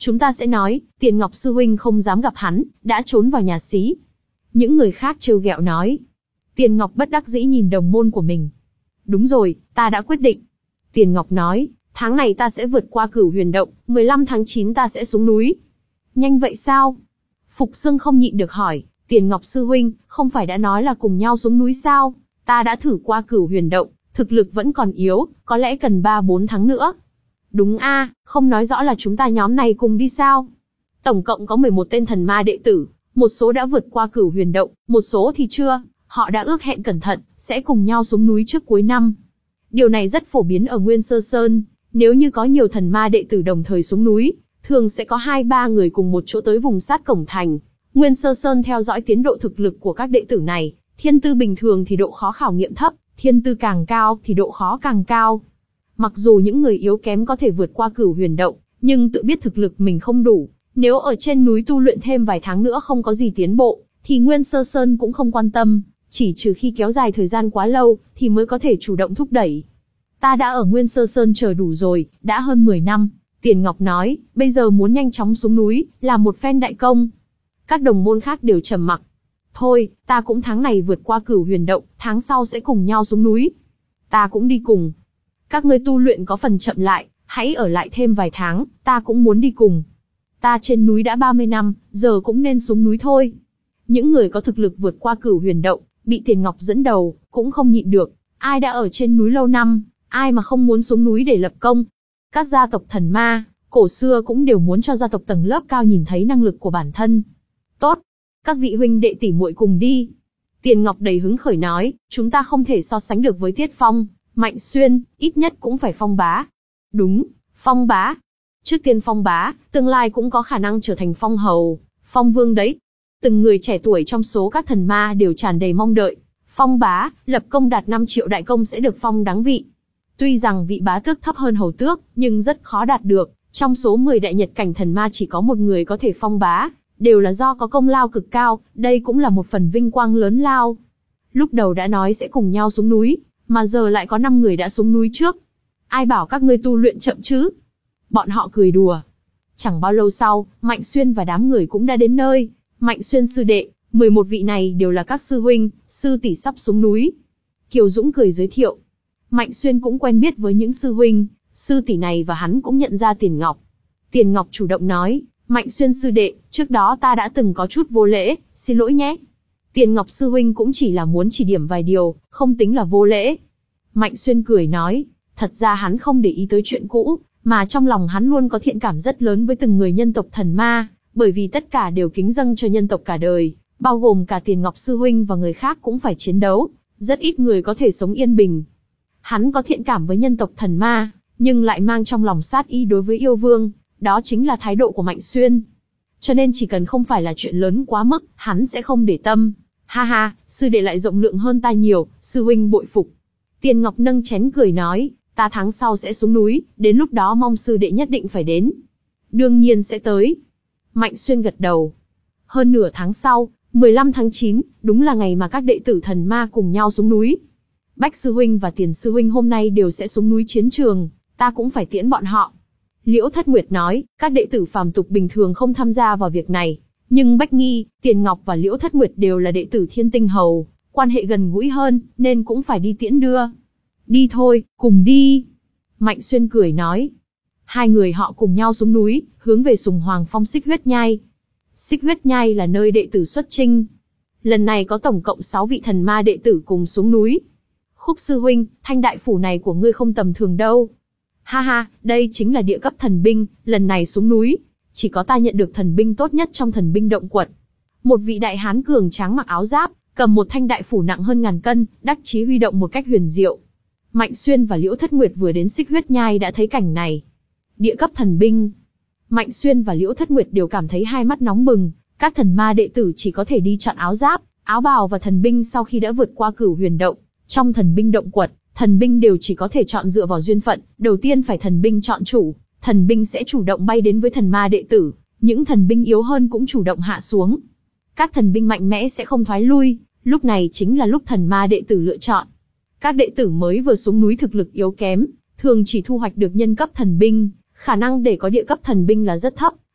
chúng ta sẽ nói, Tiền Ngọc sư huynh không dám gặp hắn, đã trốn vào nhà xí. Những người khác trêu ghẹo nói. Tiền Ngọc bất đắc dĩ nhìn đồng môn của mình. Đúng rồi, ta đã quyết định. Tiền Ngọc nói, tháng này ta sẽ vượt qua Cửu Huyền Động, mười lăm tháng chín ta sẽ xuống núi. Nhanh vậy sao? Phục Sương không nhịn được hỏi, Tiền Ngọc sư huynh, không phải đã nói là cùng nhau xuống núi sao? Ta đã thử qua Cửu Huyền Động, thực lực vẫn còn yếu, có lẽ cần ba bốn tháng nữa. Đúng a, không nói rõ là chúng ta nhóm này cùng đi sao? Tổng cộng có mười một tên thần ma đệ tử, một số đã vượt qua Cửu Huyền Động, một số thì chưa, họ đã ước hẹn cẩn thận, sẽ cùng nhau xuống núi trước cuối năm. Điều này rất phổ biến ở Nguyên Sơ Sơn, nếu như có nhiều thần ma đệ tử đồng thời xuống núi, thường sẽ có hai ba người cùng một chỗ tới vùng sát cổng thành. Nguyên Sơ Sơn theo dõi tiến độ thực lực của các đệ tử này, thiên tư bình thường thì độ khó khảo nghiệm thấp, thiên tư càng cao thì độ khó càng cao. Mặc dù những người yếu kém có thể vượt qua Cửu Huyền Động, nhưng tự biết thực lực mình không đủ, nếu ở trên núi tu luyện thêm vài tháng nữa không có gì tiến bộ, thì Nguyên Sơ Sơn cũng không quan tâm, chỉ trừ khi kéo dài thời gian quá lâu, thì mới có thể chủ động thúc đẩy. Ta đã ở Nguyên Sơ Sơn chờ đủ rồi, đã hơn mười năm, Tiền Ngọc nói, bây giờ muốn nhanh chóng xuống núi, là một phen đại công. Các đồng môn khác đều trầm mặc. Thôi, ta cũng tháng này vượt qua Cửu Huyền Động, tháng sau sẽ cùng nhau xuống núi. Ta cũng đi cùng. Các ngươi tu luyện có phần chậm lại, hãy ở lại thêm vài tháng, ta cũng muốn đi cùng. Ta trên núi đã ba mươi năm, giờ cũng nên xuống núi thôi. Những người có thực lực vượt qua Cửu Huyền Động, bị Tiền Ngọc dẫn đầu, cũng không nhịn được. Ai đã ở trên núi lâu năm, ai mà không muốn xuống núi để lập công. Các gia tộc thần ma, cổ xưa cũng đều muốn cho gia tộc tầng lớp cao nhìn thấy năng lực của bản thân. Tốt, các vị huynh đệ tỷ muội cùng đi. Tiền Ngọc đầy hứng khởi nói, chúng ta không thể so sánh được với Tiết Phong, Mạnh Xuyên, ít nhất cũng phải Phong bá. Đúng, Phong bá. Trước tiên Phong bá, tương lai cũng có khả năng trở thành Phong hầu, Phong vương đấy. Từng người trẻ tuổi trong số các thần ma đều tràn đầy mong đợi. Phong bá, lập công đạt năm triệu đại công sẽ được phong đáng vị. Tuy rằng vị bá tước thấp hơn hầu tước, nhưng rất khó đạt được. Trong số mười đại nhật cảnh thần ma chỉ có một người có thể phong bá, đều là do có công lao cực cao, đây cũng là một phần vinh quang lớn lao. Lúc đầu đã nói sẽ cùng nhau xuống núi, mà giờ lại có năm người đã xuống núi trước. Ai bảo các ngươi tu luyện chậm chứ? Bọn họ cười đùa. Chẳng bao lâu sau, Mạnh Xuyên và đám người cũng đã đến nơi. Mạnh Xuyên sư đệ, mười một vị này đều là các sư huynh, sư tỷ sắp xuống núi. Kiều Dũng cười giới thiệu. Mạnh Xuyên cũng quen biết với những sư huynh, sư tỷ này và hắn cũng nhận ra Tiền Ngọc. Tiền Ngọc chủ động nói, Mạnh Xuyên sư đệ, trước đó ta đã từng có chút vô lễ, xin lỗi nhé. Tiền Ngọc sư huynh cũng chỉ là muốn chỉ điểm vài điều, không tính là vô lễ. Mạnh Xuyên cười nói, thật ra hắn không để ý tới chuyện cũ, mà trong lòng hắn luôn có thiện cảm rất lớn với từng người nhân tộc thần ma, bởi vì tất cả đều kính dâng cho nhân tộc cả đời, bao gồm cả Tiền Ngọc sư huynh và người khác cũng phải chiến đấu, rất ít người có thể sống yên bình. Hắn có thiện cảm với nhân tộc thần ma, nhưng lại mang trong lòng sát ý đối với yêu vương, đó chính là thái độ của Mạnh Xuyên. Cho nên chỉ cần không phải là chuyện lớn quá mức, hắn sẽ không để tâm. Ha ha, sư đệ lại rộng lượng hơn ta nhiều, sư huynh bội phục. Tiền Ngọc nâng chén cười nói, ta tháng sau sẽ xuống núi, đến lúc đó mong sư đệ nhất định phải đến. Đương nhiên sẽ tới. Mạnh Xuyên gật đầu. Hơn nửa tháng sau, mười lăm tháng chín, đúng là ngày mà các đệ tử thần ma cùng nhau xuống núi. Bách sư huynh và Tiền sư huynh hôm nay đều sẽ xuống núi chiến trường, ta cũng phải tiễn bọn họ. Liễu Thất Nguyệt nói, các đệ tử phàm tục bình thường không tham gia vào việc này, nhưng Bách Nghi, Tiền Ngọc và Liễu Thất Nguyệt đều là đệ tử Thiên Tinh Hầu, quan hệ gần gũi hơn, nên cũng phải đi tiễn đưa. Đi thôi, cùng đi. Mạnh Xuyên cười nói. Hai người họ cùng nhau xuống núi, hướng về Sùng Hoàng Phong Xích Huyết Nhai. Xích Huyết Nhai là nơi đệ tử xuất chinh. Lần này có tổng cộng sáu vị thần ma đệ tử cùng xuống núi. Khúc sư huynh, thanh đại phủ này của ngươi không tầm thường đâu. Ha ha, đây chính là địa cấp thần binh, lần này xuống núi, chỉ có ta nhận được thần binh tốt nhất trong thần binh động quật. Một vị đại hán cường tráng mặc áo giáp, cầm một thanh đại phủ nặng hơn ngàn cân, đắc chí huy động một cách huyền diệu. Mạnh Xuyên và Liễu Thất Nguyệt vừa đến Xích Huyết Nhai đã thấy cảnh này. Địa cấp thần binh. Mạnh Xuyên và Liễu Thất Nguyệt đều cảm thấy hai mắt nóng bừng, các thần ma đệ tử chỉ có thể đi chọn áo giáp, áo bào và thần binh sau khi đã vượt qua Cửu Huyền Động. Trong thần binh động quật, thần binh đều chỉ có thể chọn dựa vào duyên phận, đầu tiên phải thần binh chọn chủ, thần binh sẽ chủ động bay đến với thần ma đệ tử, những thần binh yếu hơn cũng chủ động hạ xuống. Các thần binh mạnh mẽ sẽ không thoái lui, lúc này chính là lúc thần ma đệ tử lựa chọn. Các đệ tử mới vừa xuống núi thực lực yếu kém, thường chỉ thu hoạch được nhân cấp thần binh, khả năng để có địa cấp thần binh là rất thấp,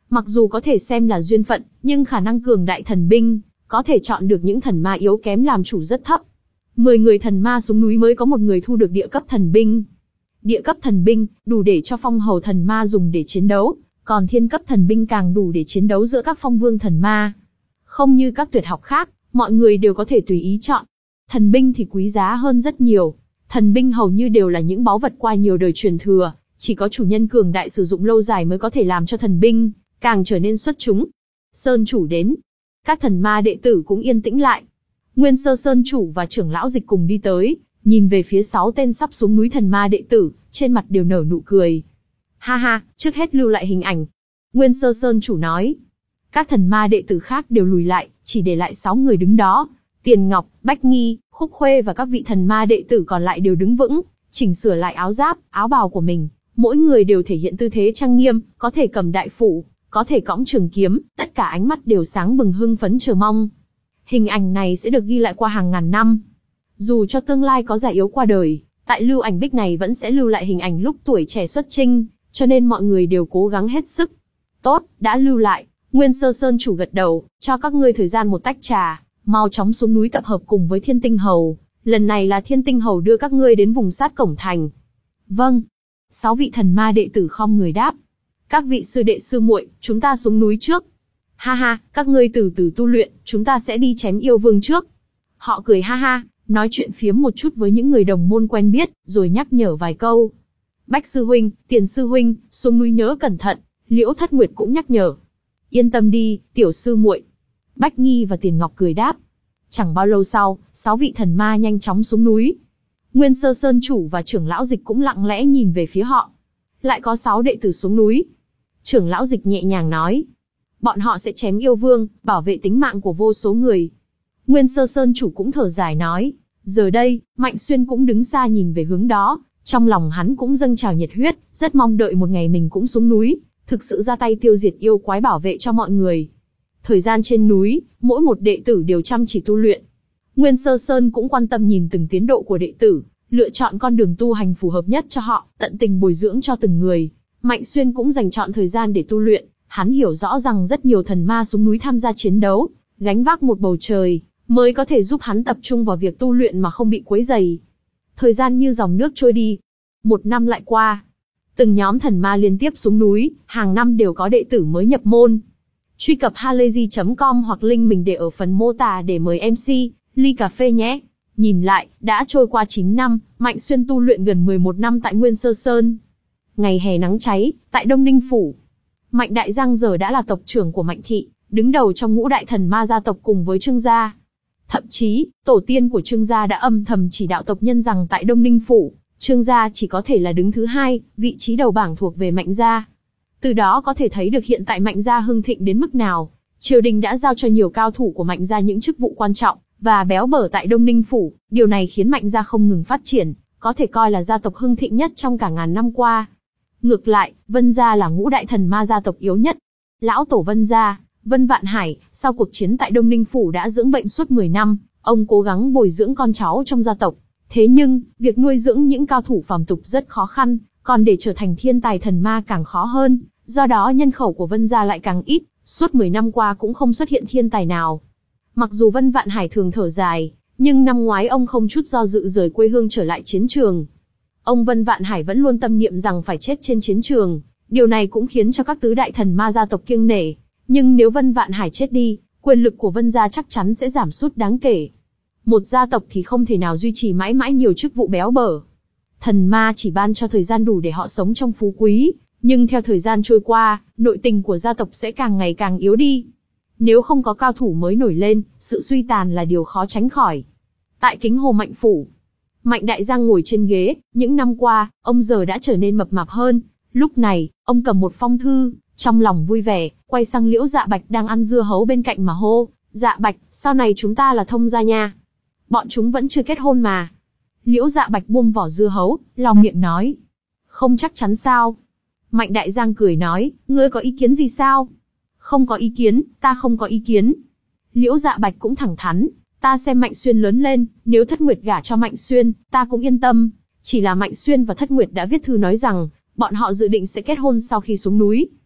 Mặc dù có thể xem là duyên phận, nhưng khả năng cường đại thần binh, có thể chọn được những thần ma yếu kém làm chủ rất thấp. Mười người thần ma xuống núi mới có một người thu được địa cấp thần binh. Địa cấp thần binh, đủ để cho phong hầu thần ma dùng để chiến đấu, còn thiên cấp thần binh càng đủ để chiến đấu giữa các phong vương thần ma. Không như các tuyệt học khác, mọi người đều có thể tùy ý chọn. Thần binh thì quý giá hơn rất nhiều. Thần binh hầu như đều là những báu vật qua nhiều đời truyền thừa, chỉ có chủ nhân cường đại sử dụng lâu dài mới có thể làm cho thần binh càng trở nên xuất chúng. Sơn chủ đến. Các thần ma đệ tử cũng yên tĩnh lại. Nguyên Sơ Sơn chủ và trưởng lão Dịch cùng đi tới, nhìn về phía sáu tên sắp xuống núi thần ma đệ tử, trên mặt đều nở nụ cười. Ha ha, trước hết lưu lại hình ảnh. Nguyên Sơ Sơn chủ nói. Các thần ma đệ tử khác đều lùi lại, chỉ để lại sáu người đứng đó. Tiền Ngọc, Bách Nghi, Khúc Khuê và các vị thần ma đệ tử còn lại đều đứng vững, chỉnh sửa lại áo giáp, áo bào của mình. Mỗi người đều thể hiện tư thế trang nghiêm, có thể cầm đại phủ, có thể cõng trường kiếm, tất cả ánh mắt đều sáng bừng hưng phấn chờ mong. Hình ảnh này sẽ được ghi lại qua hàng ngàn năm. Dù cho tương lai có già yếu qua đời, tại lưu ảnh bích này vẫn sẽ lưu lại hình ảnh lúc tuổi trẻ xuất chinh, cho nên mọi người đều cố gắng hết sức. Tốt, đã lưu lại. Nguyên Sơ Sơn chủ gật đầu, cho các ngươi thời gian một tách trà, mau chóng xuống núi tập hợp cùng với Thiên Tinh Hầu. Lần này là Thiên Tinh Hầu đưa các ngươi đến vùng sát cổng thành. Vâng. Sáu vị thần ma đệ tử khom người đáp. Các vị sư đệ sư muội, chúng ta xuống núi trước. Ha ha, các ngươi từ từ tu luyện, chúng ta sẽ đi chém yêu vương trước. Họ cười ha ha, nói chuyện phiếm một chút với những người đồng môn quen biết, rồi nhắc nhở vài câu. Bách sư huynh, Tiền sư huynh, xuống núi nhớ cẩn thận. Liễu Thất Nguyệt cũng nhắc nhở. Yên tâm đi, tiểu sư muội. Bách Nghi và Tiền Ngọc cười đáp. Chẳng bao lâu sau, sáu vị thần ma nhanh chóng xuống núi. Nguyên Sơ Sơn chủ và trưởng lão Dịch cũng lặng lẽ nhìn về phía họ. Lại có sáu đệ tử xuống núi. Trưởng lão Dịch nhẹ nhàng nói. Bọn họ sẽ chém yêu vương, bảo vệ tính mạng của vô số người. Nguyên Sơ Sơn chủ cũng thở dài nói. Giờ đây, Mạnh Xuyên cũng đứng xa nhìn về hướng đó. Trong lòng hắn cũng dâng trào nhiệt huyết, rất mong đợi một ngày mình cũng xuống núi, thực sự ra tay tiêu diệt yêu quái bảo vệ cho mọi người. Thời gian trên núi, mỗi một đệ tử đều chăm chỉ tu luyện. Nguyên Sơ Sơn cũng quan tâm nhìn từng tiến độ của đệ tử, lựa chọn con đường tu hành phù hợp nhất cho họ, tận tình bồi dưỡng cho từng người. Mạnh Xuyên cũng dành chọn thời gian để tu luyện, hắn hiểu rõ rằng rất nhiều thần ma xuống núi tham gia chiến đấu, gánh vác một bầu trời, mới có thể giúp hắn tập trung vào việc tu luyện mà không bị quấy rầy. Thời gian như dòng nước trôi đi. Một năm lại qua. Từng nhóm thần ma liên tiếp xuống núi, hàng năm đều có đệ tử mới nhập môn. Truy cập halayzi chấm com hoặc link mình để ở phần mô tả để mời em xê, ly cà phê nhé. Nhìn lại, đã trôi qua chín năm, Mạnh Xuyên tu luyện gần mười một năm tại Nguyên Sơ Sơn. Ngày hè nắng cháy, tại Đông Ninh Phủ. Mạnh Đại Giang giờ đã là tộc trưởng của Mạnh Thị, đứng đầu trong ngũ đại thần ma gia tộc cùng với Trương gia. Thậm chí, tổ tiên của Trương gia đã âm thầm chỉ đạo tộc nhân rằng tại Đông Ninh Phủ, Trương gia chỉ có thể là đứng thứ hai, vị trí đầu bảng thuộc về Mạnh gia. Từ đó có thể thấy được hiện tại Mạnh gia hưng thịnh đến mức nào. Triều đình đã giao cho nhiều cao thủ của Mạnh gia những chức vụ quan trọng và béo bở tại Đông Ninh Phủ, điều này khiến Mạnh gia không ngừng phát triển, có thể coi là gia tộc hưng thịnh nhất trong cả ngàn năm qua. Ngược lại, Vân gia là ngũ đại thần ma gia tộc yếu nhất. Lão tổ Vân gia, Vân Vạn Hải, sau cuộc chiến tại Đông Ninh Phủ đã dưỡng bệnh suốt mười năm, ông cố gắng bồi dưỡng con cháu trong gia tộc. Thế nhưng, việc nuôi dưỡng những cao thủ phàm tục rất khó khăn, còn để trở thành thiên tài thần ma càng khó hơn, do đó nhân khẩu của Vân gia lại càng ít, suốt mười năm qua cũng không xuất hiện thiên tài nào. Mặc dù Vân Vạn Hải thường thở dài, nhưng năm ngoái ông không chút do dự rời quê hương trở lại chiến trường. Ông Vân Vạn Hải vẫn luôn tâm niệm rằng phải chết trên chiến trường, điều này cũng khiến cho các tứ đại thần ma gia tộc kiêng nể. Nhưng nếu Vân Vạn Hải chết đi, quyền lực của Vân gia chắc chắn sẽ giảm sút đáng kể. Một gia tộc thì không thể nào duy trì mãi mãi nhiều chức vụ béo bở. Thần ma chỉ ban cho thời gian đủ để họ sống trong phú quý, nhưng theo thời gian trôi qua, nội tình của gia tộc sẽ càng ngày càng yếu đi. Nếu không có cao thủ mới nổi lên, sự suy tàn là điều khó tránh khỏi. Tại Kính Hồ Mạnh Phủ, Mạnh Đại Giang ngồi trên ghế, những năm qua, ông giờ đã trở nên mập mạp hơn. Lúc này, ông cầm một phong thư, trong lòng vui vẻ, quay sang Liễu Dạ Bạch đang ăn dưa hấu bên cạnh mà hô, Dạ Bạch, sau này chúng ta là thông gia nha. Bọn chúng vẫn chưa kết hôn mà. Liễu Dạ Bạch buông vỏ dưa hấu, lòng miệng nói. Không chắc chắn sao? Mạnh Đại Giang cười nói, ngươi có ý kiến gì sao? Không có ý kiến, ta không có ý kiến. Liễu Dạ Bạch cũng thẳng thắn, ta xem Mạnh Xuyên lớn lên, nếu Thất Nguyệt gả cho Mạnh Xuyên, ta cũng yên tâm. Chỉ là Mạnh Xuyên và Thất Nguyệt đã viết thư nói rằng, bọn họ dự định sẽ kết hôn sau khi xuống núi.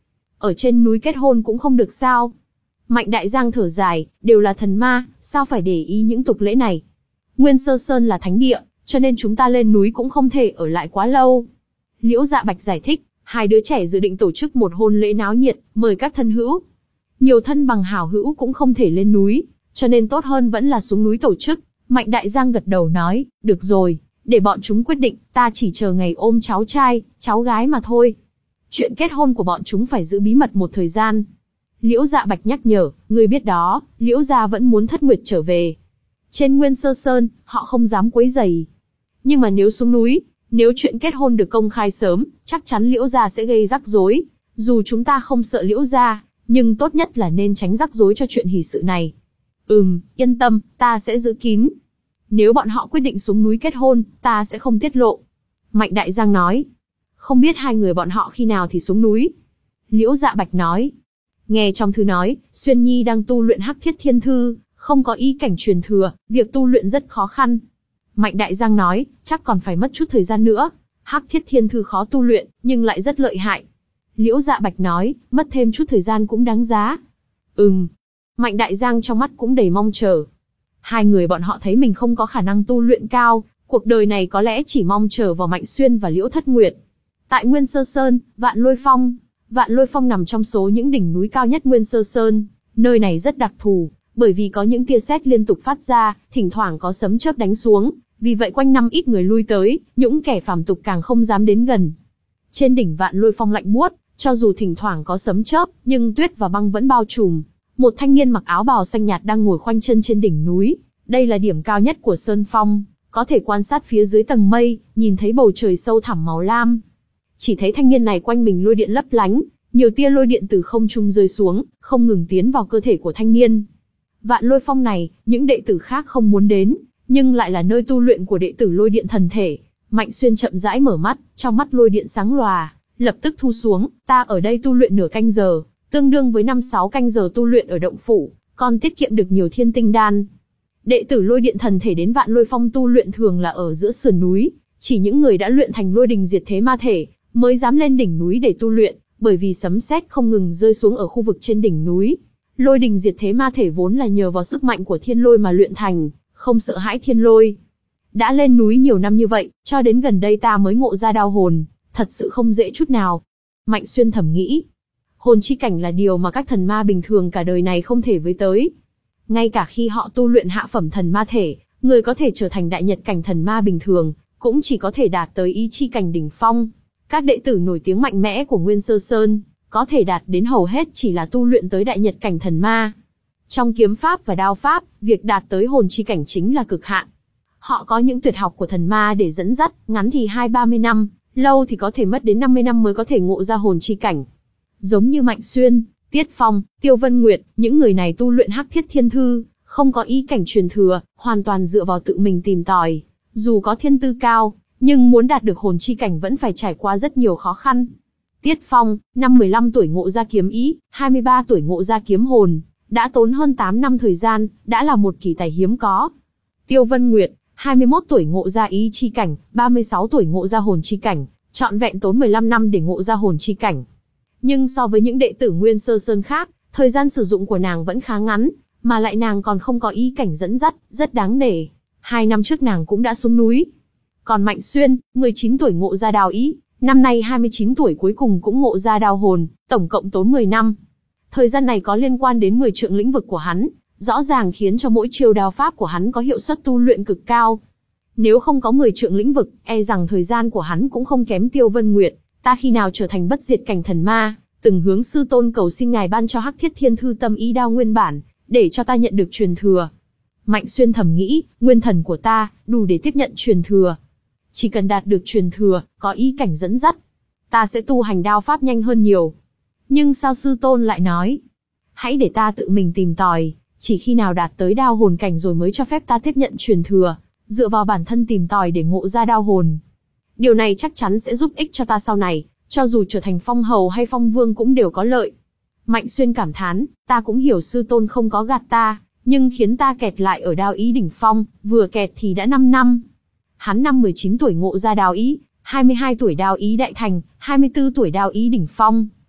ở trên núi kết hôn cũng không được sao? Mạnh Đại Giang thở dài, đều là thần ma, sao phải để ý những tục lễ này? Nguyên Sơ Sơn là thánh địa, cho nên chúng ta lên núi cũng không thể ở lại quá lâu. Liễu Dạ Bạch giải thích, hai đứa trẻ dự định tổ chức một hôn lễ náo nhiệt, mời các thân hữu. Nhiều thân bằng hảo hữu cũng không thể lên núi, cho nên tốt hơn vẫn là xuống núi tổ chức. Mạnh Đại Giang gật đầu nói, được rồi, để bọn chúng quyết định, ta chỉ chờ ngày ôm cháu trai, cháu gái mà thôi. Chuyện kết hôn của bọn chúng phải giữ bí mật một thời gian. Liễu Dạ Bạch nhắc nhở, ngươi biết đó, Liễu gia vẫn muốn Thất Nguyệt trở về. Trên Nguyên Sơ Sơn, họ không dám quấy rầy. Nhưng mà nếu xuống núi, nếu chuyện kết hôn được công khai sớm, chắc chắn Liễu gia sẽ gây rắc rối. Dù chúng ta không sợ Liễu gia, nhưng tốt nhất là nên tránh rắc rối cho chuyện hỷ sự này. Ừm, yên tâm, ta sẽ giữ kín. Nếu bọn họ quyết định xuống núi kết hôn, ta sẽ không tiết lộ. Mạnh Đại Giang nói. Không biết hai người bọn họ khi nào thì xuống núi. Liễu Dạ Bạch nói. Nghe trong thư nói, Xuyên Nhi đang tu luyện Hắc Thiết Thiên Thư, không có ý cảnh truyền thừa, việc tu luyện rất khó khăn. Mạnh Đại Giang nói, chắc còn phải mất chút thời gian nữa. Hắc Thiết Thiên Thư khó tu luyện, nhưng lại rất lợi hại. Liễu Dạ Bạch nói, mất thêm chút thời gian cũng đáng giá. Ừm. Mạnh Đại Giang trong mắt cũng đầy mong chờ. Hai người bọn họ thấy mình không có khả năng tu luyện cao, cuộc đời này có lẽ chỉ mong chờ vào Mạnh Xuyên và Liễu Thất Nguyệt. Tại Nguyên Sơ Sơn, Vạn Lôi Phong. Vạn Lôi Phong nằm trong số những đỉnh núi cao nhất Nguyên Sơ Sơn. Nơi này rất đặc thù, bởi vì có những tia sét liên tục phát ra, thỉnh thoảng có sấm chớp đánh xuống, vì vậy quanh năm ít người lui tới, những kẻ phàm tục càng không dám đến gần. Trên đỉnh Vạn Lôi Phong lạnh buốt, cho dù thỉnh thoảng có sấm chớp, nhưng tuyết và băng vẫn bao trùm. Một thanh niên mặc áo bào xanh nhạt đang ngồi khoanh chân trên đỉnh núi. Đây là điểm cao nhất của Sơn Phong, có thể quan sát phía dưới tầng mây, nhìn thấy bầu trời sâu thẳm màu lam. Chỉ thấy thanh niên này quanh mình lôi điện lấp lánh, nhiều tia lôi điện từ không trung rơi xuống, không ngừng tiến vào cơ thể của thanh niên. Vạn Lôi Phong này, những đệ tử khác không muốn đến, nhưng lại là nơi tu luyện của đệ tử lôi điện thần thể. Mạnh Xuyên chậm rãi mở mắt, trong mắt lôi điện sáng lòa, lập tức thu xuống, ta ở đây tu luyện nửa canh giờ, tương đương với năm sáu canh giờ tu luyện ở động phủ, còn tiết kiệm được nhiều thiên tinh đan. Đệ tử lôi điện thần thể đến Vạn Lôi Phong tu luyện thường là ở giữa sườn núi, chỉ những người đã luyện thành lôi đình diệt thế ma thể, mới dám lên đỉnh núi để tu luyện, bởi vì sấm sét không ngừng rơi xuống ở khu vực trên đỉnh núi. Lôi đình diệt thế ma thể vốn là nhờ vào sức mạnh của thiên lôi mà luyện thành, không sợ hãi thiên lôi. Đã lên núi nhiều năm như vậy, cho đến gần đây ta mới ngộ ra đao hồn, thật sự không dễ chút nào. Mạnh Xuyên thầm nghĩ, hồn chi cảnh là điều mà các thần ma bình thường cả đời này không thể với tới. Ngay cả khi họ tu luyện hạ phẩm thần ma thể, người có thể trở thành đại nhật cảnh thần ma bình thường, cũng chỉ có thể đạt tới ý chi cảnh đỉnh phong. Các đệ tử nổi tiếng mạnh mẽ của Nguyên Sơ Sơn, có thể đạt đến hầu hết chỉ là tu luyện tới đại nhật cảnh thần ma. Trong kiếm pháp và đao pháp, việc đạt tới hồn chi cảnh chính là cực hạn. Họ có những tuyệt học của thần ma để dẫn dắt, ngắn thì hai ba mươi năm, lâu thì có thể mất đến năm mươi năm mới có thể ngộ ra hồn chi cảnh. Giống như Mạnh Xuyên, Tiết Phong, Tiêu Vân Nguyệt, những người này tu luyện Hắc Thiết Thiên Thư, không có ý cảnh truyền thừa, hoàn toàn dựa vào tự mình tìm tòi. Dù có thiên tư cao, nhưng muốn đạt được hồn chi cảnh vẫn phải trải qua rất nhiều khó khăn. Tiết Phong, năm mười lăm tuổi ngộ ra kiếm ý, hai mươi ba tuổi ngộ ra kiếm hồn, đã tốn hơn tám năm thời gian, đã là một kỳ tài hiếm có. Tiêu Vân Nguyệt, hai mươi mốt tuổi ngộ ra ý chi cảnh, ba mươi sáu tuổi ngộ ra hồn chi cảnh, trọn vẹn tốn mười lăm năm để ngộ ra hồn chi cảnh. Nhưng so với những đệ tử Nguyên Sơ Sơn khác, thời gian sử dụng của nàng vẫn khá ngắn, mà lại nàng còn không có ý cảnh dẫn dắt, rất đáng nể. Hai năm trước nàng cũng đã xuống núi. Còn Mạnh Xuyên, mười chín tuổi ngộ ra đao ý, năm nay hai mươi chín tuổi cuối cùng cũng ngộ ra đao hồn, tổng cộng tốn mười năm. Thời gian này có liên quan đến mười trượng lĩnh vực của hắn, rõ ràng khiến cho mỗi chiêu đao pháp của hắn có hiệu suất tu luyện cực cao. Nếu không có mười trượng lĩnh vực, e rằng thời gian của hắn cũng không kém Tiêu Vân Nguyệt. Ta khi nào trở thành bất diệt cảnh thần ma, từng hướng sư tôn cầu xin ngài ban cho Hắc Thiết Thiên Thư tâm ý đao nguyên bản, để cho ta nhận được truyền thừa. Mạnh Xuyên thầm nghĩ, nguyên thần của ta, đủ để tiếp nhận truyền thừa. Chỉ cần đạt được truyền thừa, có ý cảnh dẫn dắt, ta sẽ tu hành đao pháp nhanh hơn nhiều. Nhưng sao sư tôn lại nói, hãy để ta tự mình tìm tòi, chỉ khi nào đạt tới đao hồn cảnh rồi mới cho phép ta tiếp nhận truyền thừa, dựa vào bản thân tìm tòi để ngộ ra đao hồn. Điều này chắc chắn sẽ giúp ích cho ta sau này, cho dù trở thành phong hầu hay phong vương cũng đều có lợi. Mạnh Xuyên cảm thán, ta cũng hiểu sư tôn không có gạt ta, nhưng khiến ta kẹt lại ở đao ý đỉnh phong, vừa kẹt thì đã năm năm. Hắn năm mười chín tuổi ngộ ra đao ý, hai mươi hai tuổi đao ý đại thành, hai mươi tư tuổi đao ý đỉnh phong.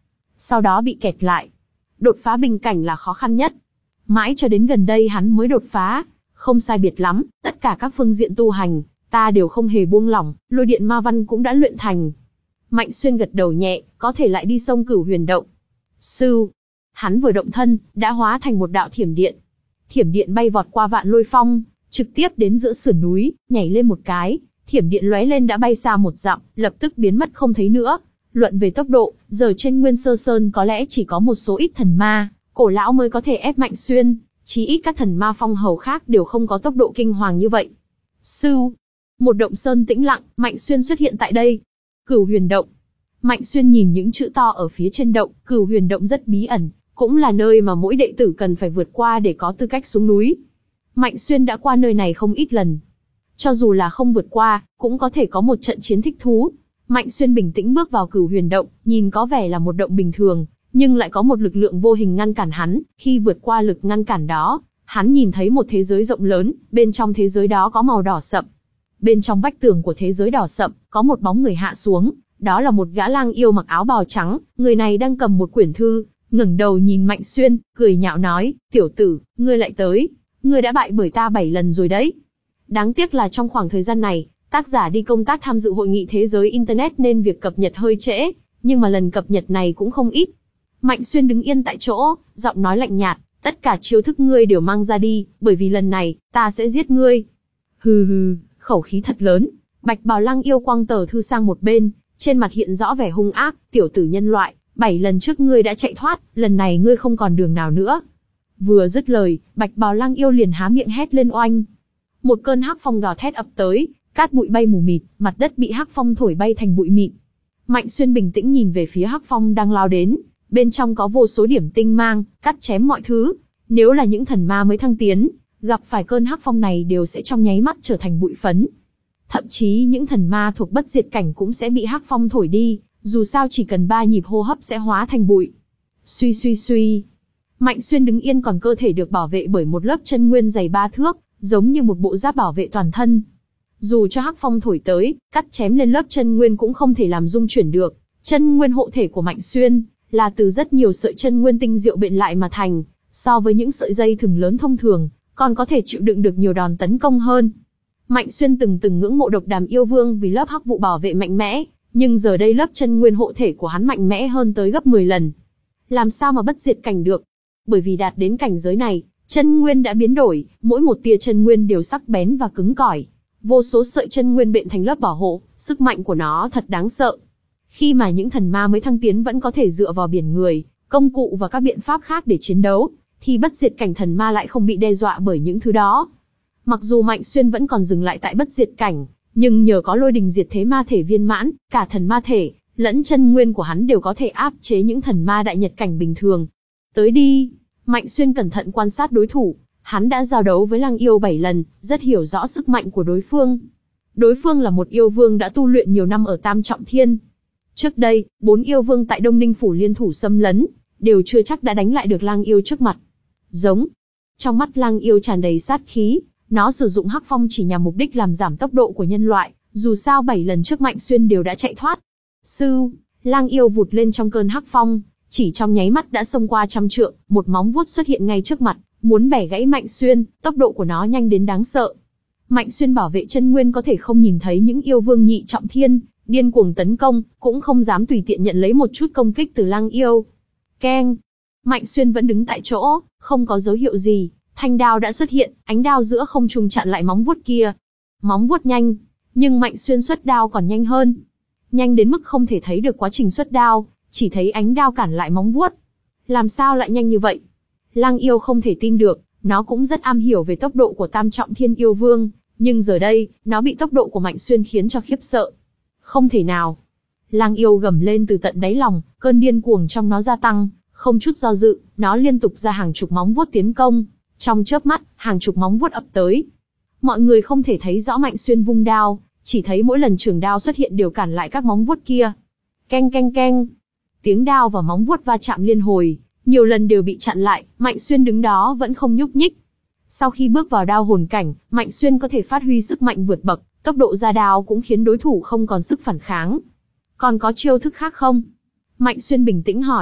sau đó bị kẹt lại. Đột phá bình cảnh là khó khăn nhất. Mãi cho đến gần đây hắn mới đột phá. Không sai biệt lắm, tất cả các phương diện tu hành, ta đều không hề buông lỏng, lôi điện ma văn cũng đã luyện thành. Mạnh Xuyên gật đầu nhẹ, có thể lại đi sông Cửu Huyền Động. Sư, hắn vừa động thân, đã hóa thành một đạo thiểm điện. Thiểm điện bay vọt qua vạn lôi phong, trực tiếp đến giữa sườn núi, nhảy lên một cái, thiểm điện lóe lên đã bay xa một dặm, lập tức biến mất không thấy nữa. Luận về tốc độ, giờ trên Nguyên Sơ Sơn có lẽ chỉ có một số ít thần ma, cổ lão mới có thể ép Mạnh Xuyên, chí ít các thần ma phong hầu khác đều không có tốc độ kinh hoàng như vậy. Sư, một động sơn tĩnh lặng, Mạnh Xuyên xuất hiện tại đây. Cửu Huyền Động. Mạnh Xuyên nhìn những chữ to ở phía trên động, Cửu Huyền Động rất bí ẩn, cũng là nơi mà mỗi đệ tử cần phải vượt qua để có tư cách xuống núi. Mạnh Xuyên đã qua nơi này không ít lần. Cho dù là không vượt qua, cũng có thể có một trận chiến thích thú. Mạnh Xuyên bình tĩnh bước vào Cửu Huyền Động, nhìn có vẻ là một động bình thường, nhưng lại có một lực lượng vô hình ngăn cản hắn. Khi vượt qua lực ngăn cản đó, hắn nhìn thấy một thế giới rộng lớn, bên trong thế giới đó có màu đỏ sậm. Bên trong vách tường của thế giới đỏ sậm, có một bóng người hạ xuống, đó là một gã lang yêu mặc áo bào trắng, người này đang cầm một quyển thư, ngẩng đầu nhìn Mạnh Xuyên, cười nhạo nói, tiểu tử, ngươi lại tới, ngươi đã bại bởi ta bảy lần rồi đấy. Đáng tiếc là trong khoảng thời gian này, tác giả đi công tác tham dự hội nghị thế giới Internet nên việc cập nhật hơi trễ, nhưng mà lần cập nhật này cũng không ít. Mạnh Xuyên đứng yên tại chỗ, giọng nói lạnh nhạt, tất cả chiêu thức ngươi đều mang ra đi, bởi vì lần này, ta sẽ giết ngươi. Hừ hừ, khẩu khí thật lớn. Bạch bào lang yêu quăng tờ thư sang một bên, trên mặt hiện rõ vẻ hung ác, tiểu tử nhân loại, bảy lần trước ngươi đã chạy thoát, lần này ngươi không còn đường nào nữa. Vừa dứt lời, bạch bào lang yêu liền há miệng hét lên oanh. Một cơn hắc phong gào thét ập tới, cát bụi bay mù mịt, mặt đất bị hắc phong thổi bay thành bụi mịn. Mạnh Xuyên bình tĩnh nhìn về phía hắc phong đang lao đến, bên trong có vô số điểm tinh mang, cắt chém mọi thứ. Nếu là những thần ma mới thăng tiến, gặp phải cơn hắc phong này đều sẽ trong nháy mắt trở thành bụi phấn. Thậm chí những thần ma thuộc bất diệt cảnh cũng sẽ bị hắc phong thổi đi, dù sao chỉ cần ba nhịp hô hấp sẽ hóa thành bụi. Suy suy suy. Mạnh Xuyên đứng yên còn cơ thể được bảo vệ bởi một lớp chân nguyên dày ba thước, giống như một bộ giáp bảo vệ toàn thân. Dù cho hắc phong thổi tới, cắt chém lên lớp chân nguyên cũng không thể làm rung chuyển được. Chân nguyên hộ thể của Mạnh Xuyên là từ rất nhiều sợi chân nguyên tinh diệu biện lại mà thành, so với những sợi dây thừng lớn thông thường, còn có thể chịu đựng được nhiều đòn tấn công hơn. Mạnh Xuyên từng từng ngưỡng mộ Độc Đàm yêu vương vì lớp hắc vụ bảo vệ mạnh mẽ, nhưng giờ đây lớp chân nguyên hộ thể của hắn mạnh mẽ hơn tới gấp mười lần. Làm sao mà bất diệt cảnh được? Bởi vì đạt đến cảnh giới này, chân nguyên đã biến đổi, mỗi một tia chân nguyên đều sắc bén và cứng cỏi. Vô số sợi chân nguyên bện thành lớp bảo hộ, sức mạnh của nó thật đáng sợ. Khi mà những thần ma mới thăng tiến vẫn có thể dựa vào biển người, công cụ và các biện pháp khác để chiến đấu, thì bất diệt cảnh thần ma lại không bị đe dọa bởi những thứ đó. Mặc dù Mạnh Xuyên vẫn còn dừng lại tại bất diệt cảnh, nhưng nhờ có lôi đình diệt thế ma thể viên mãn, cả thần ma thể, lẫn chân nguyên của hắn đều có thể áp chế những thần ma đại nhật cảnh bình thường. Tới đi! Mạnh Xuyên cẩn thận quan sát đối thủ, hắn đã giao đấu với lang yêu bảy lần, rất hiểu rõ sức mạnh của đối phương. Đối phương là một yêu vương đã tu luyện nhiều năm ở Tam Trọng Thiên. Trước đây, bốn yêu vương tại Đông Ninh Phủ liên thủ xâm lấn, đều chưa chắc đã đánh lại được lang yêu trước mặt. Giống. Trong mắt lang yêu tràn đầy sát khí, nó sử dụng hắc phong chỉ nhằm mục đích làm giảm tốc độ của nhân loại, dù sao bảy lần trước Mạnh Xuyên đều đã chạy thoát. Sư, lang yêu vụt lên trong cơn hắc phong, chỉ trong nháy mắt đã xông qua trăm trượng, một móng vuốt xuất hiện ngay trước mặt, muốn bẻ gãy Mạnh Xuyên, tốc độ của nó nhanh đến đáng sợ. Mạnh Xuyên bảo vệ chân nguyên có thể không nhìn thấy những yêu vương nhị trọng thiên, điên cuồng tấn công, cũng không dám tùy tiện nhận lấy một chút công kích từ lang yêu. Keng! Mạnh Xuyên vẫn đứng tại chỗ, không có dấu hiệu gì, thanh đao đã xuất hiện, ánh đao giữa không trung chặn lại móng vuốt kia. Móng vuốt nhanh, nhưng Mạnh Xuyên xuất đao còn nhanh hơn. Nhanh đến mức không thể thấy được quá trình xuất đao, chỉ thấy ánh đao cản lại móng vuốt. Làm sao lại nhanh như vậy? Lang yêu không thể tin được, nó cũng rất am hiểu về tốc độ của Tam Trọng Thiên yêu vương, nhưng giờ đây, nó bị tốc độ của Mạnh Xuyên khiến cho khiếp sợ. Không thể nào. Lang yêu gầm lên từ tận đáy lòng, cơn điên cuồng trong nó gia tăng, không chút do dự, nó liên tục ra hàng chục móng vuốt tiến công. Trong chớp mắt, hàng chục móng vuốt ập tới. Mọi người không thể thấy rõ Mạnh Xuyên vung đao, chỉ thấy mỗi lần trường đao xuất hiện đều cản lại các móng vuốt kia. Keng keng keng. Tiếng đao và móng vuốt va chạm liên hồi, nhiều lần đều bị chặn lại, Mạnh Xuyên đứng đó vẫn không nhúc nhích. Sau khi bước vào đao hồn cảnh, Mạnh Xuyên có thể phát huy sức mạnh vượt bậc, tốc độ ra đao cũng khiến đối thủ không còn sức phản kháng. Còn có chiêu thức khác không? Mạnh Xuyên bình tĩnh hỏi.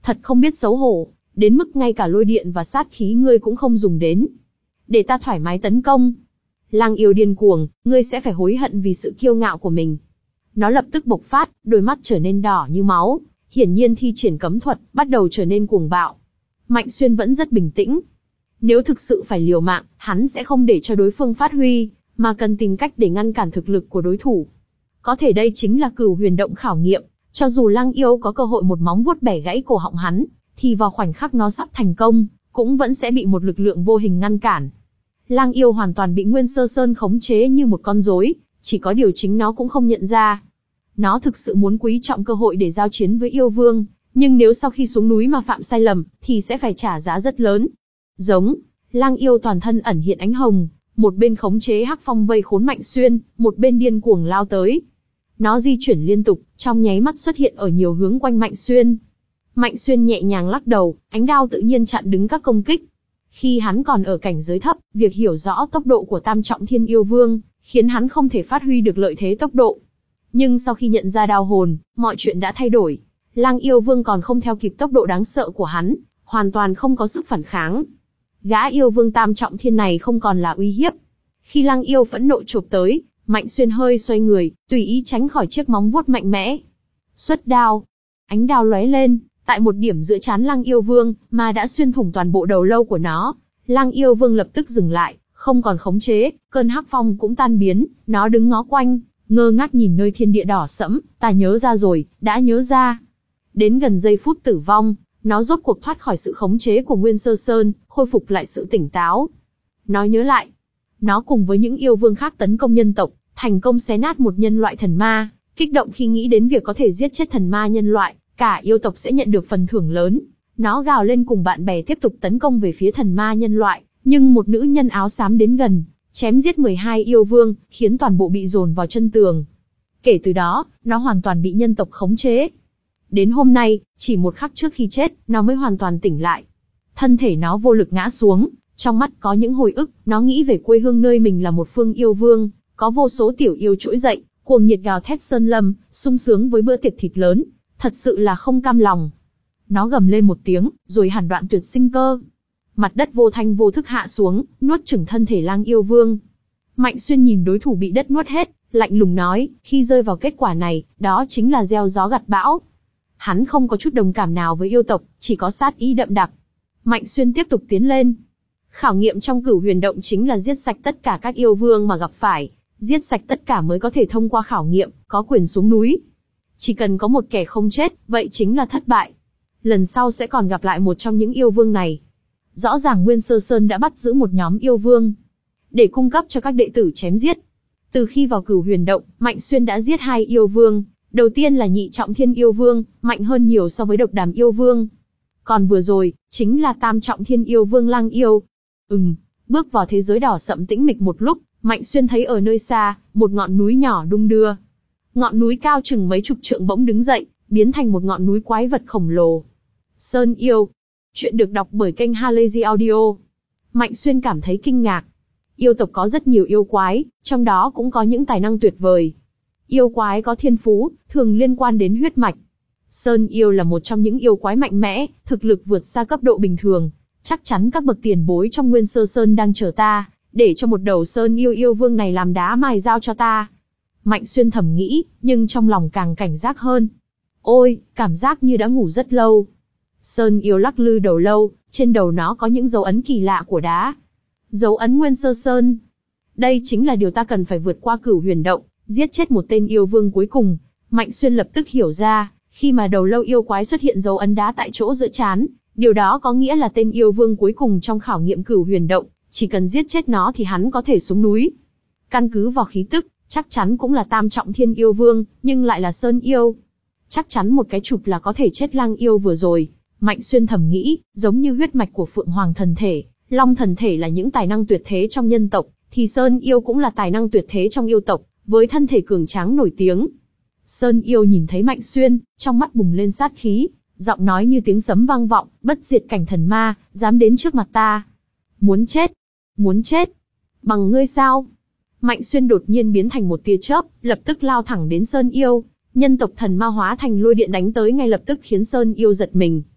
thật không biết xấu hổ, đến mức ngay cả lôi điện và sát khí ngươi cũng không dùng đến. Để ta thoải mái tấn công. Lang yêu điên cuồng, ngươi sẽ phải hối hận vì sự kiêu ngạo của mình. Nó lập tức bộc phát, đôi mắt trở nên đỏ như máu, hiển nhiên thi triển cấm thuật, bắt đầu trở nên cuồng bạo. Mạnh Xuyên vẫn rất bình tĩnh. Nếu thực sự phải liều mạng, hắn sẽ không để cho đối phương phát huy, mà cần tìm cách để ngăn cản thực lực của đối thủ. Có thể đây chính là Cửu Huyền Động khảo nghiệm, cho dù Lang yêu có cơ hội một móng vuốt bẻ gãy cổ họng hắn, thì vào khoảnh khắc nó sắp thành công, cũng vẫn sẽ bị một lực lượng vô hình ngăn cản. Lang yêu hoàn toàn bị Nguyên Sơ Sơn khống chế như một con rối, chỉ có điều chính nó cũng không nhận ra. Nó thực sự muốn quý trọng cơ hội để giao chiến với yêu vương, nhưng nếu sau khi xuống núi mà phạm sai lầm, thì sẽ phải trả giá rất lớn. Giống, Lang yêu toàn thân ẩn hiện ánh hồng, một bên khống chế hắc phong vây khốn Mạnh Xuyên, một bên điên cuồng lao tới. Nó di chuyển liên tục, trong nháy mắt xuất hiện ở nhiều hướng quanh Mạnh Xuyên. Mạnh Xuyên nhẹ nhàng lắc đầu, ánh đao tự nhiên chặn đứng các công kích. Khi hắn còn ở cảnh giới thấp, việc hiểu rõ tốc độ của Tam Trọng Thiên Yêu Vương, khiến hắn không thể phát huy được lợi thế tốc độ. Nhưng sau khi nhận ra đao hồn, mọi chuyện đã thay đổi. Lang yêu vương còn không theo kịp tốc độ đáng sợ của hắn, hoàn toàn không có sức phản kháng. Gã yêu vương Tam Trọng Thiên này không còn là uy hiếp. Khi Lang yêu phẫn nộ chộp tới, Mạnh Xuyên hơi xoay người, tùy ý tránh khỏi chiếc móng vuốt mạnh mẽ. Xuất đao, ánh đao lóe lên, tại một điểm giữa trán Lang yêu vương, mà đã xuyên thủng toàn bộ đầu lâu của nó. Lang yêu vương lập tức dừng lại, không còn khống chế, cơn hắc phong cũng tan biến, nó đứng ngó quanh, ngơ ngác nhìn nơi thiên địa đỏ sẫm. Ta nhớ ra rồi, đã nhớ ra. Đến gần giây phút tử vong, nó rốt cuộc thoát khỏi sự khống chế của Nguyên Sơ Sơn, khôi phục lại sự tỉnh táo. Nó nhớ lại, nó cùng với những yêu vương khác tấn công nhân tộc, thành công xé nát một nhân loại thần ma, kích động khi nghĩ đến việc có thể giết chết thần ma nhân loại, cả yêu tộc sẽ nhận được phần thưởng lớn. Nó gào lên cùng bạn bè tiếp tục tấn công về phía thần ma nhân loại, nhưng một nữ nhân áo xám đến gần, chém giết mười hai yêu vương, khiến toàn bộ bị dồn vào chân tường. Kể từ đó, nó hoàn toàn bị nhân tộc khống chế. Đến hôm nay, chỉ một khắc trước khi chết, nó mới hoàn toàn tỉnh lại. Thân thể nó vô lực ngã xuống, trong mắt có những hồi ức, nó nghĩ về quê hương nơi mình là một phương yêu vương, có vô số tiểu yêu trỗi dậy, cuồng nhiệt gào thét sơn lâm, sung sướng với bữa tiệc thịt lớn, thật sự là không cam lòng. Nó gầm lên một tiếng, rồi hàn đoạn tuyệt sinh cơ. Mặt đất vô thanh vô thức hạ xuống, nuốt chửng thân thể Lang yêu vương. Mạnh Xuyên nhìn đối thủ bị đất nuốt hết, lạnh lùng nói, khi rơi vào kết quả này, đó chính là gieo gió gặt bão. Hắn không có chút đồng cảm nào với yêu tộc, chỉ có sát ý đậm đặc. Mạnh Xuyên tiếp tục tiến lên. Khảo nghiệm trong Cửu Huyền Động chính là giết sạch tất cả các yêu vương mà gặp phải, giết sạch tất cả mới có thể thông qua khảo nghiệm, có quyền xuống núi. Chỉ cần có một kẻ không chết, vậy chính là thất bại. Lần sau sẽ còn gặp lại một trong những yêu vương này. Rõ ràng Nguyên Sơ Sơn đã bắt giữ một nhóm yêu vương, để cung cấp cho các đệ tử chém giết. Từ khi vào Cửu Huyền Động, Mạnh Xuyên đã giết hai yêu vương. Đầu tiên là Nhị Trọng Thiên yêu vương, mạnh hơn nhiều so với Độc Đàm yêu vương. Còn vừa rồi, chính là Tam Trọng Thiên yêu vương Lang yêu. Ừm, bước vào thế giới đỏ sậm tĩnh mịch một lúc, Mạnh Xuyên thấy ở nơi xa, một ngọn núi nhỏ đung đưa. Ngọn núi cao chừng mấy chục trượng bỗng đứng dậy, biến thành một ngọn núi quái vật khổng lồ. Sơn yêu. Chuyện được đọc bởi kênh Halazy Audio. Mạnh Xuyên cảm thấy kinh ngạc. Yêu tộc có rất nhiều yêu quái, trong đó cũng có những tài năng tuyệt vời. Yêu quái có thiên phú, thường liên quan đến huyết mạch. Sơn yêu là một trong những yêu quái mạnh mẽ, thực lực vượt xa cấp độ bình thường. Chắc chắn các bậc tiền bối trong Nguyên Sơ Sơn đang chờ ta, để cho một đầu Sơn yêu yêu vương này làm đá mài dao cho ta. Mạnh Xuyên thầm nghĩ, nhưng trong lòng càng cảnh giác hơn. Ôi, cảm giác như đã ngủ rất lâu. Sơn yêu lắc lư đầu lâu, trên đầu nó có những dấu ấn kỳ lạ của đá. Dấu ấn Nguyên Sơ Sơn. Đây chính là điều ta cần phải vượt qua Cửu Huyền Động, giết chết một tên yêu vương cuối cùng. Mạnh Xuyên lập tức hiểu ra, khi mà đầu lâu yêu quái xuất hiện dấu ấn đá tại chỗ giữa trán, điều đó có nghĩa là tên yêu vương cuối cùng trong khảo nghiệm Cửu Huyền Động, chỉ cần giết chết nó thì hắn có thể xuống núi. Căn cứ vào khí tức, chắc chắn cũng là Tam Trọng Thiên yêu vương, nhưng lại là Sơn yêu. Chắc chắn một cái chụp là có thể chết Lang yêu vừa rồi. Mạnh Xuyên thầm nghĩ, giống như huyết mạch của Phượng Hoàng thần thể, Long thần thể là những tài năng tuyệt thế trong nhân tộc, thì Sơn yêu cũng là tài năng tuyệt thế trong yêu tộc, với thân thể cường tráng nổi tiếng. Sơn yêu nhìn thấy Mạnh Xuyên, trong mắt bùng lên sát khí, giọng nói như tiếng sấm vang vọng, bất diệt cảnh thần ma, dám đến trước mặt ta. Muốn chết, muốn chết, bằng ngươi sao? Mạnh Xuyên đột nhiên biến thành một tia chớp, lập tức lao thẳng đến Sơn yêu. Nhân tộc thần ma hóa thành lôi điện đánh tới ngay lập tức khiến Sơn yêu giật mình.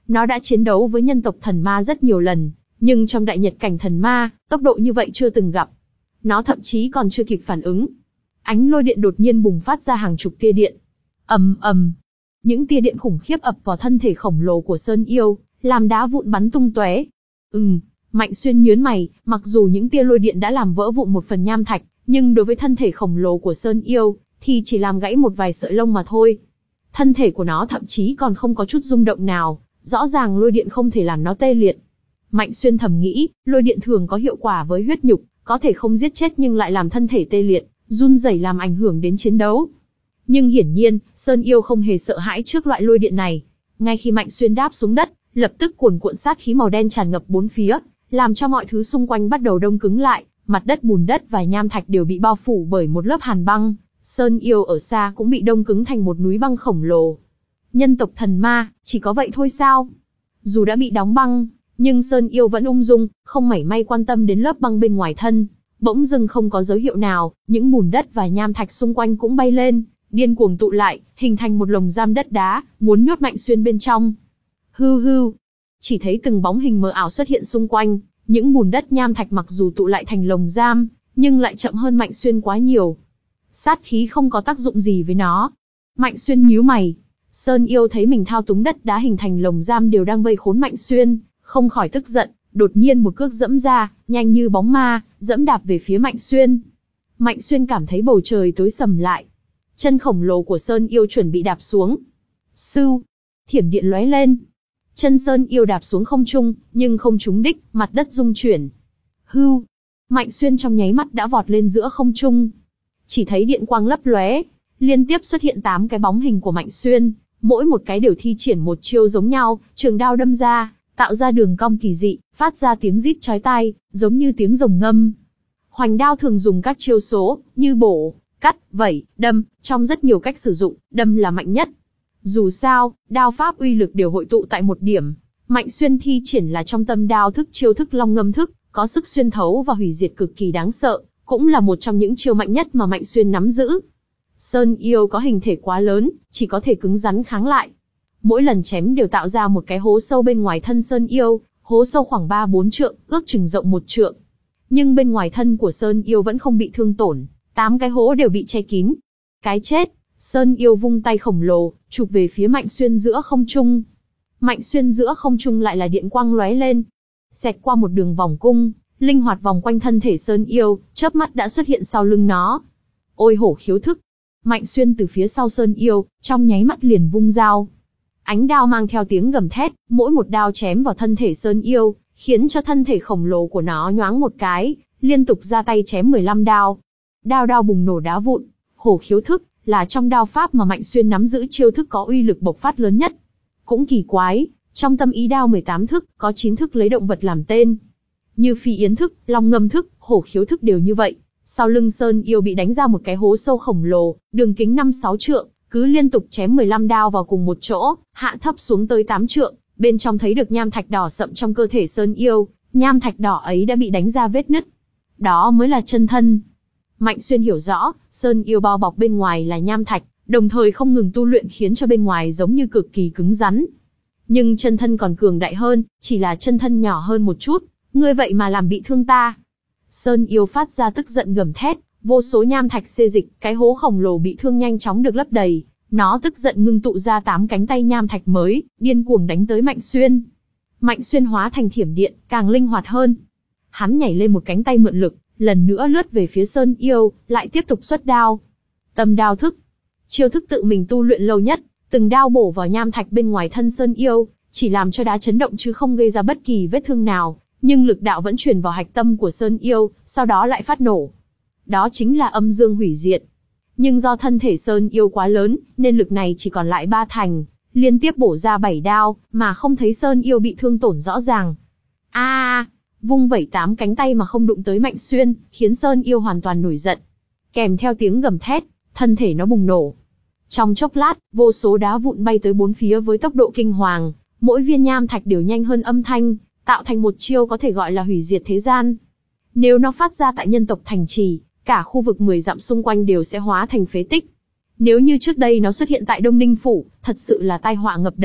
Nó đã chiến đấu với nhân tộc thần ma rất nhiều lần, nhưng trong đại nhật cảnh thần ma, tốc độ như vậy chưa từng gặp. Nó thậm chí còn chưa kịp phản ứng. Ánh lôi điện đột nhiên bùng phát ra hàng chục tia điện. Ầm ầm, những tia điện khủng khiếp ập vào thân thể khổng lồ của Sơn Yêu, làm đá vụn bắn tung tóe. Ừm, Mạnh Xuyên nhướng mày, mặc dù những tia lôi điện đã làm vỡ vụn một phần nham thạch, nhưng đối với thân thể khổng lồ của Sơn Yêu, thì chỉ làm gãy một vài sợi lông mà thôi. Thân thể của nó thậm chí còn không có chút rung động nào, rõ ràng lôi điện không thể làm nó tê liệt. Mạnh Xuyên thầm nghĩ, lôi điện thường có hiệu quả với huyết nhục, có thể không giết chết nhưng lại làm thân thể tê liệt, run rẩy làm ảnh hưởng đến chiến đấu. Nhưng hiển nhiên, Sơn Yêu không hề sợ hãi trước loại lôi điện này. Ngay khi Mạnh Xuyên đáp xuống đất, lập tức cuồn cuộn sát khí màu đen tràn ngập bốn phía, làm cho mọi thứ xung quanh bắt đầu đông cứng lại, mặt đất bùn đất và nham thạch đều bị bao phủ bởi một lớp hàn băng. Sơn Yêu ở xa cũng bị đông cứng thành một núi băng khổng lồ. Nhân tộc thần ma, chỉ có vậy thôi sao? Dù đã bị đóng băng, nhưng Sơn Yêu vẫn ung dung, không mảy may quan tâm đến lớp băng bên ngoài thân. Bỗng dưng không có dấu hiệu nào, những bùn đất và nham thạch xung quanh cũng bay lên, điên cuồng tụ lại, hình thành một lồng giam đất đá, muốn nhốt Mạnh Xuyên bên trong. Hư hư, chỉ thấy từng bóng hình mờ ảo xuất hiện xung quanh, những bùn đất nham thạch mặc dù tụ lại thành lồng giam, nhưng lại chậm hơn Mạnh Xuyên quá nhiều. Sát khí không có tác dụng gì với nó. Mạnh Xuyên nhíu mày. Sơn Yêu thấy mình thao túng đất đá hình thành lồng giam đều đang vây khốn Mạnh Xuyên, không khỏi tức giận, đột nhiên một cước dẫm ra, nhanh như bóng ma, dẫm đạp về phía Mạnh Xuyên. Mạnh Xuyên cảm thấy bầu trời tối sầm lại. Chân khổng lồ của Sơn Yêu chuẩn bị đạp xuống. Sưu, thiểm điện lóe lên. Chân Sơn Yêu đạp xuống không trung, nhưng không trúng đích, mặt đất rung chuyển. Hưu, Mạnh Xuyên trong nháy mắt đã vọt lên giữa không trung. Chỉ thấy điện quang lấp lóe, liên tiếp xuất hiện tám cái bóng hình của Mạnh Xuyên, mỗi một cái đều thi triển một chiêu giống nhau, trường đao đâm ra, tạo ra đường cong kỳ dị, phát ra tiếng rít chói tai, giống như tiếng rồng ngâm. Hoành đao thường dùng các chiêu số, như bổ, cắt, vẩy, đâm, trong rất nhiều cách sử dụng, đâm là mạnh nhất. Dù sao, đao pháp uy lực đều hội tụ tại một điểm. Mạnh Xuyên thi triển là trong tâm đao thức chiêu thức long ngâm thức, có sức xuyên thấu và hủy diệt cực kỳ đáng sợ, cũng là một trong những chiêu mạnh nhất mà Mạnh Xuyên nắm giữ. Sơn Yêu có hình thể quá lớn, chỉ có thể cứng rắn kháng lại. Mỗi lần chém đều tạo ra một cái hố sâu bên ngoài thân Sơn Yêu, hố sâu khoảng ba bốn trượng, ước chừng rộng một trượng. Nhưng bên ngoài thân của Sơn Yêu vẫn không bị thương tổn, tám cái hố đều bị che kín. Cái chết, Sơn Yêu vung tay khổng lồ, chụp về phía Mạnh Xuyên giữa không trung. Mạnh Xuyên giữa không trung lại là điện quang lóe lên, xẹt qua một đường vòng cung, linh hoạt vòng quanh thân thể Sơn Yêu, chớp mắt đã xuất hiện sau lưng nó. Ôi hổ khiếu thức! Mạnh Xuyên từ phía sau Sơn Yêu, trong nháy mắt liền vung dao. Ánh đao mang theo tiếng gầm thét, mỗi một đao chém vào thân thể Sơn Yêu, khiến cho thân thể khổng lồ của nó nhoáng một cái, liên tục ra tay chém mười lăm đao. Đao đao bùng nổ đá vụn. Hổ khiếu thức là trong đao pháp mà Mạnh Xuyên nắm giữ chiêu thức có uy lực bộc phát lớn nhất. Cũng kỳ quái, trong tâm ý đao mười tám thức, có chín thức lấy động vật làm tên. Như phi yến thức, long ngâm thức, hổ khiếu thức đều như vậy. Sau lưng Sơn Yêu bị đánh ra một cái hố sâu khổng lồ, đường kính năm sáu trượng, cứ liên tục chém mười lăm đao vào cùng một chỗ, hạ thấp xuống tới tám trượng, bên trong thấy được nham thạch đỏ sậm trong cơ thể Sơn Yêu, nham thạch đỏ ấy đã bị đánh ra vết nứt. Đó mới là chân thân. Mạnh Xuyên hiểu rõ, Sơn Yêu bao bọc bên ngoài là nham thạch, đồng thời không ngừng tu luyện khiến cho bên ngoài giống như cực kỳ cứng rắn. Nhưng chân thân còn cường đại hơn, chỉ là chân thân nhỏ hơn một chút, ngươi vậy mà làm bị thương ta. Sơn Yêu phát ra tức giận gầm thét, vô số nham thạch xê dịch, cái hố khổng lồ bị thương nhanh chóng được lấp đầy. Nó tức giận ngưng tụ ra tám cánh tay nham thạch mới, điên cuồng đánh tới Mạnh Xuyên. Mạnh Xuyên hóa thành thiểm điện, càng linh hoạt hơn. Hắn nhảy lên một cánh tay mượn lực, lần nữa lướt về phía Sơn Yêu, lại tiếp tục xuất đao. Tâm đao thức, chiêu thức tự mình tu luyện lâu nhất, từng đao bổ vào nham thạch bên ngoài thân Sơn Yêu, chỉ làm cho đá chấn động chứ không gây ra bất kỳ vết thương nào, nhưng lực đạo vẫn truyền vào hạch tâm của Sơn Yêu, sau đó lại phát nổ. Đó chính là âm dương hủy diệt. Nhưng do thân thể Sơn Yêu quá lớn, nên lực này chỉ còn lại ba thành, liên tiếp bổ ra bảy đao, mà không thấy Sơn Yêu bị thương tổn rõ ràng. A, à, vung vẩy tám cánh tay mà không đụng tới Mạnh Xuyên, khiến Sơn Yêu hoàn toàn nổi giận. Kèm theo tiếng gầm thét, thân thể nó bùng nổ. Trong chốc lát, vô số đá vụn bay tới bốn phía với tốc độ kinh hoàng, mỗi viên nham thạch đều nhanh hơn âm thanh, tạo thành một chiêu có thể gọi là hủy diệt thế gian. Nếu nó phát ra tại nhân tộc thành trì, cả khu vực mười dặm xung quanh đều sẽ hóa thành phế tích. Nếu như trước đây nó xuất hiện tại Đông Ninh Phủ, thật sự là tai họa ngập đầu.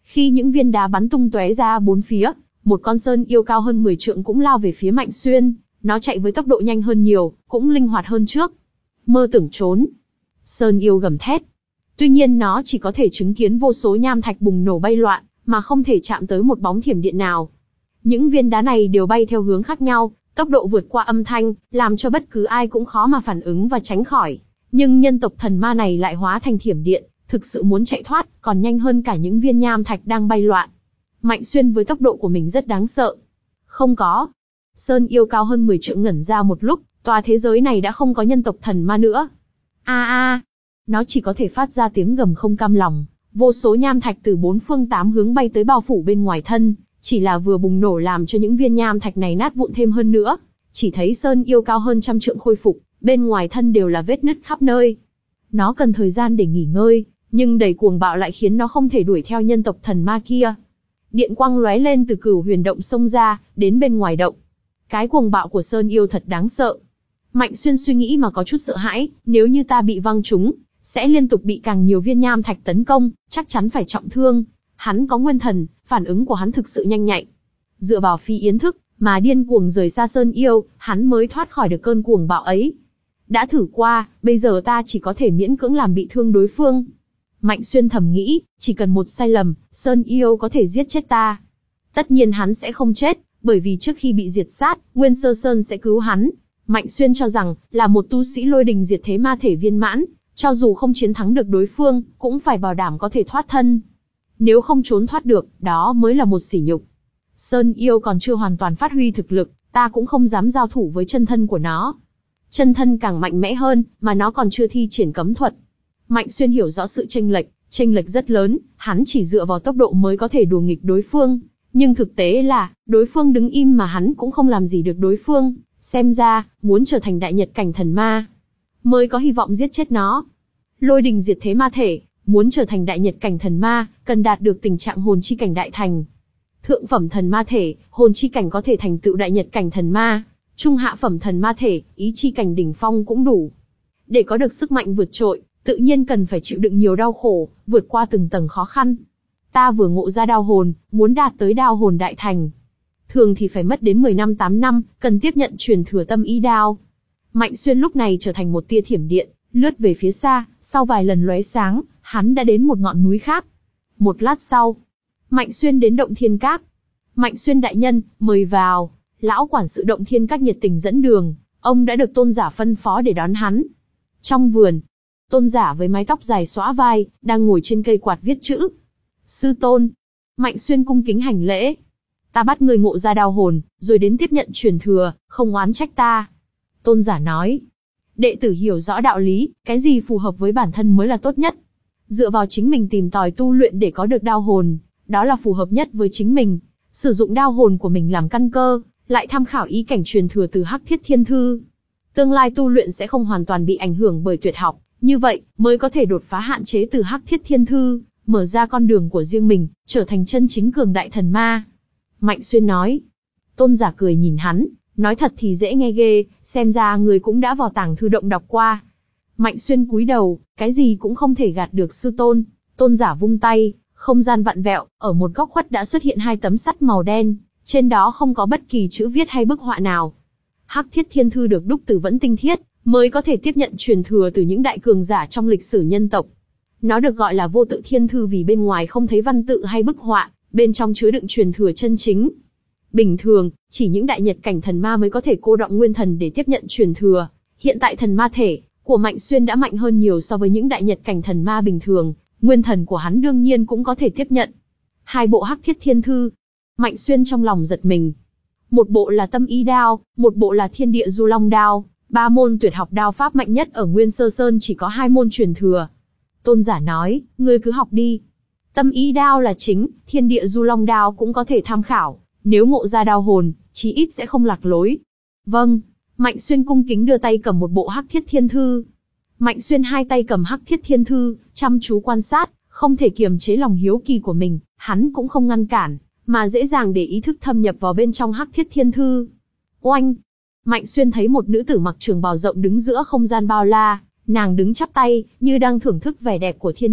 Khi những viên đá bắn tung tóe ra bốn phía, một con sơn yêu cao hơn mười trượng cũng lao về phía Mạnh Xuyên. Nó chạy với tốc độ nhanh hơn nhiều, cũng linh hoạt hơn trước. Mơ tưởng trốn. Sơn yêu gầm thét. Tuy nhiên nó chỉ có thể chứng kiến vô số nham thạch bùng nổ bay loạn, mà không thể chạm tới một bóng thiểm điện nào. Những viên đá này đều bay theo hướng khác nhau, tốc độ vượt qua âm thanh, làm cho bất cứ ai cũng khó mà phản ứng và tránh khỏi. Nhưng nhân tộc thần ma này lại hóa thành thiểm điện, thực sự muốn chạy thoát, còn nhanh hơn cả những viên nham thạch đang bay loạn. Mạnh Xuyên với tốc độ của mình rất đáng sợ. Không có. Sơn yêu cao hơn mười trượng ngẩn ra một lúc, tòa thế giới này đã không có nhân tộc thần ma nữa. A a, nó chỉ có thể phát ra tiếng gầm không cam lòng. Vô số nham thạch từ bốn phương tám hướng bay tới bao phủ bên ngoài thân, chỉ là vừa bùng nổ làm cho những viên nham thạch này nát vụn thêm hơn nữa. Chỉ thấy Sơn yêu cao hơn trăm trượng khôi phục, bên ngoài thân đều là vết nứt khắp nơi. Nó cần thời gian để nghỉ ngơi, nhưng đầy cuồng bạo lại khiến nó không thể đuổi theo nhân tộc thần ma kia. Điện quang lóe lên từ Cửu Huyền động xông ra, đến bên ngoài động. Cái cuồng bạo của Sơn yêu thật đáng sợ. Mạnh Xuyên suy nghĩ mà có chút sợ hãi, nếu như ta bị văng trúng, sẽ liên tục bị càng nhiều viên nham thạch tấn công, chắc chắn phải trọng thương. Hắn có nguyên thần, phản ứng của hắn thực sự nhanh nhạy. Dựa vào phi yến thức, mà điên cuồng rời xa Sơn yêu, hắn mới thoát khỏi được cơn cuồng bạo ấy. Đã thử qua, bây giờ ta chỉ có thể miễn cưỡng làm bị thương đối phương. Mạnh Xuyên thầm nghĩ, chỉ cần một sai lầm, Sơn yêu có thể giết chết ta. Tất nhiên hắn sẽ không chết, bởi vì trước khi bị diệt sát, Nguyên Sơ Sơn sẽ cứu hắn. Mạnh Xuyên cho rằng, là một tu sĩ lôi đình diệt thế ma thể viên mãn, cho dù không chiến thắng được đối phương, cũng phải bảo đảm có thể thoát thân. Nếu không trốn thoát được, đó mới là một sỉ nhục. Sơn yêu còn chưa hoàn toàn phát huy thực lực, ta cũng không dám giao thủ với chân thân của nó. Chân thân càng mạnh mẽ hơn, mà nó còn chưa thi triển cấm thuật. Mạnh Xuyên hiểu rõ sự chênh lệch, chênh lệch rất lớn, hắn chỉ dựa vào tốc độ mới có thể đùa nghịch đối phương. Nhưng thực tế là, đối phương đứng im mà hắn cũng không làm gì được đối phương. Xem ra, muốn trở thành đại nhật cảnh thần ma, mới có hy vọng giết chết nó. Lôi đình diệt thế ma thể, muốn trở thành đại nhật cảnh thần ma, cần đạt được tình trạng hồn chi cảnh đại thành. Thượng phẩm thần ma thể, hồn chi cảnh có thể thành tựu đại nhật cảnh thần ma. Trung hạ phẩm thần ma thể, ý chi cảnh đỉnh phong cũng đủ. Để có được sức mạnh vượt trội, tự nhiên cần phải chịu đựng nhiều đau khổ, vượt qua từng tầng khó khăn. Ta vừa ngộ ra đao hồn, muốn đạt tới đao hồn đại thành. Thường thì phải mất đến mười năm tám năm, cần tiếp nhận truyền thừa tâm ý đao. Mạnh Xuyên lúc này trở thành một tia thiểm điện, lướt về phía xa, sau vài lần lóe sáng, hắn đã đến một ngọn núi khác. Một lát sau, Mạnh Xuyên đến động Thiên Các. Mạnh Xuyên đại nhân, mời vào. Lão quản sự động Thiên Các nhiệt tình dẫn đường, ông đã được tôn giả phân phó để đón hắn. Trong vườn, tôn giả với mái tóc dài xõa vai, đang ngồi trên cây quạt viết chữ. Sư tôn. Mạnh Xuyên cung kính hành lễ. Ta bắt người ngộ ra đao hồn, rồi đến tiếp nhận truyền thừa, không oán trách ta. Tôn giả nói. Đệ tử hiểu rõ đạo lý, cái gì phù hợp với bản thân mới là tốt nhất. Dựa vào chính mình tìm tòi tu luyện để có được đao hồn, đó là phù hợp nhất với chính mình. Sử dụng đao hồn của mình làm căn cơ, lại tham khảo ý cảnh truyền thừa từ Hắc Thiết Thiên Thư. Tương lai tu luyện sẽ không hoàn toàn bị ảnh hưởng bởi tuyệt học, như vậy mới có thể đột phá hạn chế từ Hắc Thiết Thiên Thư, mở ra con đường của riêng mình, trở thành chân chính cường đại thần ma. Mạnh Xuyên nói. Tôn giả cười nhìn hắn, nói thật thì dễ nghe ghê, xem ra người cũng đã vào tàng thư động đọc qua. Mạnh Xuyên cúi đầu, cái gì cũng không thể gạt được sư tôn. Tôn giả vung tay, không gian vặn vẹo, ở một góc khuất đã xuất hiện hai tấm sắt màu đen, trên đó không có bất kỳ chữ viết hay bức họa nào. Hắc Thiết Thiên Thư được đúc từ vẫn tinh thiết, mới có thể tiếp nhận truyền thừa từ những đại cường giả trong lịch sử nhân tộc. Nó được gọi là vô tự thiên thư vì bên ngoài không thấy văn tự hay bức họa, bên trong chứa đựng truyền thừa chân chính. Bình thường, chỉ những đại nhật cảnh thần ma mới có thể cô đọng nguyên thần để tiếp nhận truyền thừa. Hiện tại thần ma thể của Mạnh Xuyên đã mạnh hơn nhiều so với những đại nhật cảnh thần ma bình thường, nguyên thần của hắn đương nhiên cũng có thể tiếp nhận. Hai bộ Hắc Thiết Thiên Thư. Mạnh Xuyên trong lòng giật mình. Một bộ là Tâm Ý Đao, một bộ là Thiên Địa Du Long Đao. Ba môn tuyệt học đao pháp mạnh nhất ở Nguyên Sơ Sơn chỉ có hai môn truyền thừa. Tôn giả nói, ngươi cứ học đi. Tâm Ý Đao là chính, Thiên Địa Du Long Đao cũng có thể tham khảo. Nếu ngộ ra đao hồn, chí ít sẽ không lạc lối. Vâng. Mạnh Xuyên cung kính đưa tay cầm một bộ Hắc Thiết Thiên Thư. Mạnh Xuyên hai tay cầm Hắc Thiết Thiên Thư, chăm chú quan sát, không thể kiềm chế lòng hiếu kỳ của mình, hắn cũng không ngăn cản, mà dễ dàng để ý thức thâm nhập vào bên trong Hắc Thiết Thiên Thư. Oanh! Mạnh Xuyên thấy một nữ tử mặc trường bào rộng đứng giữa không gian bao la, nàng đứng chắp tay, như đang thưởng thức vẻ đẹp của thiên địa,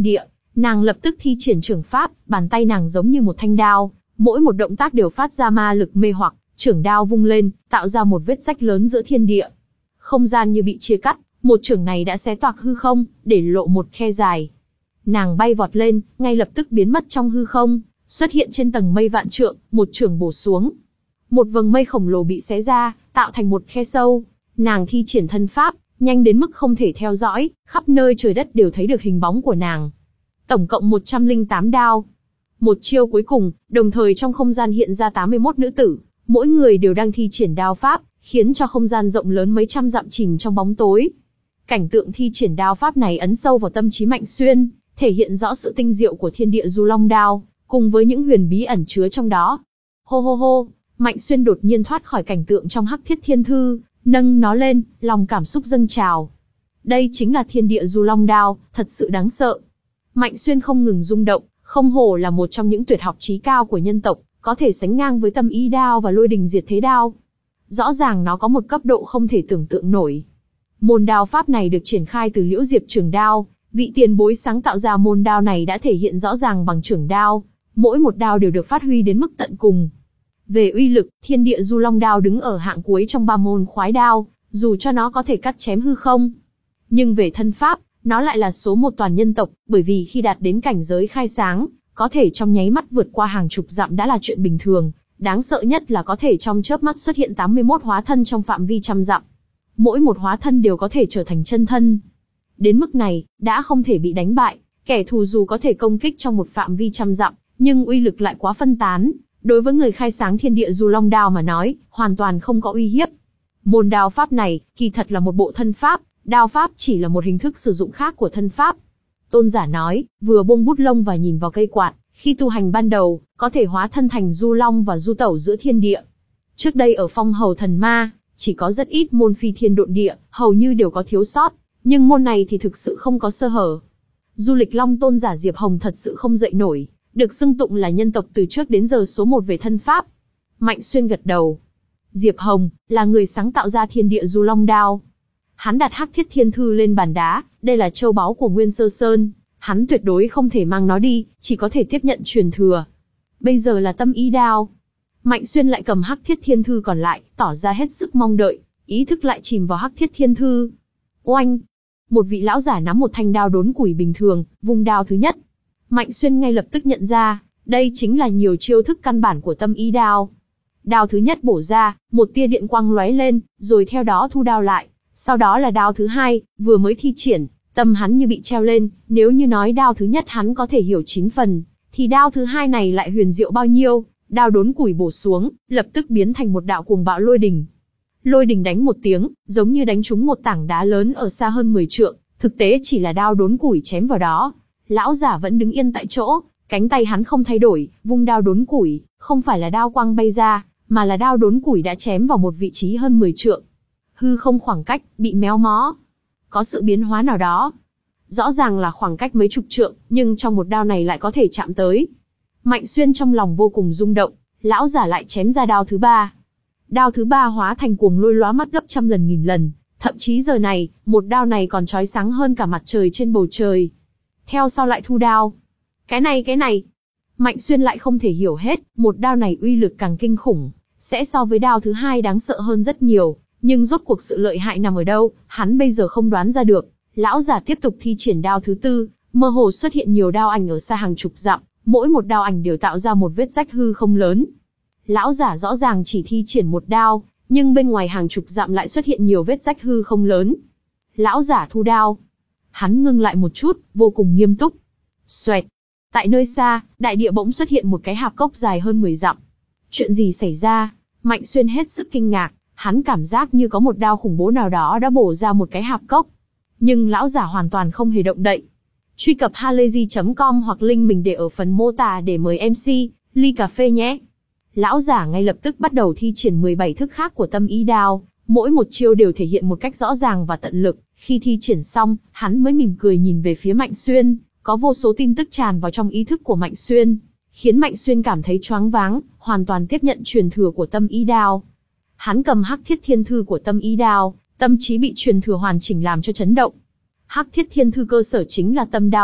Nàng lập tức thi triển trưởng pháp, bàn tay nàng giống như một thanh đao, mỗi một động tác đều phát ra ma lực mê hoặc, chưởng đao vung lên, tạo ra một vết rách lớn giữa thiên địa. Không gian như bị chia cắt, một chưởng này đã xé toạc hư không, để lộ một khe dài. Nàng bay vọt lên, ngay lập tức biến mất trong hư không, xuất hiện trên tầng mây vạn trượng, một chưởng bổ xuống. Một vầng mây khổng lồ bị xé ra, tạo thành một khe sâu. Nàng thi triển thân pháp, nhanh đến mức không thể theo dõi, khắp nơi trời đất đều thấy được hình bóng của nàng. Tổng cộng một trăm lẻ tám đao. Một chiêu cuối cùng, đồng thời trong không gian hiện ra tám mươi mốt nữ tử, mỗi người đều đang thi triển đao pháp, khiến cho không gian rộng lớn mấy trăm dặm chìm trong bóng tối. Cảnh tượng thi triển đao pháp này ấn sâu vào tâm trí Mạnh Xuyên, thể hiện rõ sự tinh diệu của thiên địa Du Long đao, cùng với những huyền bí ẩn chứa trong đó. Hô hô hô, Mạnh Xuyên đột nhiên thoát khỏi cảnh tượng trong Hắc Thiết Thiên Thư, nâng nó lên, lòng cảm xúc dâng trào. Đây chính là thiên địa Du Long đao, thật sự đáng sợ. Mạnh Xuyên không ngừng rung động, không hổ là một trong những tuyệt học chí cao của nhân tộc, có thể sánh ngang với Tâm Ý đao và Lôi Đình Diệt Thế đao. Rõ ràng nó có một cấp độ không thể tưởng tượng nổi. Môn đao pháp này được triển khai từ Liễu Diệp Trường đao, vị tiền bối sáng tạo ra môn đao này đã thể hiện rõ ràng bằng trường đao, mỗi một đao đều được phát huy đến mức tận cùng. Về uy lực, thiên địa Du Long đao đứng ở hạng cuối trong ba môn khoái đao, dù cho nó có thể cắt chém hư không. Nhưng về thân pháp, nó lại là số một toàn nhân tộc, bởi vì khi đạt đến cảnh giới khai sáng, có thể trong nháy mắt vượt qua hàng chục dặm đã là chuyện bình thường. Đáng sợ nhất là có thể trong chớp mắt xuất hiện tám mươi mốt hóa thân trong phạm vi trăm dặm. Mỗi một hóa thân đều có thể trở thành chân thân. Đến mức này, đã không thể bị đánh bại, kẻ thù dù có thể công kích trong một phạm vi trăm dặm, nhưng uy lực lại quá phân tán. Đối với người khai sáng thiên địa Du Long đao mà nói, hoàn toàn không có uy hiếp. Môn đao pháp này, kỳ thật là một bộ thân pháp, đao pháp chỉ là một hình thức sử dụng khác của thân pháp. Tôn giả nói, vừa buông bút lông và nhìn vào cây quạt, khi tu hành ban đầu, có thể hóa thân thành Du Long và du tẩu giữa thiên địa. Trước đây ở Phong Hầu Thần Ma, chỉ có rất ít môn phi thiên độn địa, hầu như đều có thiếu sót, nhưng môn này thì thực sự không có sơ hở. Du Lịch Long tôn giả Diệp Hồng thật sự không dậy nổi, được xưng tụng là nhân tộc từ trước đến giờ số một về thân pháp. Mạnh Xuyên gật đầu. Diệp Hồng là người sáng tạo ra thiên địa Du Long đao. Hắn đặt Hắc Thiết Thiên Thư lên bàn đá, đây là châu báu của Nguyên Sơ Sơn, hắn tuyệt đối không thể mang nó đi, chỉ có thể tiếp nhận truyền thừa. Bây giờ là Tâm Ý đao. Mạnh Xuyên lại cầm Hắc Thiết Thiên Thư còn lại, tỏ ra hết sức mong đợi, ý thức lại chìm vào Hắc Thiết Thiên Thư. Oanh! Một vị lão giả nắm một thanh đao đốn củi bình thường, vung đao thứ nhất. Mạnh Xuyên ngay lập tức nhận ra, đây chính là nhiều chiêu thức căn bản của Tâm Ý đao. Đao thứ nhất bổ ra, một tia điện quang lóe lên, rồi theo đó thu đao lại. Sau đó là đao thứ hai, vừa mới thi triển, tâm hắn như bị treo lên, nếu như nói đao thứ nhất hắn có thể hiểu chín phần, thì đao thứ hai này lại huyền diệu bao nhiêu. Đao đốn củi bổ xuống, lập tức biến thành một đạo cuồng bạo lôi đình. Lôi đình đánh một tiếng, giống như đánh trúng một tảng đá lớn ở xa hơn mười trượng, thực tế chỉ là đao đốn củi chém vào đó. Lão giả vẫn đứng yên tại chỗ, cánh tay hắn không thay đổi, vung đao đốn củi, không phải là đao quang bay ra, mà là đao đốn củi đã chém vào một vị trí hơn mười trượng. Hư không khoảng cách bị méo mó, có sự biến hóa nào đó. Rõ ràng là khoảng cách mấy chục trượng, nhưng trong một đao này lại có thể chạm tới. Mạnh Xuyên trong lòng vô cùng rung động, lão giả lại chém ra đao thứ ba. Đao thứ ba hóa thành cuồng lôi lóa mắt gấp trăm lần nghìn lần, thậm chí giờ này, một đao này còn chói sáng hơn cả mặt trời trên bầu trời. Theo sau lại thu đao. Cái này cái này, Mạnh Xuyên lại không thể hiểu hết, một đao này uy lực càng kinh khủng, sẽ so với đao thứ hai đáng sợ hơn rất nhiều, nhưng rốt cuộc sự lợi hại nằm ở đâu, hắn bây giờ không đoán ra được. Lão giả tiếp tục thi triển đao thứ tư, mơ hồ xuất hiện nhiều đao ảnh ở xa hàng chục dặm, mỗi một đao ảnh đều tạo ra một vết rách hư không lớn. Lão giả rõ ràng chỉ thi triển một đao, nhưng bên ngoài hàng chục dặm lại xuất hiện nhiều vết rách hư không lớn. Lão giả thu đao. Hắn ngưng lại một chút, vô cùng nghiêm túc. Xoẹt. Tại nơi xa, đại địa bỗng xuất hiện một cái hạp cốc dài hơn mười dặm. Chuyện gì xảy ra? Mạnh Xuyên hết sức kinh ngạc, hắn cảm giác như có một đao khủng bố nào đó đã bổ ra một cái hạp cốc. Nhưng lão giả hoàn toàn không hề động đậy. Truy cập halayzi chấm com hoặc link mình để ở phần mô tả để mời em xê, ly cà phê nhé. Lão giả ngay lập tức bắt đầu thi triển mười bảy thức khác của Tâm Ý đao, mỗi một chiêu đều thể hiện một cách rõ ràng và tận lực. Khi thi triển xong, hắn mới mỉm cười nhìn về phía Mạnh Xuyên, có vô số tin tức tràn vào trong ý thức của Mạnh Xuyên, khiến Mạnh Xuyên cảm thấy choáng váng, hoàn toàn tiếp nhận truyền thừa của Tâm Ý đao. Hắn cầm Hắc Thiết Thiên Thư của Tâm Ý đao, tâm trí bị truyền thừa hoàn chỉnh làm cho chấn động. Hắc Thiết Thiên Thư cơ sở chính là tâm đao thức,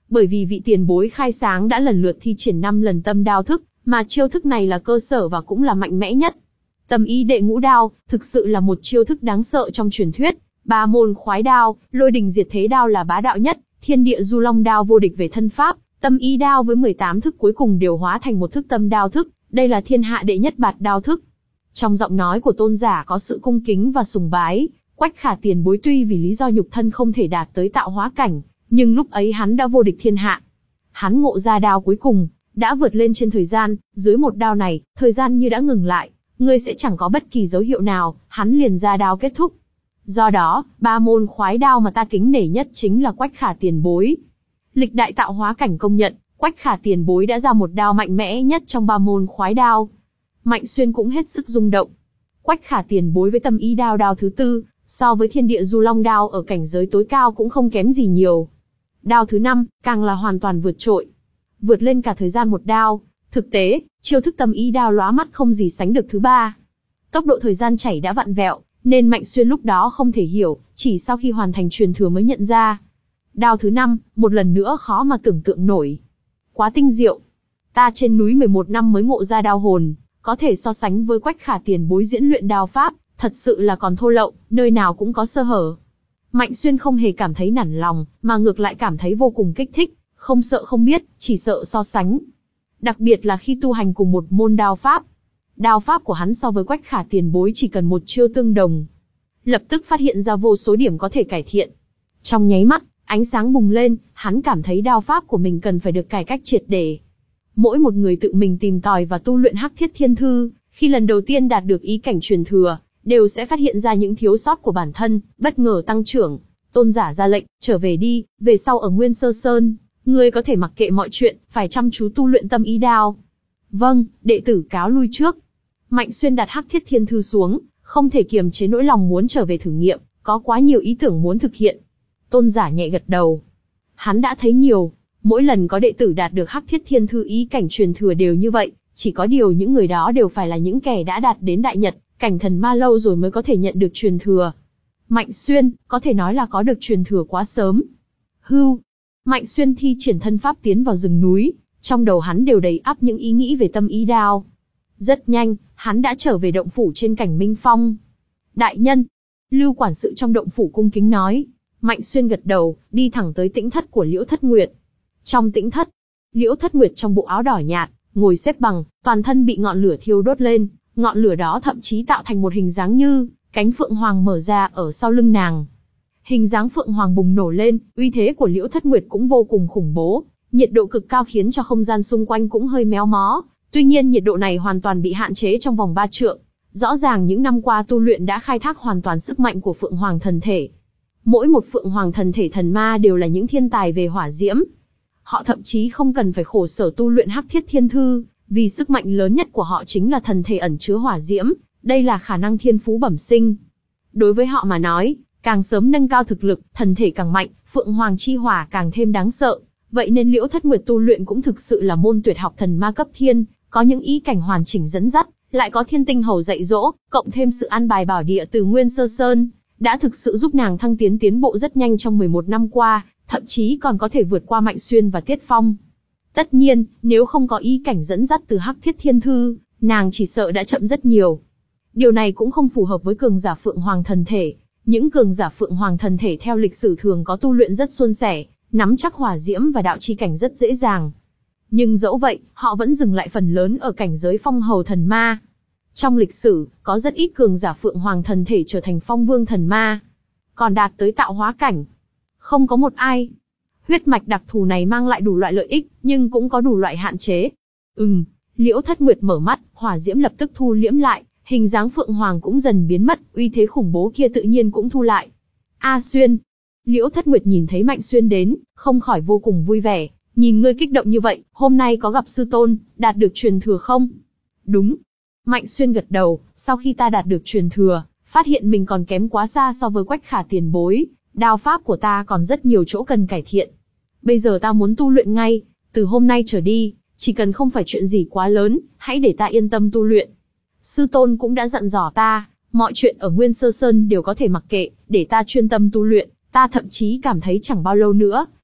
bởi vì vị tiền bối khai sáng đã lần lượt thi triển năm lần tâm đao thức, mà chiêu thức này là cơ sở và cũng là mạnh mẽ nhất. Tâm ý đệ ngũ đao, thực sự là một chiêu thức đáng sợ trong truyền thuyết. Ba môn khoái đao, lôi đình diệt thế đao là bá đạo nhất, thiên địa du long đao vô địch về thân pháp, tâm ý đao với mười tám thức cuối cùng đều hóa thành một thức tâm đao thức, đây là thiên hạ đệ nhất bạt đao thức. Trong giọng nói của tôn giả có sự cung kính và sùng bái. Quách Khả tiền bối tuy vì lý do nhục thân không thể đạt tới tạo hóa cảnh, nhưng lúc ấy hắn đã vô địch thiên hạ. Hắn ngộ ra đao cuối cùng, đã vượt lên trên thời gian, dưới một đao này, thời gian như đã ngừng lại, ngươi sẽ chẳng có bất kỳ dấu hiệu nào, hắn liền ra đao kết thúc. Do đó, ba môn khoái đao mà ta kính nể nhất chính là Quách Khả tiền bối. Lịch đại tạo hóa cảnh công nhận, Quách Khả tiền bối đã ra một đao mạnh mẽ nhất trong ba môn khoái đao. Mạnh Xuyên cũng hết sức rung động. Quách Khả tiền bối với tâm ý đao đao thứ tư, so với thiên địa du long đao ở cảnh giới tối cao cũng không kém gì nhiều. Đao thứ năm, càng là hoàn toàn vượt trội. Vượt lên cả thời gian một đao. Thực tế, chiêu thức tâm ý đao lóa mắt không gì sánh được thứ ba. Tốc độ thời gian chảy đã vặn vẹo, nên Mạnh Xuyên lúc đó không thể hiểu, chỉ sau khi hoàn thành truyền thừa mới nhận ra. Đao thứ năm, một lần nữa khó mà tưởng tượng nổi. Quá tinh diệu. Ta trên núi mười một năm mới ngộ ra đao hồn, có thể so sánh với Quách Khả tiền bối diễn luyện đao pháp, thật sự là còn thô lậu, nơi nào cũng có sơ hở. Mạnh Xuyên không hề cảm thấy nản lòng, mà ngược lại cảm thấy vô cùng kích thích, không sợ không biết, chỉ sợ so sánh. Đặc biệt là khi tu hành cùng một môn đao pháp. Đao pháp của hắn so với Quách Khả tiền bối chỉ cần một chiêu tương đồng. Lập tức phát hiện ra vô số điểm có thể cải thiện. Trong nháy mắt, ánh sáng bùng lên, hắn cảm thấy đao pháp của mình cần phải được cải cách triệt để. Mỗi một người tự mình tìm tòi và tu luyện Hắc Thiết Thiên Thư, khi lần đầu tiên đạt được ý cảnh truyền thừa, đều sẽ phát hiện ra những thiếu sót của bản thân, bất ngờ tăng trưởng. Tôn giả ra lệnh, trở về đi, về sau ở Nguyên Sơ Sơn, ngươi có thể mặc kệ mọi chuyện, phải chăm chú tu luyện tâm ý đao. Vâng, đệ tử cáo lui trước. Mạnh Xuyên đặt Hắc Thiết Thiên Thư xuống, không thể kiềm chế nỗi lòng muốn trở về thử nghiệm, có quá nhiều ý tưởng muốn thực hiện. Tôn giả nhẹ gật đầu. Hắn đã thấy nhiều, mỗi lần có đệ tử đạt được Hắc Thiết Thiên Thư ý cảnh truyền thừa đều như vậy, chỉ có điều những người đó đều phải là những kẻ đã đạt đến đại nhật, cảnh thần ma lâu rồi mới có thể nhận được truyền thừa. Mạnh Xuyên, có thể nói là có được truyền thừa quá sớm. Hưu. Mạnh Xuyên thi triển thân pháp tiến vào rừng núi, trong đầu hắn đều đầy ắp những ý nghĩ về tâm ý đao. Rất nhanh, hắn đã trở về động phủ trên cảnh Minh Phong. Đại nhân. Lưu quản sự trong động phủ cung kính nói. Mạnh Xuyên gật đầu, đi thẳng tới tĩnh thất của Liễu Thất Nguyệt. Trong tĩnh thất, Liễu Thất Nguyệt trong bộ áo đỏ nhạt, ngồi xếp bằng, toàn thân bị ngọn lửa thiêu đốt lên, ngọn lửa đó thậm chí tạo thành một hình dáng như cánh phượng hoàng mở ra ở sau lưng nàng. Hình dáng phượng hoàng bùng nổ lên, uy thế của Liễu Thất Nguyệt cũng vô cùng khủng bố, nhiệt độ cực cao khiến cho không gian xung quanh cũng hơi méo mó. Tuy nhiên nhiệt độ này hoàn toàn bị hạn chế trong vòng ba trượng. Rõ ràng những năm qua tu luyện đã khai thác hoàn toàn sức mạnh của Phượng Hoàng thần thể. Mỗi một Phượng Hoàng thần thể thần ma đều là những thiên tài về hỏa diễm. Họ thậm chí không cần phải khổ sở tu luyện Hắc Thiết Thiên Thư, vì sức mạnh lớn nhất của họ chính là thần thể ẩn chứa hỏa diễm, đây là khả năng thiên phú bẩm sinh. Đối với họ mà nói, càng sớm nâng cao thực lực, thần thể càng mạnh, Phượng Hoàng chi hỏa càng thêm đáng sợ. Vậy nên Liễu Thất Nguyệt tu luyện cũng thực sự là môn tuyệt học thần ma cấp thiên, có những ý cảnh hoàn chỉnh dẫn dắt, lại có thiên tinh hầu dạy dỗ, cộng thêm sự an bài bảo địa từ Nguyên Sơ Sơn, đã thực sự giúp nàng thăng tiến tiến bộ rất nhanh trong mười một năm qua, thậm chí còn có thể vượt qua Mạnh Xuyên và Tiết Phong. Tất nhiên, nếu không có ý cảnh dẫn dắt từ Hắc Thiết Thiên Thư, nàng chỉ sợ đã chậm rất nhiều. Điều này cũng không phù hợp với cường giả Phượng Hoàng thần thể. Những cường giả Phượng Hoàng thần thể theo lịch sử thường có tu luyện rất suôn sẻ, nắm chắc hỏa diễm và đạo chi cảnh rất dễ dàng. Nhưng dẫu vậy, họ vẫn dừng lại phần lớn ở cảnh giới phong hầu thần ma. Trong lịch sử, có rất ít cường giả Phượng Hoàng thần thể trở thành phong vương thần ma, còn đạt tới tạo hóa cảnh. Không có một ai. Huyết mạch đặc thù này mang lại đủ loại lợi ích, nhưng cũng có đủ loại hạn chế. Ừm, Liễu Thất Nguyệt mở mắt, hỏa diễm lập tức thu liễm lại, hình dáng Phượng Hoàng cũng dần biến mất, uy thế khủng bố kia tự nhiên cũng thu lại. A Xuyên. Liễu Thất Nguyệt nhìn thấy Mạnh Xuyên đến, không khỏi vô cùng vui vẻ. Nhìn ngươi kích động như vậy, hôm nay có gặp sư tôn, đạt được truyền thừa không? Đúng. Mạnh Xuyên gật đầu, sau khi ta đạt được truyền thừa, phát hiện mình còn kém quá xa so với Quách Khả tiền bối, đao pháp của ta còn rất nhiều chỗ cần cải thiện. Bây giờ ta muốn tu luyện ngay, từ hôm nay trở đi, chỉ cần không phải chuyện gì quá lớn, hãy để ta yên tâm tu luyện. Sư tôn cũng đã dặn dò ta, mọi chuyện ở Nguyên Sơ Sơn đều có thể mặc kệ, để ta chuyên tâm tu luyện, ta thậm chí cảm thấy chẳng bao lâu nữa,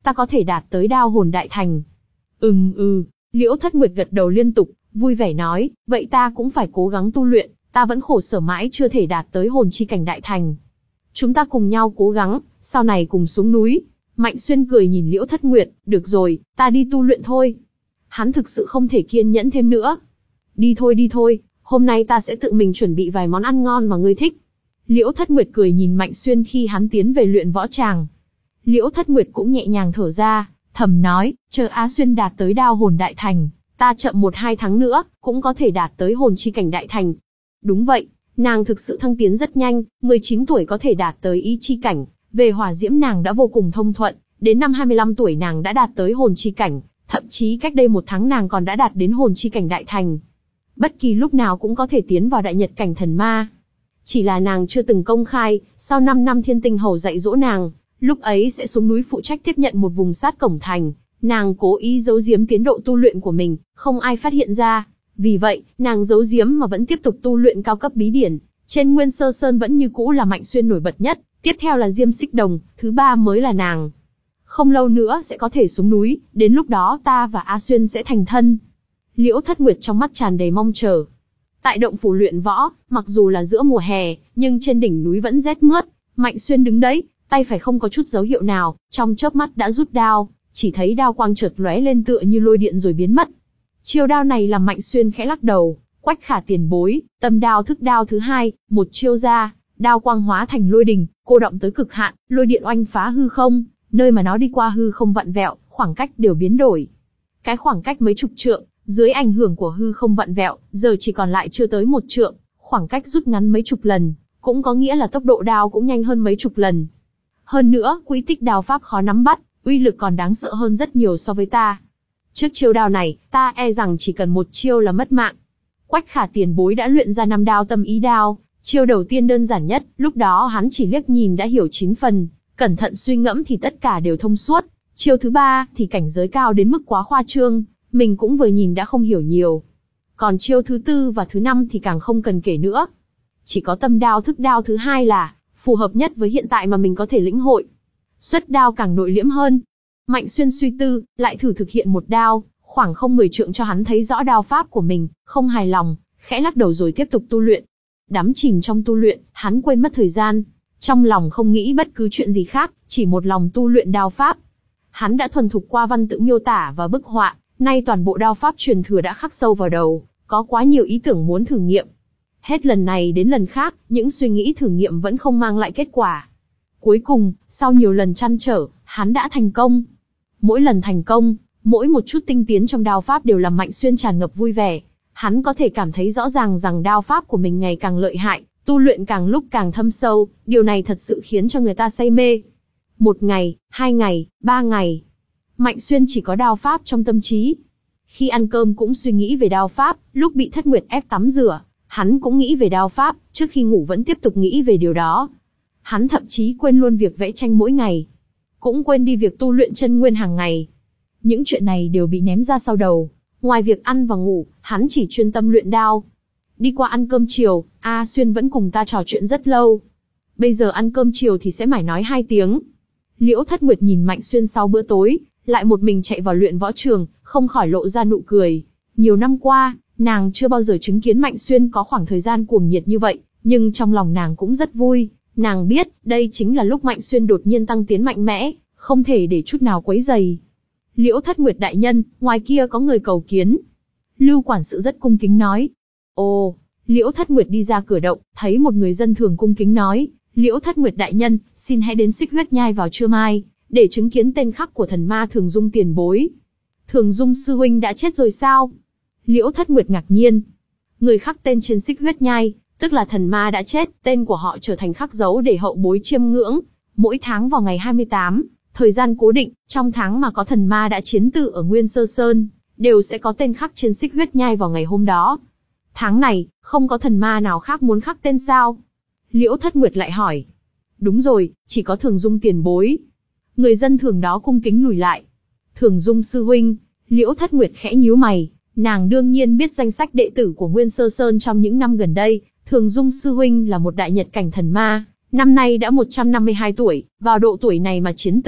ta có thể đạt tới đao hồn đại thành. Ừm ừ, Liễu Thất Nguyệt gật đầu liên tục, vui vẻ nói, vậy ta cũng phải cố gắng tu luyện, ta vẫn khổ sở mãi chưa thể đạt tới hồn chi cảnh đại thành. Chúng ta cùng nhau cố gắng, sau này cùng xuống núi. Mạnh Xuyên cười nhìn Liễu Thất Nguyệt, được rồi, ta đi tu luyện thôi. Hắn thực sự không thể kiên nhẫn thêm nữa. Đi thôi đi thôi, hôm nay ta sẽ tự mình chuẩn bị vài món ăn ngon mà ngươi thích. Liễu Thất Nguyệt cười nhìn Mạnh Xuyên khi hắn tiến về luyện võ tràng. Liễu Thất Nguyệt cũng nhẹ nhàng thở ra, thầm nói, chờ Á Xuyên đạt tới đao hồn đại thành, ta chậm một hai tháng nữa, cũng có thể đạt tới hồn chi cảnh đại thành. Đúng vậy, nàng thực sự thăng tiến rất nhanh, mười chín tuổi có thể đạt tới ý chi cảnh, về hỏa diễm nàng đã vô cùng thông thuận, đến năm hai mươi lăm tuổi nàng đã đạt tới hồn chi cảnh, thậm chí cách đây một tháng nàng còn đã đạt đến hồn chi cảnh đại thành. Bất kỳ lúc nào cũng có thể tiến vào đại nhật cảnh thần ma. Chỉ là nàng chưa từng công khai, sau năm năm thiên tinh hầu dạy dỗ nàng, lúc ấy sẽ xuống núi phụ trách tiếp nhận một vùng sát cổng thành, nàng cố ý giấu giếm tiến độ tu luyện của mình, không ai phát hiện ra. Vì vậy, nàng giấu giếm mà vẫn tiếp tục tu luyện cao cấp bí điển, trên Nguyên Sơ Sơn vẫn như cũ là Mạnh Xuyên nổi bật nhất, tiếp theo là Diêm Xích Đồng, thứ ba mới là nàng. Không lâu nữa sẽ có thể xuống núi, đến lúc đó ta và A Xuyên sẽ thành thân. Liễu Thất Nguyệt trong mắt tràn đầy mong chờ. Tại động phủ luyện võ, mặc dù là giữa mùa hè, nhưng trên đỉnh núi vẫn rét mướt. Mạnh Xuyên đứng đấy, tay phải không có chút dấu hiệu nào, trong chớp mắt đã rút đao, chỉ thấy đao quang chợt lóe lên tựa như lôi điện rồi biến mất. Chiêu đao này làm Mạnh Xuyên khẽ lắc đầu, Quách Khả tiền bối, tâm đao thức đao thứ hai, một chiêu ra, đao quang hóa thành lôi đình, cô động tới cực hạn, lôi điện oanh phá hư không, nơi mà nó đi qua hư không vặn vẹo, khoảng cách đều biến đổi. Cái khoảng cách mấy chục trượng, dưới ảnh hưởng của hư không vặn vẹo, giờ chỉ còn lại chưa tới một trượng, khoảng cách rút ngắn mấy chục lần, cũng có nghĩa là tốc độ đao cũng nhanh hơn mấy chục lần. Hơn nữa, quỹ tích đao pháp khó nắm bắt, uy lực còn đáng sợ hơn rất nhiều so với ta. Trước chiêu đao này, ta e rằng chỉ cần một chiêu là mất mạng. Quách Khả tiền bối đã luyện ra năm đao tâm ý đao, chiêu đầu tiên đơn giản nhất, lúc đó hắn chỉ liếc nhìn đã hiểu chín phần, cẩn thận suy ngẫm thì tất cả đều thông suốt. Chiêu thứ ba thì cảnh giới cao đến mức quá khoa trương, mình cũng vừa nhìn đã không hiểu nhiều. Còn chiêu thứ tư và thứ năm thì càng không cần kể nữa. Chỉ có tâm đao thức đao thứ hai là phù hợp nhất với hiện tại mà mình có thể lĩnh hội. Xuất đao càng nội liễm hơn. Mạnh Xuyên suy tư, lại thử thực hiện một đao, khoảng không mười trượng cho hắn thấy rõ đao pháp của mình, không hài lòng, khẽ lắc đầu rồi tiếp tục tu luyện. Đắm chìm trong tu luyện, hắn quên mất thời gian, trong lòng không nghĩ bất cứ chuyện gì khác, chỉ một lòng tu luyện đao pháp. Hắn đã thuần thục qua văn tự miêu tả và bức họa, nay toàn bộ đao pháp truyền thừa đã khắc sâu vào đầu, có quá nhiều ý tưởng muốn thử nghiệm. Hết lần này đến lần khác, những suy nghĩ thử nghiệm vẫn không mang lại kết quả. Cuối cùng, sau nhiều lần trăn trở, hắn đã thành công. Mỗi lần thành công, mỗi một chút tinh tiến trong đao pháp đều làm Mạnh Xuyên tràn ngập vui vẻ. Hắn có thể cảm thấy rõ ràng rằng đao pháp của mình ngày càng lợi hại, tu luyện càng lúc càng thâm sâu, điều này thật sự khiến cho người ta say mê. Một ngày, hai ngày, ba ngày, Mạnh Xuyên chỉ có đao pháp trong tâm trí. Khi ăn cơm cũng suy nghĩ về đao pháp, lúc bị Thất Nguyệt ép tắm rửa, hắn cũng nghĩ về đao pháp, trước khi ngủ vẫn tiếp tục nghĩ về điều đó. Hắn thậm chí quên luôn việc vẽ tranh mỗi ngày, cũng quên đi việc tu luyện chân nguyên hàng ngày. Những chuyện này đều bị ném ra sau đầu. Ngoài việc ăn và ngủ, hắn chỉ chuyên tâm luyện đao. Đi qua ăn cơm chiều, A Xuyên vẫn cùng ta trò chuyện rất lâu. Bây giờ ăn cơm chiều thì sẽ mải nói hai tiếng. Liễu Thất Nguyệt nhìn Mạnh Xuyên sau bữa tối, lại một mình chạy vào luyện võ trường, không khỏi lộ ra nụ cười. Nhiều năm qua, nàng chưa bao giờ chứng kiến Mạnh Xuyên có khoảng thời gian cuồng nhiệt như vậy, nhưng trong lòng nàng cũng rất vui. Nàng biết, đây chính là lúc Mạnh Xuyên đột nhiên tăng tiến mạnh mẽ, không thể để chút nào quấy rầy. Liễu Thất Nguyệt đại nhân, ngoài kia có người cầu kiến. Lưu quản sự rất cung kính nói. Ồ, Liễu Thất Nguyệt đi ra cửa động, thấy một người dân thường cung kính nói, Liễu Thất Nguyệt đại nhân, xin hãy đến Xích Huyết Nhai vào trưa mai, để chứng kiến tên khắc của thần ma Thường Dung tiền bối. Thường Dung sư huynh đã chết rồi sao? Liễu Thất Nguyệt ngạc nhiên. Người khắc tên trên Xích Huyết Nhai, tức là thần ma đã chết, tên của họ trở thành khắc dấu để hậu bối chiêm ngưỡng. Mỗi tháng vào ngày hai mươi tám, thời gian cố định, trong tháng mà có thần ma đã chiến tử ở Nguyên Sơ Sơn, đều sẽ có tên khắc trên Xích Huyết Nhai vào ngày hôm đó. Tháng này, không có thần ma nào khác muốn khắc tên sao? Liễu Thất Nguyệt lại hỏi. Đúng rồi, chỉ có Thường Dung tiền bối. Người dân thường đó cung kính lùi lại. Thường Dung sư huynh. Liễu Thất Nguyệt khẽ nhíu mày, nàng đương nhiên biết danh sách đệ tử của Nguyên Sơ Sơn trong những năm gần đây. Thường Dung sư huynh là một đại nhật cảnh thần ma, năm nay đã một trăm năm mươi hai tuổi, vào độ tuổi này mà chiến tử,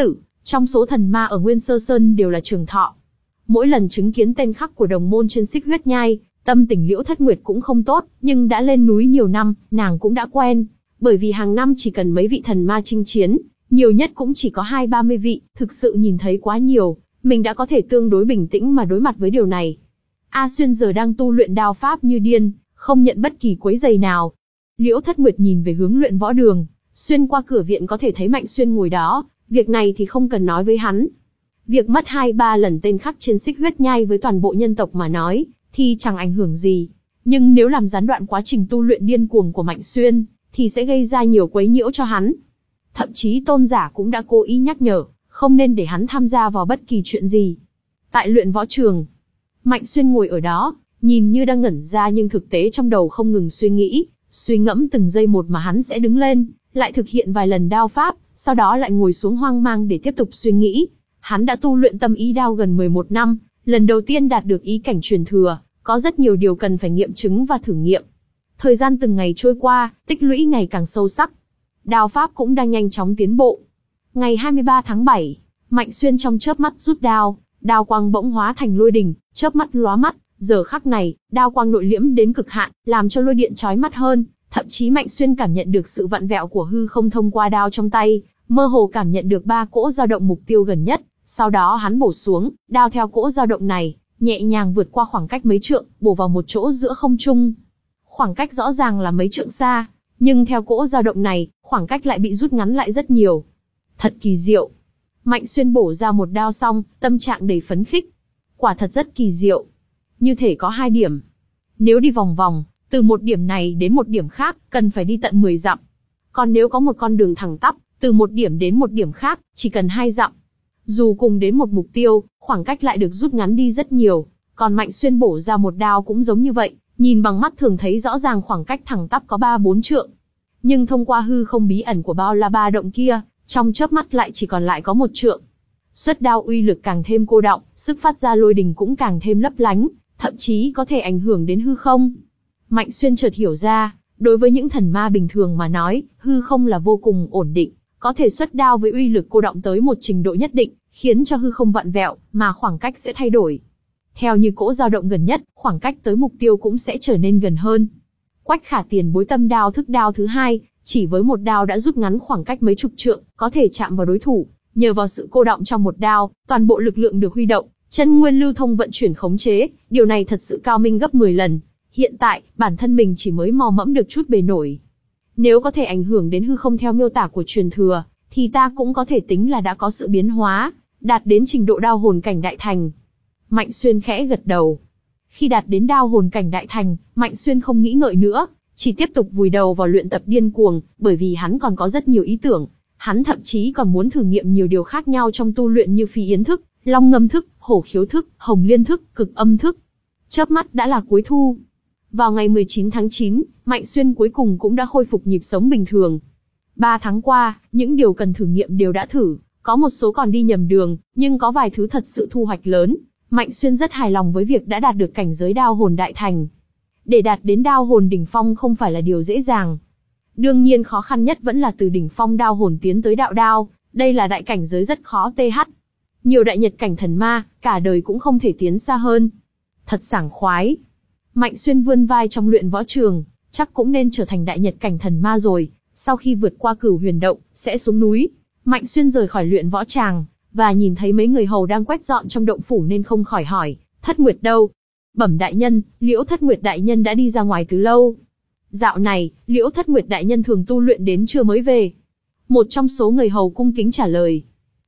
Trong số thần ma ở Nguyên Sơ Sơn đều là trường thọ. Mỗi lần chứng kiến tên khắc của đồng môn trên xích huyết nhai, tâm tình Liễu Thất Nguyệt cũng không tốt, nhưng đã lên núi nhiều năm, nàng cũng đã quen. Bởi vì hàng năm chỉ cần mấy vị thần ma chinh chiến, nhiều nhất cũng chỉ có hai ba mươi vị, thực sự nhìn thấy quá nhiều, mình đã có thể tương đối bình tĩnh mà đối mặt với điều này. A Xuyên giờ đang tu luyện đao pháp như điên, không nhận bất kỳ quấy rầy nào. Liễu Thất Nguyệt nhìn về hướng luyện võ đường, xuyên qua cửa viện có thể thấy Mạnh Xuyên ngồi đó, việc này thì không cần nói với hắn. Việc mất hai ba lần tên khắc trên xích huyết nhai với toàn bộ nhân tộc mà nói, thì chẳng ảnh hưởng gì. Nhưng nếu làm gián đoạn quá trình tu luyện điên cuồng của Mạnh Xuyên, thì sẽ gây ra nhiều quấy nhiễu cho hắn. Thậm chí tôn giả cũng đã cố ý nhắc nhở, không nên để hắn tham gia vào bất kỳ chuyện gì. Tại luyện võ trường, Mạnh Xuyên ngồi ở đó, nhìn như đang ngẩn ra nhưng thực tế trong đầu không ngừng suy nghĩ, suy ngẫm từng giây một mà hắn sẽ đứng lên, lại thực hiện vài lần đao pháp, sau đó lại ngồi xuống hoang mang để tiếp tục suy nghĩ. Hắn đã tu luyện tâm ý đao gần mười một năm, lần đầu tiên đạt được ý cảnh truyền thừa, có rất nhiều điều cần phải nghiệm chứng và thử nghiệm. Thời gian từng ngày trôi qua, tích lũy ngày càng sâu sắc. Đao pháp cũng đang nhanh chóng tiến bộ. Ngày hai mươi ba tháng bảy, Mạnh Xuyên trong chớp mắt rút đao, đao quang bỗng hóa thành lôi đình, chớp mắt lóa mắt. Giờ khắc này, đao quang nội liễm đến cực hạn, làm cho lôi điện chói mắt hơn. Thậm chí Mạnh Xuyên cảm nhận được sự vặn vẹo của hư không thông qua đao trong tay, mơ hồ cảm nhận được ba cỗ dao động mục tiêu gần nhất. Sau đó hắn bổ xuống, đao theo cỗ dao động này, nhẹ nhàng vượt qua khoảng cách mấy trượng, bổ vào một chỗ giữa không trung. Khoảng cách rõ ràng là mấy trượng xa, nhưng theo cỗ dao động này, khoảng cách lại bị rút ngắn lại rất nhiều. Thật kỳ diệu. Mạnh Xuyên bổ ra một đao xong, tâm trạng đầy phấn khích. Quả thật rất kỳ diệu. Như thể có hai điểm. Nếu đi vòng vòng, từ một điểm này đến một điểm khác, cần phải đi tận mười dặm. Còn nếu có một con đường thẳng tắp, từ một điểm đến một điểm khác, chỉ cần hai dặm. Dù cùng đến một mục tiêu, khoảng cách lại được rút ngắn đi rất nhiều. Còn Mạnh Xuyên bổ ra một đao cũng giống như vậy, nhìn bằng mắt thường thấy rõ ràng khoảng cách thẳng tắp có ba bốn trượng. Nhưng thông qua hư không bí ẩn của bao la ba động kia, trong chớp mắt lại chỉ còn lại có một trượng. Xuất đao uy lực càng thêm cô đọng, sức phát ra lôi đình cũng càng thêm lấp lánh, thậm chí có thể ảnh hưởng đến hư không. Mạnh Xuyên chợt hiểu ra, đối với những thần ma bình thường mà nói, hư không là vô cùng ổn định, có thể xuất đao với uy lực cô đọng tới một trình độ nhất định, khiến cho hư không vặn vẹo, mà khoảng cách sẽ thay đổi. Theo như cỗ dao động gần nhất, khoảng cách tới mục tiêu cũng sẽ trở nên gần hơn. Quách Khả tiền bối tâm đao thức đao thứ hai, chỉ với một đao đã rút ngắn khoảng cách mấy chục trượng, có thể chạm vào đối thủ. Nhờ vào sự cô đọng trong một đao, toàn bộ lực lượng được huy động, chân nguyên lưu thông vận chuyển khống chế, điều này thật sự cao minh gấp mười lần. Hiện tại, bản thân mình chỉ mới mò mẫm được chút bề nổi. Nếu có thể ảnh hưởng đến hư không theo miêu tả của truyền thừa, thì ta cũng có thể tính là đã có sự biến hóa, đạt đến trình độ đao hồn cảnh đại thành. Mạnh Xuyên khẽ gật đầu. Khi đạt đến đao hồn cảnh đại thành, Mạnh Xuyên không nghĩ ngợi nữa, chỉ tiếp tục vùi đầu vào luyện tập điên cuồng, bởi vì hắn còn có rất nhiều ý tưởng. Hắn thậm chí còn muốn thử nghiệm nhiều điều khác nhau trong tu luyện như phi yến thức, long ngâm thức, hổ khiếu thức, hồng liên thức, cực âm thức. Chớp mắt đã là cuối thu. Vào ngày mười chín tháng chín, Mạnh Xuyên cuối cùng cũng đã khôi phục nhịp sống bình thường. Ba tháng qua, những điều cần thử nghiệm đều đã thử, có một số còn đi nhầm đường, nhưng có vài thứ thật sự thu hoạch lớn. Mạnh Xuyên rất hài lòng với việc đã đạt được cảnh giới đao hồn đại thành. Để đạt đến đao hồn đỉnh phong không phải là điều dễ dàng. Đương nhiên khó khăn nhất vẫn là từ đỉnh phong đao hồn tiến tới đạo đao, đây là đại cảnh giới rất khó th. Nhiều đại nhật cảnh thần ma, cả đời cũng không thể tiến xa hơn. Thật sảng khoái. Mạnh Xuyên vươn vai trong luyện võ trường, chắc cũng nên trở thành đại nhật cảnh thần ma rồi, sau khi vượt qua cửu huyền động, sẽ xuống núi. Mạnh Xuyên rời khỏi luyện võ tràng, và nhìn thấy mấy người hầu đang quét dọn trong động phủ nên không khỏi hỏi, Thất Nguyệt đâu? Bẩm đại nhân, Liễu Thất Nguyệt đại nhân đã đi ra ngoài từ lâu. Dạo này, Liễu Thất Nguyệt đại nhân thường tu luyện đến trưa mới về. Một trong số người hầu cung kính trả lời.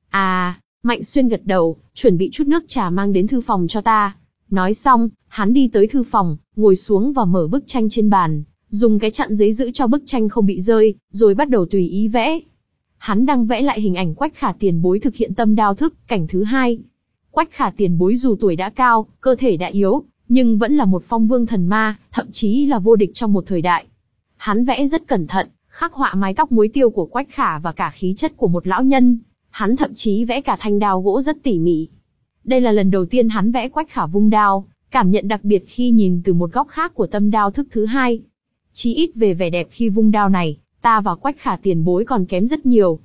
À, Mạnh Xuyên gật đầu, chuẩn bị chút nước trà mang đến thư phòng cho ta. Nói xong, hắn đi tới thư phòng, ngồi xuống và mở bức tranh trên bàn, dùng cái chặn giấy giữ cho bức tranh không bị rơi, rồi bắt đầu tùy ý vẽ. Hắn đang vẽ lại hình ảnh Quách Khả tiền bối thực hiện tâm đao thức, cảnh thứ hai. Quách Khả tiền bối dù tuổi đã cao, cơ thể đã yếu, nhưng vẫn là một phong vương thần ma, thậm chí là vô địch trong một thời đại. Hắn vẽ rất cẩn thận, khắc họa mái tóc muối tiêu của Quách Khả và cả khí chất của một lão nhân. Hắn thậm chí vẽ cả thanh đao gỗ rất tỉ mỉ. Đây là lần đầu tiên hắn vẽ Quách Khả vung đao, cảm nhận đặc biệt khi nhìn từ một góc khác của tâm đao thức thứ hai. Chí ít về vẻ đẹp khi vung đao này, ta và Quách Khả tiền bối còn kém rất nhiều.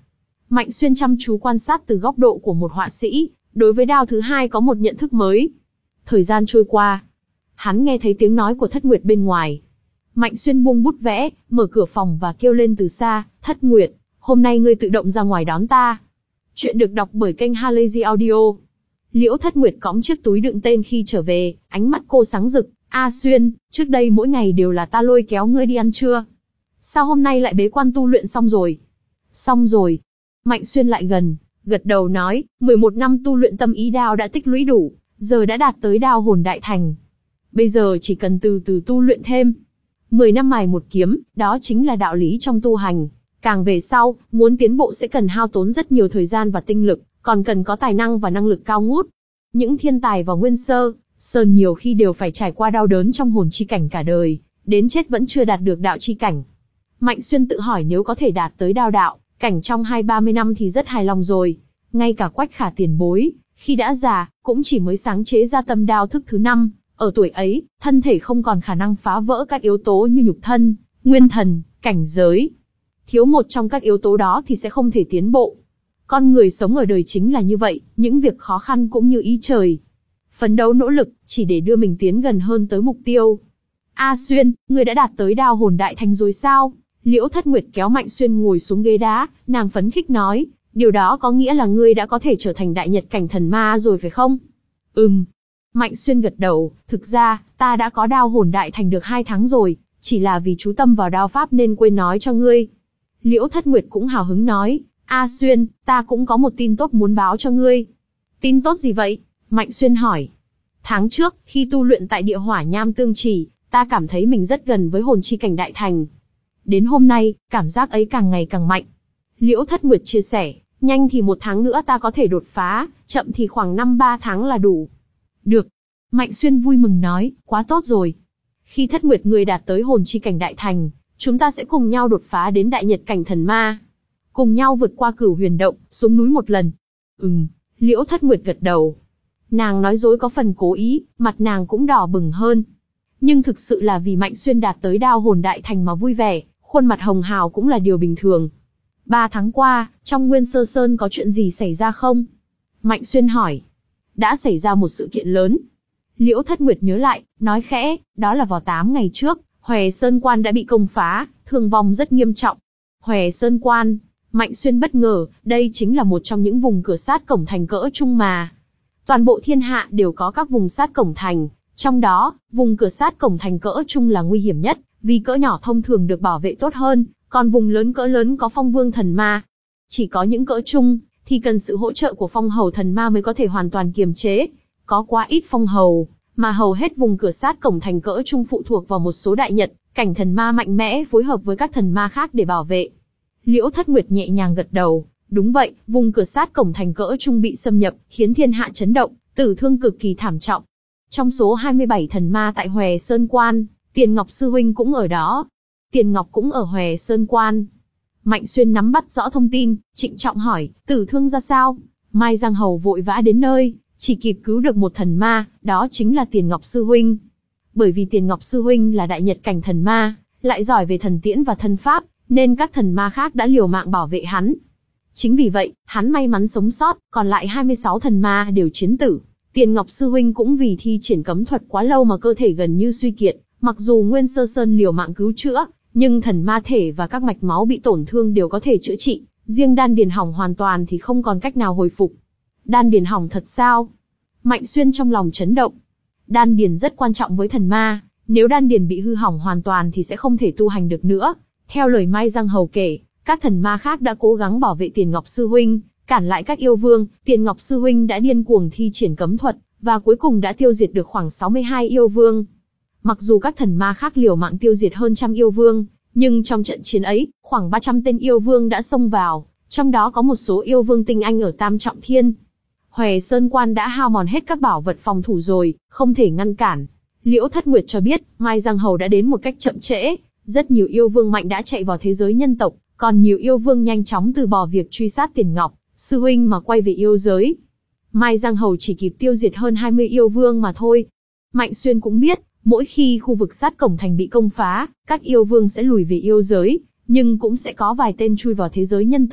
Mạnh Xuyên chăm chú quan sát từ góc độ của một họa sĩ, đối với đao thứ hai có một nhận thức mới. Thời gian trôi qua, hắn nghe thấy tiếng nói của Thất Nguyệt bên ngoài. Mạnh Xuyên buông bút vẽ, mở cửa phòng và kêu lên từ xa, Thất Nguyệt, hôm nay ngươi tự động ra ngoài đón ta. Chuyện được đọc bởi kênh Halazy Audio. Liễu Thất Nguyệt cõng chiếc túi đựng tên khi trở về, ánh mắt cô sáng rực. A Xuyên, trước đây mỗi ngày đều là ta lôi kéo ngươi đi ăn trưa. Sao hôm nay lại bế quan tu luyện xong rồi? Xong rồi. Mạnh Xuyên lại gần, gật đầu nói, mười một năm tu luyện tâm ý đao đã tích lũy đủ, giờ đã đạt tới đao hồn đại thành. Bây giờ chỉ cần từ từ tu luyện thêm. mười năm mài một kiếm, đó chính là đạo lý trong tu hành. Càng về sau, muốn tiến bộ sẽ cần hao tốn rất nhiều thời gian và tinh lực, còn cần có tài năng và năng lực cao ngút. Những thiên tài vào Nguyên Sơ, Sơn nhiều khi đều phải trải qua đau đớn trong hồn chi cảnh cả đời, đến chết vẫn chưa đạt được đạo chi cảnh. Mạnh Xuyên tự hỏi nếu có thể đạt tới đao đạo cảnh trong hai ba mươi năm thì rất hài lòng rồi. Ngay cả Quách Khả tiền bối, khi đã già, cũng chỉ mới sáng chế ra tâm đao thức thứ năm. Ở tuổi ấy, thân thể không còn khả năng phá vỡ các yếu tố như nhục thân, nguyên thần, cảnh giới. Thiếu một trong các yếu tố đó thì sẽ không thể tiến bộ. Con người sống ở đời chính là như vậy, những việc khó khăn cũng như ý trời. Phấn đấu nỗ lực, chỉ để đưa mình tiến gần hơn tới mục tiêu. A Xuyên, ngươi đã đạt tới đao hồn đại thành rồi sao? Liễu Thất Nguyệt kéo Mạnh Xuyên ngồi xuống ghế đá, nàng phấn khích nói, điều đó có nghĩa là ngươi đã có thể trở thành đại nhật cảnh thần ma rồi phải không? Ừm. Mạnh Xuyên gật đầu, thực ra, ta đã có đao hồn đại thành được hai tháng rồi, chỉ là vì chú tâm vào đao pháp nên quên nói cho ngươi. Liễu Thất Nguyệt cũng hào hứng nói, A Xuyên, ta cũng có một tin tốt muốn báo cho ngươi. Tin tốt gì vậy? Mạnh Xuyên hỏi. Tháng trước, khi tu luyện tại địa hỏa nham tương chỉ, ta cảm thấy mình rất gần với hồn chi cảnh đại thành. Đến hôm nay, cảm giác ấy càng ngày càng mạnh. Liễu Thất Nguyệt chia sẻ, nhanh thì một tháng nữa ta có thể đột phá, chậm thì khoảng năm ba tháng là đủ. Được. Mạnh Xuyên vui mừng nói, quá tốt rồi. Khi Thất Nguyệt người đạt tới hồn chi cảnh đại thành, chúng ta sẽ cùng nhau đột phá đến đại nhật cảnh thần ma. Cùng nhau vượt qua Cửu Huyền Động, xuống núi một lần. Ừm, Liễu Thất Nguyệt gật đầu. Nàng nói dối có phần cố ý, mặt nàng cũng đỏ bừng hơn. Nhưng thực sự là vì Mạnh Xuyên đạt tới đao hồn đại thành mà vui vẻ, khuôn mặt hồng hào cũng là điều bình thường. Ba tháng qua, trong Nguyên Sơ Sơn có chuyện gì xảy ra không? Mạnh Xuyên hỏi. Đã xảy ra một sự kiện lớn. Liễu Thất Nguyệt nhớ lại, nói khẽ, đó là vào tám ngày trước, Hòe Sơn Quan đã bị công phá, thương vong rất nghiêm trọng. Hòe Sơn Quan, Mạnh Xuyên bất ngờ, đây chính là một trong những vùng cửa sát cổng thành cỡ trung mà. Toàn bộ thiên hạ đều có các vùng sát cổng thành, trong đó, vùng cửa sát cổng thành cỡ trung là nguy hiểm nhất, vì cỡ nhỏ thông thường được bảo vệ tốt hơn, còn vùng lớn cỡ lớn có phong vương thần ma. Chỉ có những cỡ trung, thì cần sự hỗ trợ của phong hầu thần ma mới có thể hoàn toàn kiềm chế. Có quá ít phong hầu, mà hầu hết vùng cửa sát cổng thành cỡ trung phụ thuộc vào một số đại nhật, cảnh thần ma mạnh mẽ phối hợp với các thần ma khác để bảo vệ. Liễu Thất Nguyệt nhẹ nhàng gật đầu, đúng vậy, vùng cửa sát cổng thành cỡ trung bị xâm nhập, khiến thiên hạ chấn động, tử thương cực kỳ thảm trọng. Trong số hai mươi bảy thần ma tại Hòe Sơn Quan, Tiền Ngọc Sư Huynh cũng ở đó. Tiền Ngọc cũng ở Hòe Sơn Quan. Mạnh Xuyên nắm bắt rõ thông tin, trịnh trọng hỏi, tử thương ra sao? Mai Giang Hầu vội vã đến nơi, chỉ kịp cứu được một thần ma, đó chính là Tiền Ngọc Sư Huynh. Bởi vì Tiền Ngọc Sư Huynh là đại nhật cảnh thần ma, lại giỏi về thần tiễn và thân pháp, nên các thần ma khác đã liều mạng bảo vệ hắn. Chính vì vậy, hắn may mắn sống sót, còn lại hai mươi sáu thần ma đều chiến tử. Tiền Ngọc Sư Huynh cũng vì thi triển cấm thuật quá lâu mà cơ thể gần như suy kiệt, mặc dù Nguyên Sơ Sơn liều mạng cứu chữa, nhưng thần ma thể và các mạch máu bị tổn thương đều có thể chữa trị, riêng đan điền hỏng hoàn toàn thì không còn cách nào hồi phục. Đan điền hỏng thật sao? Mạnh Xuyên trong lòng chấn động. Đan điền rất quan trọng với thần ma, nếu đan điền bị hư hỏng hoàn toàn thì sẽ không thể tu hành được nữa. Theo lời Mai Giang Hầu kể, các thần ma khác đã cố gắng bảo vệ Tiền Ngọc Sư Huynh, cản lại các yêu vương, Tiền Ngọc Sư Huynh đã điên cuồng thi triển cấm thuật, và cuối cùng đã tiêu diệt được khoảng sáu mươi hai yêu vương. Mặc dù các thần ma khác liều mạng tiêu diệt hơn trăm yêu vương, nhưng trong trận chiến ấy, khoảng ba trăm tên yêu vương đã xông vào, trong đó có một số yêu vương tinh anh ở Tam Trọng Thiên. Hòe Sơn Quan đã hao mòn hết các bảo vật phòng thủ rồi, không thể ngăn cản. Liễu Thất Nguyệt cho biết, Mai Giang Hầu đã đến một cách chậm trễ, rất nhiều yêu vương mạnh đã chạy vào thế giới nhân tộc, còn nhiều yêu vương nhanh chóng từ bỏ việc truy sát Tiền Ngọc Sư Huynh mà quay về yêu giới. Mai Giang Hầu chỉ kịp tiêu diệt hơn hai mươi yêu vương mà thôi. Mạnh Xuyên cũng biết, mỗi khi khu vực sát cổng thành bị công phá, các yêu vương sẽ lùi về yêu giới, nhưng cũng sẽ có vài tên chui vào thế giới nhân tộc.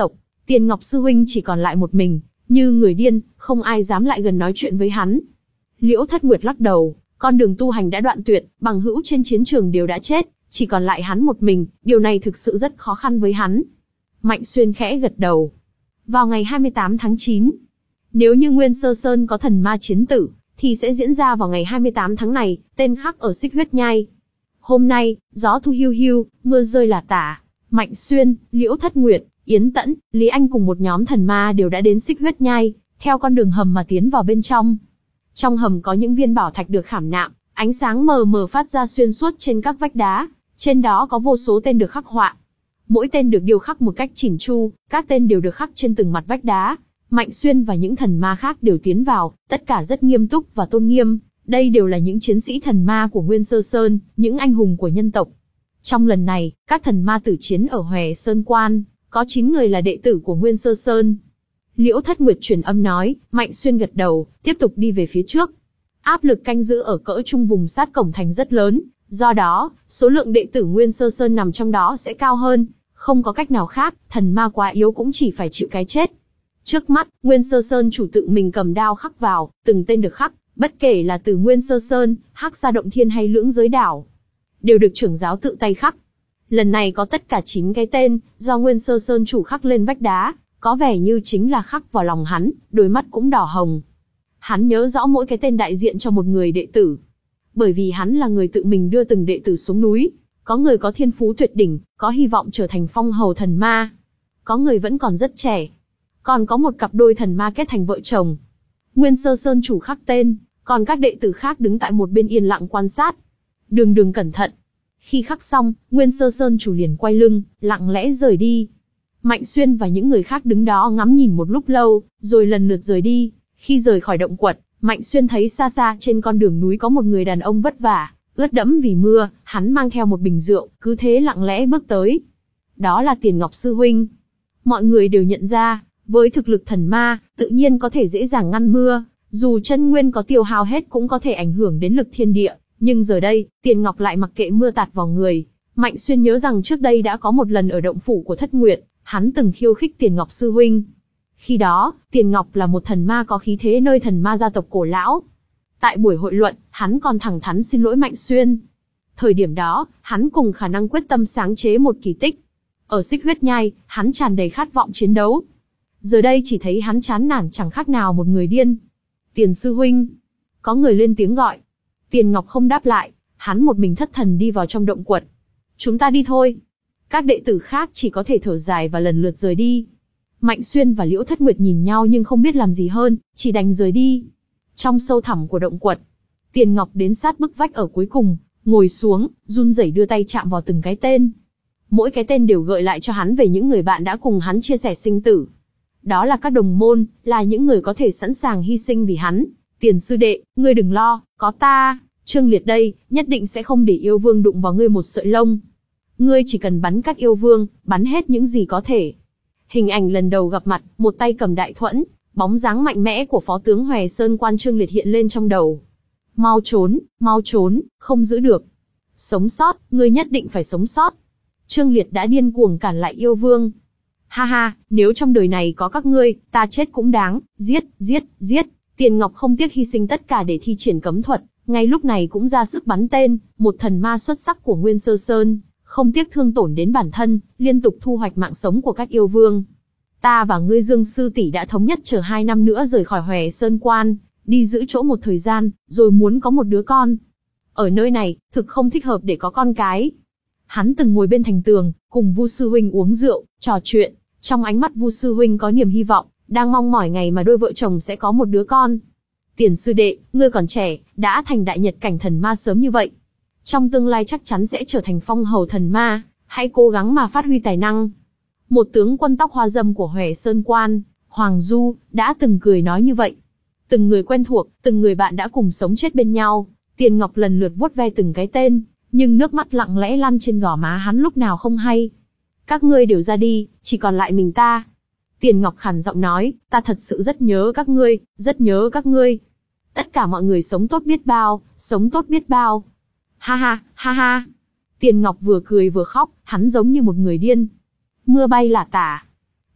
Tiền Ngọc sư huynh chỉ còn lại một mình, như người điên, không ai dám lại gần nói chuyện với hắn. Liễu Thất Nguyệt lắc đầu, con đường tu hành đã đoạn tuyệt, bằng hữu trên chiến trường đều đã chết, chỉ còn lại hắn một mình, điều này thực sự rất khó khăn với hắn. Mạnh Xuyên khẽ gật đầu. Vào ngày hai mươi tám tháng chín, nếu như Nguyên Sơ Sơn có thần ma chiến tử, thì sẽ diễn ra vào ngày hai mươi tám tháng này, tên khắc ở Xích Huyết Nhai. Hôm nay, gió thu hiu hiu, mưa rơi lả tả. Mạnh Xuyên, Liễu Thất Nguyệt, Yến Tẫn, Lý Anh cùng một nhóm thần ma đều đã đến Xích Huyết Nhai, theo con đường hầm mà tiến vào bên trong. Trong hầm có những viên bảo thạch được khảm nạm, ánh sáng mờ mờ phát ra xuyên suốt trên các vách đá, trên đó có vô số tên được khắc họa. Mỗi tên được điêu khắc một cách chỉn chu, các tên đều được khắc trên từng mặt vách đá. Mạnh Xuyên và những thần ma khác đều tiến vào, tất cả rất nghiêm túc và tôn nghiêm. Đây đều là những chiến sĩ thần ma của Nguyên Sơ Sơn, những anh hùng của nhân tộc. Trong lần này, các thần ma tử chiến ở Hòe Sơn Quan, có chín người là đệ tử của Nguyên Sơ Sơn. Liễu Thất Nguyệt truyền âm nói, Mạnh Xuyên gật đầu, tiếp tục đi về phía trước. Áp lực canh giữ ở cỡ trung vùng sát cổng thành rất lớn, do đó, số lượng đệ tử Nguyên Sơ Sơn nằm trong đó sẽ cao hơn. Không có cách nào khác, thần ma quá yếu cũng chỉ phải chịu cái chết. Trước mắt, Nguyên Sơ Sơn chủ tự mình cầm đao khắc vào, từng tên được khắc, bất kể là từ Nguyên Sơ Sơn, Hắc Sa Động Thiên hay Lưỡng Giới Đảo, đều được trưởng giáo tự tay khắc. Lần này có tất cả chín cái tên, do Nguyên Sơ Sơn chủ khắc lên vách đá, có vẻ như chính là khắc vào lòng hắn, đôi mắt cũng đỏ hồng. Hắn nhớ rõ mỗi cái tên đại diện cho một người đệ tử. Bởi vì hắn là người tự mình đưa từng đệ tử xuống núi, có người có thiên phú tuyệt đỉnh, có hy vọng trở thành phong hầu thần ma. Có người vẫn còn rất trẻ. Còn có một cặp đôi thần ma kết thành vợ chồng. Nguyên Sơ Sơn chủ khắc tên, còn các đệ tử khác đứng tại một bên yên lặng quan sát. Đường đường cẩn thận. Khi khắc xong, Nguyên Sơ Sơn chủ liền quay lưng, lặng lẽ rời đi. Mạnh Xuyên và những người khác đứng đó ngắm nhìn một lúc lâu, rồi lần lượt rời đi. Khi rời khỏi động quật, Mạnh Xuyên thấy xa xa trên con đường núi có một người đàn ông vất vả, ướt đẫm vì mưa, hắn mang theo một bình rượu, cứ thế lặng lẽ bước tới. Đó là Tiền Ngọc sư huynh. Mọi người đều nhận ra, với thực lực thần ma, tự nhiên có thể dễ dàng ngăn mưa, dù chân nguyên có tiêu hao hết cũng có thể ảnh hưởng đến lực thiên địa, nhưng giờ đây, Tiền Ngọc lại mặc kệ mưa tạt vào người. Mạnh Xuyên nhớ rằng trước đây đã có một lần ở động phủ của Thất Nguyệt, hắn từng khiêu khích Tiền Ngọc sư huynh. Khi đó, Tiền Ngọc là một thần ma có khí thế nơi thần ma gia tộc cổ lão. Tại buổi hội luận, hắn còn thẳng thắn xin lỗi Mạnh Xuyên. Thời điểm đó, hắn cùng khả năng quyết tâm sáng chế một kỳ tích. Ở Xích Huyết Nhai, hắn tràn đầy khát vọng chiến đấu. Giờ đây chỉ thấy hắn chán nản chẳng khác nào một người điên. Tiền sư huynh. Có người lên tiếng gọi. Tiền Ngọc không đáp lại, hắn một mình thất thần đi vào trong động quật. Chúng ta đi thôi. Các đệ tử khác chỉ có thể thở dài và lần lượt rời đi. Mạnh Xuyên và Liễu Thất Nguyệt nhìn nhau nhưng không biết làm gì hơn, chỉ đành rời đi. Trong sâu thẳm của động quật, Tiền Ngọc đến sát bức vách ở cuối cùng, ngồi xuống, run rẩy đưa tay chạm vào từng cái tên. Mỗi cái tên đều gợi lại cho hắn về những người bạn đã cùng hắn chia sẻ sinh tử. Đó là các đồng môn, là những người có thể sẵn sàng hy sinh vì hắn. Tiền sư đệ, ngươi đừng lo, có ta, Trương Liệt đây, nhất định sẽ không để yêu vương đụng vào ngươi một sợi lông. Ngươi chỉ cần bắn các yêu vương, bắn hết những gì có thể. Hình ảnh lần đầu gặp mặt, một tay cầm đại thuẫn, bóng dáng mạnh mẽ của phó tướng Hòe Sơn Quan Trương Liệt hiện lên trong đầu. Mau trốn, mau trốn, không giữ được. Sống sót, ngươi nhất định phải sống sót. Trương Liệt đã điên cuồng cản lại yêu vương. Ha ha, nếu trong đời này có các ngươi, ta chết cũng đáng, giết, giết, giết. Tiền Ngọc không tiếc hy sinh tất cả để thi triển cấm thuật, ngay lúc này cũng ra sức bắn tên, một thần ma xuất sắc của Nguyên Sơ Sơn, không tiếc thương tổn đến bản thân, liên tục thu hoạch mạng sống của các yêu vương. Ta và ngươi Dương sư tỷ đã thống nhất chờ hai năm nữa rời khỏi Hòe Sơn Quan, đi giữ chỗ một thời gian, rồi muốn có một đứa con. Ở nơi này, thực không thích hợp để có con cái. Hắn từng ngồi bên thành tường, cùng Vu sư huynh uống rượu, trò chuyện, trong ánh mắt Vu sư huynh có niềm hy vọng, đang mong mỏi ngày mà đôi vợ chồng sẽ có một đứa con. Tiền sư đệ, ngươi còn trẻ, đã thành đại nhật cảnh thần ma sớm như vậy. Trong tương lai chắc chắn sẽ trở thành phong hầu thần ma, hãy cố gắng mà phát huy tài năng. Một tướng quân tóc hoa râm của Hòe Sơn Quan, Hoàng Du, đã từng cười nói như vậy. Từng người quen thuộc, từng người bạn đã cùng sống chết bên nhau, Tiền Ngọc lần lượt vuốt ve từng cái tên, nhưng nước mắt lặng lẽ lăn trên gò má hắn lúc nào không hay. Các ngươi đều ra đi, chỉ còn lại mình ta. Tiền Ngọc khàn giọng nói, ta thật sự rất nhớ các ngươi, rất nhớ các ngươi. Tất cả mọi người sống tốt biết bao, sống tốt biết bao. Ha ha, ha ha. Tiền Ngọc vừa cười vừa khóc, hắn giống như một người điên. Mưa bay lả tả.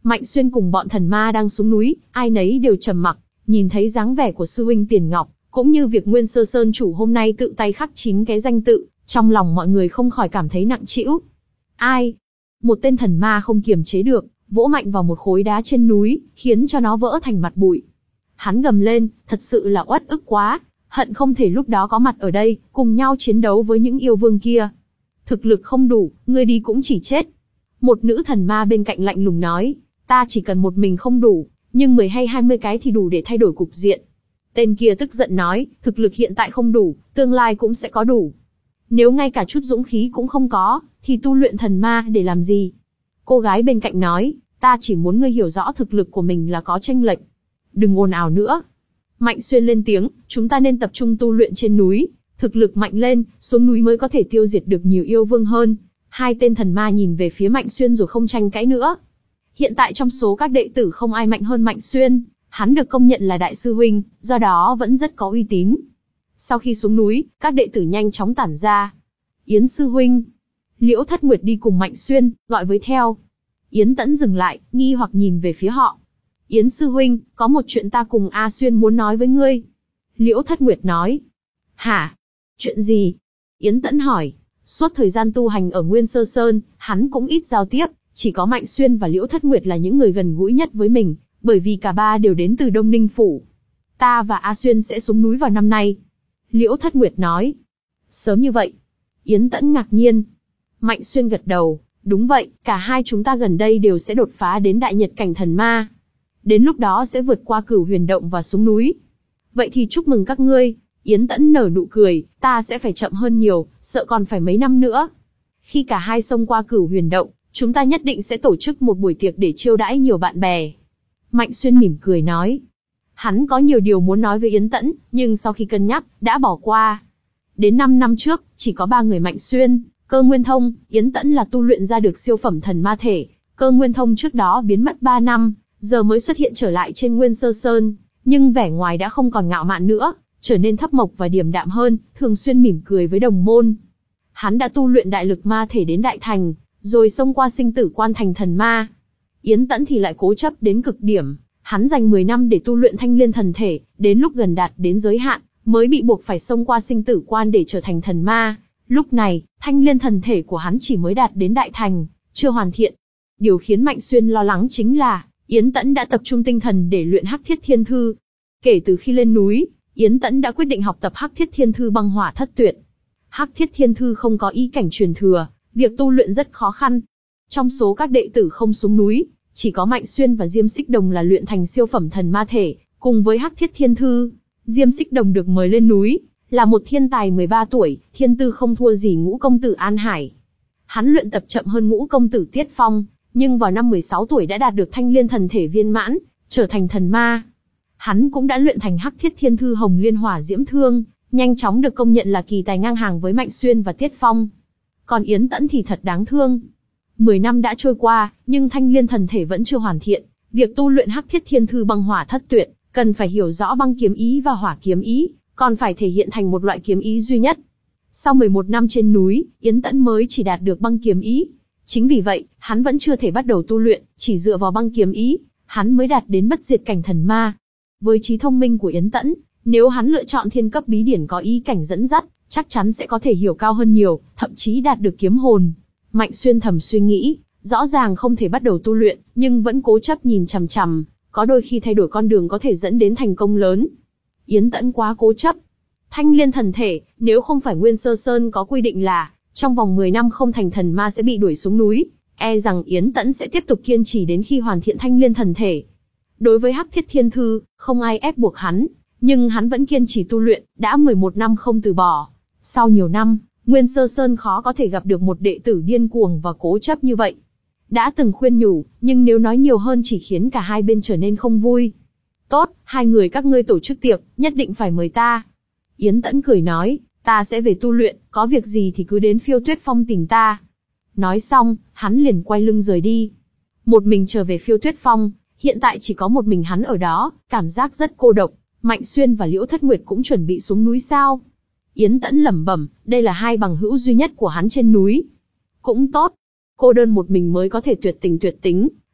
Mạnh Xuyên cùng bọn thần ma đang xuống núi, ai nấy đều trầm mặc, nhìn thấy dáng vẻ của sư huynh Tiền Ngọc, cũng như việc Nguyên Sơ Sơn chủ hôm nay tự tay khắc chín cái danh tự, trong lòng mọi người không khỏi cảm thấy nặng trĩu. Ai? Một tên thần ma không kiềm chế được, vỗ mạnh vào một khối đá trên núi, khiến cho nó vỡ thành mặt bụi. Hắn gầm lên, thật sự là uất ức quá, hận không thể lúc đó có mặt ở đây, cùng nhau chiến đấu với những yêu vương kia. Thực lực không đủ, ngươi đi cũng chỉ chết. Một nữ thần ma bên cạnh lạnh lùng nói, ta chỉ cần một mình không đủ, nhưng mười hay hai mươi cái thì đủ để thay đổi cục diện. Tên kia tức giận nói, thực lực hiện tại không đủ, tương lai cũng sẽ có đủ. Nếu ngay cả chút dũng khí cũng không có, thì tu luyện thần ma để làm gì? Cô gái bên cạnh nói, ta chỉ muốn ngươi hiểu rõ thực lực của mình là có chênh lệch. Đừng ồn ào nữa. Mạnh Xuyên lên tiếng, chúng ta nên tập trung tu luyện trên núi, thực lực mạnh lên, xuống núi mới có thể tiêu diệt được nhiều yêu vương hơn. Hai tên thần ma nhìn về phía Mạnh Xuyên rồi không tranh cãi nữa. Hiện tại trong số các đệ tử không ai mạnh hơn Mạnh Xuyên, hắn được công nhận là đại sư huynh, do đó vẫn rất có uy tín. Sau khi xuống núi, các đệ tử nhanh chóng tản ra. Yến sư huynh. Liễu Thất Nguyệt đi cùng Mạnh Xuyên, gọi với theo. Yến Tẫn dừng lại, nghi hoặc nhìn về phía họ. Yến sư huynh, có một chuyện ta cùng A Xuyên muốn nói với ngươi. Liễu Thất Nguyệt nói. Hả? Chuyện gì? Yến Tẫn hỏi. Suốt thời gian tu hành ở Nguyên Sơ Sơn, hắn cũng ít giao tiếp, chỉ có Mạnh Xuyên và Liễu Thất Nguyệt là những người gần gũi nhất với mình, bởi vì cả ba đều đến từ Đông Ninh Phủ. Ta và A Xuyên sẽ xuống núi vào năm nay. Liễu Thất Nguyệt nói. Sớm như vậy? Yến Tẫn ngạc nhiên. Mạnh Xuyên gật đầu. Đúng vậy, cả hai chúng ta gần đây đều sẽ đột phá đến đại nhật cảnh thần ma. Đến lúc đó sẽ vượt qua Cửu Huyền Động và xuống núi. Vậy thì chúc mừng các ngươi. Yến Tẫn nở nụ cười, ta sẽ phải chậm hơn nhiều, sợ còn phải mấy năm nữa. Khi cả hai xông qua Cửu Huyền Động, chúng ta nhất định sẽ tổ chức một buổi tiệc để chiêu đãi nhiều bạn bè. Mạnh Xuyên mỉm cười nói. Hắn có nhiều điều muốn nói với Yến Tẫn, nhưng sau khi cân nhắc, đã bỏ qua. Đến năm năm trước, chỉ có ba người Mạnh Xuyên, Cơ Nguyên Thông, Yến Tẫn là tu luyện ra được siêu phẩm thần ma thể. Cơ Nguyên Thông trước đó biến mất ba năm, giờ mới xuất hiện trở lại trên Nguyên Sơ Sơn, nhưng vẻ ngoài đã không còn ngạo mạn nữa, trở nên thấp mộc và điềm đạm hơn, thường xuyên mỉm cười với đồng môn. Hắn đã tu luyện đại lực ma thể đến đại thành, rồi xông qua sinh tử quan thành thần ma. Yến Tẫn thì lại cố chấp đến cực điểm, hắn dành mười năm để tu luyện thanh liên thần thể, đến lúc gần đạt đến giới hạn, mới bị buộc phải xông qua sinh tử quan để trở thành thần ma. Lúc này, thanh liên thần thể của hắn chỉ mới đạt đến đại thành, chưa hoàn thiện. Điều khiến Mạnh Xuyên lo lắng chính là, Yến Tẫn đã tập trung tinh thần để luyện Hắc Thiết Thiên Thư. Kể từ khi lên núi, Yến Tẫn đã quyết định học tập Hắc Thiết Thiên Thư băng hỏa thất tuyệt. Hắc Thiết Thiên Thư không có ý cảnh truyền thừa, việc tu luyện rất khó khăn. Trong số các đệ tử không xuống núi, chỉ có Mạnh Xuyên và Diêm Xích Đồng là luyện thành siêu phẩm thần ma thể, cùng với Hắc Thiết Thiên Thư. Diêm Xích Đồng được mời lên núi, là một thiên tài mười ba tuổi, thiên tư không thua gì Ngũ công tử An Hải. Hắn luyện tập chậm hơn Ngũ công tử Tiết Phong, nhưng vào năm mười sáu tuổi đã đạt được thanh liên thần thể viên mãn, trở thành thần ma. Hắn cũng đã luyện thành Hắc Thiết Thiên Thư Hồng Liên Hỏa Diễm Thương, nhanh chóng được công nhận là kỳ tài ngang hàng với Mạnh Xuyên và Tiết Phong. Còn Yến Tẫn thì thật đáng thương. Mười năm đã trôi qua, nhưng thanh liên thần thể vẫn chưa hoàn thiện. Việc tu luyện Hắc Thiết Thiên Thư băng hỏa thất tuyệt, cần phải hiểu rõ băng kiếm ý và hỏa kiếm ý, còn phải thể hiện thành một loại kiếm ý duy nhất. Sau mười một năm trên núi, Yến Tẫn mới chỉ đạt được băng kiếm ý. Chính vì vậy, hắn vẫn chưa thể bắt đầu tu luyện, chỉ dựa vào băng kiếm ý, hắn mới đạt đến bất diệt cảnh thần ma. Với trí thông minh của Yến Tẫn, nếu hắn lựa chọn thiên cấp bí điển có ý cảnh dẫn dắt, chắc chắn sẽ có thể hiểu cao hơn nhiều, thậm chí đạt được kiếm hồn. Mạnh Xuyên thầm suy nghĩ, rõ ràng không thể bắt đầu tu luyện, nhưng vẫn cố chấp nhìn chằm chằm, có đôi khi thay đổi con đường có thể dẫn đến thành công lớn. Yến Tẫn quá cố chấp. Thanh liên thần thể, nếu không phải Nguyên Sơ Sơn có quy định là, trong vòng mười năm không thành thần ma sẽ bị đuổi xuống núi, e rằng Yến Tẫn sẽ tiếp tục kiên trì đến khi hoàn thiện thanh liên thần thể. Đối với Hắc Thiết Thiên Thư, không ai ép buộc hắn, nhưng hắn vẫn kiên trì tu luyện, đã mười một năm không từ bỏ. Sau nhiều năm, Nguyên Sơ Sơn khó có thể gặp được một đệ tử điên cuồng và cố chấp như vậy. Đã từng khuyên nhủ, nhưng nếu nói nhiều hơn chỉ khiến cả hai bên trở nên không vui. Tốt, hai người các ngươi tổ chức tiệc, nhất định phải mời ta. Yến Tẫn cười nói, ta sẽ về tu luyện, có việc gì thì cứ đến Phiêu Tuyết Phong tìm ta. Nói xong, hắn liền quay lưng rời đi. Một mình trở về Phiêu Tuyết Phong, hiện tại chỉ có một mình hắn ở đó, cảm giác rất cô độc. Mạnh Xuyên và Liễu Thất Nguyệt cũng chuẩn bị xuống núi sao? Yến Tẫn lẩm bẩm, đây là hai bằng hữu duy nhất của hắn trên núi. Cũng tốt, cô đơn một mình mới có thể tuyệt tình tuyệt tính.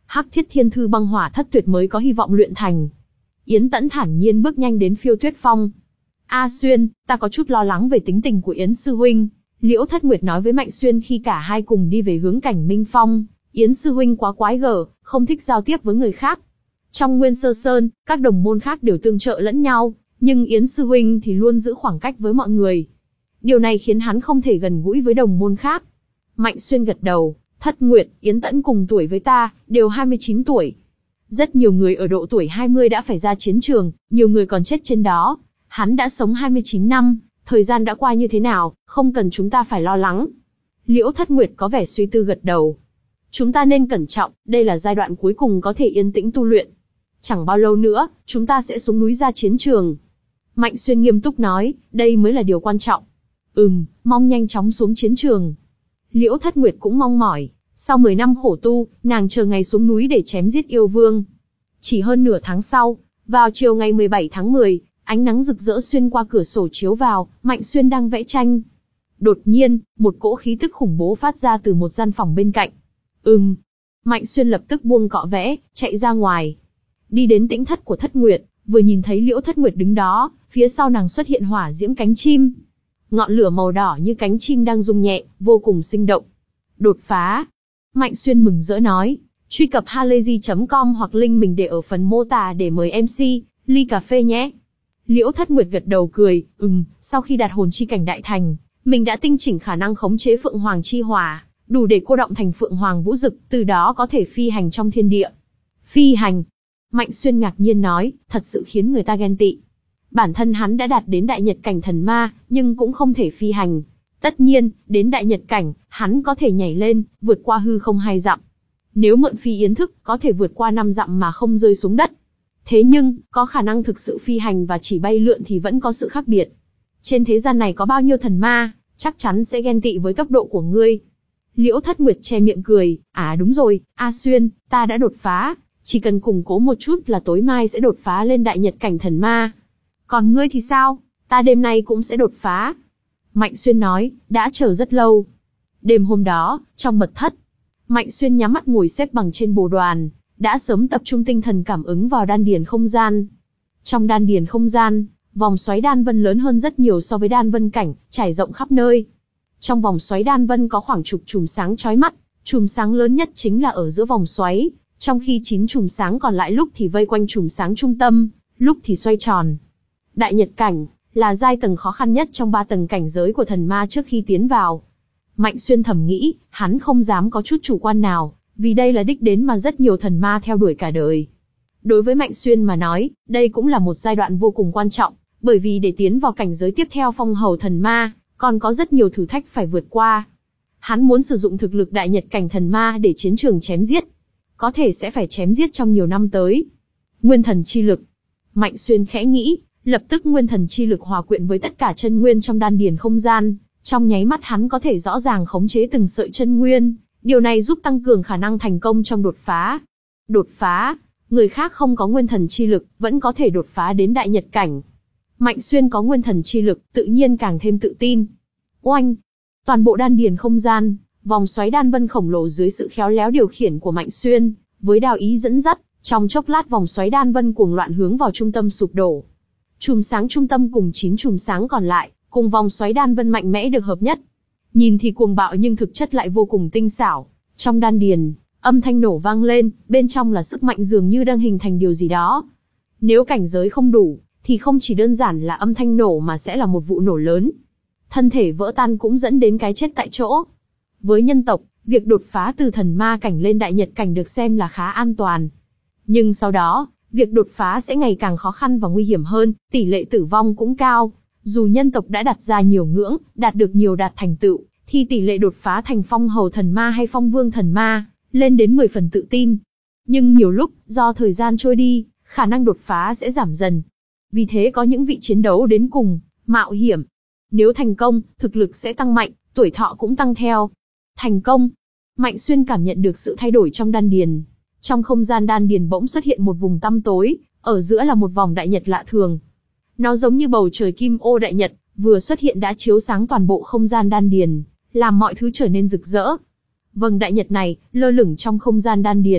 Hắc Thiết Thiên Thư Băng Hỏa Thất Tuyệt mới có hy vọng luyện thành. Yến Tẫn thản nhiên bước nhanh đến Phiêu Tuyết Phong. A Xuyên, ta có chút lo lắng về tính tình của Yến sư huynh. Liễu Thất Nguyệt nói với Mạnh Xuyên khi cả hai cùng đi về hướng Cảnh Minh Phong. Yến sư huynh quá quái gở, không thích giao tiếp với người khác. Trong Nguyên Sơ Sơn, các đồng môn khác đều tương trợ lẫn nhau, nhưng Yến sư huynh thì luôn giữ khoảng cách với mọi người. Điều này khiến hắn không thể gần gũi với đồng môn khác. Mạnh Xuyên gật đầu, Thất Nguyệt, Yến Tẫn cùng tuổi với ta, đều hai mươi chín tuổi. Rất nhiều người ở độ tuổi hai mươi đã phải ra chiến trường, nhiều người còn chết trên đó. Hắn đã sống hai mươi chín năm, thời gian đã qua như thế nào, không cần chúng ta phải lo lắng. Liễu Thất Nguyệt có vẻ suy tư gật đầu. Chúng ta nên cẩn trọng, đây là giai đoạn cuối cùng có thể yên tĩnh tu luyện. Chẳng bao lâu nữa, chúng ta sẽ xuống núi ra chiến trường. Mạnh Xuyên nghiêm túc nói, đây mới là điều quan trọng. Ừm, mong nhanh chóng xuống chiến trường. Liễu Thất Nguyệt cũng mong mỏi, sau mười năm khổ tu, nàng chờ ngày xuống núi để chém giết yêu vương. Chỉ hơn nửa tháng sau, vào chiều ngày mười bảy tháng mười, ánh nắng rực rỡ xuyên qua cửa sổ chiếu vào, Mạnh Xuyên đang vẽ tranh. Đột nhiên, một cỗ khí tức khủng bố phát ra từ một gian phòng bên cạnh. Ừm. Mạnh Xuyên lập tức buông cọ vẽ, chạy ra ngoài. Đi đến tĩnh thất của Thất Nguyệt, vừa nhìn thấy Liễu Thất Nguyệt đứng đó, phía sau nàng xuất hiện hỏa diễm cánh chim. Ngọn lửa màu đỏ như cánh chim đang rung nhẹ, vô cùng sinh động. Đột phá. Mạnh Xuyên mừng rỡ nói, truy cập halayzi chấm com hoặc link mình để ở phần mô tả để mời em xê, ly cà phê nhé. Liễu Thất Nguyệt gật đầu cười, ừm, sau khi đạt hồn chi cảnh đại thành, mình đã tinh chỉnh khả năng khống chế Phượng Hoàng chi hỏa, đủ để cô động thành Phượng Hoàng vũ dực, từ đó có thể phi hành trong thiên địa. Phi hành. Mạnh Xuyên ngạc nhiên nói, thật sự khiến người ta ghen tị. Bản thân hắn đã đạt đến đại nhật cảnh thần ma, nhưng cũng không thể phi hành. Tất nhiên, đến đại nhật cảnh, hắn có thể nhảy lên, vượt qua hư không hai dặm. Nếu mượn phi yến thức, có thể vượt qua năm dặm mà không rơi xuống đất. Thế nhưng, có khả năng thực sự phi hành và chỉ bay lượn thì vẫn có sự khác biệt. Trên thế gian này có bao nhiêu thần ma, chắc chắn sẽ ghen tị với tốc độ của ngươi. Liễu Thất Nguyệt che miệng cười, à đúng rồi, A Xuyên, ta đã đột phá, chỉ cần củng cố một chút là tối mai sẽ đột phá lên đại nhật cảnh thần ma. Còn ngươi thì sao? Ta đêm nay cũng sẽ đột phá. Mạnh Xuyên nói, đã chờ rất lâu. Đêm hôm đó, trong mật thất, Mạnh Xuyên nhắm mắt ngồi xếp bằng trên bồ đoàn, đã sớm tập trung tinh thần cảm ứng vào đan điền không gian. Trong đan điền không gian, vòng xoáy đan vân lớn hơn rất nhiều so với đan vân cảnh, trải rộng khắp nơi. Trong vòng xoáy đan vân có khoảng chục chùm sáng chói mắt, chùm sáng lớn nhất chính là ở giữa vòng xoáy, trong khi chín chùm sáng còn lại lúc thì vây quanh chùm sáng trung tâm, lúc thì xoay tròn. Đại nhật cảnh là giai tầng khó khăn nhất trong ba tầng cảnh giới của thần ma trước khi tiến vào. Mạnh Xuyên thầm nghĩ, hắn không dám có chút chủ quan nào, vì đây là đích đến mà rất nhiều thần ma theo đuổi cả đời. Đối với Mạnh Xuyên mà nói, đây cũng là một giai đoạn vô cùng quan trọng, bởi vì để tiến vào cảnh giới tiếp theo phong hầu thần ma, còn có rất nhiều thử thách phải vượt qua. Hắn muốn sử dụng thực lực đại nhật cảnh thần ma để chiến trường chém giết. Có thể sẽ phải chém giết trong nhiều năm tới. Nguyên thần chi lực. Mạnh Xuyên khẽ nghĩ, lập tức nguyên thần chi lực hòa quyện với tất cả chân nguyên trong đan điền không gian. Trong nháy mắt hắn có thể rõ ràng khống chế từng sợi chân nguyên. Điều này giúp tăng cường khả năng thành công trong đột phá. Đột phá, người khác không có nguyên thần chi lực, vẫn có thể đột phá đến đại nhật cảnh. Mạnh Xuyên có nguyên thần chi lực, tự nhiên càng thêm tự tin. Oanh! Toàn bộ đan điền không gian, vòng xoáy đan vân khổng lồ dưới sự khéo léo điều khiển của Mạnh Xuyên, với đạo ý dẫn dắt, trong chốc lát vòng xoáy đan vân cuồng loạn hướng vào trung tâm sụp đổ. Chùm sáng trung tâm cùng chín chùm sáng còn lại, cùng vòng xoáy đan vân mạnh mẽ được hợp nhất. Nhìn thì cuồng bạo nhưng thực chất lại vô cùng tinh xảo. Trong đan điền, âm thanh nổ vang lên, bên trong là sức mạnh dường như đang hình thành điều gì đó. Nếu cảnh giới không đủ, thì không chỉ đơn giản là âm thanh nổ mà sẽ là một vụ nổ lớn. Thân thể vỡ tan cũng dẫn đến cái chết tại chỗ. Với nhân tộc, việc đột phá từ thần ma cảnh lên đại nhật cảnh được xem là khá an toàn. Nhưng sau đó, việc đột phá sẽ ngày càng khó khăn và nguy hiểm hơn, tỷ lệ tử vong cũng cao. Dù nhân tộc đã đặt ra nhiều ngưỡng, đạt được nhiều đạt thành tựu, thì tỷ lệ đột phá thành phong hầu thần ma hay phong vương thần ma, lên đến mười phần tự tin. Nhưng nhiều lúc, do thời gian trôi đi, khả năng đột phá sẽ giảm dần. Vì thế có những vị chiến đấu đến cùng, mạo hiểm. Nếu thành công, thực lực sẽ tăng mạnh, tuổi thọ cũng tăng theo. Thành công. Mạnh Xuyên cảm nhận được sự thay đổi trong đan điền. Trong không gian đan điền bỗng xuất hiện một vùng tăm tối, ở giữa là một vòng đại nhật lạ thường. Nó giống như bầu trời kim ô đại nhật, vừa xuất hiện đã chiếu sáng toàn bộ không gian đan điền, làm mọi thứ trở nên rực rỡ. Vầng đại nhật này, lơ lửng trong không gian đan điền,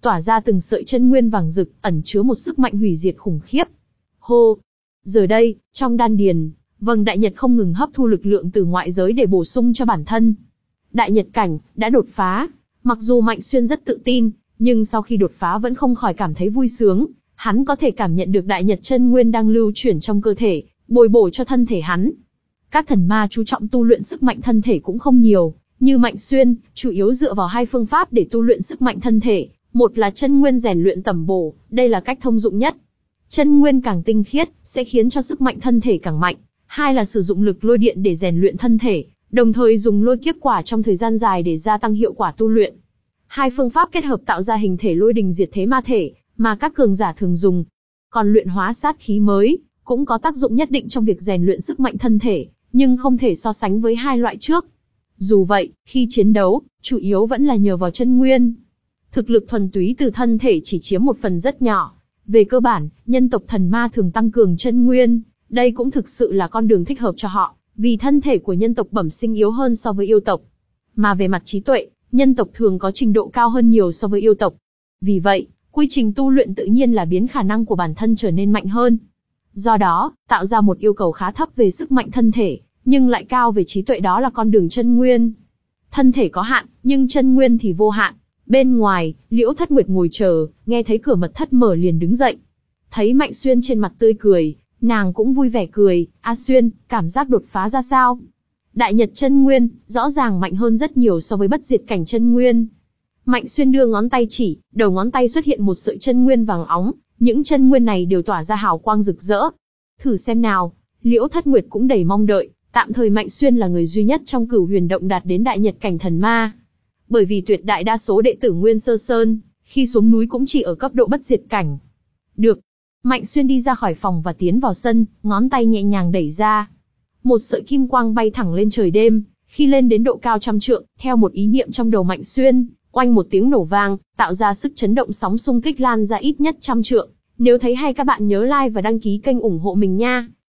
tỏa ra từng sợi chân nguyên vàng rực, ẩn chứa một sức mạnh hủy diệt khủng khiếp. Hô! Giờ đây, trong đan điền, vầng đại nhật không ngừng hấp thu lực lượng từ ngoại giới để bổ sung cho bản thân. Đại nhật cảnh đã đột phá. Mặc dù Mạnh Xuyên rất tự tin, nhưng sau khi đột phá vẫn không khỏi cảm thấy vui sướng. Hắn có thể cảm nhận được đại nhật chân nguyên đang lưu chuyển trong cơ thể, bồi bổ cho thân thể hắn. Các thần ma chú trọng tu luyện sức mạnh thân thể cũng không nhiều, như Mạnh Xuyên, chủ yếu dựa vào hai phương pháp để tu luyện sức mạnh thân thể. Một là chân nguyên rèn luyện tẩm bổ, đây là cách thông dụng nhất. Chân nguyên càng tinh khiết, sẽ khiến cho sức mạnh thân thể càng mạnh. Hai là sử dụng lực lôi điện để rèn luyện thân thể, đồng thời dùng lôi kiếp quả trong thời gian dài để gia tăng hiệu quả tu luyện. Hai phương pháp kết hợp tạo ra hình thể lôi đình diệt thế ma thể, mà các cường giả thường dùng. Còn luyện hóa sát khí mới, cũng có tác dụng nhất định trong việc rèn luyện sức mạnh thân thể, nhưng không thể so sánh với hai loại trước. Dù vậy, khi chiến đấu, chủ yếu vẫn là nhờ vào chân nguyên. Thực lực thuần túy từ thân thể chỉ chiếm một phần rất nhỏ. Về cơ bản, nhân tộc thần ma thường tăng cường chân nguyên, đây cũng thực sự là con đường thích hợp cho họ, vì thân thể của nhân tộc bẩm sinh yếu hơn so với yêu tộc. Mà về mặt trí tuệ, nhân tộc thường có trình độ cao hơn nhiều so với yêu tộc. Vì vậy, quy trình tu luyện tự nhiên là biến khả năng của bản thân trở nên mạnh hơn. Do đó, tạo ra một yêu cầu khá thấp về sức mạnh thân thể, nhưng lại cao về trí tuệ, đó là con đường chân nguyên. Thân thể có hạn, nhưng chân nguyên thì vô hạn. Bên ngoài, Liễu Thất Nguyệt ngồi chờ, nghe thấy cửa mật thất mở liền đứng dậy. Thấy Mạnh Xuyên trên mặt tươi cười, nàng cũng vui vẻ cười. A Xuyên, cảm giác đột phá ra sao? Đại nhật chân nguyên, rõ ràng mạnh hơn rất nhiều so với bất diệt cảnh chân nguyên. Mạnh Xuyên đưa ngón tay chỉ, đầu ngón tay xuất hiện một sợi chân nguyên vàng óng, những chân nguyên này đều tỏa ra hào quang rực rỡ. Thử xem nào. Liễu Thất Nguyệt cũng đầy mong đợi, tạm thời Mạnh Xuyên là người duy nhất trong Cửu Huyền động đạt đến đại nhật cảnh thần ma. Bởi vì tuyệt đại đa số đệ tử Nguyên Sơ Sơn, khi xuống núi cũng chỉ ở cấp độ bất diệt cảnh. Được. Mạnh Xuyên đi ra khỏi phòng và tiến vào sân, ngón tay nhẹ nhàng đẩy ra. Một sợi kim quang bay thẳng lên trời đêm, khi lên đến độ cao trăm trượng, theo một ý niệm trong đầu Mạnh Xuyên, oanh một tiếng nổ vang, tạo ra sức chấn động sóng xung kích lan ra ít nhất trăm trượng. Nếu thấy hay các bạn nhớ like và đăng ký kênh ủng hộ mình nha.